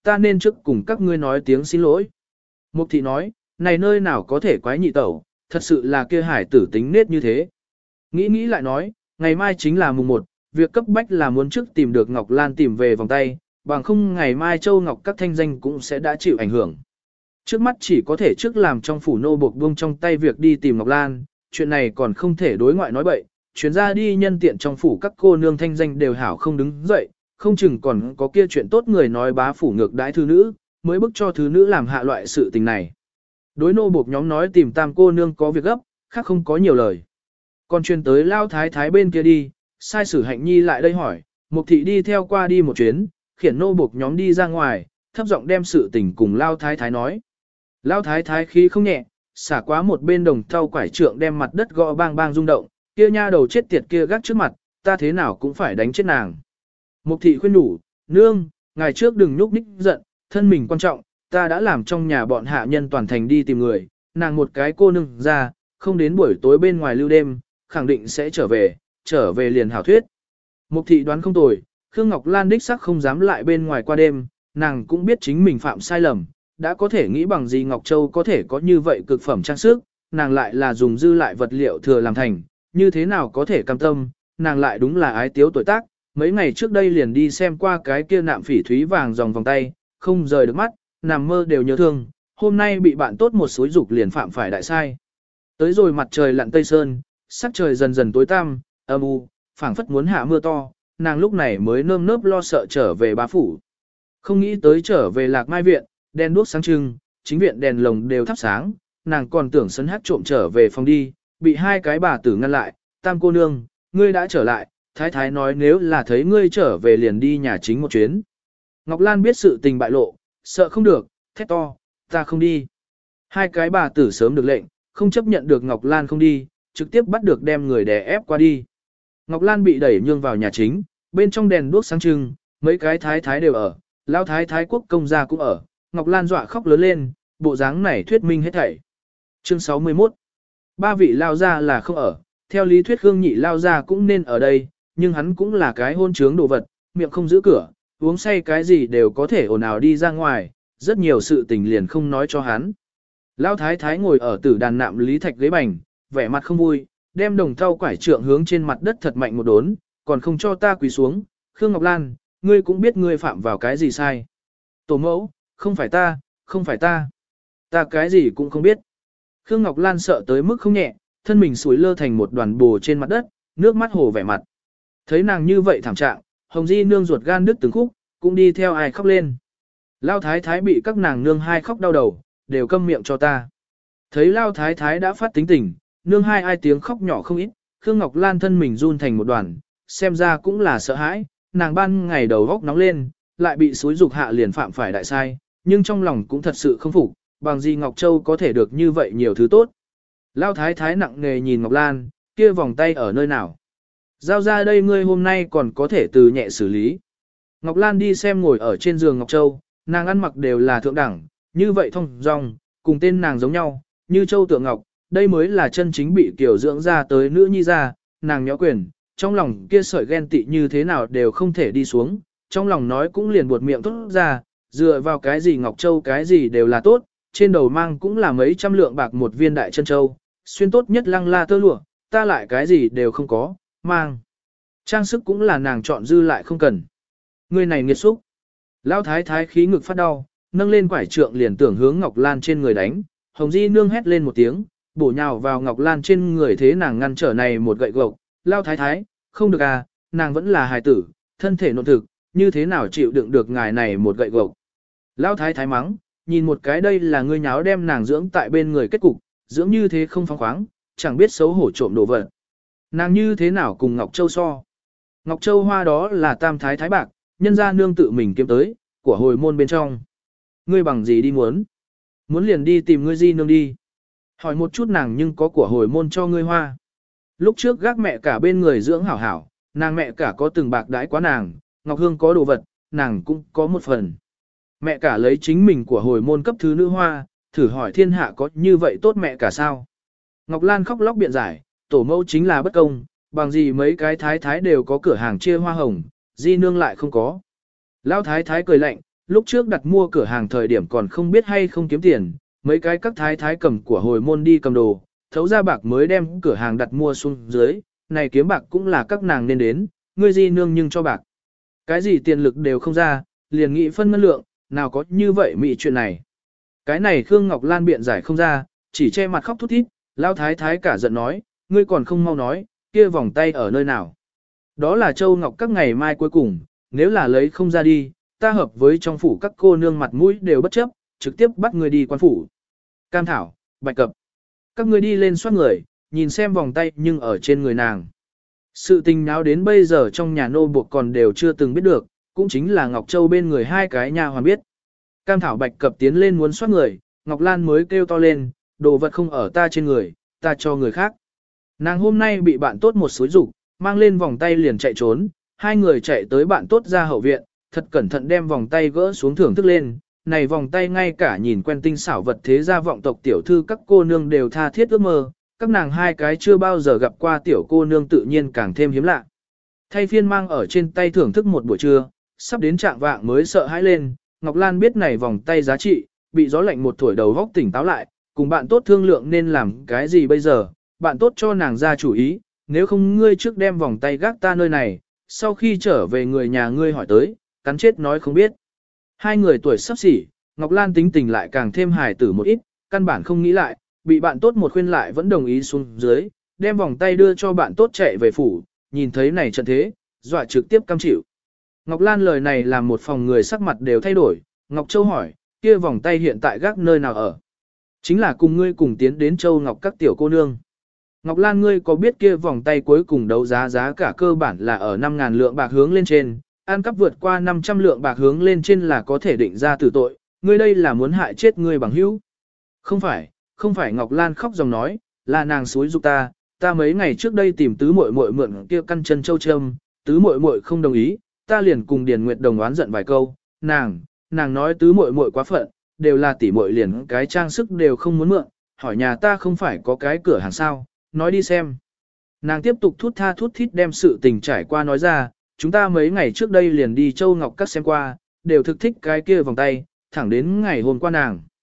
ta nên trước cùng các ngươi nói tiếng xin lỗi. Mục thị nói, này nơi nào có thể quái nhị tẩu, thật sự là kia hải tử tính nết như thế. Nghĩ lại nói, ngày mai chính là mùng 1, việc cấp bách là muốn trước tìm được Ngọc Lan tìm về vòng tay, bằng không ngày mai Châu Ngọc các thanh danh cũng sẽ đã chịu ảnh hưởng. Trước mắt chỉ có thể trước làm trong phủ nô buộc buông trong tay việc đi tìm Ngọc Lan, chuyện này còn không thể đối ngoại nói bậy, chuyến ra đi nhân tiện trong phủ các cô nương thanh danh đều hảo không đứng dậy, không chừng còn có kia chuyện tốt người nói bá phủ ngược đãi thư nữ, mới bức cho thứ nữ làm hạ loại sự tình này. Đối nô buộc nhóm nói tìm tam cô nương có việc gấp, khác không có nhiều lời. Còn truyền tới lao thái thái bên kia đi, sai sử hạnh nhi lại đây hỏi, mục thị đi theo qua đi một chuyến, khiển nô buộc nhóm đi ra ngoài, thấp giọng đem sự tình cùng lao thái thái nói. Lao thái thái khí không nhẹ, xả quá một bên đồng thau quải trượng đem mặt đất gõ bang bang rung động, kia nha đầu chết tiệt kia gác trước mặt, ta thế nào cũng phải đánh chết nàng. Mục thị khuyên nhủ, nương, ngày trước đừng nhúc nhích giận, thân mình quan trọng, ta đã làm trong nhà bọn hạ nhân toàn thành đi tìm người, nàng một cái cô nương ra, không đến buổi tối bên ngoài lưu đêm, khẳng định sẽ trở về liền hảo thuyết. Mục thị đoán không tồi, Khương Ngọc Lan đích sắc không dám lại bên ngoài qua đêm, nàng cũng biết chính mình phạm sai lầm, đã có thể nghĩ bằng gì Ngọc Châu có thể có như vậy cực phẩm trang sức, nàng lại là dùng dư lại vật liệu thừa làm thành, như thế nào có thể cam tâm, nàng lại đúng là ái tiếu tuổi tác, mấy ngày trước đây liền đi xem qua cái kia nạm phỉ thúy vàng dòng vòng tay, không rời được mắt, nằm mơ đều nhớ thương, hôm nay bị bạn tốt một xối dục liền phạm phải đại sai. Tới rồi mặt trời lặn tây sơn, sắc trời dần dần tối tăm, âm u, phảng phất muốn hạ mưa to, nàng lúc này mới nơm nớp lo sợ trở về bá phủ. Không nghĩ tới trở về Lạc Mai viện, đèn đuốc sáng trưng, chính viện đèn lồng đều thắp sáng, nàng còn tưởng sấn hát trộm trở về phòng đi, bị hai cái bà tử ngăn lại, tam cô nương, ngươi đã trở lại, thái thái nói nếu là thấy ngươi trở về liền đi nhà chính một chuyến. Ngọc Lan biết sự tình bại lộ, sợ không được, thét to, ta không đi. Hai cái bà tử sớm được lệnh, không chấp nhận được Ngọc Lan không đi, trực tiếp bắt được đem người đè ép qua đi. Ngọc Lan bị đẩy nhương vào nhà chính, bên trong đèn đuốc sáng trưng, mấy cái thái thái đều ở, lão thái thái quốc công gia cũng ở, Ngọc Lan dọa khóc lớn lên, bộ dáng này thuyết minh hết thảy. Chương 61. Ba vị lao gia là không ở, theo lý thuyết Khương Nhị lao gia cũng nên ở đây, nhưng hắn cũng là cái hôn trướng đồ vật, miệng không giữ cửa, uống say cái gì đều có thể ồn ào đi ra ngoài, rất nhiều sự tình liền không nói cho hắn. Lão thái thái ngồi ở tử đàn nạm lý thạch ghế bành, vẻ mặt không vui, đem đồng thau quải trượng hướng trên mặt đất thật mạnh một đốn, còn không cho ta quỳ xuống, Khương Ngọc Lan, ngươi cũng biết ngươi phạm vào cái gì sai. Tổ mẫu, không phải ta cái gì cũng không biết. Khương Ngọc Lan sợ tới mức không nhẹ, thân mình sủi lơ thành một đoàn bồ trên mặt đất, nước mắt hồ vẻ mặt. Thấy nàng như vậy thảm trạng, Hồng Di nương ruột gan đứt từng khúc, cũng đi theo ai khóc lên. Lao thái thái bị các nàng nương hai khóc đau đầu, đều câm miệng cho ta. Thấy Lao thái thái đã phát tính tình, nương hai ai tiếng khóc nhỏ không ít, Khương Ngọc Lan thân mình run thành một đoàn, xem ra cũng là sợ hãi, nàng ban ngày đầu góc nóng lên, lại bị xúi dục hạ liền phạm phải đại sai, nhưng trong lòng cũng thật sự không phục, bằng gì Ngọc Châu có thể được như vậy nhiều thứ tốt. Lao thái thái nặng nề nhìn Ngọc Lan, kia vòng tay ở nơi nào. Giao ra đây ngươi hôm nay còn có thể từ nhẹ xử lý. Ngọc Lan đi xem ngồi ở trên giường Ngọc Châu, nàng ăn mặc đều là thượng đẳng, như vậy thông dong, cùng tên nàng giống nhau, như Châu Tượng Ngọc, đây mới là chân chính bị kiểu dưỡng ra tới nữ nhi ra, nàng nhó quyền, trong lòng kia sợi ghen tị như thế nào đều không thể đi xuống, trong lòng nói cũng liền buột miệng tốt ra, dựa vào cái gì Ngọc Châu cái gì đều là tốt, trên đầu mang cũng là mấy trăm lượng bạc một viên đại chân châu, xuyên tốt nhất lăng la tơ lụa, ta lại cái gì đều không có, mang. Trang sức cũng là nàng chọn dư lại không cần. Người này nghiệt xúc. Lão thái thái khí ngực phát đau, nâng lên quải trượng liền tưởng hướng Ngọc Lan trên người đánh, Hồng Di nương hét lên một tiếng, bổ nhào vào Ngọc Lan trên người thế nàng ngăn trở này một gậy gộc. Lão thái thái, không được à, nàng vẫn là hài tử, thân thể nộn thực, như thế nào chịu đựng được ngài này một gậy gộc. Lão thái thái mắng, nhìn một cái đây là ngươi nháo đem nàng dưỡng tại bên người kết cục, dưỡng như thế không phóng khoáng, chẳng biết xấu hổ trộm đồ vật. Nàng như thế nào cùng Ngọc Châu so. Ngọc Châu hoa đó là tam thái thái bạc, nhân ra nương tự mình kiếm tới, của hồi môn bên trong. Ngươi bằng gì đi muốn? Muốn liền đi tìm ngươi di nương đi. Hỏi một chút nàng nhưng có của hồi môn cho ngươi hoa. Lúc trước gác mẹ cả bên người dưỡng hảo hảo, nàng mẹ cả có từng bạc đãi quá nàng, Ngọc Hương có đồ vật, nàng cũng có một phần. Mẹ cả lấy chính mình của hồi môn cấp thứ nữ hoa, thử hỏi thiên hạ có như vậy tốt mẹ cả sao? Ngọc Lan khóc lóc biện giải, tổ mẫu chính là bất công, bằng gì mấy cái thái thái đều có cửa hàng chia hoa hồng, di nương lại không có. Lão thái thái cười lạnh, lúc trước đặt mua cửa hàng thời điểm còn không biết hay không kiếm tiền, mấy cái các thái thái cầm của hồi môn đi cầm đồ, thấu ra bạc mới đem cửa hàng đặt mua xuống dưới, này kiếm bạc cũng là các nàng nên đến, ngươi di nương nhưng cho bạc. Cái gì tiền lực đều không ra, liền nghị phân ngân lượng, nào có như vậy mị chuyện này. Cái này Khương Ngọc Lan biện giải không ra, chỉ che mặt khóc thút thít, lao thái thái cả giận nói, ngươi còn không mau nói, kia vòng tay ở nơi nào. Đó là Châu Ngọc các ngày mai cuối cùng, nếu là lấy không ra đi, ta hợp với trong phủ các cô nương mặt mũi đều bất chấp, trực tiếp bắt ngươi đi quan phủ. Cam Thảo, Bạch Cập, các ngươi đi lên soát người, nhìn xem vòng tay nhưng ở trên người nàng. Sự tình náo đến bây giờ trong nhà nô buộc còn đều chưa từng biết được, cũng chính là Ngọc Châu bên người hai cái nha hoàn biết. Cam Thảo Bạch Cập tiến lên muốn soát người, Ngọc Lan mới kêu to lên, đồ vật không ở ta trên người, ta cho người khác. Nàng hôm nay bị bạn tốt một xúi rục, mang lên vòng tay liền chạy trốn, hai người chạy tới bạn tốt ra hậu viện, thật cẩn thận đem vòng tay gỡ xuống thưởng thức lên. Này vòng tay ngay cả nhìn quen tinh xảo vật thế gia vọng tộc tiểu thư các cô nương đều tha thiết ước mơ, các nàng hai cái chưa bao giờ gặp qua tiểu cô nương tự nhiên càng thêm hiếm lạ. Thay phiên mang ở trên tay thưởng thức một buổi trưa, sắp đến trạng vạng mới sợ hãi lên, Ngọc Lan biết này vòng tay giá trị, bị gió lạnh một thổi đầu góc tỉnh táo lại, cùng bạn tốt thương lượng nên làm cái gì bây giờ, bạn tốt cho nàng ra chủ ý, nếu không ngươi trước đem vòng tay gác ta nơi này, sau khi trở về người nhà ngươi hỏi tới, cắn chết nói không biết. Hai người tuổi sắp xỉ, Ngọc Lan tính tình lại càng thêm hài tử một ít, căn bản không nghĩ lại, bị bạn tốt một khuyên lại vẫn đồng ý xuống dưới, đem vòng tay đưa cho bạn tốt chạy về phủ, nhìn thấy này trận thế, dọa trực tiếp cam chịu. Ngọc Lan lời này làm một phòng người sắc mặt đều thay đổi, Ngọc Châu hỏi, kia vòng tay hiện tại gác nơi nào ở? Chính là cùng ngươi cùng tiến đến Châu Ngọc các tiểu cô nương. Ngọc Lan ngươi có biết kia vòng tay cuối cùng đấu giá cả cơ bản là ở 5.000 lượng bạc hướng lên trên, ăn cắp vượt qua 500 lượng bạc hướng lên trên là có thể định ra tử tội, ngươi đây là muốn hại chết ngươi bằng hữu. Không phải Ngọc Lan khóc dòng nói, là nàng xúi dục ta mấy ngày trước đây tìm tứ muội muội mượn kia căn chân châu châm, tứ muội muội không đồng ý, ta liền cùng Điền Nguyệt Đồng oán giận vài câu, nàng nói tứ muội muội quá phận, đều là tỷ muội liền cái trang sức đều không muốn mượn, hỏi nhà ta không phải có cái cửa hàng sao, nói đi xem. Nàng tiếp tục thút tha thút thít đem sự tình trải qua nói ra, chúng ta mấy ngày trước đây liền đi Châu Ngọc Các xem qua, đều thực thích cái kia vòng tay, thẳng đến ngày hôm qua nàng.